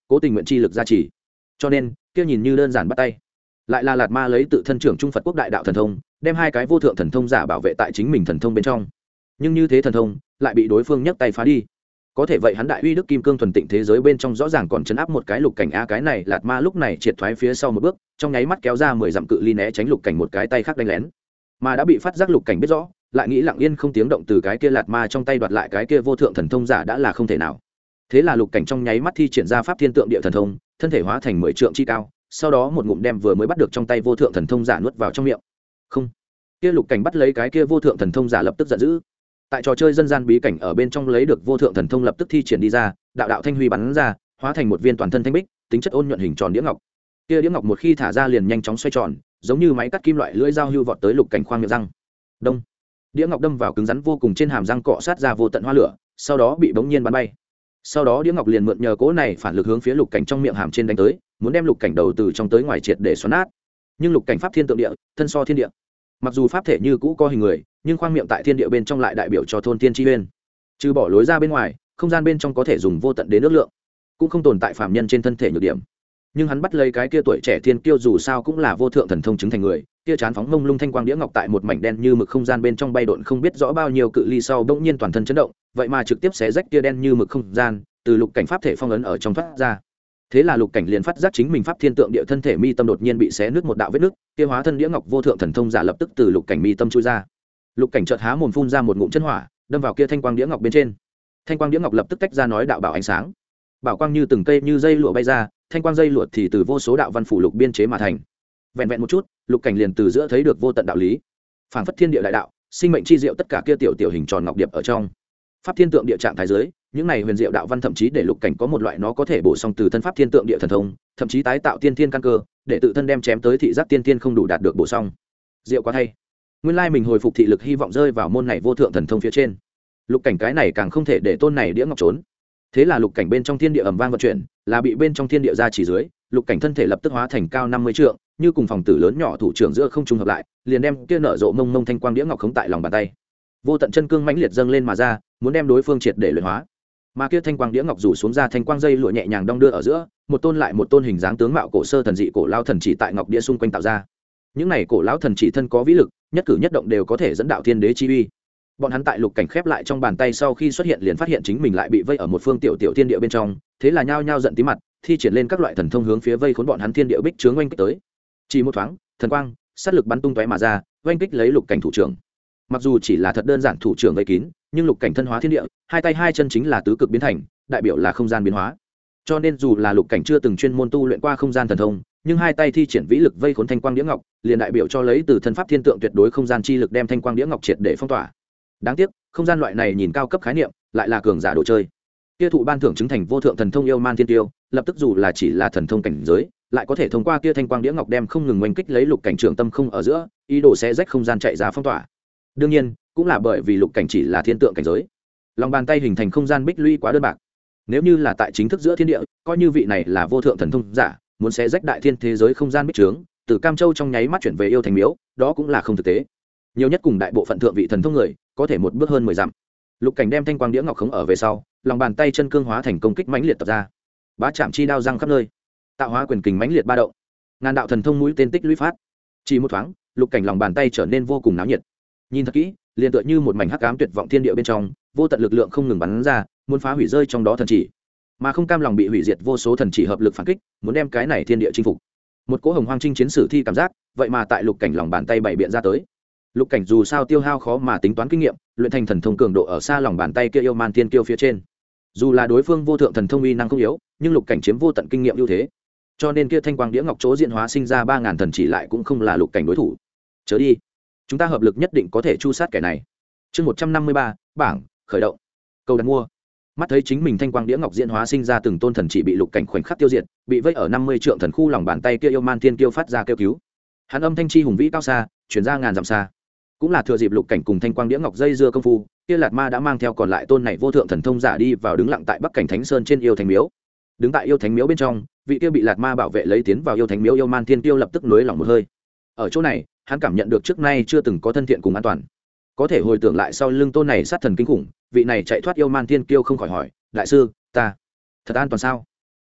cố tình nguyện chi lực gia trì, cho nên kia nhìn như đơn giản bắt tay lại là lạt ma lấy tự thân trưởng trung Phật quốc đại đạo thần thông đem hai cái vô thượng thần thông giả bảo vệ tại chính mình thần thông bên trong, nhưng như thế thần thông lại bị đối phương nhấc tay phá đi. Có thể vậy hắn đại uy đức kim cương thuần tịnh thế giới bên trong rõ ràng còn chấn áp một cái lục cảnh a, cái này lạt ma lúc này triệt thoái phía sau một bước, trong nháy mắt kéo ra 10 dặm cự ly né tránh lục cảnh một cái tay khác đánh lén, mà đã bị phát giác lục cảnh biết rõ, lại nghĩ lặng yên không tiếng động từ cái kia lạt ma trong tay đoạt lại cái kia vô thượng thần thông giả đã là không thể nào. Thế là lục cảnh trong nháy mắt thi triển ra pháp thiên tượng địa thần thông, thân thể hóa thành 10 trượng chi cao, sau đó một ngụm đem vừa mới bắt được trong tay vô thượng thần thông giả nuốt vào trong miệng. Không, kia lục cảnh bắt lấy cái kia vô thượng thần thông giả lập tức giận dữ. Tại trò chơi dân gian bí cảnh ở bên trong lấy được vô thượng thần thông lập tức thi triển đi ra, đạo đạo thanh huy bắn ra, hóa thành một viên toàn thân thanh bích, tính chất ôn nhuận hình tròn đĩa ngọc. Kia đĩa ngọc một khi thả ra liền nhanh chóng xoay tròn, giống như máy cắt kim loại lưỡi dao hưu vọt tới lục cảnh khoang miệng răng. Đông, đĩa ngọc đâm vào cứng rắn vô cùng trên hàm răng, cọ sát ra vô tận hoa lửa, sau đó bị bỗng nhiên bắn bay. Sau đó đĩa ngọc liền mượn nhờ cỗ này phản lực hướng phía lục cảnh trong miệng hàm trên đánh tới, muốn đem lục cảnh đầu từ trong tới ngoài triệt để xoắn nát. Nhưng lục cảnh pháp thiên tượng địa, thân so thiên địa, mặc dù pháp thể như cũ có hình người, nhưng khoang miệng tại thiên địa bên trong lại đại biểu cho thôn tiên chi uyên. Trừ bỏ lối ra bên ngoài, không gian bên trong có thể dùng vô tận đến nước lượng, cũng không tồn tại phàm nhân trên thân thể nhược điểm. Nhưng hắn bắt lấy cái kia tuổi trẻ thiên kiêu dù sao cũng là vô thượng thần thông chứng thành người, kia chán phóng mông lung thanh quang đĩa ngọc tại một mảnh đen như mực không gian bên trong bay độn không biết rõ bao nhiêu cự ly sau bỗng nhiên toàn thân chấn động, vậy mà trực tiếp xé rách kia đen như mực không gian, từ lục cảnh pháp thể phong ấn ở trong thoát ra. Thế là lục cảnh liền phát giác chính mình pháp thiên tượng địa thân thể mi tâm đột nhiên bị xé nứt một đạo vết nứt, kia hóa thân đĩa ngọc vô thượng thần thông giả lập tức từ lục cảnh mi tâm chui ra. Lục cảnh chợt há mồm phun ra một ngụm chân hỏa, đâm vào kia thanh quang đĩa ngọc bên trên. Thanh quang đĩa ngọc lập tức tách ra nói đạo bảo ánh sáng, bảo quang như từng cây như dây lụa bay ra, thanh quang dây lụa thì từ vô số đạo văn phủ lục biên chế mà thành. Vẹn vẹn một chút, lục cảnh liền từ giữa thấy được vô tận đạo lý, phảng phất thiên địa đại đạo, sinh mệnh chi diệu tất cả kia tiểu tiểu hình tròn ngọc điệp ở trong pháp thiên tượng địa trạng thái giới, những này huyền diệu đạo văn thậm chí để lục cảnh có một loại nó có thể bổ sung từ thân pháp thiên tượng địa thần thông, thậm chí tái tạo tiên thiên căn cơ, để tự thân đem chém tới thị giác tiên thiên không đủ đạt được bổ sung. Diệu quá thay, nguyên lai mình hồi phục thị lực hy vọng rơi vào môn này vô thượng thần thông phía trên. Lục cảnh cái này càng không thể để tôn này đĩa ngọc trốn. Thế là lục cảnh bên trong thiên địa ầm vang vận chuyển, là bị bên trong thiên địa ra chỉ dưới, lục cảnh thân thể lập tức hóa thành cao 50 trượng, như cùng phòng tử lớn nhỏ thủ trưởng giữa không trung hợp lại, liền đem kia nở rộ mông mông thanh quang đĩa ngọc khống tại lòng bàn tay. Vô tận chân cương mãnh liệt dâng lên mà ra, muốn đem đối phương triệt để luyện hóa. Mà kia thanh quang đĩa ngọc rủ xuống ra thanh quang dây lụa nhẹ nhàng đong đưa ở giữa, một tôn lại một tôn hình dáng tướng mạo cổ sơ thần dị cổ lao thần chỉ tại ngọc đĩa xung quanh tạo ra. Những này cổ lão thần chỉ thân có vĩ lực, nhất cử nhất động đều có thể dẫn đạo thiên đế chi uy. Bọn hắn tại lục cảnh khép lại trong bàn tay sau khi xuất hiện liền phát hiện chính mình lại bị vây ở một phương tiểu tiểu thiên địa bên trong, thế là nhao nhao giận tí mặt, thi triển lên các loại thần thông hướng phía vây khốn bọn hắn thiên địa bích chướng oanh kích tới. Chỉ một thoáng, thần quang, sát lực bắn tung tóe mà ra, oanh kích lấy lục cảnh thủ trưởng. Mặc dù chỉ là thật đơn giản thủ trưởng vây kín, nhưng lục cảnh thân hóa thiên địa, hai tay hai chân chính là tứ cực biến thành, đại biểu là không gian biến hóa. Cho nên dù là lục cảnh chưa từng chuyên môn tu luyện qua không gian thần thông, nhưng hai tay thi triển vĩ lực vây khốn thanh quang đĩa ngọc, liền đại biểu cho lấy từ thân pháp thiên tượng tuyệt đối không gian chi lực đem thanh quang đĩa ngọc triệt để phong tỏa. Đáng tiếc, không gian loại này nhìn cao cấp khái niệm, lại là cường giả đồ chơi. Kia thụ ban thưởng chứng thành vô thượng thần thông yêu man thiên tiêu, lập tức dù là chỉ là thần thông cảnh giới, lại có thể thông qua kia thanh quang đĩa ngọc đem không ngừng oanh kích lấy lục cảnh trưởng tâm không ở giữa, ý đồ sẽ rách không gian chạy ra phong tỏa. Đương nhiên, cũng là bởi vì lục cảnh chỉ là thiên tượng cảnh giới, lòng bàn tay hình thành không gian bích lũy quá đơn bạc. Nếu như là tại chính thức giữa thiên địa, coi như vị này là vô thượng thần thông giả, muốn sẽ rách đại thiên thế giới không gian bích trướng, từ Cam Châu trong nháy mắt chuyển về yêu thành miếu, đó cũng là không thực tế. Nhiều nhất cùng đại bộ phận thượng vị thần thông người, có thể một bước hơn 10 dặm. Lục cảnh đem thanh quang đĩa ngọc khống ở về sau, lòng bàn tay chân cương hóa thành công kích mãnh liệt tập ra. Bá chạm chi đao răng khắp nơi, tạo hóa quyền kình mãnh liệt ba động. Ngàn đạo thần thông mũi tên tích lũy phát. Chỉ một thoáng, lục cảnh lòng bàn tay trở nên vô cùng náo nhiệt. Nhìn thật kỹ, liền tựa như một mảnh hắc ám tuyệt vọng thiên địa bên trong, vô tận lực lượng không ngừng bắn ra, muốn phá hủy rơi trong đó thần chỉ. Mà không cam lòng bị hủy diệt vô số thần chỉ hợp lực phản kích, muốn đem cái này thiên địa chinh phục. Một cỗ hồng hoang chinh chiến sử thi cảm giác, vậy mà tại lục cảnh lòng bàn tay bảy biện ra tới. Lục cảnh dù sao tiêu hao khó mà tính toán kinh nghiệm, luyện thành thần thông cường độ ở xa lòng bàn tay kia yêu man tiên kiêu phía trên. Dù là đối phương vô thượng thần thông uy năng không yếu, nhưng lục cảnh chiếm vô tận kinh nghiệm ưu thế, cho nên kia thanh quang đĩa ngọc chỗ diễn hóa sinh ra 3000 thần chỉ lại cũng không là lục cảnh đối thủ. Chớ đi, chúng ta hợp lực nhất định có thể chu sát kẻ này. Chương 153, bảng khởi động. Câu đặt mua. Mắt thấy chính mình thanh quang đĩa ngọc diễn hóa sinh ra từng tôn thần chỉ bị lục cảnh khoảnh khắc tiêu diệt, bị vây ở 50 trượng thần khu lòng bàn tay kia yêu man tiên kiêu phát ra kêu cứu. Hắn âm thanh chi hùng vĩ cao xa, truyền ra ngàn dặm xa. Cũng là thừa dịp lục cảnh cùng thanh quang đĩa ngọc dây dưa công phu, kia lạt ma đã mang theo còn lại tôn này vô thượng thần thông giả đi vào đứng lặng tại bắc cảnh thánh sơn trên yêu thánh miếu. Đứng tại yêu thánh miếu bên trong, vị kia bị lạt ma bảo vệ lấy tiến vào yêu thánh miếu yêu man thiên tiêu lập tức nới lỏng một hơi. Ở chỗ này, hắn cảm nhận được trước nay chưa từng có thân thiện cùng an toàn. Có thể hồi tưởng lại sau lưng tôn này sát thần kinh khủng, vị này chạy thoát yêu man thiên tiêu không khỏi hỏi, đại sư, ta thật an toàn sao?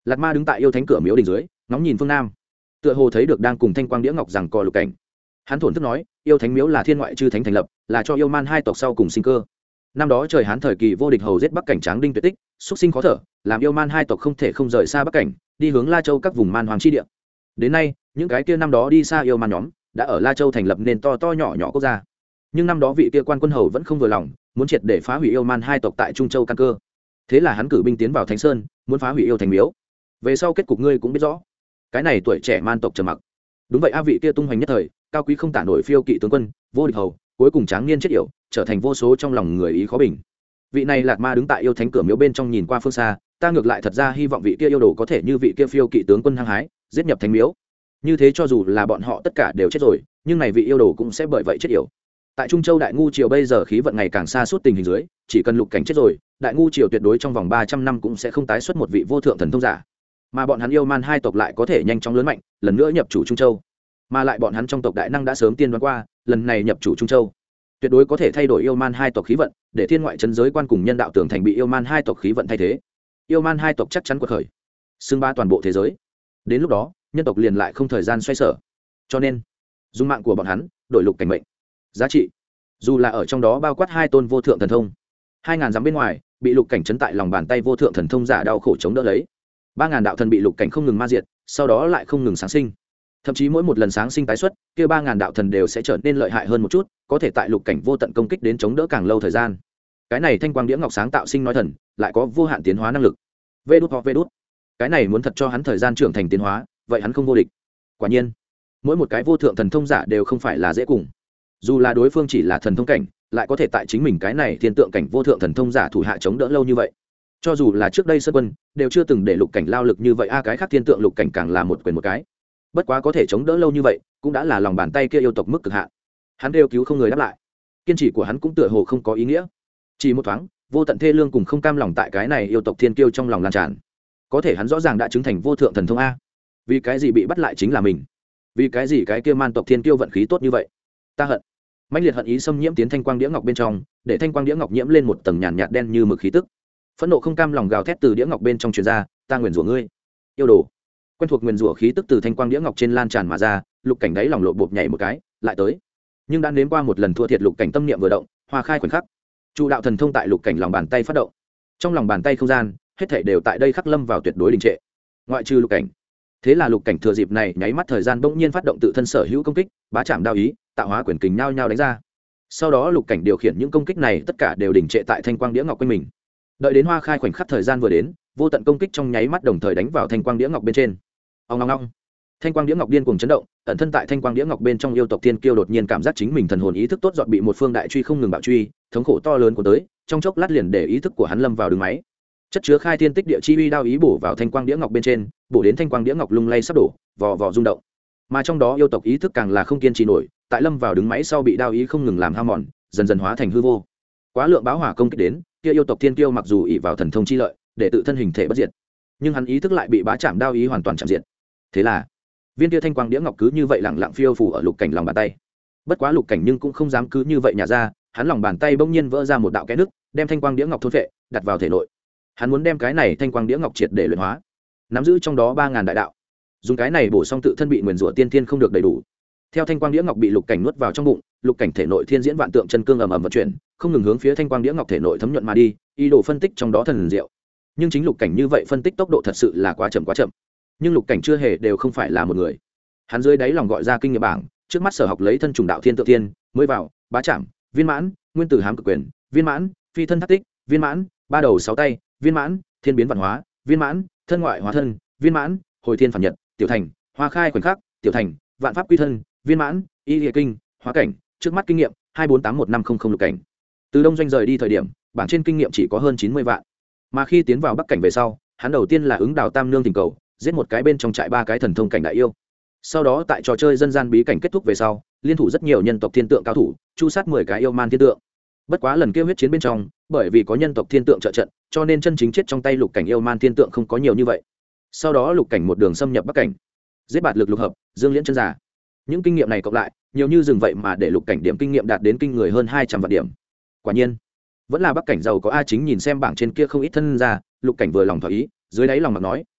Lạt Ma đứng tại yêu thánh cửa miếu đỉnh dưới ngóng nhìn phương nam, tựa hồ thấy được đang cùng thanh quang đĩa ngọc rằng cò lục cảnh. Hắn thổn thức nói, yêu thánh miếu là thiên ngoại chư thánh thành lập, là cho yêu man hai tộc sau cùng sinh cơ. Năm đó trời Hán thời kỳ vô địch hầu giết bắc cảnh tráng đinh tuyệt tích, xuất sinh khó thở, làm yêu man hai tộc không thể không rời xa bắc cảnh, đi hướng La Châu các vùng man hoàng chi địa. Đến nay những cái kia năm đó đi xa yêu man nhóm đã ở La Châu thành lập nên to to nhỏ nhỏ quốc gia. Nhưng năm đó vị kia quan quân hầu vẫn không vừa lòng, muốn triệt để phá hủy yêu man hai tộc tại Trung Châu căn cơ. Thế là hắn cử binh tiến vào Thánh Sơn, muốn phá hủy yêu thành miếu. Về sau kết cục ngươi cũng biết rõ. Cái này tuổi trẻ man tộc trầm mặc. Đúng vậy a, vị kia tung hoành nhất thời, cao quý không tả nổi phiêu kỵ tướng quân, vô địch hầu, cuối cùng tráng niên chết yểu, trở thành vô số trong lòng người ý khó bình. Vị này Lạt Ma đứng tại yêu thánh cửa miếu bên trong nhìn qua phương xa, ta ngược lại thật ra hy vọng vị kia yêu đồ có thể như vị kia phiêu kỵ tướng quân hăng hái, giết nhập thánh miếu. Như thế cho dù là bọn họ tất cả đều chết rồi, nhưng này vị yêu đồ cũng sẽ bởi vậy chết yểu. Tại Trung Châu Đại Ngu triều bây giờ khí vận ngày càng xa suốt tình hình dưới, chỉ cần lục cảnh chết rồi, Đại Ngu triều tuyệt đối trong vòng 300 năm cũng sẽ không tái xuất một vị vô thượng thần thông giả. Mà bọn hắn yêu man hai tộc lại có thể nhanh chóng lớn mạnh, lần nữa nhập chủ Trung Châu. Mà lại bọn hắn trong tộc đại năng đã sớm tiên đoán qua, lần này nhập chủ Trung Châu, tuyệt đối có thể thay đổi yêu man hai tộc khí vận, để thiên ngoại trấn giới quan cùng nhân đạo tưởng thành bị yêu man hai tộc khí vận thay thế. Yêu man hai tộc chắc chắn quật khởi, xưng ba toàn bộ thế giới. Đến lúc đó, nhân tộc liền lại không thời gian xoay sở. Cho nên, dùng mạng của bọn hắn đổi lục cảnh mệnh. Giá trị, dù là ở trong đó bao quát hai tôn vô thượng thần thông, 2000 dặm bên ngoài bị lục cảnh chấn tại lòng bàn tay vô thượng thần thông giả đau khổ chống đỡ lấy, 3000 đạo thần bị lục cảnh không ngừng ma diệt, sau đó lại không ngừng sáng sinh. Thậm chí mỗi một lần sáng sinh tái xuất, kia 3000 đạo thần đều sẽ trở nên lợi hại hơn một chút, có thể tại lục cảnh vô tận công kích đến chống đỡ càng lâu thời gian. Cái này thanh quang đĩa ngọc sáng tạo sinh nói thần, lại có vô hạn tiến hóa năng lực. Vê đút. Cái này muốn thật cho hắn thời gian trưởng thành tiến hóa, vậy hắn không vô địch. Quả nhiên, mỗi một cái vô thượng thần thông giả đều không phải là dễ cùng. Dù là đối phương chỉ là thần thông cảnh, lại có thể tại chính mình cái này thiên tượng cảnh vô thượng thần thông giả thủ hạ chống đỡ lâu như vậy. Cho dù là trước đây Sơn Quân đều chưa từng để lục cảnh lao lực như vậy a, cái khác thiên tượng lục cảnh càng là một quyền một cái. Bất quá có thể chống đỡ lâu như vậy, cũng đã là lòng bàn tay kia yêu tộc mức cực hạn. Hắn đều cứu không người đáp lại, kiên trì của hắn cũng tựa hồ không có ý nghĩa. Chỉ một thoáng, vô tận thê lương cùng không cam lòng tại cái này yêu tộc thiên kiêu trong lòng lan tràn. Có thể hắn rõ ràng đã chứng thành vô thượng thần thông a, vì cái gì bị bắt lại chính là mình? Vì cái gì cái kia man tộc thiên kiêu vận khí tốt như vậy? Ta hận. Mãnh liệt hận ý xâm nhiễm tiến thanh quang đĩa ngọc bên trong, để thanh quang đĩa ngọc nhiễm lên một tầng nhàn nhạt đen như mực khí tức. Phẫn nộ không cam lòng gào thét từ đĩa ngọc bên trong truyền ra, ta nguyền rủa ngươi, yêu đồ. Quen thuộc nguyền rủa khí tức từ thanh quang đĩa ngọc trên lan tràn mà ra, lục cảnh đáy lòng lộ bột nhảy một cái, lại tới. Nhưng đã nếm qua một lần thua thiệt, lục cảnh tâm niệm vừa động, hoa khai khoảnh khắc, chủ đạo thần thông tại lục cảnh lòng bàn tay phát động. Trong lòng bàn tay không gian, hết thảy đều tại đây khắc lâm vào tuyệt đối đình trệ, ngoại trừ lục cảnh. Thế là lục cảnh thừa dịp này nháy mắt thời gian bỗng nhiên phát động tự thân sở hữu công kích, bá chạm đao ý, tạo hóa quyền kình nhao nhao đánh ra. Sau đó lục cảnh điều khiển những công kích này tất cả đều đình trệ tại thanh quang đĩa ngọc quanh mình. Đợi đến hoa khai khoảnh khắc thời gian vừa đến, vô tận công kích trong nháy mắt đồng thời đánh vào thanh quang đĩa ngọc bên trên. Ong ong ong. Thanh quang đĩa ngọc điên cuồng chấn động, ẩn thân tại thanh quang đĩa ngọc bên trong yêu tộc thiên kiêu đột nhiên cảm giác chính mình thần hồn ý thức tốt giọt bị một phương đại truy không ngừng bạo truy, thống khổ to lớn của tới, trong chốc lát liền để ý thức của hắn lâm vào đường máy. Chất chứa khai thiên tích địa chi uy đao ý bổ vào thanh quang đĩa ngọc bên trên, bổ đến thanh quang đĩa ngọc lung lay sắp đổ, vò vò rung động. Mà trong đó yêu tộc ý thức càng là không kiên trì nổi, tại lâm vào đứng máy sau bị đao ý không ngừng làm hao mòn, dần dần hóa thành hư vô. Quá lượng báo hỏa công kích đến, kia yêu tộc thiên kiêu mặc dù ỷ vào thần thông chi lợi, để tự thân hình thể bất diệt, nhưng hắn ý thức lại bị bá chạm đao ý hoàn toàn chạm diệt. Thế là, viên kia thanh quang đĩa ngọc cứ như vậy lặng lặng phiêu phù ở lục cảnh lòng bàn tay. Bất quá lục cảnh nhưng cũng không dám cứ như vậy nhả ra, hắn lòng bàn tay bỗng nhiên vỡ ra một đạo kẽ nứt, đem thanh quang đĩa ngọc thôn phệ, đặt vào thể nội. Hắn muốn đem cái này thanh quang đĩa ngọc triệt để luyện hóa, nắm giữ trong đó 3000 đại đạo, dùng cái này bổ xong tự thân bị nguyền rủa tiên thiên không được đầy đủ. Theo thanh quang đĩa ngọc bị lục cảnh nuốt vào trong bụng, lục cảnh thể nội thiên diễn vạn tượng chân cương ầm ầm vận chuyển, không ngừng hướng phía thanh quang đĩa ngọc thể nội thấm nhuận mà đi, ý đồ phân tích trong đó thần diệu. Nhưng chính lục cảnh như vậy phân tích tốc độ thật sự là quá chậm quá chậm. Nhưng lục cảnh chưa hề đều không phải là một người. Hắn dưới đáy lòng gọi ra kinh nghiệm bảng, trước mắt sở học lấy thân trùng đạo thiên tự thiên, mới vào, bá chạm, viên mãn, nguyên tử hám cực quyền, viên mãn, phi thân thác tích, viên mãn, ba đầu sáu tay, viên mãn, thiên biến văn hóa, viên mãn, thân ngoại hóa thân, viên mãn, hồi thiên phản nhật, tiểu thành, hoa khai khoảnh khắc, tiểu thành, vạn pháp quy thân, viên mãn, y địa kinh, hóa cảnh, trước mắt kinh nghiệm 2481500 lục cảnh. Từ đông doanh rời đi thời điểm, bảng trên kinh nghiệm chỉ có hơn 90 vạn. Mà khi tiến vào bắc cảnh về sau, hắn đầu tiên là ứng đào tam nương tình cầu, giết một cái bên trong trại 3 cái thần thông cảnh đại yêu. Sau đó tại trò chơi dân gian bí cảnh kết thúc về sau, liên thủ rất nhiều nhân tộc thiên tượng cao thủ, chu sát 10 cái yêu man thiên tượng. Bất quá lần kia huyết chiến bên trong, bởi vì có nhân tộc thiên tượng trợ trận, cho nên chân chính chết trong tay lục cảnh yêu man thiên tượng không có nhiều như vậy. Sau đó lục cảnh một đường xâm nhập bắc cảnh, giết bạt lực lục hợp, dương liễn chân giả. Những kinh nghiệm này cộng lại, nhiều như rừng vậy mà để lục cảnh điểm kinh nghiệm đạt đến kinh người hơn 200 vạn điểm. Quả nhiên, vẫn là bắc cảnh giàu có a. Chính nhìn xem bảng trên kia không ít thân ra, lục cảnh vừa lòng thỏa ý, dưới đáy lòng mặc nói,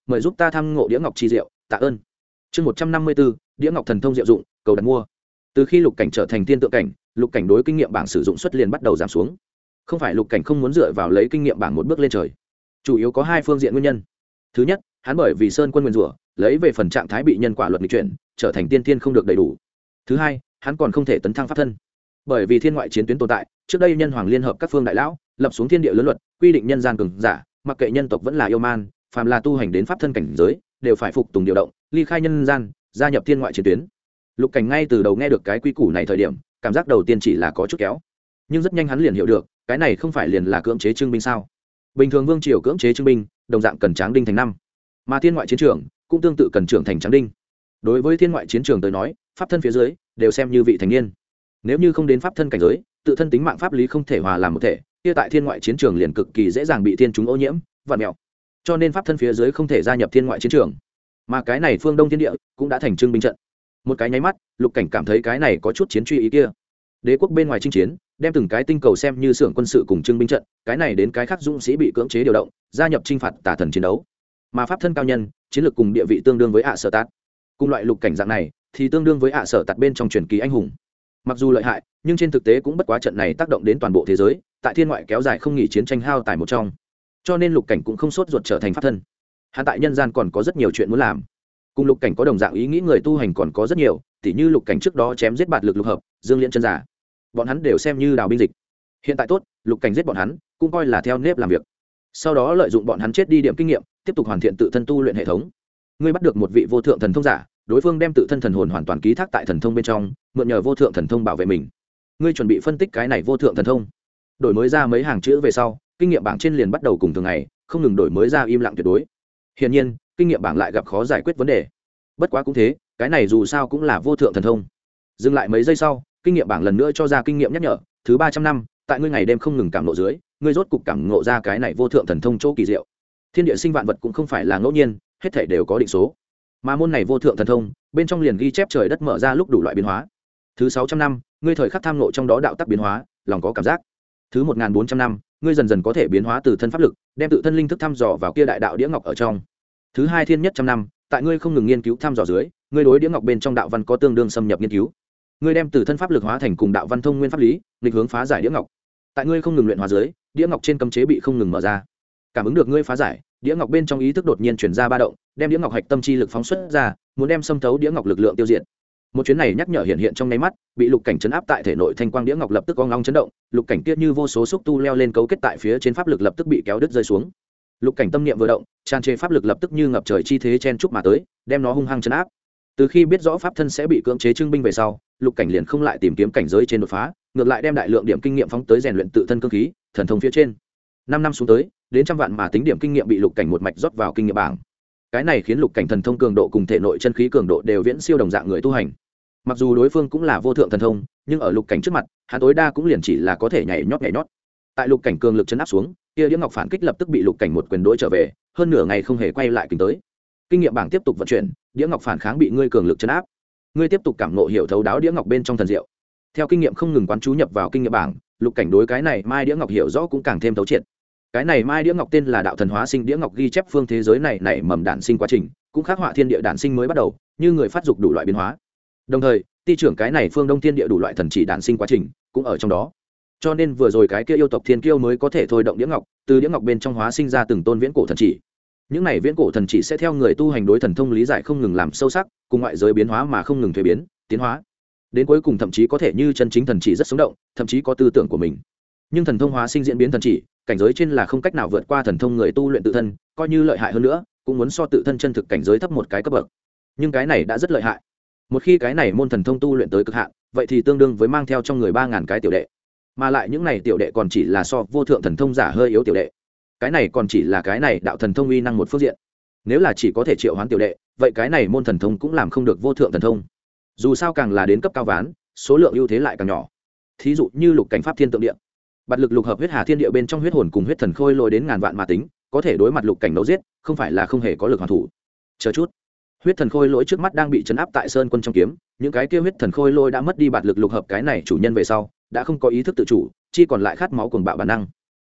mời giúp ta tham ngộ đĩa ngọc chi diệu, tạ ơn. Chương 154, đĩa ngọc thần thông diệu dụng, cầu đặt mua. Từ khi lục cảnh trở thành tiên tượng cảnh, lục cảnh đối kinh nghiệm bảng sử dụng suất liền bắt đầu giảm xuống. Không phải lục cảnh không muốn dựa vào lấy kinh nghiệm bảng một bước lên trời, chủ yếu có hai phương diện nguyên nhân. Thứ nhất, hắn bởi vì sơn quân nguyên rủa, lấy về phần trạng thái bị nhân quả luật nghịch chuyển, trở thành tiên tiên không được đầy đủ. Thứ hai, hắn còn không thể tấn thăng pháp thân, bởi vì thiên ngoại chiến tuyến tồn tại. Trước đây nhân hoàng liên hợp các phương đại lão, lập xuống thiên địa lớn luật, quy định nhân gian cường giả, mặc kệ nhân tộc vẫn là yêu man, phàm là tu hành đến pháp thân cảnh giới, đều phải phục tùng điều động, ly khai nhân gian, gia nhập thiên ngoại chiến tuyến. Lục cảnh ngay từ đầu nghe được cái quy củ này thời điểm, cảm giác đầu tiên chỉ là có chút kéo, nhưng rất nhanh hắn liền hiểu được, cái này không phải liền là cưỡng chế trưng binh sao? Bình thường vương triều cưỡng chế trưng binh, đồng dạng cần tráng đinh thành năm, mà thiên ngoại chiến trường cũng tương tự cần trưởng thành tráng đinh. Đối với thiên ngoại chiến trường tới nói, pháp thân phía dưới đều xem như vị thành niên. Nếu như không đến pháp thân cảnh giới, tự thân tính mạng pháp lý không thể hòa làm một thể, kia tại thiên ngoại chiến trường liền cực kỳ dễ dàng bị thiên chúng ô nhiễm, vạn mèo. Cho nên pháp thân phía dưới không thể gia nhập thiên ngoại chiến trường. Mà cái này phương Đông thiên địa cũng đã thành trưng binh trận. Một cái nháy mắt, lục cảnh cảm thấy cái này có chút chiến truy ý kia. Đế quốc bên ngoài chinh chiến, đem từng cái tinh cầu xem như xưởng quân sự cùng trưng binh trận, cái này đến cái khác dũng sĩ bị cưỡng chế điều động, gia nhập chinh phạt tà thần chiến đấu. Mà pháp thân cao nhân, chiến lược cùng địa vị tương đương với ạ sở tát. Cùng loại lục cảnh dạng này, thì tương đương với ạ sở tát bên trong truyền kỳ anh hùng. Mặc dù lợi hại, nhưng trên thực tế cũng bất quá trận này tác động đến toàn bộ thế giới, tại thiên ngoại kéo dài không nghỉ chiến tranh hao tài một trong. Cho nên lục cảnh cũng không sốt ruột trở thành pháp thân. Hắn tại nhân gian còn có rất nhiều chuyện muốn làm. Cùng lục cảnh có đồng dạng ý nghĩ người tu hành còn có rất nhiều, tỉ như lục cảnh trước đó chém giết bạt lực lục hợp, dương liễn chân giả, bọn hắn đều xem như đào binh dịch. Hiện tại tốt, lục cảnh giết bọn hắn cũng coi là theo nếp làm việc, sau đó lợi dụng bọn hắn chết đi điểm kinh nghiệm, tiếp tục hoàn thiện tự thân tu luyện hệ thống. Ngươi bắt được một vị vô thượng thần thông giả, đối phương đem tự thân thần hồn hoàn toàn ký thác tại thần thông bên trong, mượn nhờ vô thượng thần thông bảo vệ mình. Ngươi chuẩn bị phân tích cái này vô thượng thần thông, đổi mới ra mấy hàng chữ về sau, kinh nghiệm bảng trên liền bắt đầu cùng thường ngày không ngừng đổi mới ra im lặng tuyệt đối. Hiển nhiên, kinh nghiệm bảng lại gặp khó giải quyết vấn đề. Bất quá cũng thế, cái này dù sao cũng là vô thượng thần thông. Dừng lại mấy giây sau, kinh nghiệm bảng lần nữa cho ra kinh nghiệm nhắc nhở, thứ 300 năm, tại ngươi ngày đêm không ngừng cảm ngộ dưới, ngươi rốt cục cảm ngộ ra cái này vô thượng thần thông chỗ kỳ diệu. Thiên địa sinh vạn vật cũng không phải là ngẫu nhiên, hết thảy đều có định số. Mà môn này vô thượng thần thông, bên trong liền ghi chép trời đất mở ra lúc đủ loại biến hóa. Thứ 600 năm, ngươi thời khắc tham ngộ trong đó đạo tắc biến hóa, lòng có cảm giác. Thứ 1400 năm, ngươi dần dần có thể biến hóa từ thân pháp lực, đem tự thân linh thức thăm dò vào kia đại đạo đĩa ngọc ở trong. Thứ 2 thiên nhất trăm năm, tại ngươi không ngừng nghiên cứu thăm dò dưới, ngươi đối đĩa ngọc bên trong đạo văn có tương đương xâm nhập nghiên cứu. Ngươi đem từ thân pháp lực hóa thành cùng đạo văn thông nguyên pháp lý, nghịch hướng phá giải đĩa ngọc. Tại ngươi không ngừng luyện hóa dưới, đĩa ngọc trên cấm chế bị không ngừng mở ra. Cảm ứng được ngươi phá giải, đĩa ngọc bên trong ý thức đột nhiên chuyển ra ba động, đem đĩa ngọc hạch tâm chi lực phóng xuất ra, muốn đem xâm thấu đĩa ngọc lực lượng tiêu diệt. Một chuyến này nhắc nhở hiện trong nháy mắt, bị lục cảnh chấn áp tại thể nội thanh quang đĩa ngọc lập tức ong ong chấn động, lục cảnh kia như vô số xúc tu leo lên cấu kết tại phía trên pháp lực lập tức bị kéo đứt rơi xuống. Lục cảnh tâm niệm vừa động, tràn trề pháp lực lập tức như ngập trời chi thế chen trúc mà tới, đem nó hung hăng chấn áp. Từ khi biết rõ pháp thân sẽ bị cưỡng chế trưng binh về sau, lục cảnh liền không lại tìm kiếm cảnh giới trên đột phá, ngược lại đem đại lượng điểm kinh nghiệm phóng tới rèn luyện tự thân cương khí, thần thông phía trên. 5 năm xuống tới, đến trăm vạn mà tính điểm kinh nghiệm bị lục cảnh một mạch rót vào kinh nghiệm bảng. Cái này khiến lục cảnh thần thông cường độ cùng thể nội chân khí cường độ đều viễn siêu đồng dạng người tu hành. Mặc dù đối phương cũng là vô thượng thần thông, nhưng ở lục cảnh trước mặt, hắn tối đa cũng liền chỉ là có thể nhảy nhót. Tại lục cảnh cường lực chấn áp xuống, kia đĩa ngọc phản kích lập tức bị lục cảnh một quyền đối trở về, hơn nửa ngày không hề quay lại kinh tới. Kinh nghiệm bảng tiếp tục vận chuyển, đĩa ngọc phản kháng bị ngươi cường lực chấn áp. Ngươi tiếp tục cảm ngộ hiểu thấu đáo đĩa ngọc bên trong thần diệu. Theo kinh nghiệm không ngừng quán chú nhập vào kinh nghiệm bảng, lục cảnh đối cái này mai đĩa ngọc hiểu rõ cũng càng thêm thấu triệt. Cái này mai đĩa ngọc tên là đạo thần hóa sinh đĩa ngọc, ghi chép phương thế giới này nảy mầm đản sinh quá trình, cũng khắc họa thiên địa đản sinh mới bắt đầu, như người phát dục đủ loại biến hóa. Đồng thời, ti trưởng cái này phương đông thiên địa đủ loại thần chỉ đản sinh quá trình cũng ở trong đó. Cho nên vừa rồi cái kia yêu tộc thiên kiêu mới có thể thôi động đĩa ngọc, từ đĩa ngọc bên trong hóa sinh ra từng tôn viễn cổ thần chỉ. Những này viễn cổ thần chỉ sẽ theo người tu hành đối thần thông lý giải không ngừng làm sâu sắc, cùng ngoại giới biến hóa mà không ngừng thuế biến, tiến hóa. Đến cuối cùng thậm chí có thể như chân chính thần chỉ rất sống động, thậm chí có tư tưởng của mình. Nhưng thần thông hóa sinh diễn biến thần chỉ, cảnh giới trên là không cách nào vượt qua thần thông người tu luyện tự thân, coi như lợi hại hơn nữa, cũng muốn so tự thân chân thực cảnh giới thấp một cái cấp bậc. Nhưng cái này đã rất lợi hại. Một khi cái này môn thần thông tu luyện tới cực hạn, vậy thì tương đương với mang theo trong người 3000 cái tiểu đệ. Mà lại những này tiểu đệ còn chỉ là so vô thượng thần thông giả hơi yếu tiểu đệ. Cái này còn chỉ là cái này đạo thần thông uy năng một phương diện. Nếu là chỉ có thể triệu hoán tiểu đệ, vậy cái này môn thần thông cũng làm không được vô thượng thần thông. Dù sao càng là đến cấp cao ván, số lượng ưu thế lại càng nhỏ. Thí dụ như lục cảnh pháp thiên tượng địa, bạt lực lục hợp huyết hà thiên địa bên trong huyết hồn cùng huyết thần khôi lôi đến ngàn vạn mà tính, có thể đối mặt lục cảnh đấu giết, không phải là không hề có lực hoàn thủ. Chờ chút, huyết thần khôi lỗi trước mắt đang bị chấn áp tại sơn quân trong kiếm, những cái kia huyết thần khôi lôi đã mất đi bạt lực lục hợp cái này chủ nhân về sau, đã không có ý thức tự chủ, chỉ còn lại khát máu cuồng bạo bản năng.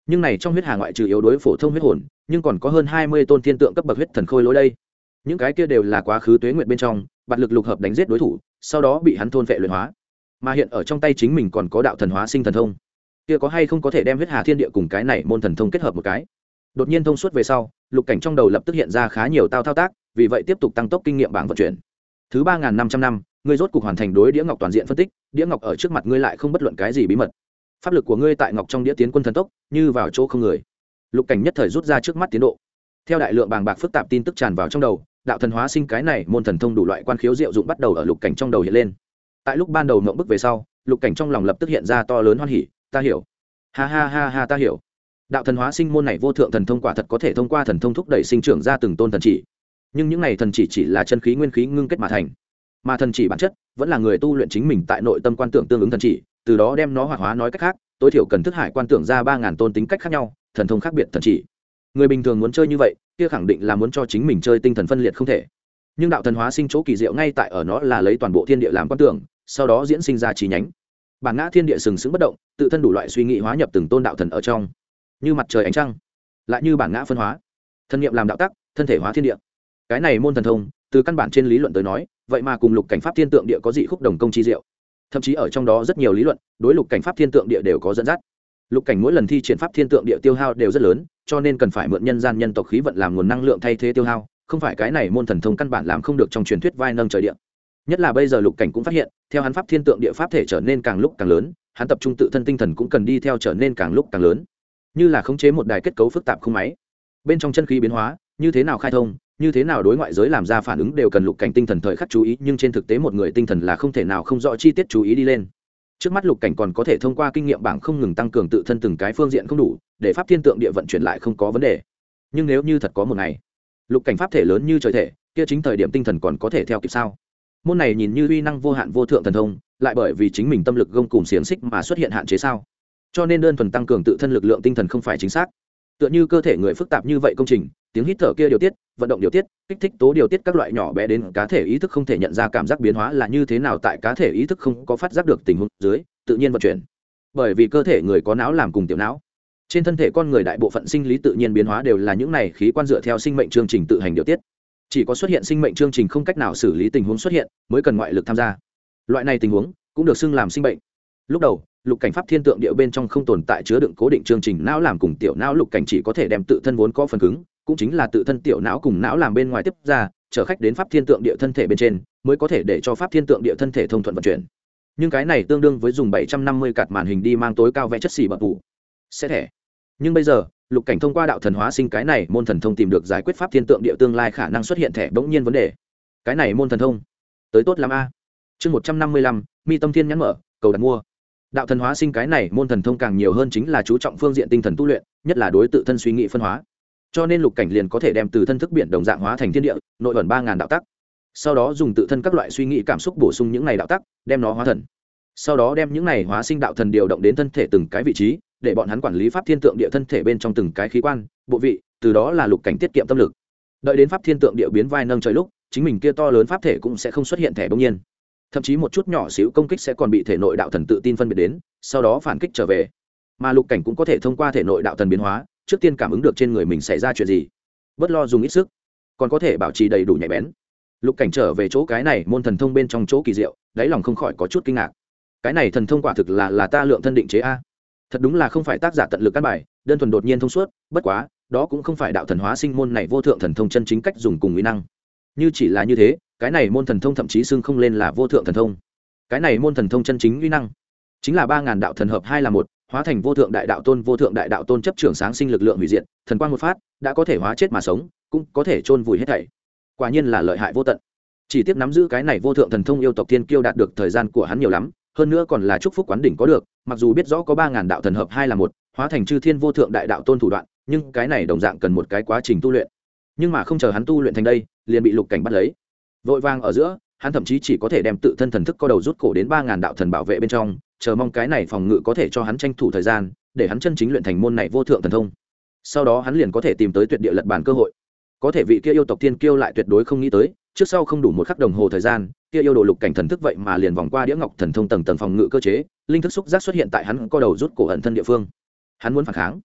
nhưng này trong huyết hà ngoại trừ yếu đối phổ thông huyết hồn, nhưng còn có hơn 20 tôn thiên tượng cấp bậc huyết thần khôi lỗi đây. Những cái kia đều là quá khứ tuế nguyện bên trong bạt lực lục hợp đánh giết đối thủ, sau đó bị hắn thôn phệ luyện hóa, mà hiện ở trong tay chính mình còn có đạo thần hóa sinh thần thông. Kia có hay không có thể đem huyết hà thiên địa cùng cái này môn thần thông kết hợp một cái? Đột nhiên thông suốt về sau, Lục Cảnh trong đầu lập tức hiện ra khá nhiều thao tác, vì vậy tiếp tục tăng tốc kinh nghiệm bảng vận chuyển. Thứ 3500 năm, ngươi rốt cục hoàn thành đối đĩa ngọc toàn diện phân tích, đĩa ngọc ở trước mặt ngươi lại không bất luận cái gì bí mật. Pháp lực của ngươi tại ngọc trong đĩa tiến quân thần tốc, như vào chỗ không người. Lục Cảnh nhất thời rút ra trước mắt tiến độ. Theo đại lượng bàng bạc phức tạp tin tức tràn vào trong đầu, đạo thần hóa sinh cái này môn thần thông đủ loại quan khiếu diệu dụng bắt đầu ở Lục Cảnh trong đầu hiện lên. Tại lúc ban đầu ngậm bức về sau, Lục Cảnh trong lòng lập tức hiện ra to lớn hoan hỉ, ta hiểu. Ha ha ha ha, ta hiểu. Đạo thần hóa sinh môn này vô thượng thần thông quả thật có thể thông qua thần thông thúc đẩy sinh trưởng ra từng tôn thần chỉ. Nhưng những này thần chỉ là chân khí nguyên khí ngưng kết mà thành, mà thần chỉ bản chất vẫn là người tu luyện chính mình tại nội tâm quan tưởng tương ứng thần chỉ, từ đó đem nó hoạt hóa, nói cách khác, tối thiểu cần thức hải quan tưởng ra 3000 tôn tính cách khác nhau, thần thông khác biệt thần chỉ. Người bình thường muốn chơi như vậy, kia khẳng định là muốn cho chính mình chơi tinh thần phân liệt không thể. Nhưng đạo thần hóa sinh chỗ kỳ diệu ngay tại ở nó là lấy toàn bộ thiên địa làm quan tưởng, sau đó diễn sinh ra chi nhánh. Bản ngã thiên địa sừng sững bất động, tự thân đủ loại suy nghĩ hóa nhập từng tôn đạo thần ở trong, như mặt trời ánh trăng, lại như bản ngã phân hóa, thân niệm làm đạo tắc, thân thể hóa thiên địa. Cái này môn thần thông, từ căn bản trên lý luận tới nói, vậy mà cùng lục cảnh pháp thiên tượng địa có dị khúc đồng công chi diệu. Thậm chí ở trong đó rất nhiều lý luận, đối lục cảnh pháp thiên tượng địa đều có dẫn dắt. Lục cảnh mỗi lần thi triển pháp thiên tượng địa tiêu hao đều rất lớn, cho nên cần phải mượn nhân gian nhân tộc khí vận làm nguồn năng lượng thay thế tiêu hao, không phải cái này môn thần thông căn bản làm không được trong truyền thuyết vai nâng trời địa. Nhất là bây giờ Lục Cảnh cũng phát hiện, theo hắn pháp thiên tượng địa pháp thể trở nên càng lúc càng lớn, hắn tập trung tự thân tinh thần cũng cần đi theo trở nên càng lúc càng lớn, như là khống chế một đài kết cấu phức tạp không máy. Bên trong chân khí biến hóa, như thế nào khai thông, như thế nào đối ngoại giới làm ra phản ứng đều cần Lục Cảnh tinh thần thời khắc chú ý, nhưng trên thực tế một người tinh thần là không thể nào không rõ chi tiết chú ý đi lên. Trước mắt Lục Cảnh còn có thể thông qua kinh nghiệm bảng không ngừng tăng cường tự thân từng cái phương diện không đủ, để pháp thiên tượng địa vận chuyển lại không có vấn đề. Nhưng nếu như thật có một ngày, Lục Cảnh pháp thể lớn như trời thể, kia chính thời điểm tinh thần còn có thể theo kịp sao? Môn này nhìn như uy năng vô hạn vô thượng thần thông, lại bởi vì chính mình tâm lực gông cùng xiềng xích mà xuất hiện hạn chế sao? Cho nên đơn thuần tăng cường tự thân lực lượng tinh thần không phải chính xác. Tựa như cơ thể người phức tạp như vậy công trình, tiếng hít thở kia điều tiết, vận động điều tiết, kích thích tố điều tiết các loại nhỏ bé đến cá thể ý thức không thể nhận ra cảm giác biến hóa là như thế nào, tại cá thể ý thức không có phát giác được tình huống dưới, tự nhiên vận chuyển. Bởi vì cơ thể người có não làm cùng tiểu não, trên thân thể con người đại bộ phận sinh lý tự nhiên biến hóa đều là những này khí quan dựa theo sinh mệnh chương trình tự hành điều tiết. Chỉ có xuất hiện sinh mệnh chương trình không cách nào xử lý tình huống xuất hiện, mới cần ngoại lực tham gia. Loại này tình huống cũng được xưng làm sinh bệnh. Lúc đầu, Lục Cảnh pháp thiên tượng địa bên trong không tồn tại chứa đựng cố định chương trình não làm cùng tiểu não, Lục Cảnh chỉ có thể đem tự thân vốn có phần cứng, cũng chính là tự thân tiểu não cùng não làm bên ngoài tiếp ra, chở khách đến pháp thiên tượng địa thân thể bên trên, mới có thể để cho pháp thiên tượng địa thân thể thông thuận vận chuyển. Nhưng cái này tương đương với dùng 750 card màn hình đi mang tối cao vẽ chất xì bập tủ sẽ thẻ. Nhưng bây giờ, Lục Cảnh thông qua đạo thần hóa sinh cái này môn thần thông tìm được giải quyết pháp thiên tượng địa tương lai khả năng xuất hiện thẻ bỗng nhiên vấn đề. Cái này môn thần thông tới tốt lắm a. Chương 155, Mi Tâm Thiên nhắn mở, cầu đặt mua. Đạo thần hóa sinh cái này môn thần thông càng nhiều hơn chính là chú trọng phương diện tinh thần tu luyện, nhất là đối tự thân suy nghĩ phân hóa. Cho nên Lục Cảnh liền có thể đem từ thân thức biển đồng dạng hóa thành thiên địa, nội ẩn 3000 đạo tắc. Sau đó dùng tự thân các loại suy nghĩ cảm xúc bổ sung những này đạo tắc, đem nó hóa thần. Sau đó đem những này hóa sinh đạo thần điều động đến thân thể từng cái vị trí, để bọn hắn quản lý pháp thiên tượng địa thân thể bên trong từng cái khí quan, bộ vị, từ đó là Lục Cảnh tiết kiệm tâm lực. Đợi đến pháp thiên tượng địa biến vai nâng trời lúc, chính mình kia to lớn pháp thể cũng sẽ không xuất hiện thẻ bỗng nhiên. Thậm chí một chút nhỏ xíu công kích sẽ còn bị thể nội đạo thần tự tin phân biệt đến, sau đó phản kích trở về. Mà Lục Cảnh cũng có thể thông qua thể nội đạo thần biến hóa, trước tiên cảm ứng được trên người mình xảy ra chuyện gì, bất lo dùng ít sức, còn có thể bảo trì đầy đủ nhạy bén. Lục Cảnh trở về chỗ cái này môn thần thông bên trong chỗ kỳ diệu, đáy lòng không khỏi có chút kinh ngạc. Cái này thần thông quả thực là ta lượng thân định chế a. Thật đúng là không phải tác giả tận lực căn bài, đơn thuần đột nhiên thông suốt, bất quá, đó cũng không phải đạo thần hóa sinh môn này vô thượng thần thông chân chính cách dùng cùng uy năng. Như chỉ là như thế, cái này môn thần thông thậm chí xưng không lên là vô thượng thần thông. Cái này môn thần thông chân chính uy năng chính là 3000 đạo thần hợp hai là một, hóa thành vô thượng đại đạo tôn chấp trưởng sáng sinh lực lượng hủy diệt, thần quang một phát, đã có thể hóa chết mà sống, cũng có thể chôn vùi hết thảy. Quả nhiên là lợi hại vô tận. Chỉ tiếc nắm giữ cái này vô thượng thần thông yêu tộc thiên kiêu đạt được thời gian của hắn nhiều lắm, hơn nữa còn là chúc phúc quán đỉnh có được, mặc dù biết rõ có 3000 đạo thần hợp hai là một, hóa thành chư thiên vô thượng đại đạo tôn thủ đoạn, nhưng cái này đồng dạng cần một cái quá trình tu luyện. Nhưng mà không chờ hắn tu luyện thành đây, liền bị Lục Cảnh bắt lấy. Vội vàng ở giữa, hắn thậm chí chỉ có thể đem tự thân thần thức co đầu rút cổ đến 3000 đạo thần bảo vệ bên trong, chờ mong cái này phòng ngự có thể cho hắn tranh thủ thời gian, để hắn chân chính luyện thành môn này vô thượng thần thông. Sau đó hắn liền có thể tìm tới tuyệt địa lật bản cơ hội. Có thể vị kia yêu tộc thiên kiêu lại tuyệt đối không nghĩ tới, trước sau không đủ một khắc đồng hồ thời gian, kia yêu đồ Lục Cảnh thần thức vậy mà liền vòng qua đĩa ngọc thần thông tầng tầng phòng ngự cơ chế, linh thức xúc giác xuất hiện tại hắn co đầu rút cổ ẩn thân địa phương. Hắn muốn phản kháng,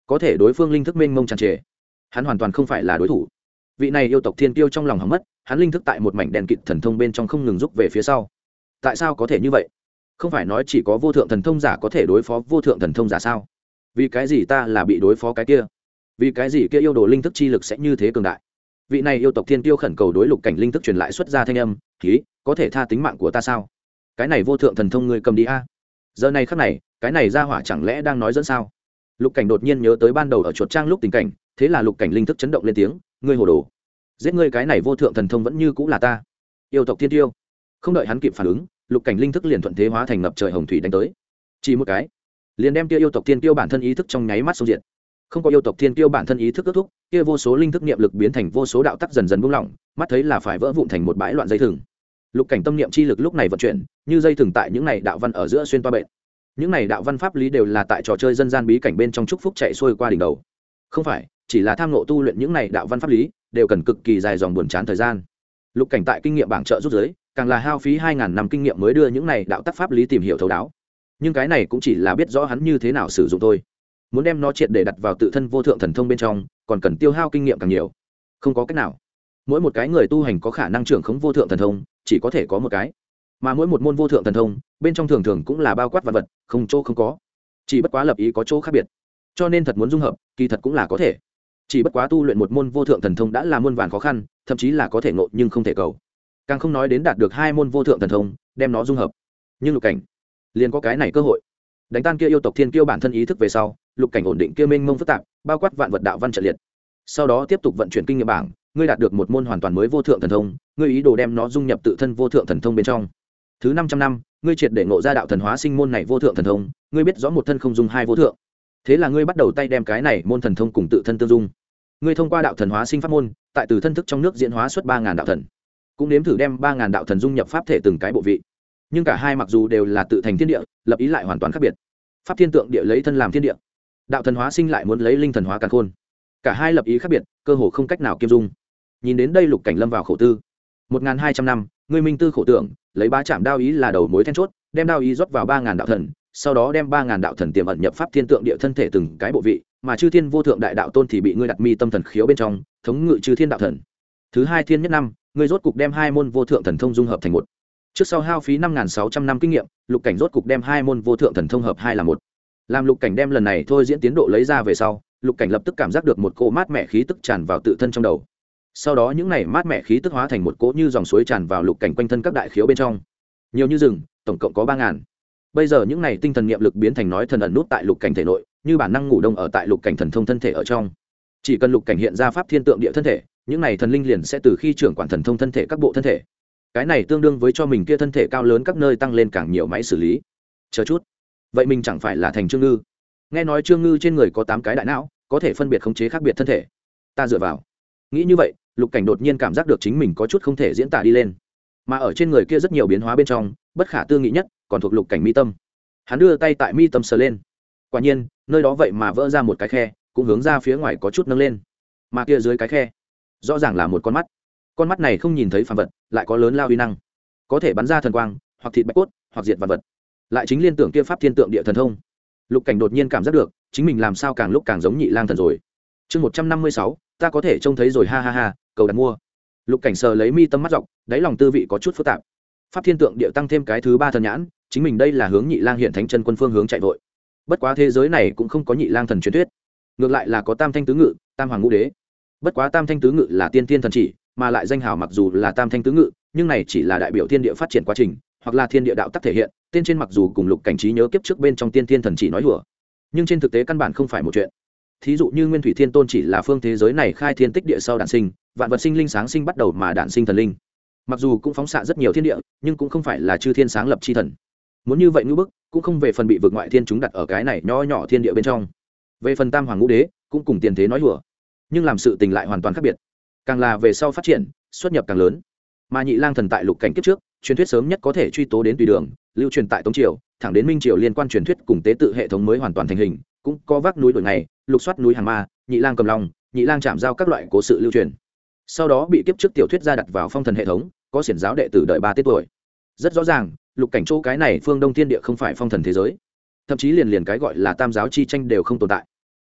có thể đối phương linh thức mênh mông tràn trề, hắn hoàn toàn không phải là đối thủ. Vị này yêu tộc thiên kiêu trong lòng hỏng mất, hắn linh thức tại một mảnh đèn kịt thần thông bên trong không ngừng rút về phía sau. Tại sao có thể như vậy? Không phải nói chỉ có vô thượng thần thông giả có thể đối phó vô thượng thần thông giả sao? Vì cái gì ta là bị đối phó cái kia? Vì cái gì kia yêu đồ linh thức chi lực sẽ như thế cường đại? Vị này yêu tộc thiên kiêu khẩn cầu đối lục cảnh linh thức truyền lại xuất ra thanh âm, "Khí, có thể tha tính mạng của ta sao? Cái này vô thượng thần thông ngươi cầm đi a." Giờ này khắc này, cái này ra hỏa chẳng lẽ đang nói dẫn sao? Lục cảnh đột nhiên nhớ tới ban đầu ở chuột trang lúc tình cảnh, thế là lục cảnh linh thức chấn động lên tiếng, "Ngươi hồ đồ, giết ngươi cái này vô thượng thần thông vẫn như cũng là ta." Yêu tộc thiên tiêu không đợi hắn kịp phản ứng, lục cảnh linh thức liền thuận thế hóa thành ngập trời hồng thủy đánh tới, chỉ một cái liền đem kia yêu tộc thiên tiêu bản thân ý thức trong nháy mắt xông diện. Không có yêu tộc thiên tiêu bản thân ý thức kết thúc, kia vô số linh thức niệm lực biến thành vô số đạo tắc dần dần buông lỏng, mắt thấy là phải vỡ vụn thành một bãi loạn dây thừng. Lục cảnh tâm niệm chi lực lúc này vận chuyển, như dây thừng tại những này đạo văn ở giữa xuyên toa bệnh. Những này đạo văn pháp lý đều là tại trò chơi dân gian bí cảnh bên trong chúc phúc chạy xuôi qua đỉnh đầu. Không phải, chỉ là tham ngộ tu luyện những này đạo văn pháp lý, đều cần cực kỳ dài dòng buồn chán thời gian. Lục cảnh tại kinh nghiệm bảng trợ giúp giới, càng là hao phí 2000 năm kinh nghiệm mới đưa những này đạo tắc pháp lý tìm hiểu thấu đáo. Nhưng cái này cũng chỉ là biết rõ hắn như thế nào sử dụng thôi. Muốn đem nó triệt để đặt vào tự thân vô thượng thần thông bên trong, còn cần tiêu hao kinh nghiệm càng nhiều. Không có cách nào. Mỗi một cái người tu hành có khả năng trưởng khống vô thượng thần thông, chỉ có thể có một cái. Mà mỗi một môn vô thượng thần thông, bên trong thường thường cũng là bao quát vạn vật, không chỗ không có. Chỉ bất quá lập ý có chỗ khác biệt. Cho nên thật muốn dung hợp, kỳ thật cũng là có thể. Chỉ bất quá tu luyện một môn vô thượng thần thông đã là muôn vàn khó khăn, thậm chí là có thể ngộ nhưng không thể cầu. Càng không nói đến đạt được hai môn vô thượng thần thông, đem nó dung hợp. Nhưng lục cảnh liền có cái này cơ hội. Đánh tan kia yêu tộc thiên kiêu bản thân ý thức về sau, lục cảnh ổn định kia mênh mông phức tạp, bao quát vạn vật đạo văn trận liệt. Sau đó tiếp tục vận chuyển kinh nghiệm bảng, ngươi đạt được một môn hoàn toàn mới vô thượng thần thông, ngươi ý đồ đem nó dung nhập tự thân vô thượng thần thông bên trong. Thứ 500 năm, ngươi triệt để ngộ ra đạo thần hóa sinh môn này vô thượng thần thông, ngươi biết rõ một thân không dung hai vô thượng. Thế là ngươi bắt đầu tay đem cái này môn thần thông cùng tự thân tương dung. Ngươi thông qua đạo thần hóa sinh pháp môn, tại từ thân thức trong nước diễn hóa xuất 3000 đạo thần. Cũng nếm thử đem 3000 đạo thần dung nhập pháp thể từng cái bộ vị. Nhưng cả hai mặc dù đều là tự thành thiên địa, lập ý lại hoàn toàn khác biệt. Pháp thiên tượng địa lấy thân làm thiên địa, đạo thần hóa sinh lại muốn lấy linh thần hóa càn khôn. Cả hai lập ý khác biệt, cơ hồ không cách nào kiêm dung. Nhìn đến đây lục cảnh lâm vào khổ tư. 1200 năm, ngươi minh tư khổ tưởng, lấy ba chạm đao ý là đầu mối then chốt, đem đao ý rót vào 3000 đạo thần, sau đó đem 3000 đạo thần tiềm ẩn nhập pháp thiên tượng địa thân thể từng cái bộ vị, mà chư thiên vô thượng đại đạo tôn thì bị ngươi đặt mi tâm thần khiếu bên trong, thống ngự chư thiên đạo thần. Thứ hai thiên nhất năm, ngươi rốt cục đem hai môn vô thượng thần thông dung hợp thành một. Trước sau hao phí 5600 năm kinh nghiệm, lục cảnh rốt cục đem hai môn vô thượng thần thông hợp hai là một. Làm lục cảnh đem lần này thôi diễn tiến độ lấy ra về sau, lục cảnh lập tức cảm giác được một cỗ mát mẻ khí tức tràn vào tự thân trong đầu. Sau đó những này mát mẻ khí tức hóa thành một cỗ như dòng suối tràn vào lục cảnh quanh thân các đại khiếu bên trong, nhiều như rừng, tổng cộng có 3000. Bây giờ những này tinh thần niệm lực biến thành nói thần ẩn nút tại lục cảnh thể nội, như bản năng ngủ đông ở tại lục cảnh thần thông thân thể ở trong. Chỉ cần lục cảnh hiện ra pháp thiên tượng địa thân thể, những này thần linh liền sẽ từ khi trưởng quản thần thông thân thể các bộ thân thể. Cái này tương đương với cho mình kia thân thể cao lớn các nơi tăng lên càng nhiều máy xử lý. Chờ chút, vậy mình chẳng phải là thành Trương Ngư? Nghe nói Trương Ngư trên người có 8 cái đại não, có thể phân biệt khống chế khác biệt thân thể. Ta dựa vào. Nghĩ như vậy, lục cảnh đột nhiên cảm giác được chính mình có chút không thể diễn tả đi lên. Mà ở trên người kia rất nhiều biến hóa bên trong, bất khả tư nghị nhất còn thuộc lục cảnh mi tâm. Hắn đưa tay tại mi tâm sờ lên, quả nhiên nơi đó vậy mà vỡ ra một cái khe, cũng hướng ra phía ngoài có chút nâng lên. Mà kia dưới cái khe rõ ràng là một con mắt này không nhìn thấy phàm vật, lại có lớn lao uy năng, có thể bắn ra thần quang, hoặc thịt bạch cốt, hoặc diệt vạn vật. Lại chính liên tưởng kia pháp thiên tượng địa thần thông. Lục cảnh đột nhiên cảm giác được chính mình làm sao càng lúc càng giống Nhị Lang Thần rồi. Chương 156, ta có thể trông thấy rồi, ha ha ha, cầu đặt mua. Lục cảnh sờ lấy mi tâm mắt dọc, đáy lòng tư vị có chút phức tạp. Pháp thiên tượng địa tăng thêm cái thứ 3 thần nhãn, chính mình đây là hướng Nhị Lang hiện thánh chân quân phương hướng chạy vội. Bất quá thế giới này cũng không có Nhị Lang Thần truyền thuyết, ngược lại là có Tam Thanh tứ ngự, Tam Hoàng ngũ đế. Bất quá Tam Thanh tứ ngự là tiên thiên thần chỉ, mà lại danh hào mặc dù là Tam Thanh tứ ngự, nhưng này chỉ là đại biểu thiên địa phát triển quá trình, hoặc là thiên địa đạo tắc thể hiện, tên trên mặc dù cùng lục cảnh trí nhớ kiếp trước bên trong tiên thiên thần chỉ nói hùa, nhưng trên thực tế căn bản không phải một chuyện. Thí dụ như Nguyên Thủy Thiên Tôn chỉ là phương thế giới này khai thiên tích địa sau đản sinh, vạn vật sinh linh sáng sinh bắt đầu mà đản sinh thần linh. Mặc dù cũng phóng xạ rất nhiều thiên địa, nhưng cũng không phải là chư thiên sáng lập chi thần. Muốn như vậy ngữ bức, cũng không về phần bị vực ngoại thiên chúng đặt ở cái này nho nhỏ thiên địa bên trong. Về phần Tam Hoàng ngũ đế, cũng cùng tiền thế nói hùa, nhưng làm sự tình lại hoàn toàn khác biệt. Càng là về sau phát triển, xuất nhập càng lớn. Mà Nhị Lang Thần tại lục cảnh kiếp trước, truyền thuyết sớm nhất có thể truy tố đến Tùy Đường, lưu truyền tại Tống triều, thẳng đến Minh triều liên quan truyền thuyết cùng tế tự hệ thống mới hoàn toàn thành hình, cũng có vác núi đổi ngày, lục soát núi hàng ma, Nhị Lang cầm long, Nhị Lang chạm giao các loại cố sự lưu truyền. Sau đó bị kiếp trước tiểu thuyết gia đặt vào phong thần hệ thống, có xiển giáo đệ tử đợi 3 tiết tuổi. Rất rõ ràng, lục cảnh chỗ cái này phương Đông thiên địa không phải phong thần thế giới, thậm chí liền cái gọi là tam giáo chi tranh đều không tồn tại.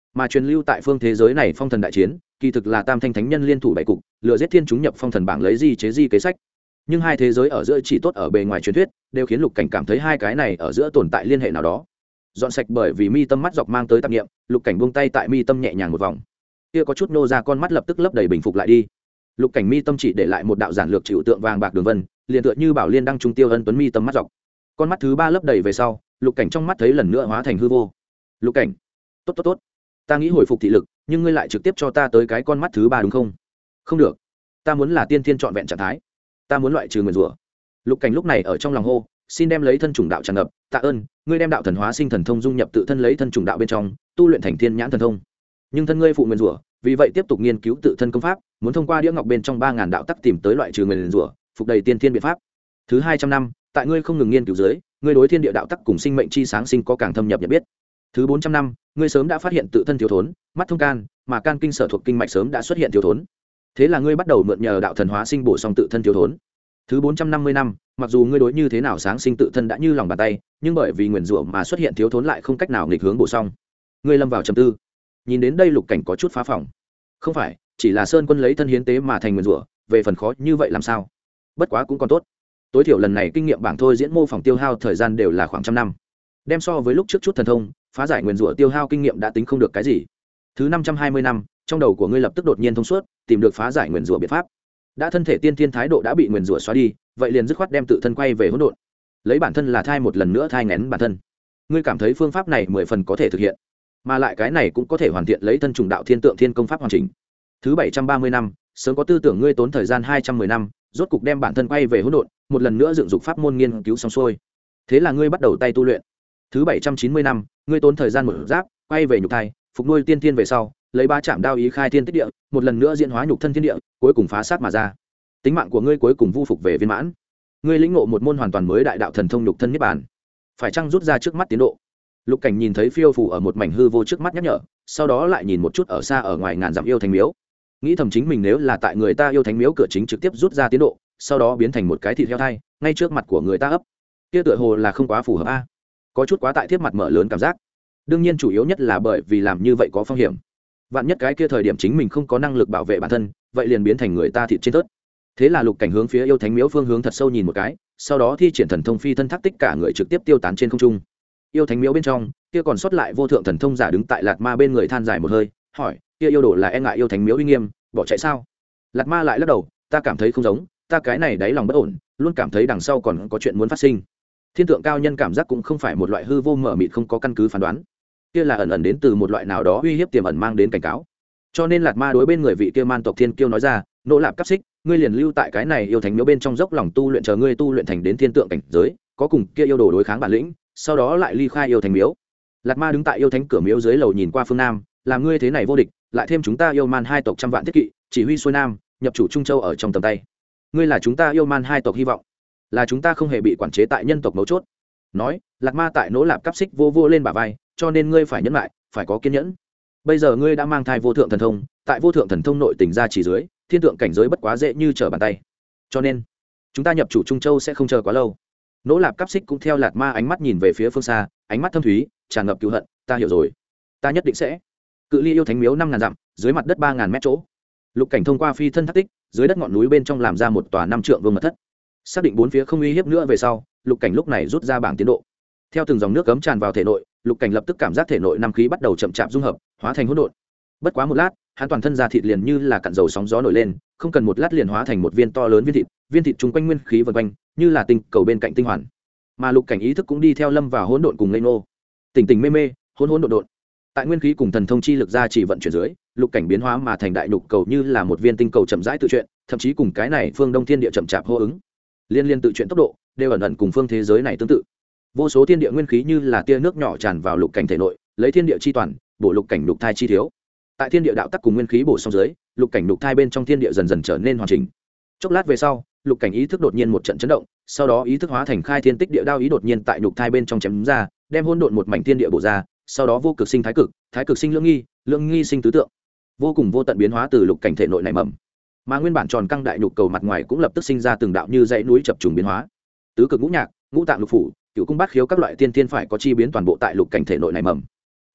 mà truyền lưu tại phương thế giới này phong thần đại chiến kỳ thực là tam thanh thánh nhân liên thủ bảy cục lựa giết thiên chúng nhập phong thần bảng lấy di chế di kế sách. Nhưng hai thế giới ở giữa chỉ tốt ở bề ngoài truyền thuyết đều khiến lục cảnh cảm thấy hai cái này ở giữa tồn tại liên hệ nào đó. Dọn sạch bởi vì mi tâm mắt dọc mang tới tạp nghiệm, lục cảnh buông tay tại mi tâm nhẹ nhàng một vòng, kia có chút nô ra con mắt lập tức lấp đầy bình phục lại đi. Lục cảnh mi tâm chỉ để lại một đạo giản lược chịu tượng vàng bạc đường vân, liền tựa như bảo liên đăng trung tiêu ân tuấn mi tâm mắt dọc. Con mắt thứ ba lấp đầy về sau, lục cảnh trong mắt thấy lần nữa hóa thành hư vô. Lục cảnh, tốt tốt tốt, ta nghĩ hồi phục thị lực, nhưng ngươi lại trực tiếp cho ta tới cái con mắt thứ ba đúng không? Không được, ta muốn là tiên thiên trọn vẹn trạng thái, ta muốn loại trừ nguyền rủa. Lục cảnh lúc này ở trong lòng hô, xin đem lấy thân chủng đạo tràn ngập, tạ ơn ngươi đem đạo thần hóa sinh thần thông dung nhập tự thân lấy thân chủng đạo bên trong, tu luyện thành thiên nhãn thần thông. Nhưng thân ngươi phụ nguyền rủa, vì vậy tiếp tục nghiên cứu tự thân công pháp, muốn thông qua đĩa ngọc bên trong 3000 đạo tắc tìm tới loại trừ nguyền rủa, phục đầy tiên thiên biện pháp. Thứ 200 năm, tại ngươi không ngừng nghiên cứu dưới, ngươi đối thiên địa đạo tắc cùng sinh mệnh chi sáng sinh có càng thâm nhập nhận biết. Thứ 400 năm, ngươi sớm đã phát hiện tự thân thiếu thốn, mắt thông can, mà can kinh sở thuộc kinh mạch sớm đã xuất hiện thiếu thốn. Thế là ngươi bắt đầu mượn nhờ đạo thần hóa sinh bổ sung tự thân thiếu thốn. Thứ 450 năm, mặc dù ngươi đối như thế nào sáng sinh tự thân đã như lòng bàn tay, nhưng bởi vì nguyền rủa mà xuất hiện thiếu thốn lại không cách nào nghịch hướng bổ sung. Ngươi lâm vào trầm tư. Nhìn đến đây lục cảnh có chút phá phòng. Không phải, chỉ là Sơn Quân lấy thân hiến tế mà thành nguyền rủa, về phần khó như vậy làm sao? Bất quá cũng còn tốt. Tối thiểu lần này kinh nghiệm bảng thôi diễn mô phỏng tiêu hao thời gian đều là khoảng trăm năm. Đem so với lúc trước chút thần thông, phá giải nguyền rủa tiêu hao kinh nghiệm đã tính không được cái gì. Thứ 520 năm, trong đầu của ngươi lập tức đột nhiên thông suốt, tìm được phá giải nguyền rủa biện pháp. Đã thân thể tiên thiên thái độ đã bị nguyền rủa xóa đi, vậy liền dứt khoát đem tự thân quay về hỗn độn, lấy bản thân là thai một lần nữa thai nghén bản thân. Ngươi cảm thấy phương pháp này 10 phần có thể thực hiện, mà lại cái này cũng có thể hoàn thiện lấy thân trùng đạo thiên tượng thiên công pháp hoàn chỉnh. Thứ 730 năm, sớm có tư tưởng ngươi tốn thời gian 210 năm, rốt cục đem bản thân quay về hỗn độn, một lần nữa dựng dục pháp môn nghiên cứu xong xuôi. Thế là ngươi bắt đầu tay tu luyện. Thứ 790 năm, ngươi tốn thời gian một giáp, quay về nhục thai, phục nuôi tiên thiên về sau, lấy ba chạm đao ý khai thiên tích địa, một lần nữa diễn hóa nhục thân thiên địa, cuối cùng phá sát mà ra. Tính mạng của ngươi cuối cùng vu phục về viên mãn. Ngươi lĩnh ngộ một môn hoàn toàn mới đại đạo thần thông nhục thân niết bàn. Phải chăng rút ra trước mắt tiến độ? Lục cảnh nhìn thấy phiêu phù ở một mảnh hư vô trước mắt nhắc nhở, sau đó lại nhìn một chút ở xa ở ngoài ngàn dặm yêu thánh miếu, nghĩ thầm chính mình nếu là tại người ta yêu thánh miếu cửa chính trực tiếp rút ra tiến độ, sau đó biến thành một cái thịt heo thai ngay trước mặt của người ta ấp, kia tựa hồ là không quá phù hợp a, có chút quá tại thiết mặt mở lớn cảm giác. Đương nhiên chủ yếu nhất là bởi vì làm như vậy có phong hiểm, vạn nhất cái kia thời điểm chính mình không có năng lực bảo vệ bản thân, vậy liền biến thành người ta thịt trên tớt. Thế là lục cảnh hướng phía yêu thánh miếu phương hướng thật sâu nhìn một cái, sau đó thi triển thần thông phi thân thác tích cả người trực tiếp tiêu tán trên không trung. Yêu thánh miếu bên trong, kia còn sót lại vô thượng thần thông giả đứng tại Lạt Ma bên người than dài một hơi, hỏi, kia yêu đồ là e ngại yêu thánh miếu uy nghiêm, bỏ chạy sao? Lạt Ma lại lắc đầu, ta cảm thấy không giống, ta cái này đáy lòng bất ổn, luôn cảm thấy đằng sau còn có chuyện muốn phát sinh. Thiên tượng cao nhân cảm giác cũng không phải một loại hư vô mở mịt không có căn cứ phán đoán, kia là ẩn ẩn đến từ một loại nào đó uy hiếp tiềm ẩn mang đến cảnh cáo. Cho nên Lạt Ma đối bên người vị kia man tộc thiên kiêu nói ra, nỗ lạp cấp xích, ngươi liền lưu tại cái này yêu thánh miếu bên trong dốc lòng tu luyện, chờ ngươi tu luyện thành đến thiên tượng cảnh giới, có cùng kia yêu đồ đối kháng bản lĩnh, sau đó lại ly khai yêu thánh miếu. Lạt Ma đứng tại yêu thánh cửa miếu dưới lầu nhìn qua phương nam, làm ngươi thế này vô địch, lại thêm chúng ta yêu man hai tộc trăm vạn thiết kỵ, chỉ huy xuôi nam, nhập chủ Trung Châu ở trong tầm tay. Ngươi là chúng ta yêu man hai tộc hy vọng, là chúng ta không hề bị quản chế tại nhân tộc mấu chốt. Nói, Lạt Ma tại nỗ lạp cấp xích vô vô lên bả vai, cho nên ngươi phải nhẫn lại, phải có kiên nhẫn. Bây giờ ngươi đã mang thai vô thượng thần thông, tại vô thượng thần thông nội tình ra chỉ dưới, thiên tượng cảnh giới bất quá dễ như trở bàn tay. Cho nên, chúng ta nhập chủ Trung Châu sẽ không chờ quá lâu. Nỗ lạp cắp xích cũng theo Lạt Ma ánh mắt nhìn về phía phương xa, ánh mắt thâm thúy, tràn ngập cừu hận. Ta hiểu rồi, ta nhất định sẽ. Cự ly yêu thánh miếu 5000 dặm, dưới mặt đất 3000 mét chỗ. Lục cảnh thông qua phi thân thác tích, dưới đất ngọn núi bên trong làm ra một tòa 5 trượng vương mật thất. Xác định bốn phía không uy hiếp nữa về sau, lục cảnh lúc này rút ra bảng tiến độ. Theo từng dòng nước cấm tràn vào thể nội, lục cảnh lập tức cảm giác thể nội năm khí bắt đầu chậm chạp dung hợp, hóa thành hỗn độn. Bất quá một lát, hắn toàn thân da thịt liền như là cặn dầu sóng gió nổi lên, không cần một lát liền hóa thành một viên to lớn viên thịt chung quanh nguyên khí vần quanh, như là tinh cầu bên cạnh tinh hoàn. Mà lục cảnh ý thức cũng đi theo lâm vào hỗn độn cùng ngây ngô, tỉnh tỉnh mê mê, hỗn hỗn độn độn. Tại nguyên khí cùng thần thông chi lực ra chỉ vận chuyển dưới, lục cảnh biến hóa mà thành đại nhục cầu như là một viên tinh cầu chậm rãi tự chuyển, thậm chí cùng cái này phương đông thiên địa chậm chạp hô ứng, liên tự chuyển tốc độ đều ẩn ẩn cùng phương thế giới này tương tự. Vô số thiên địa nguyên khí như là tia nước nhỏ tràn vào lục cảnh thể nội, lấy thiên địa chi toàn bổ lục cảnh lục thai chi thiếu. Tại thiên địa đạo tắc cùng nguyên khí bổ sung dưới, lục cảnh lục thai bên trong thiên địa dần dần trở nên hoàn chỉnh. Chốc lát về sau, lục cảnh ý thức đột nhiên một trận chấn động, sau đó ý thức hóa thành khai thiên tích địa đao ý đột nhiên tại nhục thai bên trong chém ra, đem hỗn độn một mảnh thiên địa bổ ra, sau đó vô cực sinh thái cực sinh lưỡng nghi sinh tứ tượng, vô cùng vô tận biến hóa từ lục cảnh thể nội nảy mầm. Mà nguyên bản tròn căng đại nhục cầu mặt ngoài cũng lập tức sinh ra từng đạo như dãy núi chập trùng biến hóa. Tứ cực ngũ nhạc, ngũ tạng lục phủ, cửu cung bát khiếu các loại tiên tiên phải có chi biến toàn bộ tại lục cảnh thể nội nảy mầm.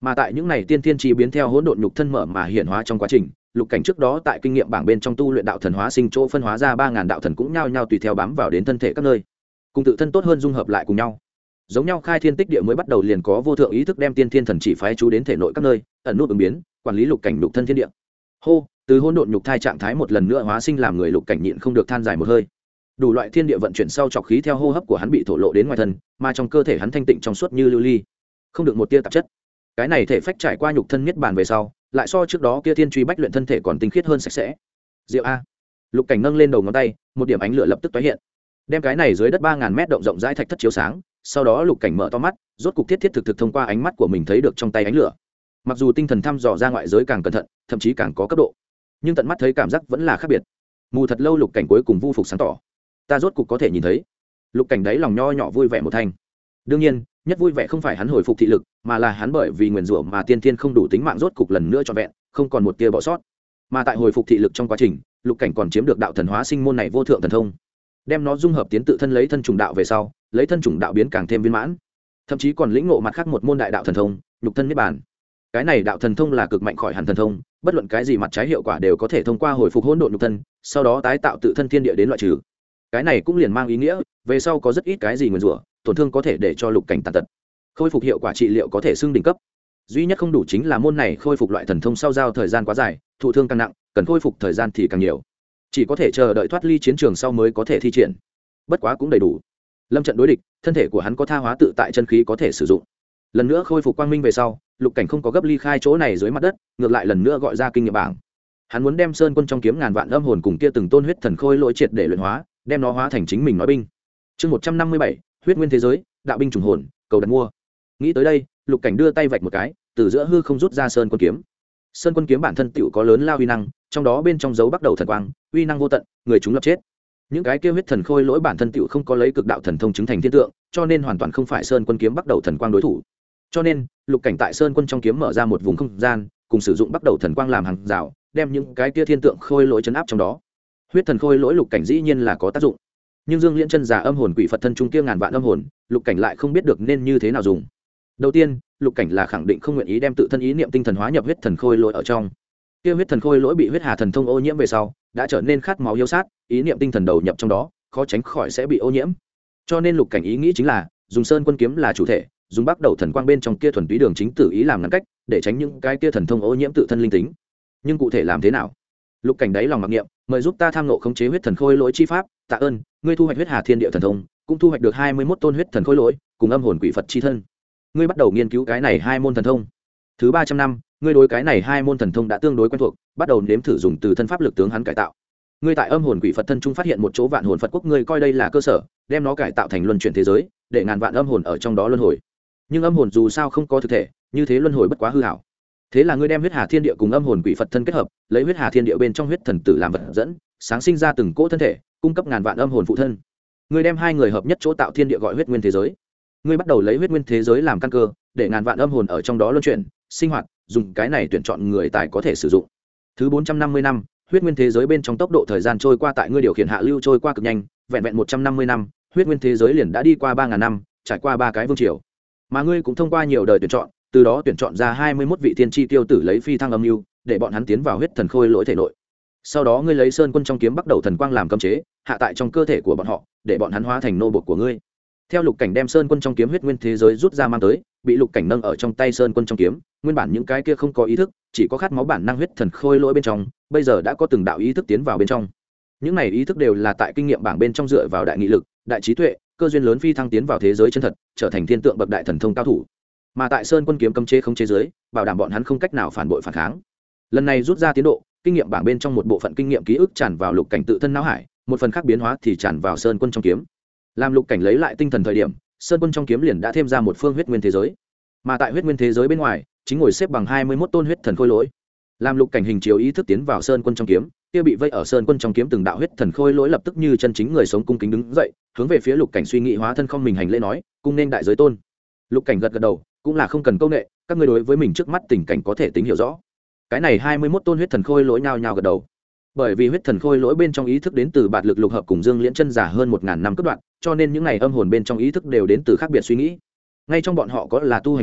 Mà tại những này tiên thiên chi biến theo hỗn độn nhục thân mở mà hiển hóa trong quá trình, lục cảnh trước đó tại kinh nghiệm bảng bên trong tu luyện đạo thần hóa sinh chỗ phân hóa ra 3000 đạo thần cũng nhao nhao tùy theo bám vào đến thân thể các nơi, cùng tự thân tốt hơn dung hợp lại cùng nhau. Giống nhau khai thiên tích địa mới bắt đầu liền có vô thượng ý thức đem tiên thiên thần chỉ phái chú đến thể nội các nơi, ẩn nút ứng biến, quản lý lục cảnh lục thân thiên địa. Hô, từ hỗn độn nhục thai trạng thái một lần nữa hóa sinh làm người lục cảnh nhịn không được than dài một hơi. Đủ loại thiên địa vận chuyển sau trọc khí theo hô hấp của hắn bị thổ lộ đến ngoài thân, mà trong cơ thể hắn thanh tịnh trong suốt như lưu ly, không được một tia tạp chất. Cái này thể phách trải qua nhục thân niết bàn về sau, lại so trước đó kia thiên truy bách luyện thân thể còn tinh khiết hơn sạch sẽ. Diệu a. Lục cảnh nâng lên đầu ngón tay, một điểm ánh lửa lập tức tái hiện, đem cái này dưới đất 3000 mét động rộng rãi thạch thất chiếu sáng. Sau đó lục cảnh mở to mắt, rốt cục thiết thiết thực thực thông qua ánh mắt của mình thấy được trong tay ánh lửa. Mặc dù tinh thần thăm dò ra ngoại giới càng cẩn thận, thậm chí càng có cấp độ, nhưng tận mắt thấy cảm giác vẫn là khác biệt. Mù thật lâu lục cảnh cuối cùng vu phục sáng tỏ, ta rốt cục có thể nhìn thấy. Lục cảnh đấy lòng nho nhỏ vui vẻ một thanh. Đương nhiên, nhất vui vẻ không phải hắn hồi phục thị lực, mà là hắn bởi vì nguyền rủa mà tiên thiên không đủ tính mạng rốt cục lần nữa trọn vẹn, không còn một tia bỏ sót. Mà tại hồi phục thị lực trong quá trình, lục cảnh còn chiếm được đạo thần hóa sinh môn này vô thượng thần thông, đem nó dung hợp tiến tự thân lấy thân trùng đạo về sau, lấy thân trùng đạo biến càng thêm viên mãn, thậm chí còn lĩnh ngộ mặt khác một môn đại đạo thần thông, nhục thân niết bàn. Cái này đạo thần thông là cực mạnh khỏi hẳn thần thông, bất luận cái gì mặt trái hiệu quả đều có thể thông qua hồi phục hỗn độn nhục thân, sau đó tái tạo tự thân thiên địa đến loại trừ. Cái này cũng liền mang ý nghĩa, về sau có rất ít cái gì nguyền rủa, tổn thương có thể để cho lục cảnh tàn tật. Khôi phục hiệu quả trị liệu có thể xưng đỉnh cấp. Duy nhất không đủ chính là môn này khôi phục loại thần thông sau giao thời gian quá dài, thụ thương càng nặng, cần khôi phục thời gian thì càng nhiều. Chỉ có thể chờ đợi thoát ly chiến trường sau mới có thể thi triển. Bất quá cũng đầy đủ. Lâm trận đối địch, thân thể của hắn có tha hóa tự tại chân khí có thể sử dụng. Lần nữa khôi phục quang minh về sau, lục cảnh không có gấp ly khai chỗ này dưới mặt đất, ngược lại lần nữa gọi ra kinh nghiệm bảng. Hắn muốn đem sơn quân trong kiếm ngàn vạn âm hồn cùng kia từng tôn huyết thần khôi lỗi triệt để luyện hóa, đem nó hóa thành chính mình nói binh. Chương 157, huyết nguyên thế giới, đạo binh trùng hồn, cầu đặt mua. Nghĩ tới đây, lục cảnh đưa tay vạch một cái, từ giữa hư không rút ra sơn quân kiếm. Sơn quân kiếm bản thân tựu có lớn lao uy năng, trong đó bên trong dấu bắt đầu thần quang, uy năng vô tận, người chúng lập chết. Những cái kia huyết thần khôi lỗi bản thân tựu không có lấy cực đạo thần thông chứng thành thiên tượng, cho nên hoàn toàn không phải sơn quân kiếm bắt đầu thần quang đối thủ. Cho nên, lục cảnh tại sơn quân trong kiếm mở ra một vùng không gian, cùng sử dụng bắt đầu thần quang làm hàng rào, đem những cái kia thiên tượng khôi lỗi chấn áp trong đó. Huyết thần khôi lỗi lục cảnh dĩ nhiên là có tác dụng, nhưng dương liễn chân giả âm hồn quỷ phật thân trung kia ngàn vạn âm hồn, lục cảnh lại không biết được nên như thế nào dùng. Đầu tiên, lục cảnh là khẳng định không nguyện ý đem tự thân ý niệm tinh thần hóa nhập huyết thần khôi lỗi ở trong. Kia huyết thần khôi lỗi bị huyết hà thần thông ô nhiễm về sau, đã trở nên khát máu yêu sát, ý niệm tinh thần đầu nhập trong đó, khó tránh khỏi sẽ bị ô nhiễm. Cho nên lục cảnh ý nghĩ chính là dùng sơn quân kiếm là chủ thể, dùng bắt đầu thần quang bên trong kia thuần túy đường chính tử ý làm ngăn cách, để tránh những cái kia thần thông ô nhiễm tự thân linh tính. Nhưng cụ thể làm thế nào? Lục cảnh đấy lòng mặc niệm, mời giúp ta tham ngộ khống chế huyết thần khôi lỗi chi pháp, tạ ơn, ngươi thu hoạch huyết hà thiên địa thần thông, cũng thu hoạch được 21 tôn huyết thần khôi lỗi, cùng âm hồn quỷ phật chi thân. Ngươi bắt đầu nghiên cứu cái này hai môn thần thông. Thứ 300 năm, ngươi đối cái này hai môn thần thông đã tương đối quen thuộc, bắt đầu nếm thử dùng từ thân pháp lực tướng hắn cải tạo. Ngươi tại âm hồn quỷ phật thân trung phát hiện một chỗ vạn hồn phật quốc, ngươi coi đây là cơ sở, đem nó cải tạo thành luân chuyển thế giới, để ngàn vạn âm hồn ở trong đó luân hồi. Nhưng âm hồn dù sao không có thực thể, như thế luân hồi bất quá hư ảo. Thế là ngươi đem huyết hà thiên địa cùng âm hồn quỷ phật thân kết hợp, lấy huyết hà thiên địa bên trong huyết thần tử làm vật dẫn, sáng sinh ra từng cỗ thân thể, cung cấp ngàn vạn âm hồn phụ thân. Ngươi đem hai người hợp nhất chỗ tạo thiên địa gọi huyết nguyên thế giới. Ngươi bắt đầu lấy huyết nguyên thế giới làm căn cơ, để ngàn vạn âm hồn ở trong đó luân chuyển, sinh hoạt, dùng cái này tuyển chọn người tài có thể sử dụng. Thứ 450 năm, huyết nguyên thế giới bên trong tốc độ thời gian trôi qua tại ngươi điều khiển hạ lưu trôi qua cực nhanh, vẹn vẹn 150 năm, huyết nguyên thế giới liền đã đi qua 3000 năm, trải qua 3 cái vương triều. Mà ngươi cũng thông qua nhiều đời tuyển chọn, từ đó tuyển chọn ra 21 vị tiên tri tiêu tử lấy phi thăng âm lưu, để bọn hắn tiến vào huyết thần khôi lỗi thể nội. Sau đó ngươi lấy sơn quân trong kiếm bắt đầu thần quang làm cấm chế, hạ tại trong cơ thể của bọn họ, để bọn hắn hóa thành nô bộc của ngươi. Theo lục cảnh đem sơn quân trong kiếm huyết nguyên thế giới rút ra mang tới, bị lục cảnh nâng ở trong tay sơn quân trong kiếm, nguyên bản những cái kia không có ý thức, chỉ có khát máu bản năng huyết thần khôi lỗi bên trong, bây giờ đã có từng đạo ý thức tiến vào bên trong. Những này ý thức đều là tại kinh nghiệm bảng bên trong dựa vào đại nghị lực, đại trí tuệ, cơ duyên lớn phi thăng tiến vào thế giới chân thật, trở thành thiên tượng bậc đại thần thông cao thủ. Mà tại sơn quân kiếm cấm chế không chế giới, bảo đảm bọn hắn không cách nào phản bội phản kháng. Lần này rút ra tiến độ, kinh nghiệm bảng bên trong một bộ phận kinh nghiệm ký ức tràn vào lục cảnh tự thân não hải, một phần khác biến hóa thì tràn vào sơn quân trong kiếm. Làm lục cảnh lấy lại tinh thần thời điểm, sơn quân trong kiếm liền đã thêm ra một phương huyết nguyên thế giới. Mà tại huyết nguyên thế giới bên ngoài, chính ngồi xếp bằng 21 tôn huyết thần khôi lỗi. Làm lục cảnh hình chiếu ý thức tiến vào sơn quân trong kiếm, kia bị vây ở sơn quân trong kiếm từng đạo huyết thần khôi lỗi lập tức như chân chính người sống cung kính đứng dậy, hướng về phía lục cảnh suy nghĩ hóa thân không mình hành lễ nói, cung nên đại giới tôn. Lục cảnh gật gật đầu, cũng là không cần câu nệ, các ngươi đối với mình trước mắt tình cảnh có thể tính hiểu rõ. Cái này 21 tôn huyết thần khôi lỗi nhao nhao gật đầu. Bởi vì huyết thần khôi lỗi bên trong ý thức đến từ bạt lực lục hợp cùng dương liễn chân giả hơn 1000 năm cấp đoạn, cho nên những này âm hồn bên trong ý thức đều đến từ khác biệt suy nghĩ. Ngay trong bọn họ có là tu hành người,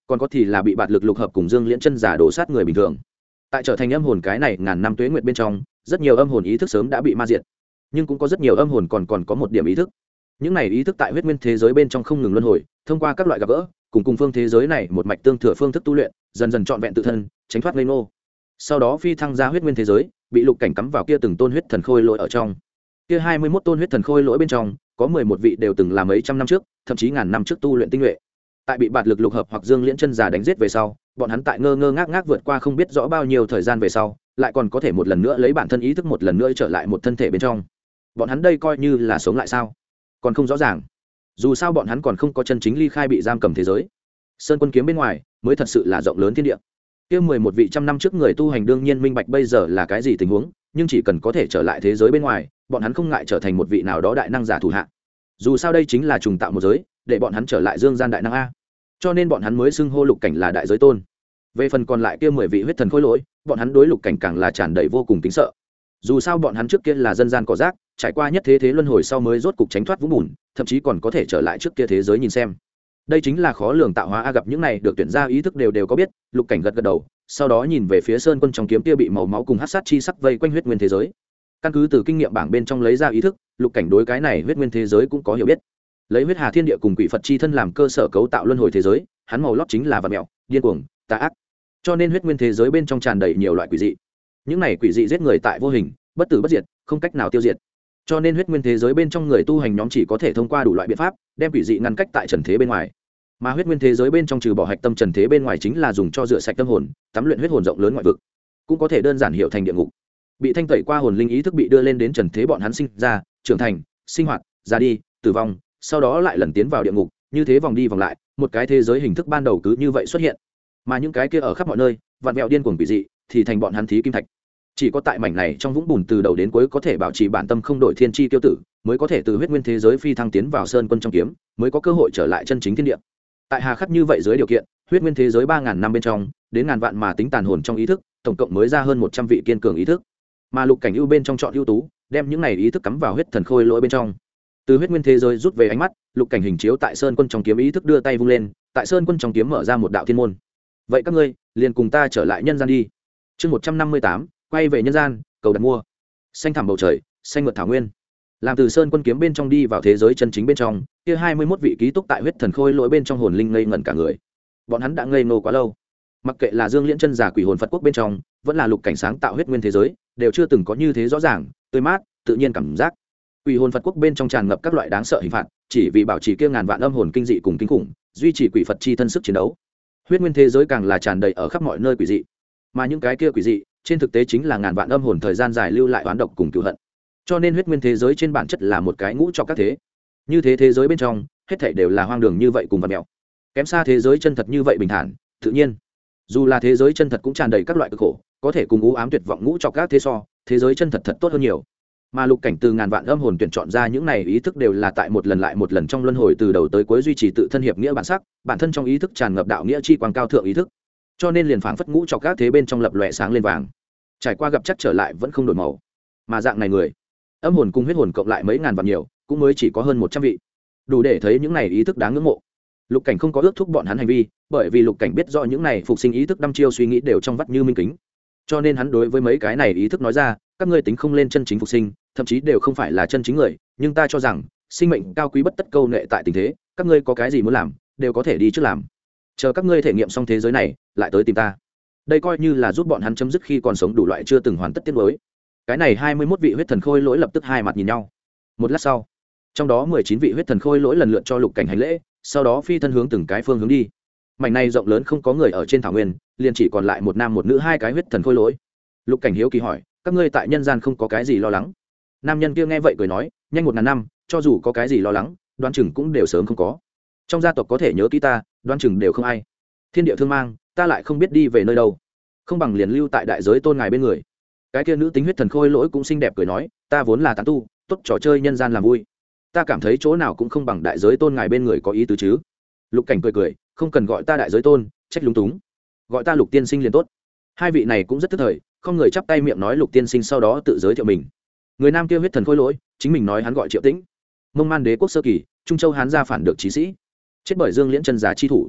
còn có thì là bị bạt lực lục hợp cùng dương liễn chân giả đổ sát người bình thường. Tại trở thành âm hồn cái này ngàn năm tuế nguyệt bên trong, rất nhiều âm hồn ý thức sớm đã bị ma diệt, nhưng cũng có rất nhiều âm hồn còn có một điểm ý thức. Những này ý thức tại huyết nguyên thế giới bên trong không ngừng luân hồi, thông qua các loại gặp gỡ cùng phương thế giới này một mạch tương thừa phương thức tu luyện, dần dần trọn vẹn tự thân, tránh thoát ngây ngô. Sau đó phi thăng ra huyết nguyên thế giới, bị lục cảnh cắm vào kia từng tôn huyết thần khôi lỗi ở trong. Kia 21 tôn huyết thần khôi lỗi bên trong, có 11 vị đều từng là mấy trăm năm trước, thậm chí ngàn năm trước tu luyện tinh nhuệ. Tại bị bạt lực lục hợp hoặc dương liễn chân giả đánh giết về sau, bọn hắn tại ngơ ngơ ngác ngác vượt qua không biết rõ bao nhiêu thời gian về sau, lại còn có thể một lần nữa lấy bản thân ý thức một lần nữa trở lại một thân thể bên trong. Bọn hắn đây coi như là sống lại sao? Còn không rõ ràng. Dù sao bọn hắn còn không có chân chính ly khai bị giam cầm thế giới. Sơn Quân kiếm bên ngoài mới thật sự là rộng lớn thiên địa. Kia 11 vị trăm năm trước người tu hành đương nhiên minh bạch bây giờ là cái gì tình huống, nhưng chỉ cần có thể trở lại thế giới bên ngoài, bọn hắn không ngại trở thành một vị nào đó đại năng giả thủ hạ. Dù sao đây chính là trùng tạo một giới, để bọn hắn trở lại dương gian đại năng a. Cho nên bọn hắn mới xưng hô lục cảnh là đại giới tôn. Về phần còn lại kia 10 vị huyết thần khôi lỗi, bọn hắn đối lục cảnh càng là tràn đầy vô cùng kính sợ. Dù sao bọn hắn trước kia là dân gian cỏ rác, trải qua nhất thế luân hồi sau mới rốt cục tránh thoát vũng bùn, thậm chí còn có thể trở lại trước kia thế giới nhìn xem. Đây chính là khó lường tạo hóa a. Gặp những này được tuyển ra ý thức đều có biết, lục cảnh gật gật đầu, sau đó nhìn về phía Sơn Quân trong kiếm kia bị màu máu cùng hắc sát chi sắc vây quanh huyết nguyên thế giới. Căn cứ từ kinh nghiệm bảng bên trong lấy ra ý thức, lục cảnh đối cái này huyết nguyên thế giới cũng có hiểu biết. Lấy huyết hà thiên địa cùng quỷ Phật chi thân làm cơ sở cấu tạo luân hồi thế giới, hắn màu lót chính là vặn mèo, điên cuồng, tà ác. Cho nên huyết nguyên thế giới bên trong tràn đầy nhiều loại quỷ dị. Những này quỷ dị giết người tại vô hình, bất tử bất diệt, không cách nào tiêu diệt. Cho nên huyết nguyên thế giới bên trong người tu hành nhóm chỉ có thể thông qua đủ loại biện pháp, đem quỷ dị ngăn cách tại trần thế bên ngoài. Mà huyết nguyên thế giới bên trong trừ bỏ hạch tâm trần thế bên ngoài chính là dùng cho rửa sạch tâm hồn, tắm luyện huyết hồn rộng lớn ngoại vực. Cũng có thể đơn giản hiểu thành địa ngục. Bị thanh tẩy qua hồn linh ý thức bị đưa lên đến trần thế, bọn hắn sinh ra, trưởng thành, sinh hoạt, già đi, tử vong, sau đó lại lần tiến vào địa ngục, như thế vòng đi vòng lại, một cái thế giới hình thức ban đầu cứ như vậy xuất hiện. Mà những cái kia ở khắp mọi nơi, vạn vẹo điên cuồng quỷ dị, thì thành bọn hắn thí kim thạch. Chỉ có tại mảnh này trong vũng bùn từ đầu đến cuối có thể bảo trì bản tâm không đổi thiên chi tiêu tử, mới có thể từ huyết nguyên thế giới phi thăng tiến vào Sơn Quân trong kiếm, mới có cơ hội trở lại chân chính thiên địa. Tại hà khắc như vậy dưới điều kiện, huyết nguyên thế giới 3000 năm bên trong, đến ngàn vạn mà tính tàn hồn trong ý thức, tổng cộng mới ra hơn 100 vị kiên cường ý thức. Mà lục cảnh ưu bên trong chọn ưu tú, đem những này ý thức cắm vào huyết thần khôi lỗi bên trong. Từ huyết nguyên thế giới rút về ánh mắt, lục cảnh hình chiếu tại Sơn Quân trong kiếm ý thức đưa tay vung lên, tại Sơn Quân trong kiếm mở ra một đạo thiên môn. Vậy các ngươi liền cùng ta trở lại nhân gian đi. Chương 158, quay về nhân gian, cầu đặt mua. Xanh thẳm bầu trời, xanh mượt thảo nguyên. Làm từ Sơn Quân kiếm bên trong đi vào thế giới chân chính bên trong, kia 21 vị ký túc tại huyết thần khôi lỗi bên trong hồn linh ngây ngẩn cả người. Bọn hắn đã ngây ngô quá lâu. Mặc kệ là Dương Liễn chân giả quỷ hồn Phật quốc bên trong, vẫn là lục cảnh sáng tạo huyết nguyên thế giới, đều chưa từng có như thế rõ ràng, tươi mát, tự nhiên cảm giác. Quỷ hồn Phật quốc bên trong tràn ngập các loại đáng sợ hình phạt, chỉ vì bảo trì kia ngàn vạn âm hồn kinh dị cùng kinh khủng, duy trì quỷ Phật chi thân sức chiến đấu. Huyết nguyên thế giới càng là tràn đầy ở khắp mọi nơi quỷ dị, mà những cái kia quỷ dị, trên thực tế chính là ngàn vạn âm hồn thời gian dài lưu lại oán độc cùng cừu hận. Cho nên huyết nguyên thế giới trên bản chất là một cái ngũ cho các thế. Như thế thế giới bên trong, hết thảy đều là hoang đường như vậy cùng vật mèo. Kém xa thế giới chân thật như vậy bình thản, tự nhiên. Dù là thế giới chân thật cũng tràn đầy các loại cực khổ, có thể cùng u ám tuyệt vọng ngũ cho các thế so, thế giới chân thật thật tốt hơn nhiều. Mà lục cảnh từ ngàn vạn âm hồn tuyển chọn ra những này ý thức đều là tại một lần lại một lần trong luân hồi từ đầu tới cuối duy trì tự thân hiệp nghĩa bản sắc, bản thân trong ý thức tràn ngập đạo nghĩa chi quang cao thượng ý thức. Cho nên liền phảng phất ngũ cho các thế bên trong lập lòe sáng lên vàng. Trải qua gặp chắc trở lại vẫn không đổi màu. Mà dạng này người, âm hồn cùng huyết hồn cộng lại mấy ngàn vạn nhiều, cũng mới chỉ có hơn 100 vị. Đủ để thấy những này ý thức đáng ngưỡng mộ. Lục cảnh không có ước thúc bọn hắn hành vi, bởi vì lục cảnh biết rõ những này phục sinh ý thức đăm chiêu suy nghĩ đều trong vắt như minh kính. Cho nên hắn đối với mấy cái này ý thức nói ra, các ngươi tính không lên chân chính phục sinh, thậm chí đều không phải là chân chính người, nhưng ta cho rằng sinh mệnh cao quý bất tất câu nệ tại tình thế, các ngươi có cái gì muốn làm, đều có thể đi trước làm. Chờ các ngươi thể nghiệm xong thế giới này, lại tới tìm ta. Đây coi như là giúp bọn hắn chấm dứt khi còn sống đủ loại chưa từng hoàn tất tiết lối. Cái này 21 vị huyết thần khôi lỗi lập tức hai mặt nhìn nhau. Một lát sau, trong đó 19 vị huyết thần khôi lỗi lần lượt cho lục cảnh hành lễ, sau đó phi thân hướng từng cái phương hướng đi. Mảnh này rộng lớn không có người ở trên thảo nguyên, liền chỉ còn lại một nam một nữ hai cái huyết thần khôi lỗi. Lục cảnh hiếu kỳ hỏi, các ngươi tại nhân gian không có cái gì lo lắng? Nam nhân kia nghe vậy cười nói, nhanh 1000 năm, cho dù có cái gì lo lắng, đoán chừng cũng đều sớm không có. Trong gia tộc có thể nhớ kỹ ta, đoán chừng đều không ai. Thiên địa thương mang, ta lại không biết đi về nơi đâu, không bằng liền lưu tại đại giới tôn ngài bên người. Cái kia nữ tính huyết thần khôi lỗi cũng xinh đẹp cười nói, ta vốn là tán tu, tốt trò chơi nhân gian làm vui, ta cảm thấy chỗ nào cũng không bằng đại giới tôn ngài bên người có ý tứ chứ. Lục cảnh cười cười, không cần gọi ta đại giới tôn, trách lúng túng, gọi ta lục tiên sinh liền tốt. Hai vị này cũng rất tức thời, không người chắp tay miệng nói lục tiên sinh, sau đó tự giới thiệu mình. Người nam kia huyết thần khôi lỗi chính mình nói hắn gọi Triệu Tĩnh, Mông Man đế quốc sơ kỳ, Trung Châu Hán gia phản được chí sĩ, chết bởi Dương Liễn chân giả chi thủ.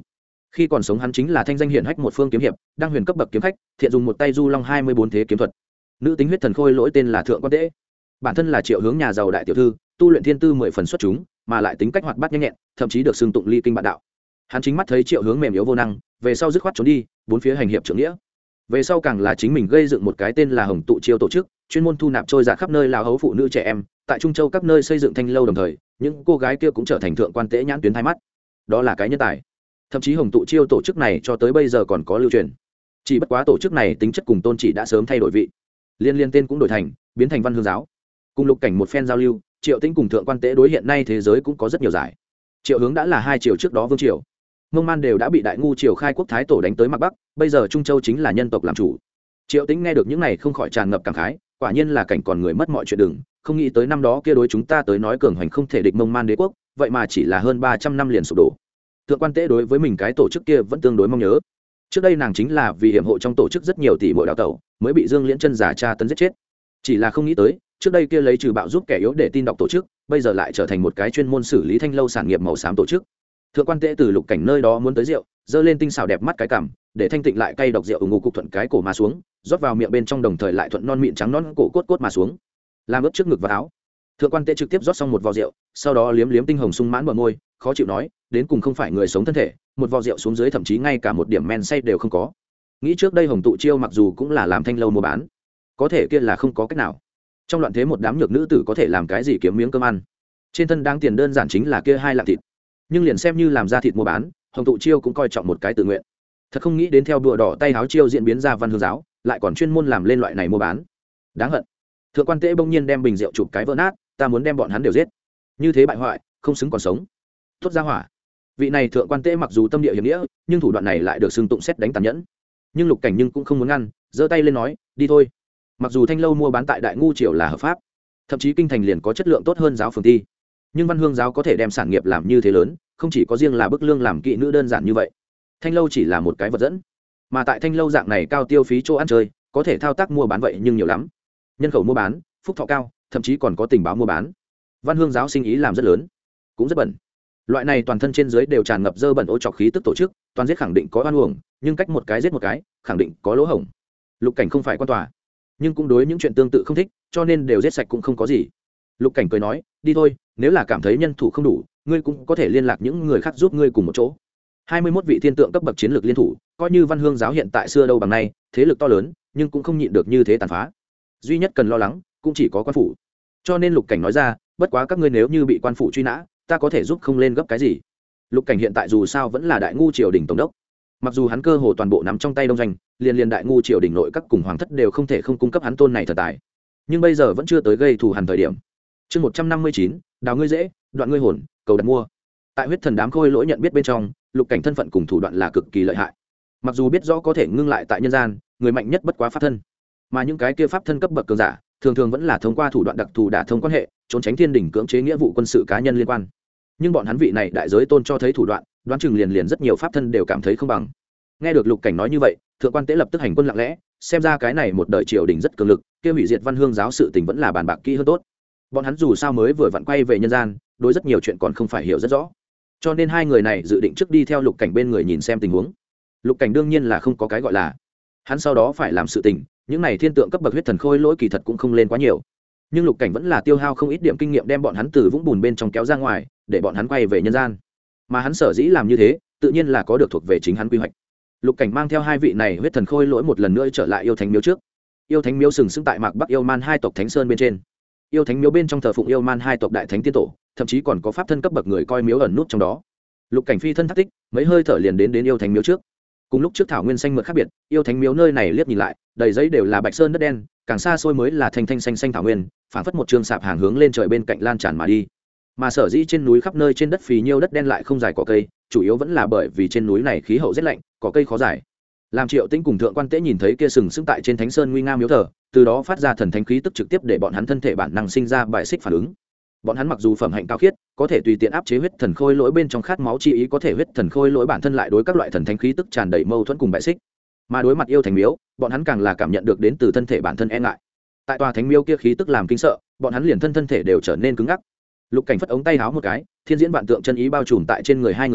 Khi còn sống hắn chính là thanh danh hiển hách một phương kiếm hiệp, đang huyền cấp bậc kiếm khách, thiện dùng một tay du long 24 thế kiếm thuật. Nữ tính huyết thần khôi lỗi tên là Thượng Quan Tế, bản thân là Triệu Hướng nhà giàu đại tiểu thư, tu luyện thiên tư 10 phần xuất chúng, mà lại tính cách hoạt bát nhanh nhẹn, thậm chí được xưng tụng ly kinh bạn đạo. Hắn chính mắt thấy Triệu Hướng mềm yếu vô năng, về sau dứt khoát trốn đi, bốn phía hành hiệp trượng nghĩa. Về sau càng là chính mình gây dựng một cái tên là Hồng Tụ Chiêu tổ chức, chuyên môn thu nạp trôi dạt khắp nơi lao hấu phụ nữ trẻ em, tại Trung Châu các nơi xây dựng thanh lâu, đồng thời những cô gái kia cũng trở thành Thượng Quan Tế nhãn tuyến thay mắt. Đó là cái nhân tài. Thậm chí Hồng Tụ Chiêu tổ chức này cho tới bây giờ còn có lưu truyền. Chỉ bất quá tổ chức này tính chất cùng tôn chỉ đã sớm thay đổi vị, liên tên cũng đổi thành, biến thành Văn Hương giáo. Cùng Lục Cảnh một phen giao lưu, Triệu Tĩnh cùng Thượng Quan Tế đối hiện nay thế giới cũng có rất nhiều giải. Triệu Hướng đã là 2 triều trước đó vương triều, Mông Man đều đã bị Đại Ngu triều khai quốc thái tổ đánh tới mặt Bắc, bây giờ Trung Châu chính là nhân tộc làm chủ. Triệu Tĩnh nghe được những này không khỏi tràn ngập cảm khái, quả nhiên là cảnh còn người mất mọi chuyện đừng, không nghĩ tới năm đó kia đối chúng ta tới nói cường hoành không thể địch Mông Man đế quốc, vậy mà chỉ là hơn 300 năm liền sụp đổ. Thượng Quan Tế đối với mình cái tổ chức kia vẫn tương đối mong nhớ. Trước đây nàng chính là vì hiểm hộ trong tổ chức rất nhiều tỷ muội đào tẩu, mới bị Dương Liễn chân giả tra tấn giết chết. Chỉ là không nghĩ tới, trước đây kia lấy trừ bạo giúp kẻ yếu để tin đọc tổ chức, bây giờ lại trở thành một cái chuyên môn xử lý thanh lâu sản nghiệp màu xám tổ chức. Thượng Quan Tế từ Lục Cảnh nơi đó muốn tới rượu, dơ lên tinh xảo đẹp mắt cái cằm, để thanh tịnh lại cay độc rượu ngủ cục thuận cái cổ mà xuống, rót vào miệng bên trong, đồng thời lại thuận non mịn trắng non cổ cốt cốt mà xuống, làm ướt trước ngực và áo. Thượng Quan Tế trực tiếp rót xong một vò rượu, sau đó liếm liếm tinh hồng sung mãn bờ môi, khó chịu nói, đến cùng không phải người sống thân thể, một vò rượu xuống dưới thậm chí ngay cả một điểm men say đều không có. Nghĩ trước đây Hồng Tụ Chiêu mặc dù cũng là làm thanh lâu mua bán, có thể kia là không có cách nào. Trong loạn thế một đám nhược nữ tử có thể làm cái gì kiếm miếng cơm ăn? Trên thân đáng tiền đơn giản chính là kia 2 lạng thịt. Nhưng liền xem như làm ra thịt mua bán, Hồng Tụ Chiêu cũng coi trọng một cái tự nguyện. Thật không nghĩ đến theo đùa đỏ tay háo chiêu diễn biến ra Văn Hương giáo, lại còn chuyên môn làm lên loại này mua bán. Đáng hận. Thượng Quan Tế bỗng nhiên đem bình rượu chụp cái vỡ nát, ta muốn đem bọn hắn đều giết. Như thế bại hoại, không xứng còn sống. Tốt ra hỏa. Vị này Thượng Quan Tế mặc dù tâm địa hiểm nghĩa, nhưng thủ đoạn này lại được xưng tụng xét đánh tàn nhẫn. Nhưng Lục Cảnh nhưng cũng không muốn ngăn, giơ tay lên nói, đi thôi. Mặc dù thanh lâu mua bán tại Đại Ngu triều là hợp pháp, thậm chí kinh thành liền có chất lượng tốt hơn giáo phường ti, nhưng Văn Hương giáo có thể đem sản nghiệp làm như thế lớn, không chỉ có riêng là bức lương làm kỵ nữ đơn giản như vậy. Thanh lâu chỉ là một cái vật dẫn, mà tại thanh lâu dạng này cao tiêu phí chỗ ăn chơi, có thể thao tác mua bán vậy nhưng nhiều lắm. Nhân khẩu mua bán, phúc thọ cao, thậm chí còn có tình báo mua bán. Văn Hương giáo sinh ý làm rất lớn, cũng rất bẩn. Loại này toàn thân trên dưới đều tràn ngập dơ bẩn ô trọc khí tức tổ chức, toàn giết khẳng định có oan uổng, nhưng cách một cái giết một cái, khẳng định có lỗ hổng. Lục Cảnh không phải quan tòa, nhưng cũng đối những chuyện tương tự không thích, cho nên đều giết sạch cũng không có gì. Lục Cảnh cười nói, đi thôi, nếu là cảm thấy nhân thủ không đủ, ngươi cũng có thể liên lạc những người khác giúp ngươi cùng một chỗ. 21 vị thiên tượng cấp bậc chiến lược liên thủ, coi như Văn Hương giáo hiện tại xưa đâu bằng nay, thế lực to lớn, nhưng cũng không nhịn được như thế tàn phá. Duy nhất cần lo lắng, cũng chỉ có quan phủ. Cho nên Lục Cảnh nói ra, bất quá các ngươi nếu như bị quan phủ truy nã, ta có thể giúp không lên gấp cái gì. Lục Cảnh hiện tại dù sao vẫn là Đại Ngu triều đình tổng đốc, mặc dù hắn cơ hồ toàn bộ nắm trong tay đông doanh, liền Đại Ngu triều đình nội các cùng hoàng thất đều không thể không cung cấp hắn tôn này thần tài, nhưng bây giờ vẫn chưa tới gây thù hằn thời điểm. Chương 159, đào ngươi dễ, đoạn ngươi hồn, cầu đặt mua. Tại huyết thần đám khôi lỗi nhận biết bên trong, Lục Cảnh thân phận cùng thủ đoạn là cực kỳ lợi hại. Mặc dù biết rõ có thể ngưng lại tại nhân gian, người mạnh nhất bất quá pháp thân, mà những cái kia pháp thân cấp bậc cường giả, thường thường vẫn là thông qua thủ đoạn đặc thù đả thông quan hệ, trốn tránh thiên đình cưỡng chế nghĩa vụ quân sự cá nhân liên quan. Nhưng bọn hắn vị này đại giới tôn cho thấy thủ đoạn, đoán chừng liền rất nhiều pháp thân đều cảm thấy không bằng. Nghe được Lục Cảnh nói như vậy, Thượng Quan Tế lập tức hành quân lặng lẽ, xem ra cái này một đời triều đình rất cường lực, kia hủy diệt Văn Hương giáo sự tình vẫn là bàn bạc kỹ hơn tốt. Bọn hắn dù sao mới vừa vặn quay về nhân gian, đối rất nhiều chuyện còn không phải hiểu rất rõ, cho nên hai người này dự định trước đi theo Lục Cảnh bên người nhìn xem tình huống. Lục Cảnh đương nhiên là không có cái gọi là, hắn sau đó phải làm sự tình, những này thiên tượng cấp bậc huyết thần khôi lỗi kỳ thật cũng không lên quá nhiều, nhưng Lục Cảnh vẫn là tiêu hao không ít điểm kinh nghiệm đem bọn hắn từ vũng bùn bên trong kéo ra ngoài, để bọn hắn quay về nhân gian. Mà hắn sở dĩ làm như thế, tự nhiên là có được thuộc về chính hắn quy hoạch. Lục Cảnh mang theo hai vị này huyết thần khôi lỗi một lần nữa trở lại yêu thánh miếu trước. Yêu thánh miếu sừng sững tại mạc Bắc yêu man hai tộc thánh sơn bên trên. Yêu thánh miếu bên trong thờ phụng yêu man hai tộc đại thánh tiên tổ, thậm chí còn có pháp thân cấp bậc người coi miếu ẩn nút trong đó. Lục Cảnh phi thân thác tích, mấy hơi thở liền đến yêu thánh miếu trước. Cùng lúc trước thảo nguyên xanh mượt khác biệt, yêu thánh miếu nơi này liếc nhìn lại, đầy giấy đều là bạch sơn đất đen, càng xa xôi mới là thanh thanh xanh xanh thảo nguyên, phảng phất một trường sạp hàng hướng lên trời bên cạnh lan tràn mà đi. Mà sở dĩ trên núi khắp nơi trên đất phì nhiêu đất đen lại không dài cỏ cây, chủ yếu vẫn là bởi vì trên núi này khí hậu rất lạnh, cỏ cây khó giải. Làm Triệu Tĩnh cùng Thượng Quan Tế nhìn thấy kia sừng sững tại trên thánh sơn nguy nga miếu thờ, từ đó phát ra thần thánh khí tức trực tiếp để bọn hắn thân thể bản năng sinh ra bài xích phản ứng. Bọn hắn mặc dù phẩm hạnh cao khiết, có thể tùy tiện áp chế huyết thần khôi lỗi bên trong khát máu chi ý, có thể huyết thần khôi lỗi bản thân lại đối các loại thần thánh khí tức tràn đầy mâu thuẫn cùng bài xích. Mà đối mặt yêu thánh miếu, bọn hắn càng là cảm nhận được đến từ thân thể bản thân e ngại. Tại tòa thánh miếu kia khí tức làm kinh sợ, bọn hắn liền thân thể đều trở nên cứng ngắc. Lục Cảnh phất ống tay háo một cái, thiên diễn vạn tượng chân ý bao trùm tại trên người hai người này,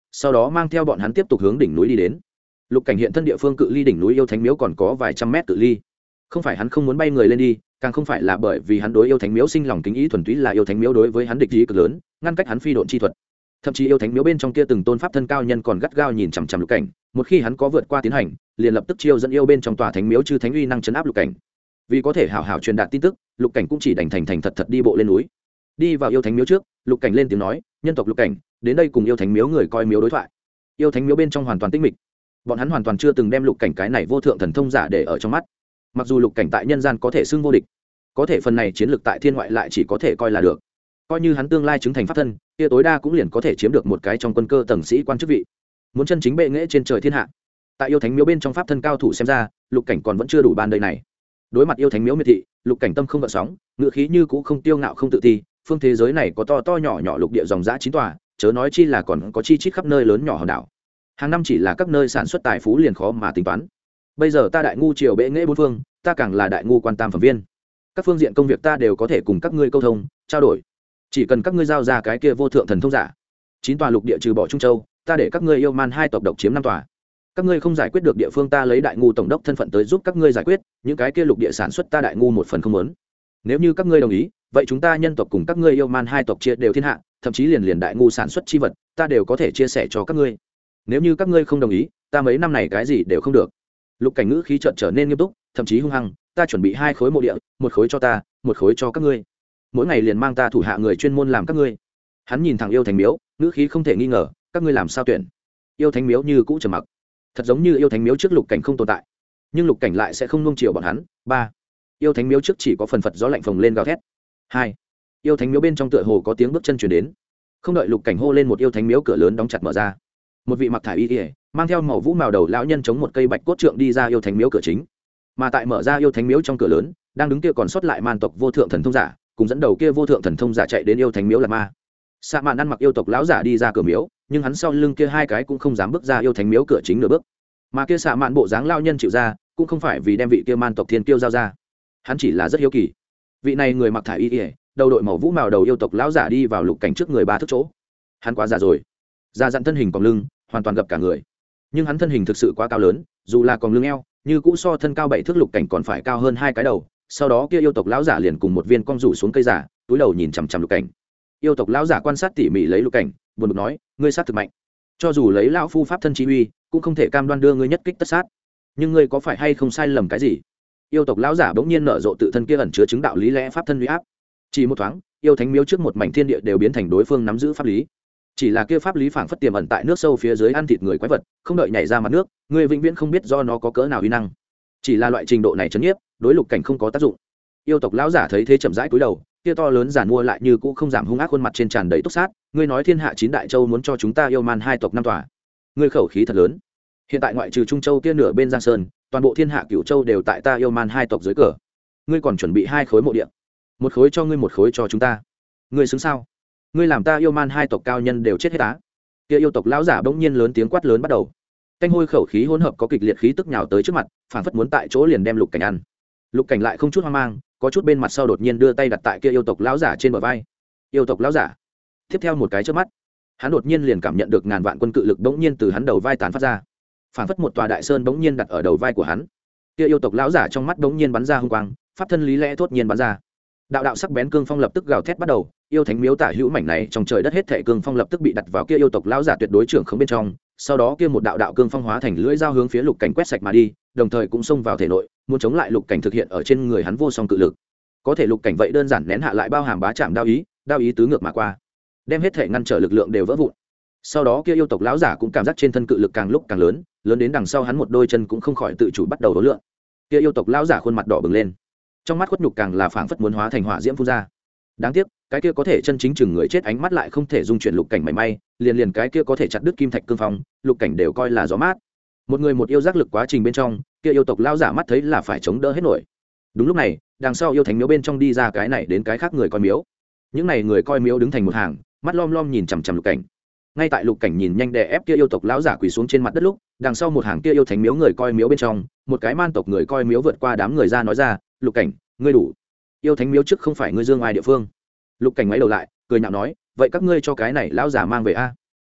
sau đó mang theo bọn hắn tiếp tục hướng đỉnh núi đi đến. Lục Cảnh hiện thân địa phương cự ly đỉnh núi yêu thánh miếu còn có vài trăm mét cự ly, không phải hắn không muốn bay người lên đi, càng không phải là bởi vì hắn đối yêu thánh miếu sinh lòng kính ý, thuần túy là yêu thánh miếu đối với hắn địch ý cực lớn, ngăn cách hắn phi độn chi thuật. Thậm chí yêu thánh miếu bên trong kia từng tôn pháp thân cao nhân còn gắt gao nhìn chằm chằm Lục Cảnh, một khi hắn có vượt qua tiến hành, liền lập tức chiêu dẫn yêu bên trong tòa thánh miếu chư thánh uy năng chấn áp Lục Cảnh. Vì có thể hảo hảo truyền đạt tin tức, Lục Cảnh cũng chỉ đành thành thật đi bộ lên núi. Đi vào yêu thánh miếu trước, Lục Cảnh lên tiếng nói, nhân tộc Lục Cảnh đến đây cùng yêu thánh miếu người coi miếu đối thoại. Yêu thánh miếu bên trong hoàn toàn tĩnh mịch, bọn hắn hoàn toàn chưa từng đem Lục Cảnh cái này vô thượng thần thông giả để ở trong mắt. Mặc dù Lục Cảnh tại nhân gian có thể xưng vô địch, có thể phần này chiến lược tại thiên ngoại lại chỉ có thể coi là được. Coi như hắn tương lai chứng thành pháp thân, kia tối đa cũng liền có thể chiếm được một cái trong quân cơ tầng sĩ quan chức vị. Muốn chân chính bệ nghệ trên trời thiên hạ, tại yêu thánh miếu bên trong pháp thân cao thủ xem ra, Lục Cảnh còn vẫn chưa đủ ban đây này. Đối mặt yêu thánh miếu miệt thị, Lục Cảnh tâm không gợn sóng, ngựa khí như cũ không tiêu ngạo không tự ti. Phương thế giới này có to to nhỏ nhỏ lục địa dòng dã 9 tòa, chớ nói chi là còn có chi chít khắp nơi lớn nhỏ hòn đảo. Hàng năm chỉ là các nơi sản xuất tài phú liền khó mà tính toán. Bây giờ ta đại ngu triều bệ nghệ bốn phương, ta càng là đại ngu quan tam phẩm viên. Các phương diện công việc ta đều có thể cùng các ngươi câu thông, trao đổi. Chỉ cần các ngươi giao ra cái kia vô thượng thần thông giả, 9 tòa lục địa trừ bỏ Trung Châu, ta để các ngươi yêu man 2 tộc độc chiếm 5 tòa. Các ngươi không giải quyết được địa phương, ta lấy đại ngu tổng đốc thân phận tới giúp các ngươi giải quyết, những cái kia lục địa sản xuất ta đại ngu một phần không muốn. Nếu như các ngươi đồng ý, vậy chúng ta nhân tộc cùng các ngươi yêu man 2 tộc chia đều thiên hạ, thậm chí liền đại ngu sản xuất chi vật, ta đều có thể chia sẻ cho các ngươi. Nếu như các ngươi không đồng ý, ta mấy năm này cái gì đều không được. Lục Cảnh ngữ khí chợt trở nên nghiêm túc, thậm chí hung hăng, ta chuẩn bị 2 khối mộ địa, một khối cho ta, một khối cho các ngươi. Mỗi ngày liền mang ta thủ hạ người chuyên môn làm các ngươi. Hắn nhìn thẳng yêu thánh miếu, ngữ khí không thể nghi ngờ, các ngươi làm sao tuyển? Yêu thánh miếu như cũ trầm mặc, thật giống như yêu thánh miếu trước Lục Cảnh không tồn tại, nhưng Lục Cảnh lại sẽ không nuông chiều bọn hắn. 3. Yêu thánh miếu trước chỉ có phần phật gió lạnh phồng lên gào thét. 2. Yêu thánh miếu bên trong tựa hồ có tiếng bước chân truyền đến. Không đợi Lục Cảnh hô lên, một yêu thánh miếu cửa lớn đóng chặt mở ra. Một vị mặc thải y, mang theo màu vũ màu đầu lão nhân chống một cây bạch cốt trượng đi ra yêu thánh miếu cửa chính. Mà tại mở ra yêu thánh miếu trong cửa lớn, đang đứng kia còn sót lại man tộc vô thượng thần thông giả, cùng dẫn đầu kia vô thượng thần thông giả chạy đến yêu thánh miếu là ma. Sa Mạn ăn mặc yêu tộc lão giả đi ra cửa miếu, nhưng hắn sau lưng kia 2 cái cũng không dám bước ra yêu thánh miếu cửa chính nửa bước. Mà kia Sa Mạn bộ dáng lão nhân chịu ra, cũng không phải vì đem vị kia man tộc thiên kiêu giao ra, hắn chỉ là rất hiếu kỳ. Vị này người mặc thải y, đầu đội màu vũ màu đầu yêu tộc lão giả đi vào Lục Cảnh trước người 3 thước chỗ. Hắn quá già rồi, già dặn thân hình còng lưng, hoàn toàn gập cả người. Nhưng hắn thân hình thực sự quá cao lớn, dù là còng lưng eo, như cũ so thân cao 7 thước Lục Cảnh còn phải cao hơn 2 cái đầu. Sau đó kia yêu tộc lão giả liền cùng một viên cong rủ xuống cây giả, túi đầu nhìn chằm chằm Lục Cảnh. Yêu tộc lão giả quan sát tỉ mỉ lấy Lục Cảnh, buồn bực nói, ngươi sát thực mạnh, cho dù lấy lão phu pháp thân chi uy, cũng không thể cam đoan đưa ngươi nhất kích tất sát. Nhưng ngươi có phải hay không sai lầm cái gì? Yêu tộc lão giả bỗng nhiên nở rộ tự thân kia ẩn chứa chứng đạo lý lẽ pháp thân uy áp. Chỉ một thoáng, yêu thánh miếu trước một mảnh thiên địa đều biến thành đối phương nắm giữ pháp lý. Chỉ là kia pháp lý phảng phất tiềm ẩn tại nước sâu phía dưới ăn thịt người quái vật, không đợi nhảy ra mặt nước, người vĩnh viễn không biết do nó có cỡ nào uy năng. Chỉ là loại trình độ này chấn nhiếp, đối Lục Cảnh không có tác dụng. Yêu tộc lão giả thấy thế chậm rãi cúi đầu, kia to lớn giản mua lại như cũ không giảm hung ác, khuôn mặt trên tràn đầy túc sát. Ngươi nói thiên hạ 9 đại châu muốn cho chúng ta yêu man 2 tộc 5 tòa, ngươi khẩu khí thật lớn. Hiện tại ngoại trừ Trung Châu kia nửa bên Giang Sơn, toàn bộ thiên hạ Cửu Châu đều tại ta yêu man 2 tộc dưới cờ. Ngươi còn chuẩn bị 2 khối mộ địa, một khối cho ngươi, một khối cho chúng ta. Ngươi xứng sao? Ngươi làm ta yêu man 2 tộc cao nhân đều chết hết á. Kia yêu tộc lão giả bỗng nhiên lớn tiếng quát lớn bắt đầu. Canh hôi khẩu khí hỗn hợp có kịch liệt khí tức nhào tới trước mặt, phảng phất muốn tại chỗ liền đem Lục Cảnh ăn. Lục Cảnh lại không chút hoang mang, có chút bên mặt sau đột nhiên đưa tay đặt tại kia yêu tộc lão giả trên bờ vai. Yêu tộc lão giả, tiếp theo một cái chớp mắt, hắn đột nhiên liền cảm nhận được ngàn vạn quân cự lực bỗng nhiên từ hắn đầu vai tán phát ra, phảng phất một tòa đại sơn bỗng nhiên đặt ở đầu vai của hắn. Kia yêu tộc lão giả trong mắt bỗng nhiên bắn ra hung quang, pháp thân lý lẽ thốt nhiên bắn ra. Đạo đạo sắc bén cương phong lập tức gào thét bắt đầu, yêu thánh miếu tả hữu mảnh này trong trời đất hết thảy cương phong lập tức bị đặt vào kia yêu tộc lão giả tuyệt đối trưởng không bên trong. Sau đó kia một đạo đạo cương phong hóa thành lưỡi dao hướng phía Lục Cảnh quét sạch mà đi, đồng thời cũng xông vào thể nội, muốn chống lại Lục Cảnh thực hiện ở trên người hắn vô song cự lực. Có thể Lục Cảnh vậy đơn giản nén hạ lại bao hàm bá chạm đao ý tứ ngược mà qua, đem hết thảy ngăn trở lực lượng đều vỡ vụn. Sau đó kia yêu tộc lão giả cũng cảm giác trên thân cự lực càng lúc càng lớn, lớn đến đằng sau hắn một đôi chân cũng không khỏi tự chủ bắt đầu đốn lượn. Kia yêu tộc lão giả khuôn mặt đỏ bừng lên, trong mắt khuất nhục càng là phảng phất muốn hóa thành hỏa diễm phun ra. Đáng tiếc, cái kia có thể chân chính chừng người chết ánh mắt lại không thể dung chuyển Lục Cảnh mảy may, liền cái kia có thể chặt đứt kim thạch cương phong, Lục Cảnh đều coi là gió mát. Một người một yêu giác lực quá trình bên trong, kia yêu tộc lão giả mắt thấy là phải chống đỡ hết nổi. Đúng lúc này, đằng sau yêu thánh miếu bên trong đi ra cái này đến cái khác người coi miếu. Những này người coi miếu đứng thành một hàng, mắt lom lom nhìn chằm chằm Lục Cảnh. Ngay tại Lục Cảnh nhìn nhanh đè ép kia yêu tộc lão giả quỳ xuống trên mặt đất lúc, đằng sau một hàng kia yêu thánh miếu người coi miếu bên trong, một cái man tộc người coi miếu vượt qua đám người ra nói ra, Lục Cảnh, ngươi đủ. Yêu thánh miếu trước không phải ngươi dương ai địa phương. Lục Cảnh ngoái đầu lại, cười nhạo nói, vậy các ngươi cho cái này lão giả mang về a.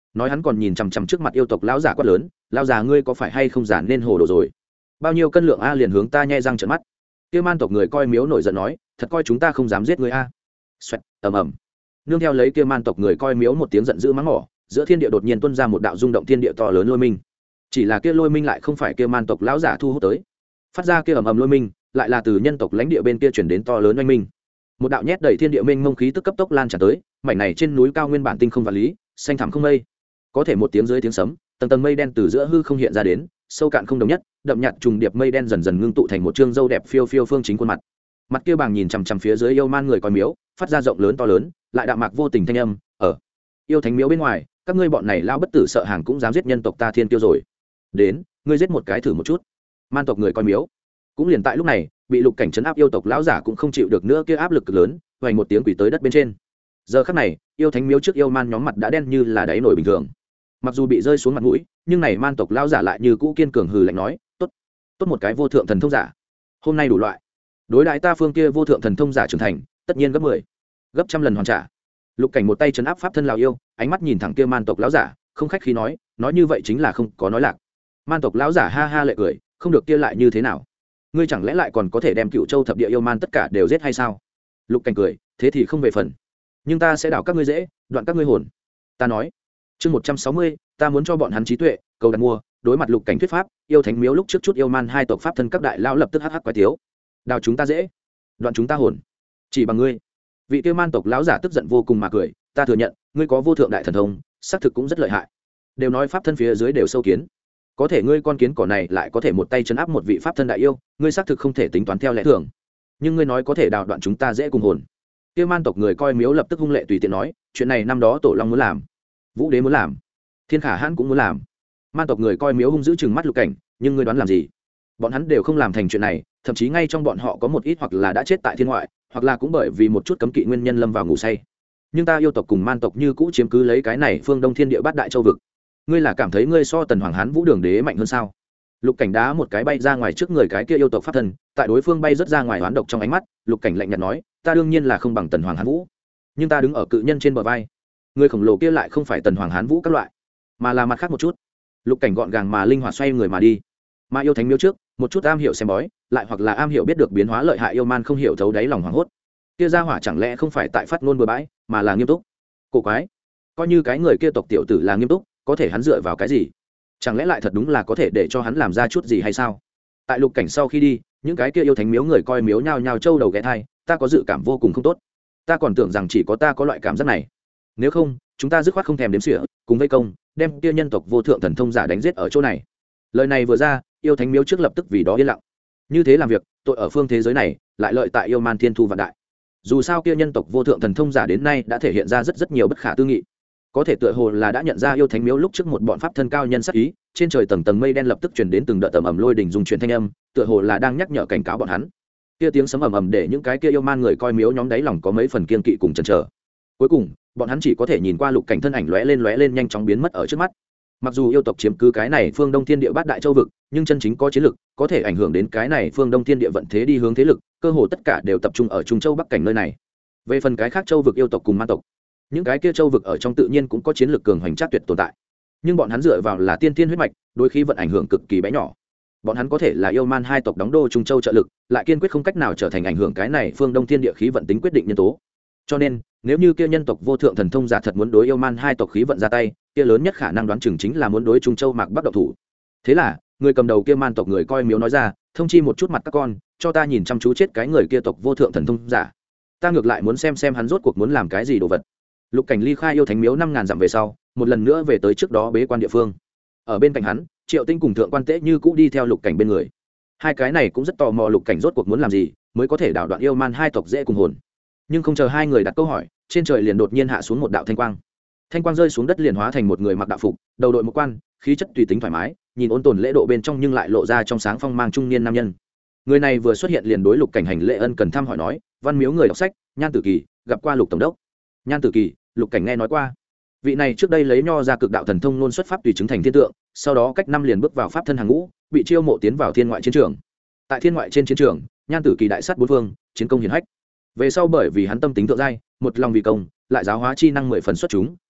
nói hắn còn nhìn chằm chằm trước mặt yêu tộc lão giả quát lớn, lão già ngươi có phải hay không giản nên hồ đồ rồi, bao nhiêu cân lượng a, liền hướng ta nhe răng trợn mắt. Kia man tộc người coi miếu nổi giận nói, thật coi chúng ta không dám giết ngươi a. Xoẹt, ầm ầm. Nương theo lấy kia man tộc người coi miếu một tiếng giận dữ mắng mỏ, giữa thiên địa đột nhiên tuôn ra một đạo rung động thiên địa to lớn lôi minh. Chỉ là kia lôi minh lại không phải kia man tộc lão giả thu hút tới, phát ra kia ầm ầm lôi minh lại là từ nhân tộc lãnh địa bên kia chuyển đến to lớn oanh minh. Một đạo nhét đầy thiên địa mênh mông khí tức cấp tốc lan tràn tới, mảnh này trên núi cao nguyên bản tinh không vật lý, xanh thẳm không mây. Có thể một tiếng dưới tiếng sấm, tầng tầng mây đen từ giữa hư không hiện ra đến, sâu cạn không đồng nhất, đậm nhạt trùng điệp mây đen dần dần ngưng tụ thành một trương râu đẹp phiêu phiêu phương chính khuôn mặt. Mặt kia bàng nhìn chằm chằm phía dưới yêu man người coi miếu, phát ra rộng lớn to lớn, lại đạm mạc vô tình thanh âm, ở yêu thánh miếu bên ngoài, các ngươi bọn này lao bất tử sợ hàng cũng dám giết nhân tộc ta thiên tiêu rồi. Đến, ngươi giết một cái thử một chút. Man tộc người coi miếu. Cũng liền tại lúc này, bị Lục Cảnh trấn áp yêu tộc lão giả cũng không chịu được nữa kia áp lực cực lớn, vang một tiếng quỳ tới đất bên trên. Giờ khắc này, yêu thánh miếu trước yêu man nhóm mặt đã đen như là đáy nổi bình thường. Mặc dù bị rơi xuống mặt mũi, nhưng này man tộc lão giả lại như cũ kiên cường hừ lạnh nói, tốt, tốt một cái vô thượng thần thông giả. Hôm nay đủ loại. Đối đãi ta phương kia vô thượng thần thông giả trưởng thành, tất nhiên gấp 10, gấp trăm lần hoàn trả. Lục Cảnh một tay trấn áp pháp thân lão yêu, ánh mắt nhìn thẳng kia man tộc lão giả, không khách khí nói như vậy chính là không có nói lạc. Man tộc lão giả ha ha lệ cười, không được kia lại như thế nào? Ngươi chẳng lẽ lại còn có thể đem Cựu Châu thập địa yêu man tất cả đều giết hay sao? Lục Cảnh cười, thế thì không về phần, nhưng ta sẽ đảo các ngươi dễ, đoạn các ngươi hồn. Ta nói, chương 160, ta muốn cho bọn hắn trí tuệ, cầu đặt mua. Đối mặt Lục Cảnh thuyết pháp, yêu thánh miếu lúc trước chút yêu man hai tộc pháp thân các đại lão lập tức hắc hắc quái thiếu. Đào chúng ta dễ, đoạn chúng ta hồn, chỉ bằng ngươi. Vị kia man tộc lão giả tức giận vô cùng mà cười, ta thừa nhận, ngươi có vô thượng đại thần thông, xác thực cũng rất lợi hại. Đều nói pháp thân phía dưới đều sâu kiến, có thể ngươi con kiến cỏ này lại có thể một tay chấn áp một vị pháp thân đại yêu, ngươi xác thực không thể tính toán theo lẽ thường. Nhưng ngươi nói có thể đào đoạn chúng ta dễ cùng hồn. Kia man tộc người coi miếu lập tức hung lệ tùy tiện nói, chuyện này năm đó tổ long muốn làm, vũ đế muốn làm, thiên khả hãn cũng muốn làm. Man tộc người coi miếu hung dữ chừng mắt Lục Cảnh, nhưng ngươi đoán làm gì? Bọn hắn đều không làm thành chuyện này, thậm chí ngay trong bọn họ có một ít hoặc là đã chết tại thiên ngoại, hoặc là cũng bởi vì một chút cấm kỵ nguyên nhân lâm vào ngủ say. Nhưng ta yêu tộc cùng man tộc như cũ chiếm cứ lấy cái này phương Đông Thiên Địa Bát Đại Châu vực. Ngươi là cảm thấy ngươi so Tần Hoàng Hán Vũ Đường Đế mạnh hơn sao? Lục Cảnh đá một cái bay ra ngoài trước người cái kia yêu tộc pháp thần, tại đối phương bay rất ra ngoài oán độc trong ánh mắt, Lục Cảnh lạnh nhạt nói, ta đương nhiên là không bằng Tần Hoàng Hán Vũ, nhưng ta đứng ở cự nhân trên bờ vai, người khổng lồ kia lại không phải Tần Hoàng Hán Vũ các loại, mà là mặt khác một chút. Lục Cảnh gọn gàng mà linh hoạt xoay người mà đi. Mà yêu thánh miếu trước, một chút am hiểu xem bói, lại hoặc là am hiểu biết được biến hóa lợi hại yêu man không hiểu thấu đáy lòng hoảng hốt. Kia ra hỏa chẳng lẽ không phải tại phát ngôn bừa bãi, mà là nghiêm túc? Cổ quái, coi như cái người kia tộc tiểu tử là nghiêm túc, có thể hắn dựa vào cái gì? Chẳng lẽ lại thật đúng là có thể để cho hắn làm ra chút gì hay sao? Tại Lục Cảnh sau khi đi, những cái kia yêu thánh miếu người coi miếu nhao nhao trâu đầu ghé thai, ta có dự cảm vô cùng không tốt. Ta còn tưởng rằng chỉ có ta có loại cảm giác này. Nếu không, chúng ta dứt khoát không thèm đếm xỉa, cùng vây công, đem kia nhân tộc vô thượng thần thông giả đánh giết ở chỗ này. Lời này vừa ra, yêu thánh miếu trước lập tức vì đó yên lặng. Như thế làm việc, tội ở phương thế giới này, lại lợi tại yêu man thiên thu vạn đại. Dù sao kia nhân tộc vô thượng thần thông giả đến nay đã thể hiện ra rất nhiều bất khả tư nghị. Có thể tựa hồ là đã nhận ra yêu thánh miếu lúc trước một bọn pháp thân cao nhân sắc ý, trên trời tầng tầng mây đen lập tức truyền đến từng đợt tầm ầm lôi đỉnh dùng truyền thanh âm, tựa hồ là đang nhắc nhở cảnh cáo bọn hắn. Kia tiếng sấm ầm ầm để những cái kia yêu man người coi miếu nhóm đáy lòng có mấy phần kiên kỵ cùng chần chờ. Cuối cùng, bọn hắn chỉ có thể nhìn qua Lục Cảnh thân ảnh lóe lên nhanh chóng biến mất ở trước mắt. Mặc dù yêu tộc chiếm cứ cái này phương Đông Thiên Địa Bát Đại Châu vực, nhưng chân chính có chiến lực, có thể ảnh hưởng đến cái này phương Đông Thiên Địa vận thế đi hướng thế lực, cơ hồ tất cả đều tập trung ở Trung Châu Bắc cảnh nơi này. Về phần cái khác châu vực yêu tộc cùng man tộc, những cái kia châu vực ở trong tự nhiên cũng có chiến lược cường hoành chắc tuyệt tồn tại, nhưng bọn hắn dựa vào là tiên thiên huyết mạch, đôi khi vận ảnh hưởng cực kỳ bé nhỏ. Bọn hắn có thể là yêu man hai tộc đóng đô Trung Châu trợ lực, lại kiên quyết không cách nào trở thành ảnh hưởng cái này phương Đông Thiên Địa khí vận tính quyết định nhân tố. Cho nên, nếu như kia nhân tộc vô thượng thần thông giả thật muốn đối yêu man hai tộc khí vận ra tay, kia lớn nhất khả năng đoán chừng chính là muốn đối Trung Châu Mạc Bắc động thủ. Thế là, người cầm đầu kia man tộc người coi miếu nói ra, thông chi một chút mặt các con, cho ta nhìn chăm chú chết cái người kia tộc vô thượng thần thông giả. Ta ngược lại muốn xem hắn rốt cuộc muốn làm cái gì đồ vật. Lục Cảnh ly khai yêu thánh miếu 5000 dặm về sau, một lần nữa về tới trước đó bế quan địa phương. Ở bên cạnh hắn, Triệu Tinh cùng Thượng Quan Tế Như cũ đi theo Lục Cảnh bên người. Hai cái này cũng rất tò mò Lục Cảnh rốt cuộc muốn làm gì, mới có thể đảo đoạn yêu man hai tộc dễ cùng hồn. Nhưng không chờ hai người đặt câu hỏi, trên trời liền đột nhiên hạ xuống một đạo thanh quang. Thanh quang rơi xuống đất liền hóa thành một người mặc đạo phục, đầu đội một quan, khí chất tùy tính thoải mái, nhìn ôn tồn lễ độ bên trong nhưng lại lộ ra trong sáng phong mang trung niên nam nhân. Người này vừa xuất hiện liền đối Lục Cảnh hành lễ ân cần thăm hỏi nói, văn miếu người đọc sách, Nhan Tử Kỳ, gặp qua Lục tổng đốc. Nhan Tử Kỳ, Lục Cảnh nghe nói qua. Vị này trước đây lấy nho ra cực đạo thần thông luôn xuất pháp tùy chứng thành thiên tượng, sau đó cách năm liền bước vào pháp thân hàng ngũ, bị chiêu mộ tiến vào thiên ngoại chiến trường. Tại thiên ngoại trên chiến trường, Nhan Tử Kỳ đại sát bốn phương, chiến công hiển hách. Về sau bởi vì hắn tâm tính thượng giai, một lòng vì công, lại giáo hóa chi năng 10 phần xuất chúng,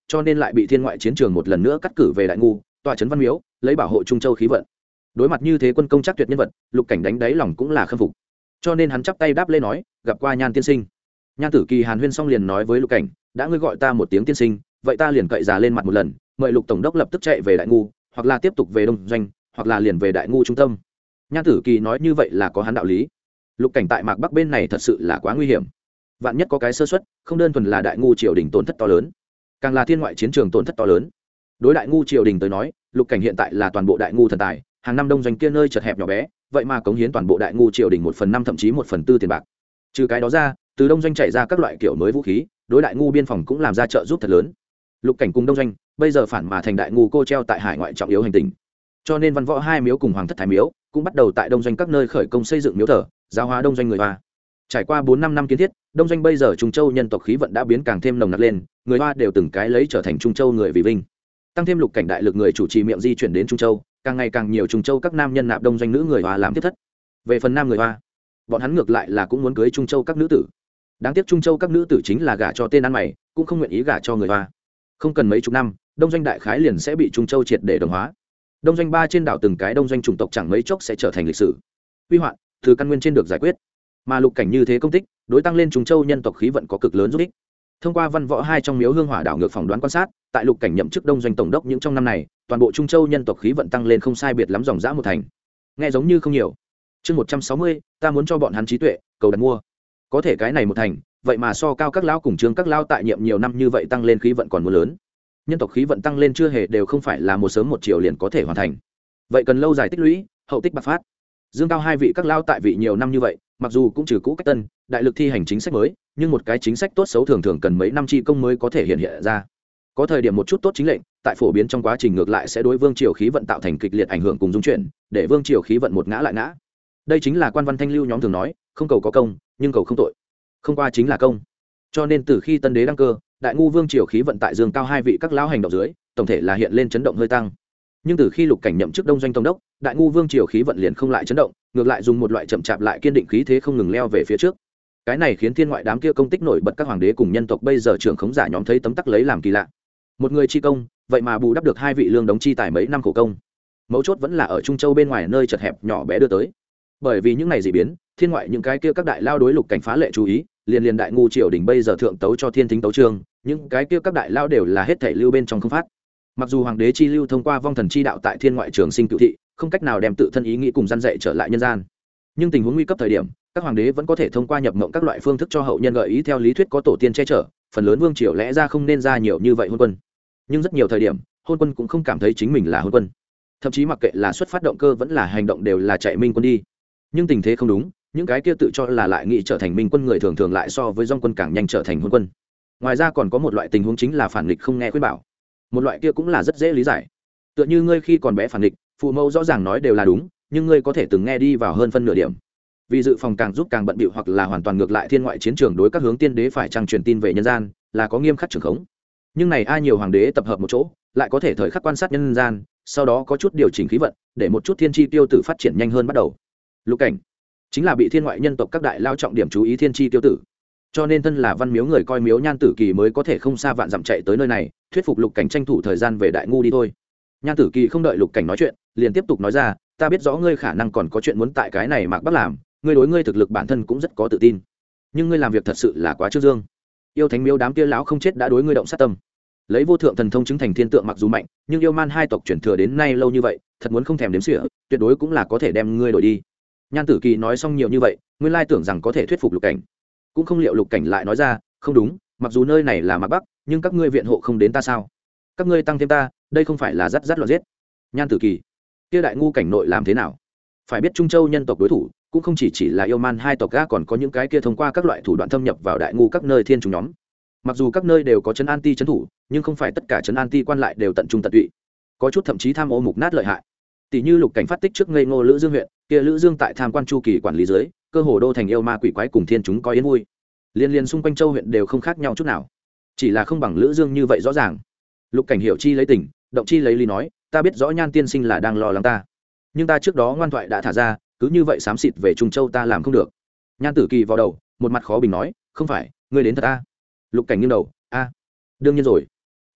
cho nên lại bị thiên ngoại chiến trường một lần nữa cắt cử về đại ngu tọa trấn văn miếu lấy bảo hộ trung châu khí vận. Đối mặt như thế quân công chắc tuyệt nhân vật, Lục Cảnh đánh đáy lòng cũng là khâm phục, cho nên hắn chắp tay đáp lễ nói, gặp qua Nhan tiên sinh. Nhan Tử Kỳ hàn huyên xong liền nói với Lục Cảnh, đã ngươi gọi ta một tiếng tiên sinh, vậy ta liền cậy già lên mặt một lần, mời Lục tổng đốc lập tức chạy về đại ngu, hoặc là tiếp tục về đông doanh, hoặc là liền về đại ngu trung tâm. Nhan Tử Kỳ nói như vậy là có hắn đạo lý. Lục Cảnh tại Mạc Bắc bên này thật sự là quá nguy hiểm, vạn nhất có cái sơ suất, không đơn thuần là đại ngu triều đình tổn thất to lớn, càng là thiên ngoại chiến trường tổn thất to lớn. Đối đại ngu triều đình tới nói, Lục Cảnh hiện tại là toàn bộ đại ngu thần tài, hàng năm đông doanh kia nơi chật hẹp nhỏ bé, vậy mà cống hiến toàn bộ đại ngu triều đình 1/5 thậm chí 1/4 tiền bạc. Trừ cái đó ra, từ đông doanh chạy ra các loại kiểu mới vũ khí, đối đại ngu biên phòng cũng làm ra trợ giúp thật lớn. Lục Cảnh cùng đông doanh bây giờ phản mà thành đại ngu cô treo tại hải ngoại trọng yếu hành tinh, cho nên văn võ hai miếu cùng hoàng thất thái miếu cũng bắt đầu tại đông doanh các nơi khởi công xây dựng miếu thờ, giáo hóa đông doanh người Hoa. Trải qua 4-5 năm kiến thiết, đông doanh bây giờ Trung Châu nhân tộc khí vận đã biến càng thêm nồng nặc lên, người Hoa đều từng cái lấy trở thành Trung Châu người vì vinh. Tăng thêm Lục Cảnh đại lực người chủ trì miệng di chuyển đến Trung Châu, càng ngày càng nhiều Trung Châu các nam nhân nạp đông doanh nữ người Hoa làm tiếp thất. Về phần nam người Hoa, bọn hắn ngược lại là cũng muốn cưới Trung Châu các nữ tử. Đáng tiếc Trung Châu các nữ tử chính là gả cho tên ăn mày, cũng không nguyện ý gả cho người Hoa. Không cần mấy chục năm, đông doanh đại khái liền sẽ bị Trung Châu triệt để đồng hóa. Đông doanh ba trên đảo từng cái đông doanh chủng tộc chẳng mấy chốc sẽ trở thành lịch sử. Quy hoạch từ căn nguyên trên được giải quyết, mà Lục Cảnh như thế công tích, đối tăng lên Trung Châu nhân tộc khí vận có cực lớn giúp ích. Thông qua văn võ hai trong miếu hương hỏa đảo ngược phỏng đoán quan sát, tại Lục Cảnh nhậm chức đông doanh tổng đốc những trong năm này, toàn bộ Trung Châu nhân tộc khí vận tăng lên không sai biệt lắm dòng dã một thành. Nghe giống như không nhiều. Chương 160, ta muốn cho bọn hắn trí tuệ, cầu đặt mua. Có thể cái này một thành, vậy mà so cao các lão cùng Trương các lão tại nhiệm nhiều năm như vậy tăng lên khí vận còn muốn lớn. Nhân tộc khí vận tăng lên chưa hề đều không phải là một sớm một chiều liền có thể hoàn thành. Vậy cần lâu dài tích lũy, hậu tích bạc phát. Dương cao hai vị các lão tại vị nhiều năm như vậy, mặc dù cũng trừ cũ cách tân, đại lực thi hành chính sách mới, nhưng một cái chính sách tốt xấu thường thường cần mấy năm chi công mới có thể hiện hiện ra. Có thời điểm một chút tốt chính lệnh, tại phổ biến trong quá trình ngược lại sẽ đối vương triều khí vận tạo thành kịch liệt ảnh hưởng cùng dung chuyển, để vương triều khí vận một ngã lại ngã. Đây chính là quan văn thanh lưu nhóm thường nói, không cầu có công, nhưng cầu không tội. Không qua chính là công. Cho nên từ khi tân đế đăng cơ, đại ngu vương triều khí vận tại Dương cao hai vị các lão hành động dưới, tổng thể là hiện lên chấn động hơi tăng. Nhưng từ khi Lục Cảnh nhậm chức đông doanh tổng đốc, đại ngu vương triều khí vận liền không lại chấn động, ngược lại dùng một loại chậm chạp lại kiên định khí thế không ngừng leo về phía trước. Cái này khiến thiên ngoại đám kia công tích nổi bật các hoàng đế cùng nhân tộc bây giờ trưởng khống giả nhóm thấy tấm tắc lấy làm kỳ lạ. Một người chi công, vậy mà bù đắp được hai vị lương đống chi tài mấy năm khổ công. Mấu chốt vẫn là ở Trung Châu bên ngoài nơi chật hẹp nhỏ bé đưa tới. Bởi vì những này dị biến, thiên ngoại những cái kia các đại lao đối Lục Cảnh phá lệ chú ý, liền đại ngu triều đình bây giờ thượng tấu cho thiên thính tấu chương, những cái kia các đại lao đều là hết thảy lưu bên trong không phát. Mặc dù hoàng đế chi lưu thông qua vong thần chi đạo tại thiên ngoại trường sinh cựu thị, không cách nào đem tự thân ý nghĩ cùng gian dạy trở lại nhân gian, nhưng tình huống nguy cấp thời điểm, các hoàng đế vẫn có thể thông qua nhập mộng các loại phương thức cho hậu nhân gợi ý theo lý thuyết có tổ tiên che chở, phần lớn vương triều lẽ ra không nên ra nhiều như vậy hôn quân. Nhưng rất nhiều thời điểm, hôn quân cũng không cảm thấy chính mình là hôn quân, thậm chí mặc kệ là xuất phát động cơ vẫn là hành động đều là chạy minh quân đi. Nhưng tình thế không đúng, những cái kia tự cho là lại nghĩ trở thành minh quân người thường thường lại so với dòng quân càng nhanh trở thành hôn quân. Ngoài ra còn có một loại tình huống chính là phản nghịch không nghe khuyên bảo. Một loại kia cũng là rất dễ lý giải. Tựa như ngươi khi còn bé phản nghịch, phụ mẫu rõ ràng nói đều là đúng, nhưng ngươi có thể từng nghe đi vào hơn phân nửa điểm. Vì dự phòng càng giúp càng bận bịu hoặc là hoàn toàn ngược lại thiên ngoại chiến trường đối các hướng tiên đế phải trang truyền tin về nhân gian, là có nghiêm khắc trường khống. Nhưng này ai nhiều hoàng đế tập hợp một chỗ, lại có thể thời khắc quan sát nhân gian, sau đó có chút điều chỉnh khí vận, để một chút thiên chi tiêu tử phát triển nhanh hơn bắt đầu. Lục Cảnh chính là bị thiên ngoại nhân tộc các đại lao trọng điểm chú ý thiên chi tiêu tử, cho nên thân là văn miếu người coi miếu Nhan Tử Kỳ mới có thể không xa vạn dặm chạy tới nơi này, thuyết phục Lục Cảnh tranh thủ thời gian về đại ngu đi thôi. Nhan Tử Kỳ không đợi Lục Cảnh nói chuyện, liền tiếp tục nói ra, ta biết rõ ngươi khả năng còn có chuyện muốn tại cái này Mạc Bắc làm, ngươi đối ngươi thực lực bản thân cũng rất có tự tin, nhưng ngươi làm việc thật sự là quá trương dương. Yêu thánh miếu đám kia lão không chết đã đối ngươi động sát tâm, lấy vô thượng thần thông chứng thành thiên tượng mặc dù mạnh, nhưng yêu man hai tộc chuyển thừa đến nay lâu như vậy, thật muốn không thèm đếm xỉa, tuyệt đối cũng là có thể đem ngươi đổi đi. Nhan Tử Kỳ nói xong nhiều như vậy, nguyên lai tưởng rằng có thể thuyết phục Lục Cảnh, cũng không liệu Lục Cảnh lại nói ra, không đúng, mặc dù nơi này là Mạc Bắc, nhưng các ngươi viện hộ không đến ta sao? Các ngươi tăng thêm ta, đây không phải là dắt loạn giết. Nhan Tử Kỳ, kia đại ngu cảnh nội làm thế nào? Phải biết Trung Châu nhân tộc đối thủ cũng không chỉ là yêu man hai tộc ga, còn có những cái kia thông qua các loại thủ đoạn thâm nhập vào đại ngu các nơi thiên trùng nhóm. Mặc dù các nơi đều có trấn an ti trấn thủ, nhưng không phải tất cả trấn an ti quan lại đều tận trung tận tụy, có chút thậm chí tham ô mục nát lợi hại. Tỷ như Lục Cảnh phát tích trước ngây ngô Lữ Dương huyện, kia Lữ Dương tại tham quan chu kỳ quản lý dưới, cơ hồ đô thành yêu ma quỷ quái cùng thiên chúng coi yên vui. Liên xung quanh châu huyện đều không khác nhau chút nào, chỉ là không bằng Lữ Dương như vậy rõ ràng. Lục Cảnh hiểu chi lấy tình, động chi lấy lý nói, ta biết rõ Nhan tiên sinh là đang lo lắng ta, nhưng ta trước đó ngoan thoại đã thả ra, cứ như vậy xám xịt về Trung Châu ta làm không được. Nhan Tử Kỳ vào đầu, một mặt khó bình nói, không phải, ngươi đến thật a? Lục Cảnh nghiêng đầu, a, đương nhiên rồi,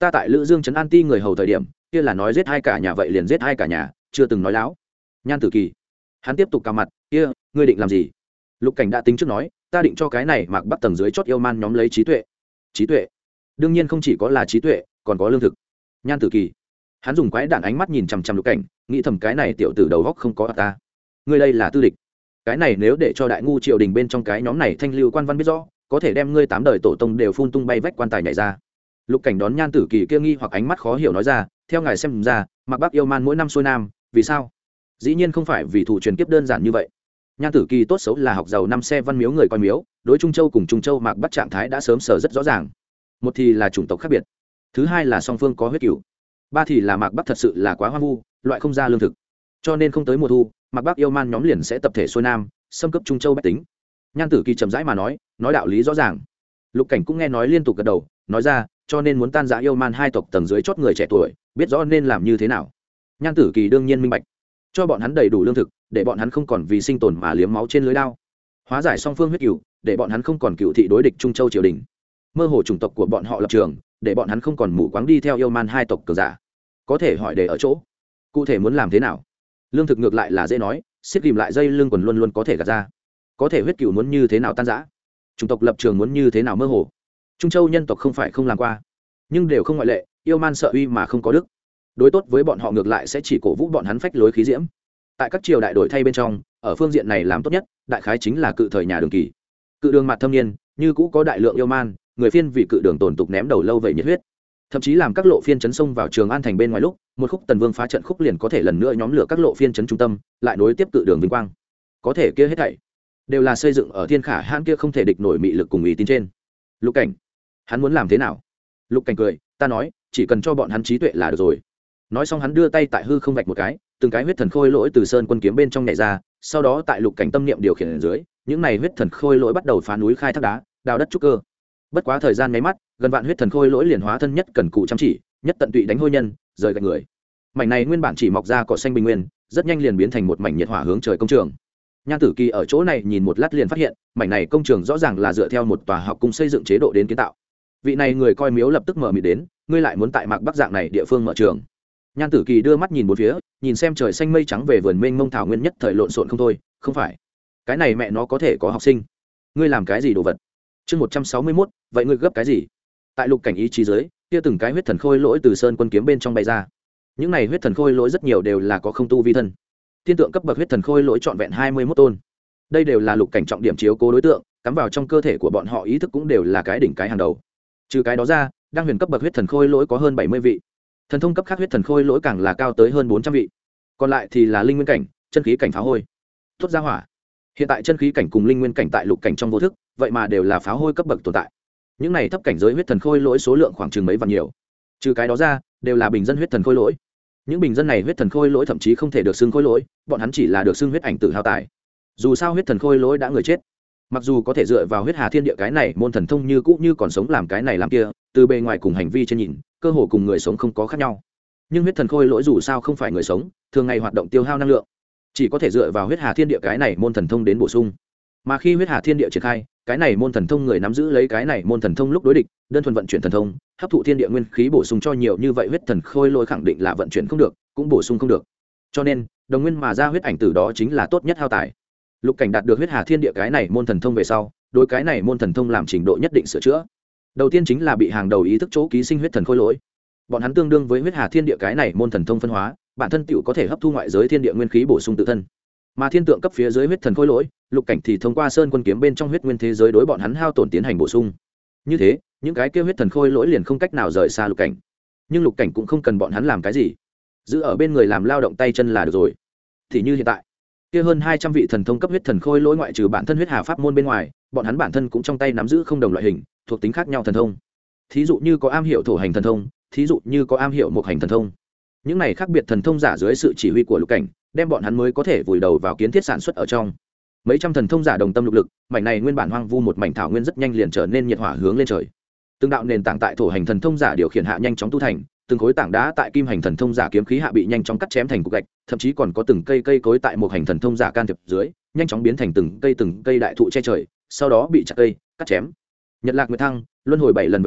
ta tại lữ dương trấn an ti người hầu thời điểm kia là nói giết hai cả nhà vậy liền giết hai cả nhà, chưa từng nói láo. Nhan Tử Kỳ hắn tiếp tục cào mặt, kia ngươi định làm gì? Lục Cảnh đã tính trước nói, ta định cho cái này Mạc Bắc tầng dưới chót yêu man nhóm lấy trí tuệ. Trí tuệ? Đương nhiên không chỉ có là trí tuệ, còn có lương thực. Nhan Tử Kỳ hắn dùng quái đản ánh mắt nhìn chằm chằm Lục Cảnh, nghĩ thầm cái này tiểu tử đầu góc không có ta. Ngươi đây là tư địch. Cái này nếu để cho đại ngu triều đình bên trong cái nhóm này thanh lưu quan văn biết rõ, có thể đem ngươi 8 đời tổ tông đều phun tung bay vách quan tài nhảy ra. Lục Cảnh đón Nhan Tử Kỳ kia nghi hoặc ánh mắt khó hiểu nói ra, theo ngài xem ra, Mạc Bắc yêu man mỗi năm xuôi nam, vì sao? Dĩ nhiên không phải vì thủ truyền kiếp đơn giản như vậy. Nhan Tử Kỳ tốt xấu là học giàu năm xe văn miếu người coi miếu, đối Trung Châu cùng Trung Châu Mạc Bắc trạng thái đã sớm sở rất rõ ràng. Một thì là chủng tộc khác biệt, thứ hai là song phương có huyết cửu, ba thì là Mạc Bắc thật sự là quá hoang vu, loại không ra lương thực, cho nên không tới mùa thu, Mạc Bắc yêu man nhóm liền sẽ tập thể xuôi nam, xâm cấp Trung Châu bách tính. Nhan Tử Kỳ chậm rãi mà nói đạo lý rõ ràng. Lục Cảnh cũng nghe nói liên tục gật đầu, nói ra, cho nên muốn tan rã yêu man hai tộc tầng dưới chót người trẻ tuổi, biết rõ nên làm như thế nào. Nhan Tử Kỳ đương nhiên minh bạch, cho bọn hắn đầy đủ lương thực, để bọn hắn không còn vì sinh tồn mà liếm máu trên lưới đao, hóa giải song phương huyết cửu, để bọn hắn không còn cựu thị đối địch Trung Châu triều đình, mơ hồ chủng tộc của bọn họ lập trường, để bọn hắn không còn mù quáng đi theo yêu man hai tộc cường giả. Có thể hỏi để ở chỗ cụ thể muốn làm thế nào. Lương thực ngược lại là dễ nói, siết ghìm lại dây lưng quần luôn luôn có thể gạt ra. Có thể huyết cửu muốn như thế nào tan rã, chủng tộc lập trường muốn như thế nào mơ hồ, Trung Châu nhân tộc không phải không làm qua, nhưng đều không ngoại lệ, yêu man sợ uy mà không có đức. Đối tốt với bọn họ ngược lại sẽ chỉ cổ vũ bọn hắn phách lối khí diễm. Tại các triều đại đổi thay bên trong, ở phương diện này làm tốt nhất, đại khái chính là cự thời nhà Đường Kỳ. Cự Đường mặt thâm niên, như cũ có đại lượng yêu man, người phiên vì cự đường tổn tục ném đầu lâu vậy nhiệt huyết. Thậm chí làm các lộ phiên chấn sông vào Trường An thành bên ngoài lúc, một khúc Tần Vương phá trận khúc liền có thể lần nữa nhóm lửa các lộ phiên chấn trung tâm, lại nối tiếp cự đường vinh quang. Có thể kia hết thảy đều là xây dựng ở thiên khả hãn kia không thể địch nổi mị lực cùng ý tin trên. Lục Cảnh hắn muốn làm thế nào? Lục Cảnh cười, ta nói, chỉ cần cho bọn hắn trí tuệ là được rồi. Nói xong hắn đưa tay tại hư không vạch một cái, từng cái huyết thần khôi lỗi từ sơn quân kiếm bên trong nhảy ra, sau đó tại Lục Cảnh tâm niệm điều khiển ở dưới, những này huyết thần khôi lỗi bắt đầu phá núi khai thác đá, đào đất trúc cơ. Bất quá thời gian nháy mắt, gần vạn huyết thần khôi lỗi liền hóa thân nhất cần cù chăm chỉ, nhất tận tụy đánh hôi nhân, rời gạch người. Mảnh này nguyên bản chỉ mọc ra cỏ xanh bình nguyên, rất nhanh liền biến thành một mảnh nhiệt hỏa hướng trời công trường. Nhan Tử Kỳ ở chỗ này nhìn một lát liền phát hiện, mảnh này công trường rõ ràng là dựa theo một tòa học cung xây dựng chế độ đến kiến tạo. Vị này người coi miếu lập tức mở mịt đến, ngươi lại muốn tại Mạc Bắc dạng này địa phương mở trường? Nhan Tử Kỳ đưa mắt nhìn bốn phía, nhìn xem trời xanh mây trắng về vườn mênh mông thảo nguyên nhất thời lộn xộn không thôi, không phải, cái này mẹ nó có thể có học sinh, ngươi làm cái gì đồ vật? Chương 161, vậy ngươi gấp cái gì? Tại Lục Cảnh ý chí dưới, kia từng cái huyết thần khôi lỗi từ sơn quân kiếm bên trong bay ra. Những này huyết thần khôi lỗi rất nhiều đều là có không tu vi thân. Thiên tượng cấp bậc huyết thần khôi lỗi trọn vẹn 21 tôn. Đây đều là Lục Cảnh trọng điểm chiếu cố đối tượng, cắm vào trong cơ thể của bọn họ ý thức cũng đều là cái đỉnh cái hàng đầu. Trừ cái đó ra, đang huyền cấp bậc huyết thần khôi lỗi có hơn 70 vị. Thần thông cấp khác huyết thần khôi lỗi càng là cao tới hơn 400 vị. Còn lại thì là linh nguyên cảnh, chân khí cảnh phá hôi. Tốt ra hỏa. Hiện tại chân khí cảnh cùng linh nguyên cảnh tại Lục Cảnh trong vô thức, vậy mà đều là phá hôi cấp bậc tồn tại. Những này thấp cảnh giới huyết thần khôi lỗi số lượng khoảng chừng mấy vạn nhiều. Trừ cái đó ra, đều là bình dân huyết thần khôi lỗi. Những bình dân này huyết thần khôi lỗi thậm chí không thể được xưng khôi lỗi, bọn hắn chỉ là được xưng huyết ảnh tử hao tài. Dù sao huyết thần khôi lỗi đã người chết, mặc dù có thể dựa vào huyết hà thiên địa cái này môn thần thông như cũ như còn sống làm cái này làm kia, từ bề ngoài cùng hành vi trên nhìn, cơ hồ cùng người sống không có khác nhau. Nhưng huyết thần khôi lỗi dù sao không phải người sống, thường ngày hoạt động tiêu hao năng lượng, chỉ có thể dựa vào huyết hà thiên địa cái này môn thần thông đến bổ sung. Mà khi huyết hà thiên địa triển khai, cái này môn thần thông người nắm giữ lấy cái này môn thần thông lúc đối địch, đơn thuần vận chuyển thần thông, hấp thụ thiên địa nguyên khí bổ sung cho nhiều như vậy huyết thần khôi lỗi khẳng định là vận chuyển không được, cũng bổ sung không được. Cho nên, đồng nguyên mà ra huyết ảnh tử đó chính là tốt nhất hao tài. Lục Cảnh đạt được huyết hà thiên địa cái này môn thần thông về sau, đối cái này môn thần thông làm trình độ nhất định sửa chữa. Đầu tiên chính là bị hàng đầu ý thức chỗ ký sinh huyết thần khôi lỗi. Bọn hắn tương đương với huyết hà thiên địa cái này môn thần thông phân hóa, bản thân tựu có thể hấp thu ngoại giới thiên địa nguyên khí bổ sung tự thân. Mà thiên tượng cấp phía dưới huyết thần khôi lỗi, Lục Cảnh thì thông qua sơn quân kiếm bên trong huyết nguyên thế giới đối bọn hắn hao tổn tiến hành bổ sung. Như thế, những cái kia huyết thần khôi lỗi liền không cách nào rời xa Lục Cảnh. Nhưng Lục Cảnh cũng không cần bọn hắn làm cái gì, giữ ở bên người làm lao động tay chân là được rồi. Thì như hiện tại, kia hơn 200 vị thần thông cấp huyết thần khôi lỗi ngoại trừ bản thân huyết hà pháp môn bên ngoài, bọn hắn bản thân cũng trong tay nắm giữ không đồng loại hình, thuộc tính khác nhau thần thông. Thí dụ như có am hiểu thổ hành thần thông, thí dụ như có am hiểu mộc hành thần thông. Những này khác biệt thần thông giả dưới sự chỉ huy của Lục Cảnh, đem bọn hắn mới có thể vùi đầu vào kiến thiết sản xuất ở trong. Mấy trăm thần thông giả đồng tâm lục lực, mảnh này nguyên bản hoang vu một mảnh thảo nguyên rất nhanh liền trở nên nhiệt hỏa hướng lên trời. Từng đạo nền tảng tại thổ hành thần thông giả điều khiển hạ nhanh chóng tu thành, từng khối tảng đá tại kim hành thần thông giả kiếm khí hạ bị nhanh chóng cắt chém thành cục gạch, thậm chí còn có từng cây cây cối tại một hành thần thông giả can thiệp dưới, nhanh chóng biến thành từng cây đại thụ che trời, sau đó bị chặt cây, cắt chém. Nhật Lạc Nguyệt Thăng, luân hồi 7 lần về sau,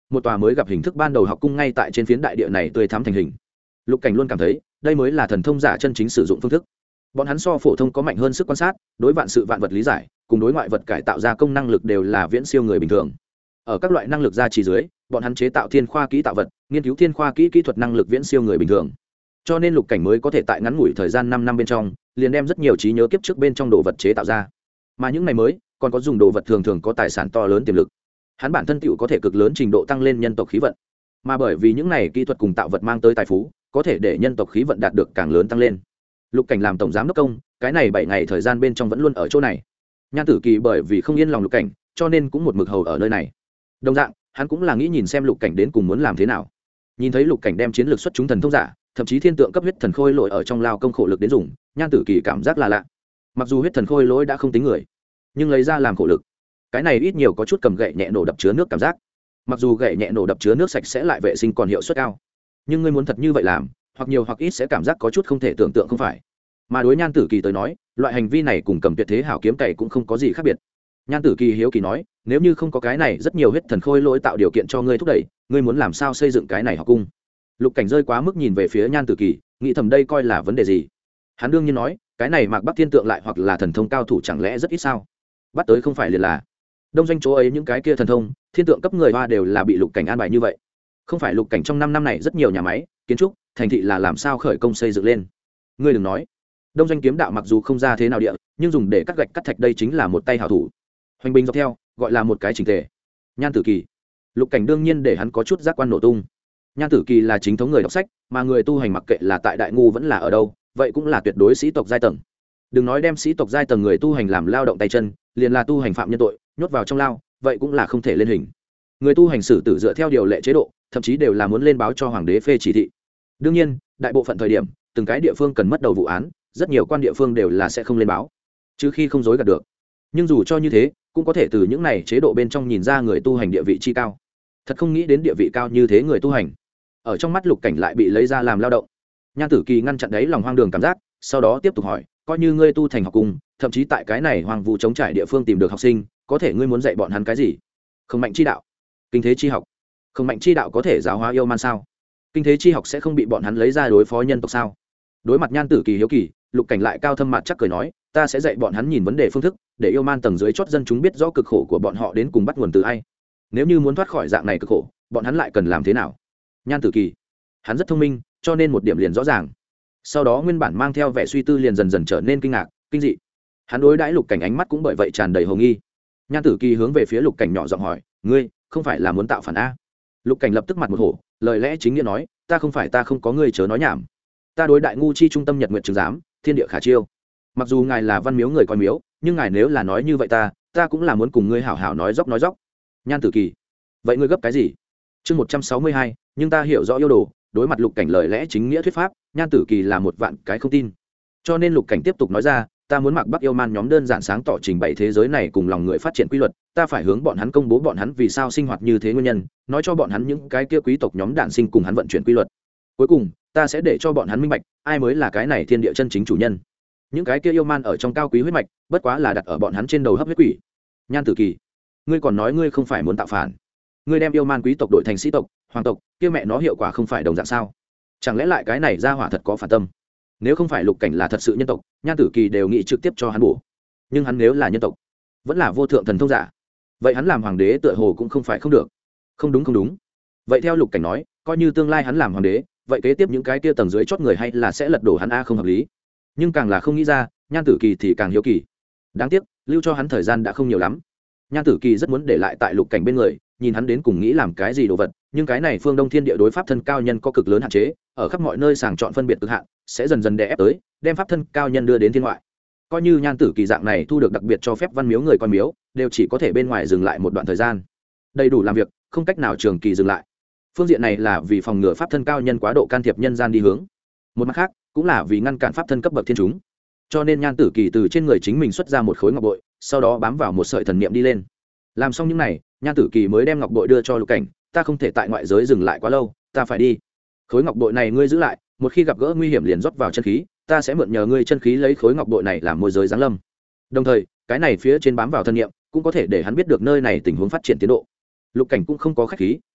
một tòa mới gặp hình thức ban đầu học cung ngay tại trên phiến đại địa này tươi thắm thành hình. Lục Cảnh luôn cảm thấy đây mới là thần thông giả chân chính sử dụng phương thức. Bọn hắn so phổ thông có mạnh hơn sức quan sát, đối vạn sự vạn vật lý giải, cùng đối ngoại vật cải tạo ra công năng lực đều là viễn siêu người bình thường. Ở các loại năng lực gia trì dưới, bọn hắn chế tạo thiên khoa kỹ tạo vật, nghiên cứu thiên khoa kỹ kỹ thuật năng lực viễn siêu người bình thường. Cho nên Lục Cảnh mới có thể tại ngắn ngủi thời gian 5 năm bên trong, liền đem rất nhiều trí nhớ kiếp trước bên trong đồ vật chế tạo ra. Mà những này mới, còn có dùng đồ vật thường thường có tài sản to lớn tiềm lực. Hắn bản thân tựu có thể cực lớn trình độ tăng lên nhân tộc khí vận. Mà bởi vì những này kỹ thuật cùng tạo vật mang tới tài phú, có thể để nhân tộc khí vận đạt được càng lớn tăng lên. Lục Cảnh làm tổng giám đốc công, cái này 7 ngày thời gian bên trong vẫn luôn ở chỗ này. Nhan Tử Kỳ bởi vì không yên lòng Lục Cảnh, cho nên cũng một mực hầu ở nơi này. Đồng dạng, hắn cũng là nghĩ nhìn xem Lục Cảnh đến cùng muốn làm thế nào. Nhìn thấy Lục Cảnh đem chiến lược xuất chúng thần thông giả, thậm chí thiên tượng cấp huyết thần khôi lỗi ở trong lao công khổ lực đến dùng, Nhan Tử Kỳ cảm giác là lạ. Mặc dù huyết thần khôi lỗi đã không tính người, nhưng lấy ra làm khổ lực, cái này ít nhiều có chút cầm gậy nhẹ nổ đập chứa nước cảm giác. Mặc dù gậy nhẹ nổ đập chứa nước sạch sẽ lại vệ sinh còn hiệu suất cao, nhưng ngươi muốn thật như vậy làm, hoặc nhiều hoặc ít sẽ cảm giác có chút không thể tưởng tượng không phải. Mà đối Nhan Tử Kỳ tới nói, loại hành vi này cùng cầm tuyệt thế hảo kiếm cày cũng không có gì khác biệt. Nhan Tử Kỳ hiếu kỳ nói, nếu như không có cái này rất nhiều huyết thần khôi lỗi tạo điều kiện cho ngươi thúc đẩy, ngươi muốn làm sao xây dựng cái này học cung? Lục Cảnh rơi quá mức nhìn về phía Nhan Tử Kỳ, nghĩ thầm đây coi là vấn đề gì. Hắn đương nhiên nói, cái này Mạc Bắc Thiên tượng lại hoặc là thần thông cao thủ chẳng lẽ rất ít sao? Bắt tới không phải liền là đông doanh chỗ ấy những cái kia thần thông thiên tượng cấp người hoa đều là bị Lục Cảnh an bài như vậy. Không phải Lục Cảnh trong 5 năm này rất nhiều nhà máy kiến trúc thành thị là làm sao khởi công xây dựng lên. Ngươi đừng nói, đông doanh kiếm đạo mặc dù không ra thế nào địa, nhưng dùng để cắt gạch cắt thạch đây chính là một tay hảo thủ. Hoành binh dọc theo gọi là một cái chỉnh tề. Nhan Tử Kỳ, Lục Cảnh đương nhiên để hắn có chút giác quan nổ tung. Nhan Tử Kỳ là chính thống người đọc sách, mà người tu hành mặc kệ là tại đại ngu vẫn là ở đâu, vậy cũng là tuyệt đối sĩ tộc giai tầng. Đừng nói đem sĩ tộc giai tầng người tu hành làm lao động tay chân, liền là tu hành phạm nhân tội, nhốt vào trong lao, vậy cũng là không thể lên hình. Người tu hành xử tử dựa theo điều lệ chế độ, thậm chí đều là muốn lên báo cho hoàng đế phê chỉ thị. Đương nhiên, đại bộ phận thời điểm, từng cái địa phương cần mất đầu vụ án, rất nhiều quan địa phương đều là sẽ không lên báo, trừ khi không dối gạt được. Nhưng dù cho như thế, cũng có thể từ những này chế độ bên trong nhìn ra người tu hành địa vị chi cao. Thật không nghĩ đến địa vị cao như thế người tu hành, ở trong mắt Lục Cảnh lại bị lấy ra làm lao động. Nhan Tử Kỳ ngăn chặn đấy lòng hoang đường cảm giác, sau đó tiếp tục hỏi, coi như ngươi tu thành học cung, thậm chí tại cái này hoang vu chống trải địa phương tìm được học sinh, có thể ngươi muốn dạy bọn hắn cái gì? Không mạnh chi đạo, kinh thế chi học. Không mạnh chi đạo có thể giáo hóa yêu man sao? Kinh thế chi học sẽ không bị bọn hắn lấy ra đối phó nhân tộc sao? Đối mặt Nhan Tử Kỳ hiếu kỳ, Lục Cảnh lại cao thâm mặt chắc cười nói, ta sẽ dạy bọn hắn nhìn vấn đề phương thức, để yêu man tầng dưới chót dân chúng biết rõ cực khổ của bọn họ đến cùng bắt nguồn từ ai. Nếu như muốn thoát khỏi dạng này cực khổ, bọn hắn lại cần làm thế nào? Nhan Tử Kỳ, hắn rất thông minh, cho nên một điểm liền rõ ràng. Sau đó nguyên bản mang theo vẻ suy tư liền dần dần trở nên kinh ngạc, kinh dị. Hắn đối đãi Lục Cảnh ánh mắt cũng bởi vậy tràn đầy hồ nghi. Nhan Tử Kỳ hướng về phía Lục Cảnh nhỏ giọng hỏi, ngươi không phải là muốn tạo phản a? Lục Cảnh lập tức mặt một hổ, lời lẽ chính nghĩa nói, ta không có ngươi chớ nói nhảm. Ta đối đại ngu chi trung tâm Nhật Nguyệt Chứng Giám, thiên địa khả chiêu. Mặc dù ngài là văn miếu người coi miếu, nhưng ngài nếu là nói như vậy ta cũng là muốn cùng ngươi hảo hảo nói dóc. Nhan Tử Kỳ, vậy ngươi gấp cái gì? Chương 162, nhưng ta hiểu rõ yêu đồ. Đối mặt Lục Cảnh lời lẽ chính nghĩa thuyết pháp, Nhan Tử Kỳ là một vạn cái không tin. Cho nên Lục Cảnh tiếp tục nói ra, ta muốn Mạc Bắc yêu man nhóm đơn giản sáng tỏ trình bày thế giới này cùng lòng người phát triển quy luật, ta phải hướng bọn hắn công bố bọn hắn vì sao sinh hoạt như thế nguyên nhân, nói cho bọn hắn những cái kia quý tộc nhóm đản sinh cùng hắn vận chuyển quy luật. Cuối cùng, ta sẽ để cho bọn hắn minh bạch, ai mới là cái này thiên địa chân chính chủ nhân. Những cái kia yêu man ở trong cao quý huyết mạch, bất quá là đặt ở bọn hắn trên đầu hấp huyết quỷ. Nhan Tử Kỳ, ngươi còn nói ngươi không phải muốn tạo phản? Ngươi đem yêu man quý tộc đổi thành sĩ tộc, hoàng tộc, kia mẹ nó hiệu quả không phải đồng dạng sao? Chẳng lẽ lại cái này ra hỏa thật có phản tâm? Nếu không phải Lục Cảnh là thật sự nhân tộc, Nhan Tử Kỳ đều nghĩ trực tiếp cho hắn bổ. Nhưng hắn nếu là nhân tộc, vẫn là vô thượng thần thông giả, vậy hắn làm hoàng đế tựa hồ cũng không phải không được. Không đúng. Vậy theo Lục Cảnh nói, coi như tương lai hắn làm hoàng đế, vậy kế tiếp những cái kia tầng dưới chót người hay là sẽ lật đổ hắn a không hợp lý. Nhưng càng là không nghĩ ra, Nhan Tử Kỳ thì càng hiếu kỳ. Đáng tiếc, lưu cho hắn thời gian đã không nhiều lắm. Nhan Tử Kỳ rất muốn để lại tại Lục Cảnh bên người, nhìn hắn đến cùng nghĩ làm cái gì đồ vật, nhưng cái này phương Đông Thiên Địa đối pháp thân cao nhân có cực lớn hạn chế, ở khắp mọi nơi sàng chọn phân biệt cực hạn, sẽ dần dần đè ép tới, đem pháp thân cao nhân đưa đến thiên ngoại. Coi như Nhan Tử Kỳ dạng này thu được đặc biệt cho phép văn miếu người coi miếu, đều chỉ có thể bên ngoài dừng lại một đoạn thời gian, đầy đủ làm việc, không cách nào trường kỳ dừng lại. Phương diện này là vì phòng ngừa pháp thân cao nhân quá độ can thiệp nhân gian đi hướng, một mặt khác cũng là vì ngăn cản pháp thân cấp bậc thiên chúng. Cho nên Nhan Tử Kỳ từ trên người chính mình xuất ra một khối ngọc bội, sau đó bám vào một sợi thần niệm đi lên. Làm xong những này, Nhan Tử Kỳ mới đem ngọc bội đưa cho Lục Cảnh, ta không thể tại ngoại giới dừng lại quá lâu, ta phải đi. Khối ngọc bội này ngươi giữ lại, một khi gặp gỡ nguy hiểm liền rót vào chân khí, ta sẽ mượn nhờ ngươi chân khí lấy khối ngọc bội này làm môi giới giáng lâm. Đồng thời, cái này phía trên bám vào thân niệm, cũng có thể để hắn biết được nơi này tình huống phát triển tiến độ. Lục Cảnh cũng không có khách khí,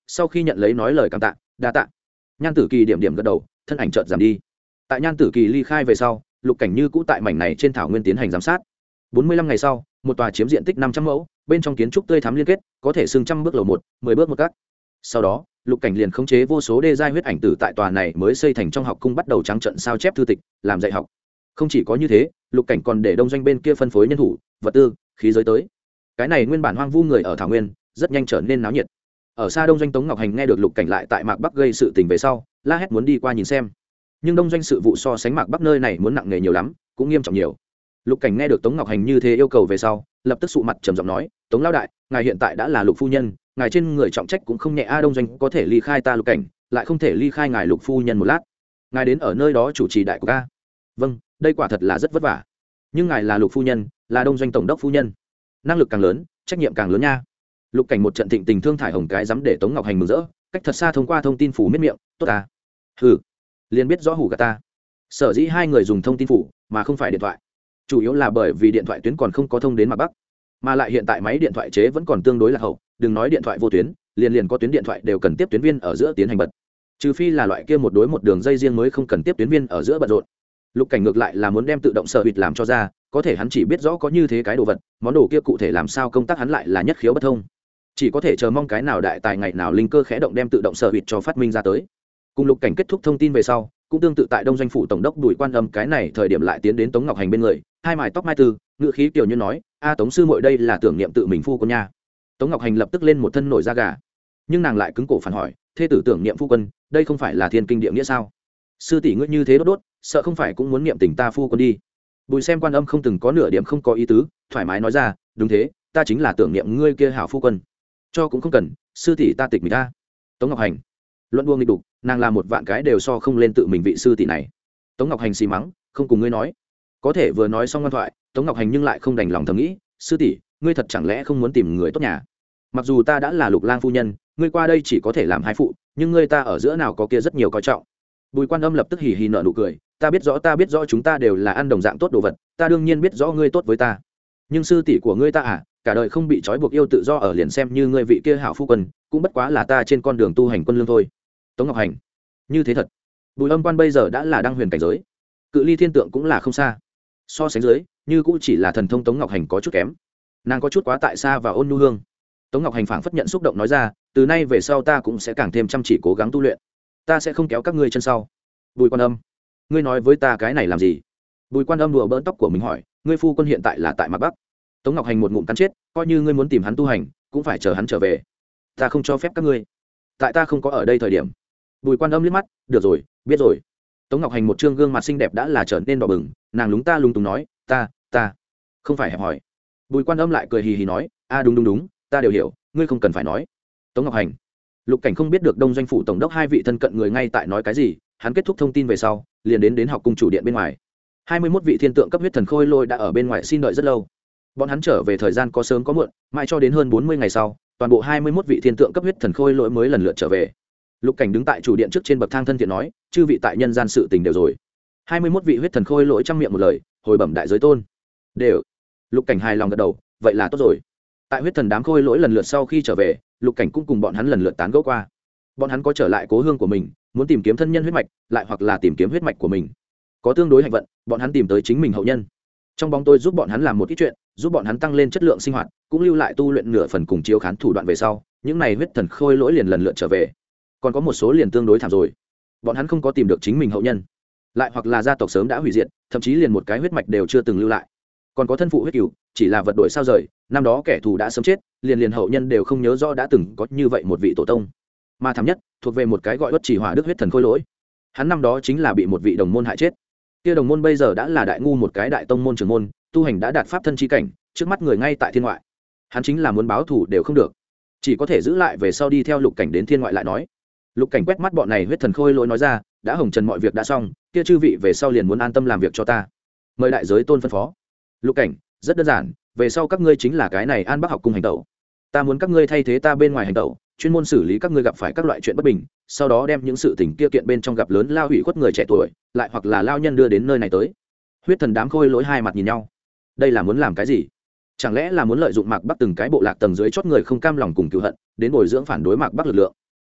sau khi nhận lấy nói lời cảm tạ, đa tạ. Nhan Tử Kỳ điểm điểm gật đầu, thân ảnh chợt giảm đi. Tại Nhan Tử Kỳ ly khai về sau, Lục Cảnh như cũ tại mảnh này trên thảo nguyên tiến hành giám sát. 45 ngày sau, một tòa chiếm diện tích 500 mẫu, bên trong kiến trúc tươi thắm liên kết, có thể xưng trăm bước lầu 1, 10 bước một các. Sau đó, Lục Cảnh liền khống chế vô số đê giai huyết ảnh tử tại tòa này mới xây thành trong học cung bắt đầu trắng trận sao chép thư tịch, làm dạy học. Không chỉ có như thế, Lục Cảnh còn để đông doanh bên kia phân phối nhân thủ, vật tư, khí giới tới. Cái này nguyên bản hoang vu người ở thảo nguyên, rất nhanh trở nên náo nhiệt. Ở xa đông doanh Tống Ngọc Hành nghe được Lục Cảnh lại tại Mạc Bắc gây sự tình về sau, la hét muốn đi qua nhìn xem. Nhưng đông doanh sự vụ so sánh Mạc Bắc nơi này muốn nặng nề nhiều lắm, cũng nghiêm trọng nhiều. Lục Cảnh nghe được Tống Ngọc Hành như thế yêu cầu về sau, lập tức sụ mặt trầm giọng nói, "Tống lão đại, ngài hiện tại đã là Lục phu nhân, ngài trên người trọng trách cũng không nhẹ a, đông doanh có thể ly khai ta Lục Cảnh, lại không thể ly khai ngài Lục phu nhân một lát. Ngài đến ở nơi đó chủ trì đại cục a." "Vâng, đây quả thật là rất vất vả. Nhưng ngài là Lục phu nhân, là đông doanh tổng đốc phu nhân, năng lực càng lớn, trách nhiệm càng lớn nha." Lục Cảnh một trận thịnh tình thương thải hồng cái dám để Tống Ngọc Hành mừng rỡ, cách thật xa thông qua thông tin phủ miết miệng, "Tốt ta." "Hừ, liền biết rõ hủ gạt ta." Sở dĩ hai người dùng thông tin phủ mà không phải điện thoại, chủ yếu là bởi vì điện thoại tuyến còn không có thông đến Mạc Bắc, mà lại hiện tại máy điện thoại chế vẫn còn tương đối là hậu, đừng nói điện thoại vô tuyến, liền có tuyến điện thoại đều cần tiếp tuyến viên ở giữa tiến hành bật, trừ phi là loại kia một đối một đường dây riêng mới không cần tiếp tuyến viên ở giữa bận rộn. Lục Cảnh ngược lại là muốn đem tự động sở hụt làm cho ra, có thể hắn chỉ biết rõ có như thế cái đồ vật, món đồ kia cụ thể làm sao công tác hắn lại là nhất khiếu bất thông, chỉ có thể chờ mong cái nào đại tài ngày nào linh cơ khẽ động đem tự động sở hụt cho phát minh ra tới. Cùng Lục Cảnh kết thúc thông tin về sau, cũng tương tự tại đông doanh phủ tổng đốc Bùi Quan Âm cái này thời điểm lại tiến đến Tống Ngọc Hành bên người, hai mái tóc mai tư, ngữ khí kiểu như nói, "A Tống sư muội đây là tưởng niệm tự mình phu quân nha." Tống Ngọc Hành lập tức lên một thân nổi da gà, nhưng nàng lại cứng cổ phản hỏi, "Thê tử tưởng niệm phu quân, đây không phải là thiên kinh địa nghĩa sao? Sư tỷ ngươi như thế đốt đốt, sợ không phải cũng muốn niệm tình ta phu quân đi?" Bùi xem Quan Âm không từng có nửa điểm không có ý tứ, thoải mái nói ra, "Đúng thế, ta chính là tưởng niệm ngươi kia hảo phu quân." "Cho cũng không cần, sư tỷ ta tịch mình ta." Tống Ngọc Hành luận đua nghịch đục, nàng làm một vạn cái đều so không lên tự mình vị sư tỷ này. Tống Ngọc Hành xì mắng, "Không cùng ngươi nói." Có thể vừa nói xong ngoan thoại, Tống Ngọc Hành nhưng lại không đành lòng thầm nghĩ, "Sư tỷ ngươi thật chẳng lẽ không muốn tìm người tốt nhà? Mặc dù ta đã là Lục lang phu nhân, ngươi qua đây chỉ có thể làm hai phụ, nhưng ngươi ta ở giữa nào có kia rất nhiều coi trọng." Bùi Quan Âm lập tức hì hì nở nụ cười, ta biết rõ chúng ta đều là ăn đồng dạng tốt đồ vật, ta đương nhiên biết rõ ngươi tốt với ta, nhưng sư tỷ của ngươi ta à, cả đời không bị trói buộc yêu tự do ở, liền xem như ngươi vị kia hảo phu quân cũng bất quá là ta trên con đường tu hành quân lương thôi." Tống Ngọc Hành như thế thật. Bùi Âm Quan bây giờ đã là đăng huyền cảnh giới, cự ly thiên tượng cũng là không xa, so sánh dưới như cũng chỉ là thần thông Tống Ngọc Hành có chút kém, nàng có chút quá tại xa và ôn nhu hương. Tống Ngọc Hành phảng phất nhận xúc động nói ra, "Từ nay về sau ta cũng sẽ càng thêm chăm chỉ cố gắng tu luyện, ta sẽ không kéo các ngươi chân sau." Bùi Quan Âm, ngươi nói với ta cái này làm gì? Bùi Quan Âm đùa bỡn tóc của mình hỏi, "Ngươi phu quân hiện tại là tại Mạc Bắc." Tống Ngọc Hành một ngụm cắn chết, "Coi như ngươi muốn tìm hắn tu hành cũng phải chờ hắn trở về, ta không cho phép các ngươi tại ta không có ở đây thời điểm." Bùi Quan Âm liếc mắt, "Được rồi, biết rồi." Tống Ngọc Hành một trương gương mặt xinh đẹp đã là trở nên đỏ bừng, nàng lúng ta lúng túng nói, ta không phải hẹp hỏi." Bùi Quan Âm lại cười hì hì nói, "A đúng, ta đều hiểu, ngươi không cần phải nói." Tống Ngọc Hành, Lục Cảnh không biết được đông doanh phủ tổng đốc hai vị thân cận người ngay tại nói cái gì, hắn kết thúc thông tin về sau liền đến học cung chủ điện bên ngoài. 21 vị thiên tượng cấp huyết thần khôi lôi đã ở bên ngoài xin đợi rất lâu, bọn hắn trở về thời gian có sớm có muộn, mãi cho đến hơn 40 ngày sau, toàn bộ 21 vị thiên tượng cấp huyết thần khôi lỗi mới lần lượt trở về. Lục Cảnh đứng tại chủ điện trước trên bậc thang thân thiện nói, "Chư vị tại nhân gian sự tình đều rồi." 21 vị huyết thần khôi lỗi trăm miệng một lời hồi bẩm đại giới tôn. Đều. Lục Cảnh hài lòng gật đầu, "Vậy là tốt rồi." Tại huyết thần đám khôi lỗi lần lượt sau khi trở về, Lục Cảnh cũng cùng bọn hắn lần lượt tán gẫu qua. Bọn hắn có trở lại cố hương của mình, muốn tìm kiếm thân nhân huyết mạch, lại hoặc là tìm kiếm huyết mạch của mình. Có tương đối hạnh vận, bọn hắn tìm tới chính mình hậu nhân. Trong bóng tôi giúp bọn hắn làm một ít chuyện, giúp bọn hắn tăng lên chất lượng sinh hoạt, cũng lưu lại tu luyện nửa phần cùng chiếu khán thủ đoạn về sau, những này huyết thần khôi lỗi liền lần lượt trở về. Còn có một số liền tương đối thảm rồi, bọn hắn không có tìm được chính mình hậu nhân, lại hoặc là gia tộc sớm đã hủy diệt, thậm chí liền một cái huyết mạch đều chưa từng lưu lại. Còn có thân phụ huyết cửu, chỉ là vật đổi sao rời, năm đó kẻ thù đã sớm chết, liền hậu nhân đều không nhớ rõ đã từng có như vậy một vị tổ tông. Mà thảm nhất thuộc về một cái gọi Bất Chỉ Hỏa Đức huyết thần khôi lỗi, hắn năm đó chính là bị một vị đồng môn hại chết. Kia đồng môn bây giờ đã là đại ngu một cái đại tông môn trưởng môn, tu hành đã đạt pháp thân chi cảnh, trước mắt người ngay tại thiên ngoại. Hắn chính là muốn báo thù đều không được, chỉ có thể giữ lại về sau đi theo Lục Cảnh đến thiên ngoại lại nói. Lục Cảnh quét mắt bọn này huyết thần khôi lỗi nói ra, "Đã hồng trần mọi việc đã xong, kia chư vị về sau liền muốn an tâm làm việc cho ta, mời đại giới tôn phân phó." Lục Cảnh, "Rất đơn giản, về sau các ngươi chính là cái này An Bắc học cung hành tẩu, ta muốn các ngươi thay thế ta bên ngoài hành tẩu, chuyên môn xử lý các ngươi gặp phải các loại chuyện bất bình, sau đó đem những sự tình kia kiện bên trong gặp lớn lao hủy khuất người trẻ tuổi, lại hoặc là lao nhân đưa đến nơi này tới." Huyết thần đám khôi lỗi hai mặt nhìn nhau, đây là muốn làm cái gì? Chẳng lẽ là muốn lợi dụng Mạc Bắc từng cái bộ lạc tầng dưới chót người không cam lòng cùng cừu hận, đến bồi dưỡng phản đối Mạc Bắc lực lượng?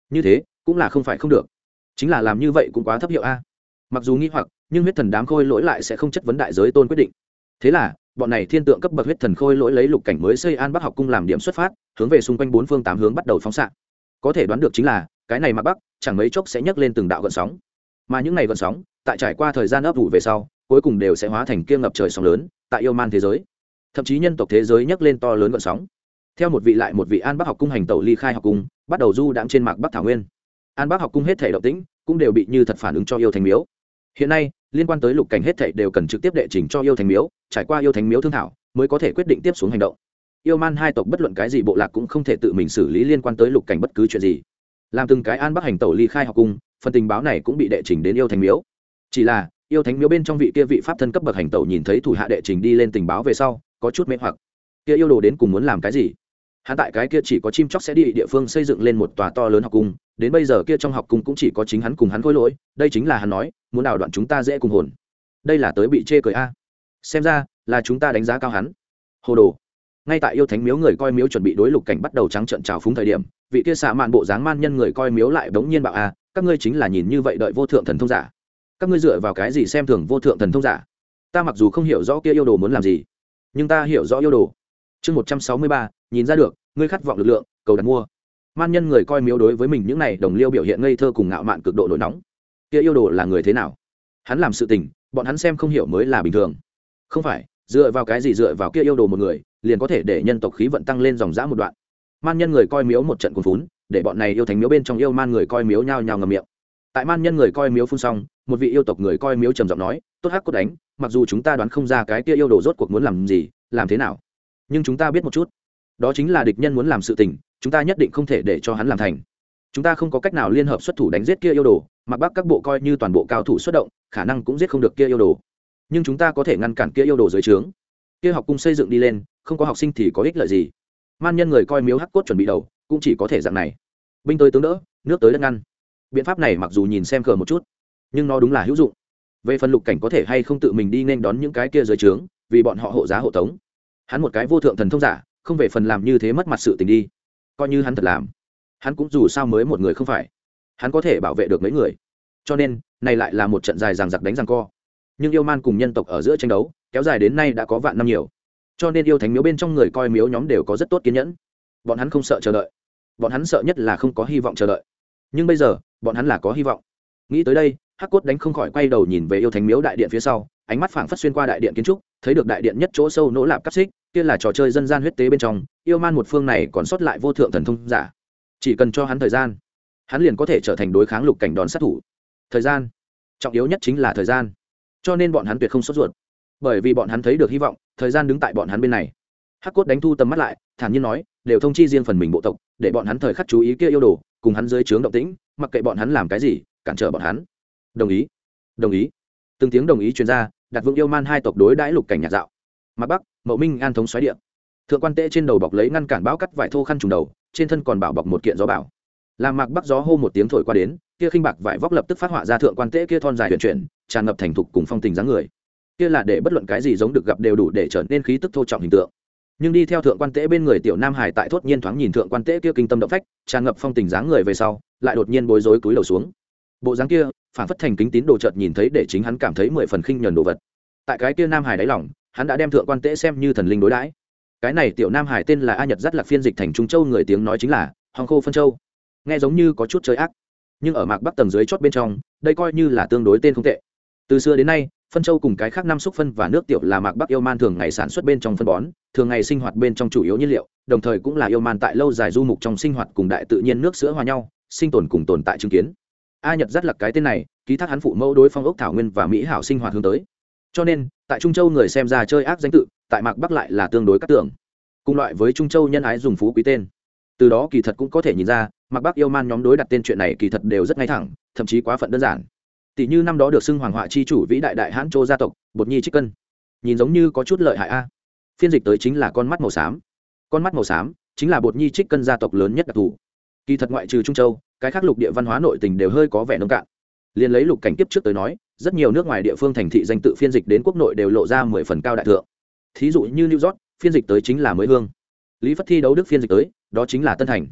như thế cũng là không phải không được, chính là làm như vậy cũng quá thấp hiệu a. Mặc dù nghi hoặc, nhưng huyết thần đám khôi lỗi lại sẽ không chất vấn đại giới tôn quyết định. Thế là bọn này thiên tượng cấp bậc huyết thần khôi lỗi lấy lục cảnh mới xây An Bắc học cung làm điểm xuất phát, hướng về xung quanh bốn phương tám hướng bắt đầu phóng xạ. Có thể đoán được chính là cái này Mạc Bắc chẳng mấy chốc sẽ nhấc lên từng đạo gợn sóng, mà những này gợn sóng tại trải qua thời gian ấp ủ về sau, cuối cùng đều sẽ hóa thành kia ngập trời sóng lớn tại yêu man thế giới, thậm chí nhân tộc thế giới nhấc lên to lớn gợn sóng. Theo một vị lại một vị An Bắc học cung hành tẩu ly khai học cung, bắt đầu du đãng trên Mạc Bắc thảo nguyên. An Bắc học cung hết thảy động tĩnh cũng đều bị như thật phản ứng cho yêu thánh miếu. Hiện nay liên quan tới lục cảnh hết thảy đều cần trực tiếp đệ trình cho yêu thánh miếu, trải qua yêu thánh miếu thương thảo mới có thể quyết định tiếp xuống hành động. Yêu man hai tộc bất luận cái gì bộ lạc cũng không thể tự mình xử lý liên quan tới lục cảnh bất cứ chuyện gì. Làm từng cái An Bắc hành tẩu ly khai học cung, phần tình báo này cũng bị đệ trình đến yêu thánh miếu. Chỉ là yêu thánh miếu bên trong vị kia vị pháp thân cấp bậc hành tẩu nhìn thấy thủ hạ đệ trình đi lên tình báo về sau, có chút mê hoặc. Kia yêu đồ đến cùng muốn làm cái gì? Hắn tại cái kia chỉ có chim chóc sẽ đi địa phương xây dựng lên một tòa to lớn học cung, đến bây giờ kia trong học cung cũng chỉ có chính hắn cùng hắn khôi lỗi, đây chính là hắn nói muốn đào đoạn chúng ta dễ cùng hồn. Đây là tới bị chê cười a. Xem ra là chúng ta đánh giá cao hắn. Hồ đồ. Ngay tại yêu thánh miếu người coi miếu chuẩn bị đối lục cảnh bắt đầu trắng trợn trào phúng thời điểm, vị kia xạ mạn bộ dáng man nhân người coi miếu lại bỗng nhiên bảo a, các ngươi chính là nhìn như vậy đợi vô thượng thần thông giả. Các ngươi dựa vào cái gì xem thường vô thượng thần thông giả? Ta mặc dù không hiểu rõ kia yêu đồ muốn làm gì, nhưng ta hiểu rõ yêu đồ. Chương 163, nhìn ra được, ngươi khát vọng lực lượng, cầu đặt mua. Man nhân người coi miếu đối với mình những này đồng liêu biểu hiện ngây thơ cùng ngạo mạn cực độ nổi nóng. Kia yêu đồ là người thế nào? Hắn làm sự tình, bọn hắn xem không hiểu mới là bình thường. Không phải, dựa vào cái gì dựa vào kia yêu đồ một người, liền có thể để nhân tộc khí vận tăng lên dòng dã một đoạn. Man nhân người coi miếu một trận cuồng phún, để bọn này yêu thánh miếu bên trong yêu man người coi miếu nhao nhao ngậm miệng. Tại man nhân người coi miếu phun xong, một vị yêu tộc người coi miếu trầm giọng nói, tốt hắc cốt đánh, mặc dù chúng ta đoán không ra cái kia yêu đồ rốt cuộc muốn làm gì, làm thế nào, nhưng chúng ta biết một chút, đó chính là địch nhân muốn làm sự tình, chúng ta nhất định không thể để cho hắn làm thành. Chúng ta không có cách nào liên hợp xuất thủ đánh giết kia yêu đồ, mặc bắc các bộ coi như toàn bộ cao thủ xuất động, khả năng cũng giết không được kia yêu đồ, nhưng chúng ta có thể ngăn cản kia yêu đồ dưới trướng. Kia học cung xây dựng đi lên, không có học sinh thì có ích lợi gì. Man nhân người coi miếu hắc cốt chuẩn bị đầu, cũng chỉ có thể dạng này, binh tới tướng đỡ, nước tới đất ngăn. Biện pháp này mặc dù nhìn xem khờ một chút, nhưng nó đúng là hữu dụng. Về phần lục cảnh có thể hay không tự mình đi nên đón những cái kia dưới trướng, vì bọn họ hộ giá hộ tống, hắn một cái vô thượng thần thông giả, không về phần làm như thế mất mặt sự tình đi. Coi như hắn thật làm, hắn cũng dù sao mới một người không phải, hắn có thể bảo vệ được mấy người. Cho nên này lại là một trận dài dằng dặc đánh giằng co. Nhưng yêu man cùng nhân tộc ở giữa tranh đấu kéo dài đến nay đã có vạn năm nhiều, cho nên yêu thánh miếu bên trong người coi miếu nhóm đều có rất tốt kiên nhẫn. Bọn hắn không sợ chờ đợi, bọn hắn sợ nhất là không có hy vọng chờ đợi. Nhưng bây giờ bọn hắn là có hy vọng. Nghĩ tới đây, hắc cốt đánh không khỏi quay đầu nhìn về yêu thánh miếu đại điện phía sau, ánh mắt phảng phất xuyên qua đại điện kiến trúc, thấy được đại điện nhất chỗ sâu nỗ lạp cắt xích, kia là trò chơi dân gian huyết tế bên trong, yêu man một phương này còn sót lại vô thượng thần thông giả. Chỉ cần cho hắn thời gian, hắn liền có thể trở thành đối kháng lục cảnh đòn sát thủ. Thời gian, trọng yếu nhất chính là thời gian. Cho nên bọn hắn tuyệt không sốt ruột, bởi vì bọn hắn thấy được hy vọng, thời gian đứng tại bọn hắn bên này. Hắc cốt đánh thu tầm mắt lại, thản nhiên nói, đều thông chi riêng phần mình bộ tộc, để bọn hắn thời khắc chú ý kia yêu đồ, cùng hắn dưới trướng động tĩnh, mặc kệ bọn hắn làm cái gì, cản trở bọn hắn. Đồng ý, đồng ý. Từng tiếng đồng ý truyền ra, đặt vững yêu man hai tộc đối đãi lục cảnh nhạc dạo. Mặt bắc, Mậu Minh an thống xoáy địa. Thượng quan tễ trên đầu bọc lấy ngăn cản bão cắt vải thô khăn trùng đầu, trên thân còn bảo bọc một kiện gió bảo. Làm Mạc Bắc gió hô một tiếng thổi qua đến, kia khinh bạc vải vóc lập tức phát họa ra thượng quan tễ kia thon dài huyền chuyển, tràn ngập thành thục cùng phong tình dáng người. Kia là để bất luận cái gì giống được gặp đều đủ để trở nên khí tức thô trọng hình tượng. Nhưng đi theo thượng quan tễ bên người tiểu nam hải tại thốt nhiên thoáng nhìn thượng quan tễ kia kinh tâm động phách, tràn ngập phong tình dáng người về sau, lại đột nhiên bối rối cúi đầu xuống. Bộ dáng kia, phản phất thành kính tín đồ chợt nhìn thấy để chính hắn cảm thấy 10 phần khinh nhẫn đồ vật. Tại cái kia nam hải đáy lòng, hắn đã đem thượng quan tễ xem như thần linh đối đãi. Cái này tiểu nam hải tên là A Nhật Dắt Lạc, phiên dịch thành Trung Châu người tiếng nói chính là Hong Khô Phân Châu. Nghe giống như có chút chơi ác, nhưng ở Mạc Bắc tầng dưới chót bên trong, đây coi như là tương đối tên không tệ. Từ xưa đến nay, phân châu cùng cái khác năm xúc phân và nước tiểu là Mạc Bắc yêu man thường ngày sản xuất bên trong phân bón, thường ngày sinh hoạt bên trong chủ yếu nhiên liệu, đồng thời cũng là yêu man tại lâu dài du mục trong sinh hoạt cùng đại tự nhiên nước sữa hòa nhau, sinh tồn cùng tồn tại chứng kiến. A Nhật Dắt Lạc cái tên này, ký thác hắn phụ mẫu đối phong ốc thảo nguyên và mỹ hảo sinh hoạt hướng tới. Cho nên, tại Trung Châu người xem ra chơi ác danh tự, tại Mạc Bắc lại là tương đối cát tưởng. Cùng loại với Trung Châu nhân ái dùng phú quý tên. Từ đó kỳ thật cũng có thể nhìn ra, Mạc Bắc yêu man nhóm đối đặt tên chuyện này kỳ thật đều rất ngay thẳng, thậm chí quá phận đơn giản. Tỷ như năm đó được xưng hoàng họa chi chủ vĩ đại đại hãn Châu gia tộc, Bột Nhi Trích Cân. Nhìn giống như có chút lợi hại a. Phiên dịch tới chính là con mắt màu xám. Con mắt màu xám chính là Bột Nhi Trích Cân gia tộc lớn nhất đặc thù. Kỳ thật ngoại trừ Trung Châu, cái khác lục địa văn hóa nội tình đều hơi có vẻ nông cạn. Liên lấy lục cảnh tiếp trước tới nói, rất nhiều nước ngoài địa phương thành thị danh tự phiên dịch đến quốc nội đều lộ ra 10 phần cao đại thượng. Thí dụ như New York, phiên dịch tới chính là Mới Hương. Lý Phất Thi đấu Đức phiên dịch tới, đó chính là Tân Thành.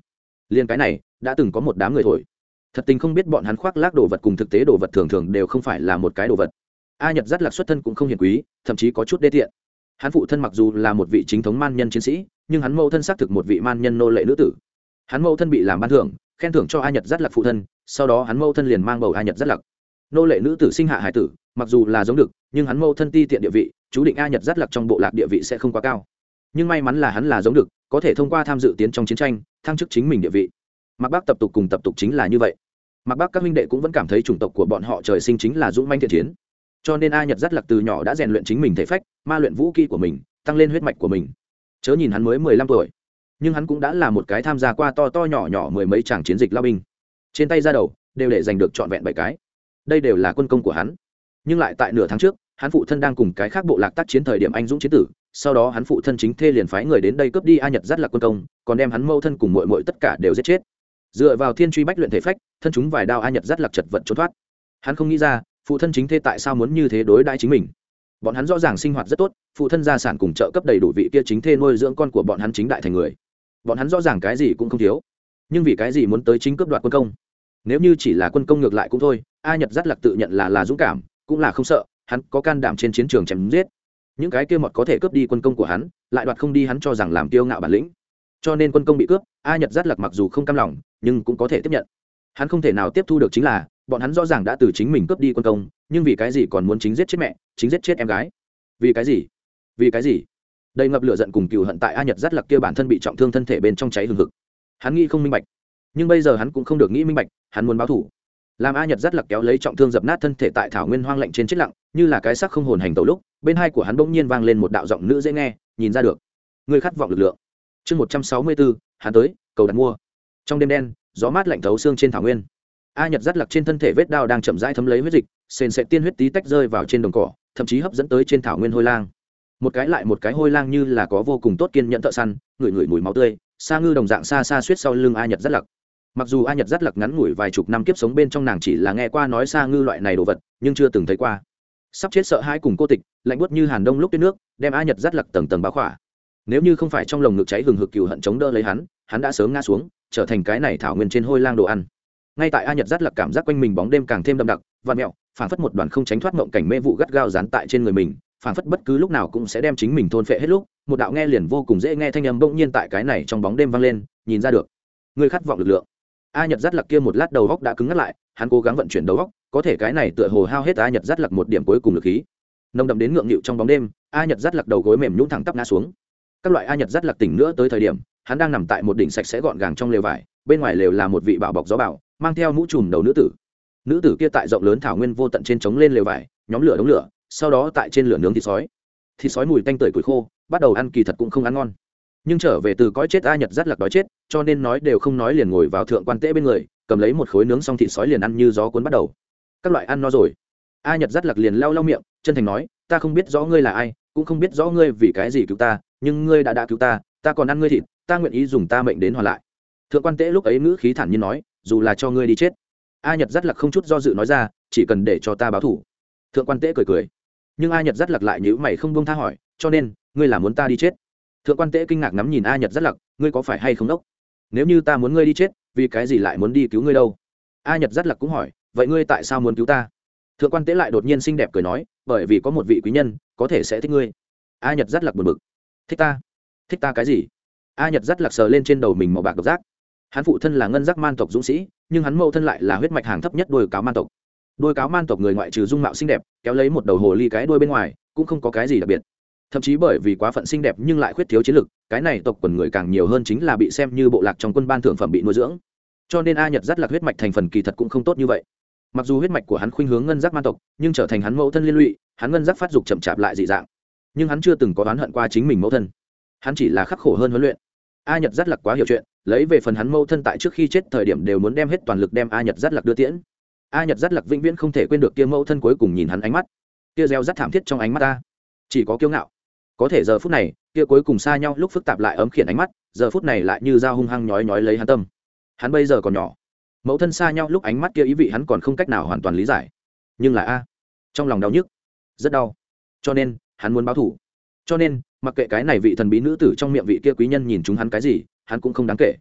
Liên cái này đã từng có một đám người thổi, thật tình không biết bọn hắn khoác lác đồ vật cùng thực tế đồ vật thường thường đều không phải là một cái đồ vật. A Nhật Dắt Lạc xuất thân cũng không hiền quý, thậm chí có chút đê tiện. Hắn phụ thân mặc dù là một vị chính thống man nhân chiến sĩ, nhưng hắn mẫu thân xác thực một vị man nhân nô lệ nữ tử. Hắn mẫu thân bị làm ban thưởng, khen thưởng cho A Nhật Dắt Lạc phụ thân, sau đó hắn mẫu thân liền mang bầu A Nhật Dắt Lạc. Nô lệ nữ tử sinh hạ hải tử, mặc dù là giống được, nhưng hắn mẫu thân ti tiện địa vị, chú định A Nhật Dắt Lạc trong bộ lạc địa vị sẽ không quá cao. Nhưng may mắn là hắn là giống được, có thể thông qua tham dự tiến trong chiến tranh, thăng chức chính mình địa vị. Mạc Bắc tập tục cùng tập tục chính là như vậy. Mạc Bắc các huynh đệ cũng vẫn cảm thấy chủng tộc của bọn họ trời sinh chính là dũng mãnh thiện chiến, cho nên A Nhật Dắt Lạc từ nhỏ đã rèn luyện chính mình thể phách, ma luyện vũ kỹ của mình, tăng lên huyết mạch của mình. Chớ nhìn hắn mới 15 tuổi, nhưng hắn cũng đã là một cái tham gia qua to to nhỏ nhỏ mười mấy tràng chiến dịch lao binh, trên tay ra đầu đều để giành được trọn vẹn 7 cái. Đây đều là quân công của hắn. Nhưng lại tại nửa tháng trước, hắn phụ thân đang cùng cái khác bộ lạc tác chiến thời điểm anh dũng chiến tử, sau đó hắn phụ thân chính thê liền phái người đến đây cướp đi A Nhật Dắt Lạc quân công, còn đem hắn mâu thân cùng muội muội tất cả đều giết chết. Dựa vào thiên truy bách luyện thể phách, thân chúng vài đao A Nhật Dắt Lạc chật vật trốn thoát. Hắn không nghĩ ra, phụ thân chính thê tại sao muốn như thế đối đãi chính mình. Bọn hắn rõ ràng sinh hoạt rất tốt, phụ thân gia sản cùng trợ cấp đầy đủ, vị kia chính thê nuôi dưỡng con của bọn hắn chính đại thành người. Bọn hắn rõ ràng cái gì cũng không thiếu, nhưng vì cái gì muốn tới chính cướp đoạt quân công? Nếu như chỉ là quân công ngược lại cũng thôi, A Nhật Dắt Lạc tự nhận là dũng cảm, cũng là không sợ, hắn có can đảm trên chiến trường chém giết. Những cái kia mọt có thể cướp đi quân công của hắn, lại đoạt không đi hắn cho rằng làm kiêu ngạo bản lĩnh. Cho nên quân công bị cướp, A Nhật Dắt Lạc mặc dù không cam lòng, nhưng cũng có thể tiếp nhận. Hắn không thể nào tiếp thu được chính là, bọn hắn rõ ràng đã từ chính mình cướp đi quân công, nhưng vì cái gì còn muốn chính giết chết mẹ, chính giết chết em gái? Vì cái gì? Vì cái gì? Đầy ngập lửa giận cùng cừu hận tại A Nhật Dắt Lạc kia bản thân bị trọng thương thân thể bên trong cháy hừng hực. Hắn nghĩ không minh bạch, nhưng bây giờ hắn cũng không được nghĩ minh bạch, hắn muốn báo thù. Làm A Nhật Dắt Lạc kéo lấy trọng thương dập nát thân thể tại thảo nguyên hoang lạnh trên chết lặng, như là cái xác không hồn hành tẩu lúc, bên hai của hắn bỗng nhiên vang lên một đạo giọng nữ dễ nghe, nhìn ra được, người khát vọng lực lượng. Chương 164, hắn tới, cầu đặt mua. Trong đêm đen, gió mát lạnh thấu xương trên thảo nguyên. A Nhật Dắt Lạc trên thân thể vết đao đang chậm rãi thấm lấy huyết dịch, sền sệt tiên huyết tí tách rơi vào trên đồng cỏ, thậm chí hấp dẫn tới trên thảo nguyên hôi lang. Một cái lại một cái hôi lang như là có vô cùng tốt kiên nhẫn thợ săn, ngửi ngửi mùi máu tươi, sa ngư đồng dạng xa xa suýt sau lưng A Nhật Dắt Lạc. Mặc dù A Nhật Dắt Lạc ngắn ngủi vài chục năm kiếp sống bên trong, nàng chỉ là nghe qua nói sa ngư loại này đồ vật, nhưng chưa từng thấy qua. Sắp chết sợ hãi cùng cô tịch, lạnh buốt như hàn đông lúc tuyết nước, đem A Nhật Dắt Lạc tầng tầng bao khỏa. Nếu như không phải trong lồng ngực cháy hừng hực cừu hận chống đỡ lấy hắn đã sớm ngã xuống, trở thành cái này thảo nguyên trên hôi lang đồ ăn. Ngay tại A Nhật Dắt Lạc cảm giác quanh mình bóng đêm càng thêm đậm đặc, vặn mèo, phảng phất một đoàn không tránh thoát mộng cảnh mê vụ gắt gao dán tại trên người mình, phảng phất bất cứ lúc nào cũng sẽ đem chính mình thôn phệ hết lúc, một đạo nghe liền vô cùng dễ nghe thanh âm bỗng nhiên tại cái này trong bóng đêm vang lên, nhìn ra được, người khát vọng lực lượng. A Nhật Dắt Lạc kia một lát đầu góc đã cứng ngắt lại, hắn cố gắng vận chuyển đầu góc, có thể cái này tựa hồ hao hết A Nhật Dắt Lạc một điểm cuối cùng lực khí. Nồng đậm đến ngượng nghịu trong bóng đêm, A Nhật Dắt Lạc đầu gối mềm nhũn thẳng tắp ngã xuống. Các loại A Nhật Dắt Lạc tỉnh nữa tới thời điểm, hắn đang nằm tại một đỉnh sạch sẽ gọn gàng trong lều vải, bên ngoài lều là một vị bảo bọc gió bảo, mang theo mũ trùm đầu nữ tử. Nữ tử kia tại rộng lớn thảo nguyên vô tận trên trống lên lều vải, nhóm lửa đống lửa, sau đó tại trên lửa nướng thịt sói. Thịt sói mùi tanh tưởi củi khô, bắt đầu ăn kỳ thật cũng không ăn ngon. Nhưng trở về từ cõi chết A Nhật Dắt Lạc đói chết, cho nên nói đều không nói liền ngồi vào thượng quan tễ bên người, cầm lấy một khối nướng xong thịt sói liền ăn như gió cuốn bắt đầu. Các loại ăn no rồi, A Nhật Dắt Lạc liền lau lau miệng, chân thành nói, ta không biết rõ ngươi là ai, cũng không biết rõ ngươi vì cái gì cứu ta, nhưng ngươi đã cứu ta, ta còn ăn ngươi thịt, ta nguyện ý dùng ta mệnh đến hoàn lại. Thượng quan tễ lúc ấy ngữ khí thản nhiên nói, dù là cho ngươi đi chết. A Nhật Dắt Lạc không chút do dự nói ra, chỉ cần để cho ta báo thù. Thượng quan tễ cười cười, nhưng A Nhật Dắt Lạc lại nhíu mày không buông tha hỏi, cho nên ngươi là muốn ta đi chết? Thượng quan tễ kinh ngạc ngắm nhìn A Nhật Dắt Lạc, ngươi có phải hay không đốc? Nếu như ta muốn ngươi đi chết, vì cái gì lại muốn đi cứu ngươi đâu? A Nhật Dắt Lạc cũng hỏi, vậy ngươi tại sao muốn cứu ta? Thượng quan tễ lại đột nhiên xinh đẹp cười nói, bởi vì có một vị quý nhân có thể sẽ thích ngươi. A Nhật Dắt Lạc buồn bực, thích ta? Thích ta cái gì? A Nhật Dắt Lạc sờ lên trên đầu mình màu bạc độc giác. Hắn phụ thân là ngân giác man tộc dũng sĩ, nhưng hắn mẫu thân lại là huyết mạch hàng thấp nhất đuôi cáo man tộc. Đuôi cáo man tộc người ngoại trừ dung mạo xinh đẹp, kéo lấy một đầu hồ ly cái đuôi bên ngoài, cũng không có cái gì đặc biệt. Thậm chí bởi vì quá phận xinh đẹp nhưng lại khuyết thiếu chiến lực, cái này tộc quần người càng nhiều hơn chính là bị xem như bộ lạc trong quân ban thượng phẩm bị nuôi dưỡng. Cho nên A Nhật Dắt Lạc huyết mạch thành phần kỳ thật cũng không tốt như vậy. Mặc dù huyết mạch của hắn khuynh hướng ngân giác man tộc, nhưng trở thành hắn mẫu thân liên lụy, hắn ngân giác phát dục chậm chạp lại dị dạng. Nhưng hắn chưa từng có oán hận qua chính mình mẫu thân, hắn chỉ là khắc khổ hơn huấn luyện. A Nhật Dắt Lạc quá hiểu chuyện, lấy về phần hắn mẫu thân tại trước khi chết thời điểm đều muốn đem hết toàn lực đem A Nhật Dắt Lạc đưa tiễn. A Nhật Dắt Lạc vĩnh viễn không thể quên được kia mẫu thân cuối cùng nhìn hắn ánh mắt, kia reo rắt thảm thiết trong ánh mắt ta, chỉ có kiêu ngạo. Có thể giờ phút này, kia cuối cùng xa nhau lúc phức tạp lại ấm khiển ánh mắt, giờ phút này lại như dao hung hăng nhói nhói lấy hắn tâm. Hắn bây giờ còn nhỏ, mẫu thân xa nhau lúc ánh mắt kia ý vị hắn còn không cách nào hoàn toàn lý giải. Nhưng là a, trong lòng đau nhức, rất đau. Cho nên, hắn muốn báo thù. Cho nên, mặc kệ cái này vị thần bí nữ tử trong miệng vị kia quý nhân nhìn chúng hắn cái gì, hắn cũng không đáng kể.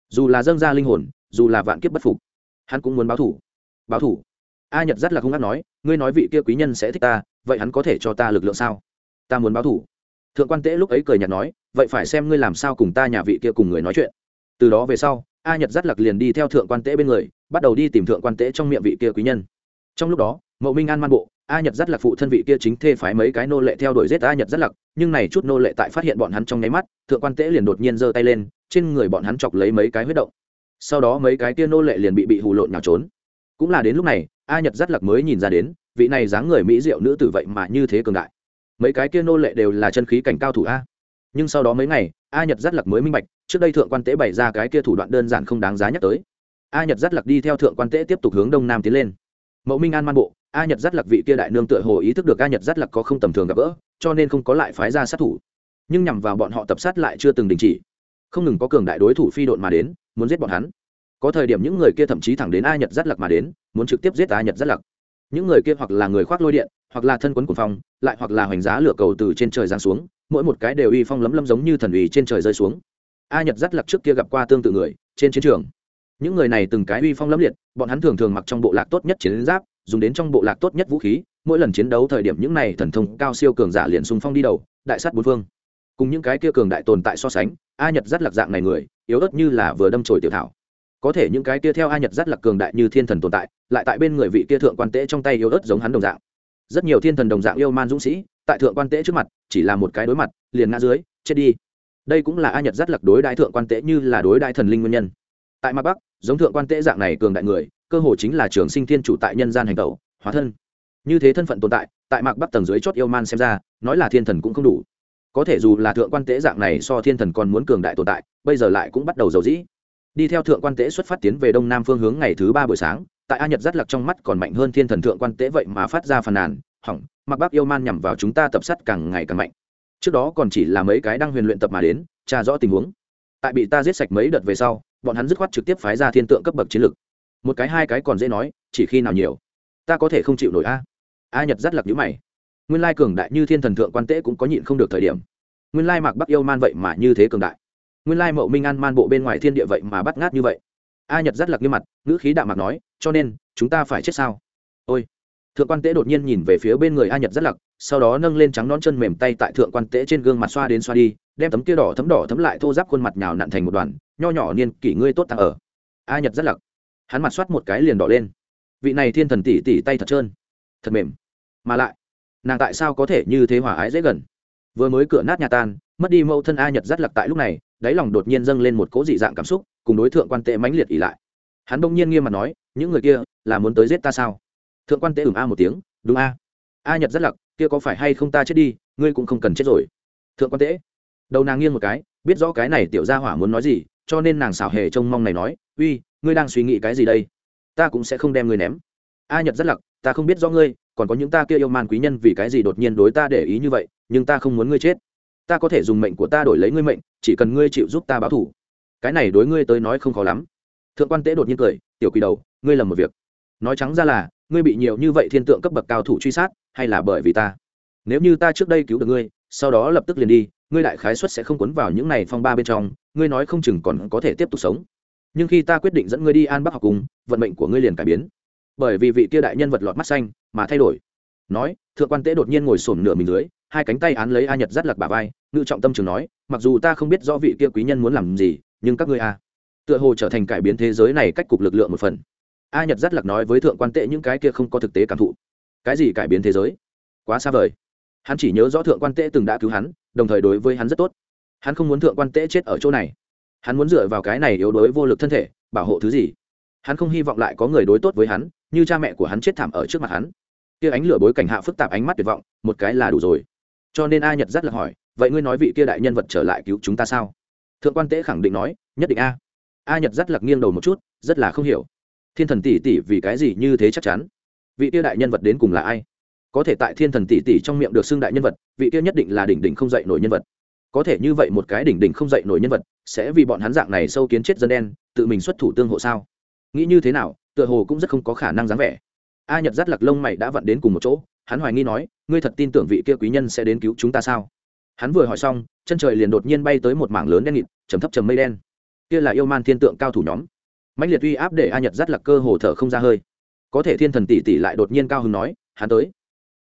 dù là dâng ra linh hồn, dù là vạn kiếp bất phục, hắn cũng muốn báo thủ. Báo thủ? A Nhật rất là hung ác nói, ngươi nói vị kia quý nhân sẽ thích ta, vậy hắn có thể cho ta lực lượng sao? Ta muốn báo thủ. Thượng quan Tế lúc ấy cười nhạt nói, vậy phải xem ngươi làm sao cùng ta nhà vị kia cùng người nói chuyện. Từ đó về sau, A Nhật rất lặc liền đi theo thượng quan Tế bên người, bắt đầu đi tìm thượng quan Tế trong miệng vị kia quý nhân. Trong lúc đó, Mậu Minh An man bộ, A Nhật rất lặc phụ thân vị kia chính thê phái mấy cái nô lệ theo đuổi giết A Nhật rất lặc, nhưng này chút nô lệ tại phát hiện bọn hắn trong nháy mắt, thượng quan Tế liền đột nhiên giơ tay lên, trên người bọn hắn chọc lấy mấy cái huyết động. Sau đó mấy cái kia nô lệ liền bị hù lộn nhào trốn. Cũng là đến lúc này, A Nhật rất lặc mới nhìn ra đến, vị này dáng người mỹ diệu nữ tử vậy mà như thế cường đại. Mấy cái kia nô lệ đều là chân khí cảnh cao thủ a. Nhưng sau đó mấy ngày, A Nhật rất lặc mới minh bạch, trước đây thượng quan Tế bày ra cái kia thủ đoạn đơn giản không đáng giá nhắc tới. A Nhật rất lặc đi theo thượng quan Tế tiếp tục hướng đông nam tiến lên. Mậu Minh An man bộ, A Nhật rất lặc vị kia đại nương tựa hồ ý thức được A Nhật rất lặc có không tầm thường gặp gỡ, cho nên không có lại phái ra sát thủ. Nhưng nhằm vào bọn họ tập sát lại chưa từng đình chỉ. Không ngừng có cường đại đối thủ phi độn mà đến, muốn giết bọn hắn. Có thời điểm những người kia thậm chí thẳng đến A Nhật rất lặc mà đến, muốn trực tiếp giết A Nhật rất lặc. Những người kia hoặc là người khoác lôi điện, hoặc là thân quấn cuồng phong, lại hoặc là hoành giá lửa cầu từ trên trời giáng xuống, mỗi một cái đều uy phong lấm lấm giống như thần uy trên trời rơi xuống. A Nhật rất lặc trước kia gặp qua tương tự người trên chiến trường. Những người này từng cái uy phong lấm liệt, bọn hắn thường thường mặc trong bộ lạc tốt nhất chiến giáp, dùng đến trong bộ lạc tốt nhất vũ khí, mỗi lần chiến đấu thời điểm những này thần thông cao siêu cường giả liền xung phong đi đầu, đại sát bốn phương. Cùng những cái kia cường đại tồn tại so sánh, A Nhật rất lặc dạng này người, yếu ớt như là vừa đâm chồi tiểu thảo. Có thể những cái kia theo A Nhật rất lặc cường đại như thiên thần tồn tại, lại tại bên người vị kia thượng quan Tế trong tay yếu ớt giống hắn đồng dạng. Rất nhiều thiên thần đồng dạng yêu man dũng sĩ, tại thượng quan Tế trước mặt, chỉ là một cái đối mặt, liền ngã dưới, chết đi. Đây cũng là A Nhật rất lặc đối đại thượng quan Tế như là đối đại thần linh nguyên nhân. Tại Mạc Bắc, giống thượng quan Tế dạng này cường đại người, cơ hồ chính là trường sinh thiên chủ tại nhân gian hành tẩu, hóa thân. Như thế thân phận tồn tại, tại Mạc Bắc tầng dưới chót yêu man xem ra, nói là thiên thần cũng không đủ. Có thể dù là thượng quan Tế dạng này so thiên thần còn muốn cường đại tồn tại, bây giờ lại cũng bắt đầu dầu dĩ. Đi theo thượng quan Tế xuất phát tiến về đông nam phương hướng ngày thứ 3 buổi sáng, tại A Nhật rất lặc trong mắt còn mạnh hơn thiên thần thượng quan Tế vậy mà phát ra phàn nàn, hỏng, Mạc Bắc yêu man nhằm vào chúng ta tập sát càng ngày càng mạnh. Trước đó còn chỉ là mấy cái đang huyền luyện tập mà đến, tra rõ tình huống. Tại bị ta giết sạch mấy đợt về sau, bọn hắn dứt khoát trực tiếp phái ra thiên tượng cấp bậc chiến lực. Một cái hai cái còn dễ nói, chỉ khi nào nhiều, ta có thể không chịu nổi a. A Nhật rất lặc nhíu mày. Nguyên lai cường đại như thiên thần thượng quan Tế cũng có nhịn không được thời điểm. Nguyên lai Mạc Bắc yêu man vậy mà như thế cường đại. Nguyên lai Mậu Minh An man bộ bên ngoài thiên địa vậy mà bắt ngát như vậy. A Nhật rất lặc nghiêm mặt, ngữ khí đạm mạc nói, cho nên chúng ta phải chết sao? Ôi! Thượng quan Tế đột nhiên nhìn về phía bên người A Nhật rất lặc, sau đó nâng lên trắng nón chân mềm tay tại thượng quan Tế trên gương mặt xoa đến xoa đi, đem tấm kia đỏ thấm lại thô ráp khuôn mặt nhào nặn thành một đoàn, nho nhỏ niên kỷ ngươi tốt tăng ở. A Nhật rất lặc, hắn mặt xoát một cái liền đỏ lên. Vị này thiên thần tỷ tỷ tay thật trơn, thật mềm, mà lại, nàng tại sao có thể như thế hòa ái dễ gần? Vừa mới cửa nát nhà tan, mất đi mẫu thân A Nhật rất lặc tại lúc này, đáy lòng đột nhiên dâng lên một cỗ dị dạng cảm xúc, cùng đối thượng quan Tế mãnh liệt ỉ lại. Hắn bỗng nhiên nghiêm mặt nói, những người kia là muốn tới giết ta sao? Thượng quan Tế a một tiếng, đúng a. A Nhật rất lặc, kia có phải hay không ta chết đi, ngươi cũng không cần chết rồi. Thượng quan Tế đầu nàng nghiêng một cái, biết rõ cái này tiểu gia hỏa muốn nói gì, cho nên nàng xảo hề trông mong này nói, uy, ngươi đang suy nghĩ cái gì đây? Ta cũng sẽ không đem ngươi ném. A Nhật rất lặc, ta không biết rõ ngươi, còn có những ta kia yêu man quý nhân vì cái gì đột nhiên đối ta để ý như vậy, nhưng ta không muốn ngươi chết. Ta có thể dùng mệnh của ta đổi lấy ngươi mệnh, chỉ cần ngươi chịu giúp ta báo thù. Cái này đối ngươi tới nói không khó lắm. Thượng quan Tế đột nhiên cười, tiểu quỷ đầu, ngươi lầm một việc. Nói trắng ra là, ngươi bị nhiều như vậy thiên tượng cấp bậc cao thủ truy sát, hay là bởi vì ta? Nếu như ta trước đây cứu được ngươi, sau đó lập tức liền đi, ngươi đại khái suất sẽ không cuốn vào những này phong ba bên trong, ngươi nói không chừng còn có thể tiếp tục sống. Nhưng khi ta quyết định dẫn ngươi đi An Bắc học cùng, vận mệnh của ngươi liền cải biến. Bởi vì vị kia đại nhân vật lọt mắt xanh mà thay đổi. Nói, thượng quan Tế đột nhiên ngồi xổm nửa mình dưới, hai cánh tay án lấy A Nhật rất lặc bả vai, ngự trọng tâm trường nói, mặc dù ta không biết rõ vị kia quý nhân muốn làm gì, nhưng các ngươi tựa hồ trở thành cải biến thế giới này cách cục lực lượng một phần. A Nhật rất lặc nói với thượng quan Tế những cái kia không có thực tế cảm thụ. Cái gì cải biến thế giới? Quá xa vời. Hắn chỉ nhớ rõ thượng quan Tế từng đã cứu hắn, đồng thời đối với hắn rất tốt. Hắn không muốn thượng quan Tế chết ở chỗ này. Hắn muốn dựa vào cái này yếu đuối vô lực thân thể, bảo hộ thứ gì? Hắn không hy vọng lại có người đối tốt với hắn, như cha mẹ của hắn chết thảm ở trước mặt hắn. Kia ánh lửa bối cảnh hạ phức tạp ánh mắt tuyệt vọng, một cái là đủ rồi. Cho nên A Nhật rất là hỏi, vậy ngươi nói vị kia đại nhân vật trở lại cứu chúng ta sao? Thượng quan Tế khẳng định nói, nhất định a. A Nhật rất lặc nghiêng đầu một chút, rất là không hiểu. Thiên thần tỷ tỷ vì cái gì như thế chắc chắn? Vị kia đại nhân vật đến cùng là ai? Có thể tại thiên thần tỷ tỷ trong miệng được xưng đại nhân vật, vị kia nhất định là đỉnh đỉnh không dậy nổi nhân vật. Có thể như vậy một cái đỉnh đỉnh không dậy nổi nhân vật, sẽ vì bọn hắn dạng này sâu kiến chết dân đen, tự mình xuất thủ tương hộ sao? Nghĩ như thế nào, tựa hồ cũng rất không có khả năng dáng vẻ. A Nhật rất lặc lông mày đã vặn đến cùng một chỗ, hắn hoài nghi nói, ngươi thật tin tưởng vị kia quý nhân sẽ đến cứu chúng ta sao? Hắn vừa hỏi xong, chân trời liền đột nhiên bay tới một mảng lớn đen nghịt, trầm thấp trầm mây đen. kia là yêu man thiên tượng cao thủ nhóm. Mãnh liệt uy áp để A Nhật dắt Lạc cơ hồ thở không ra hơi. Có thể thiên thần tỷ tỷ lại đột nhiên cao hứng nói, hắn tới.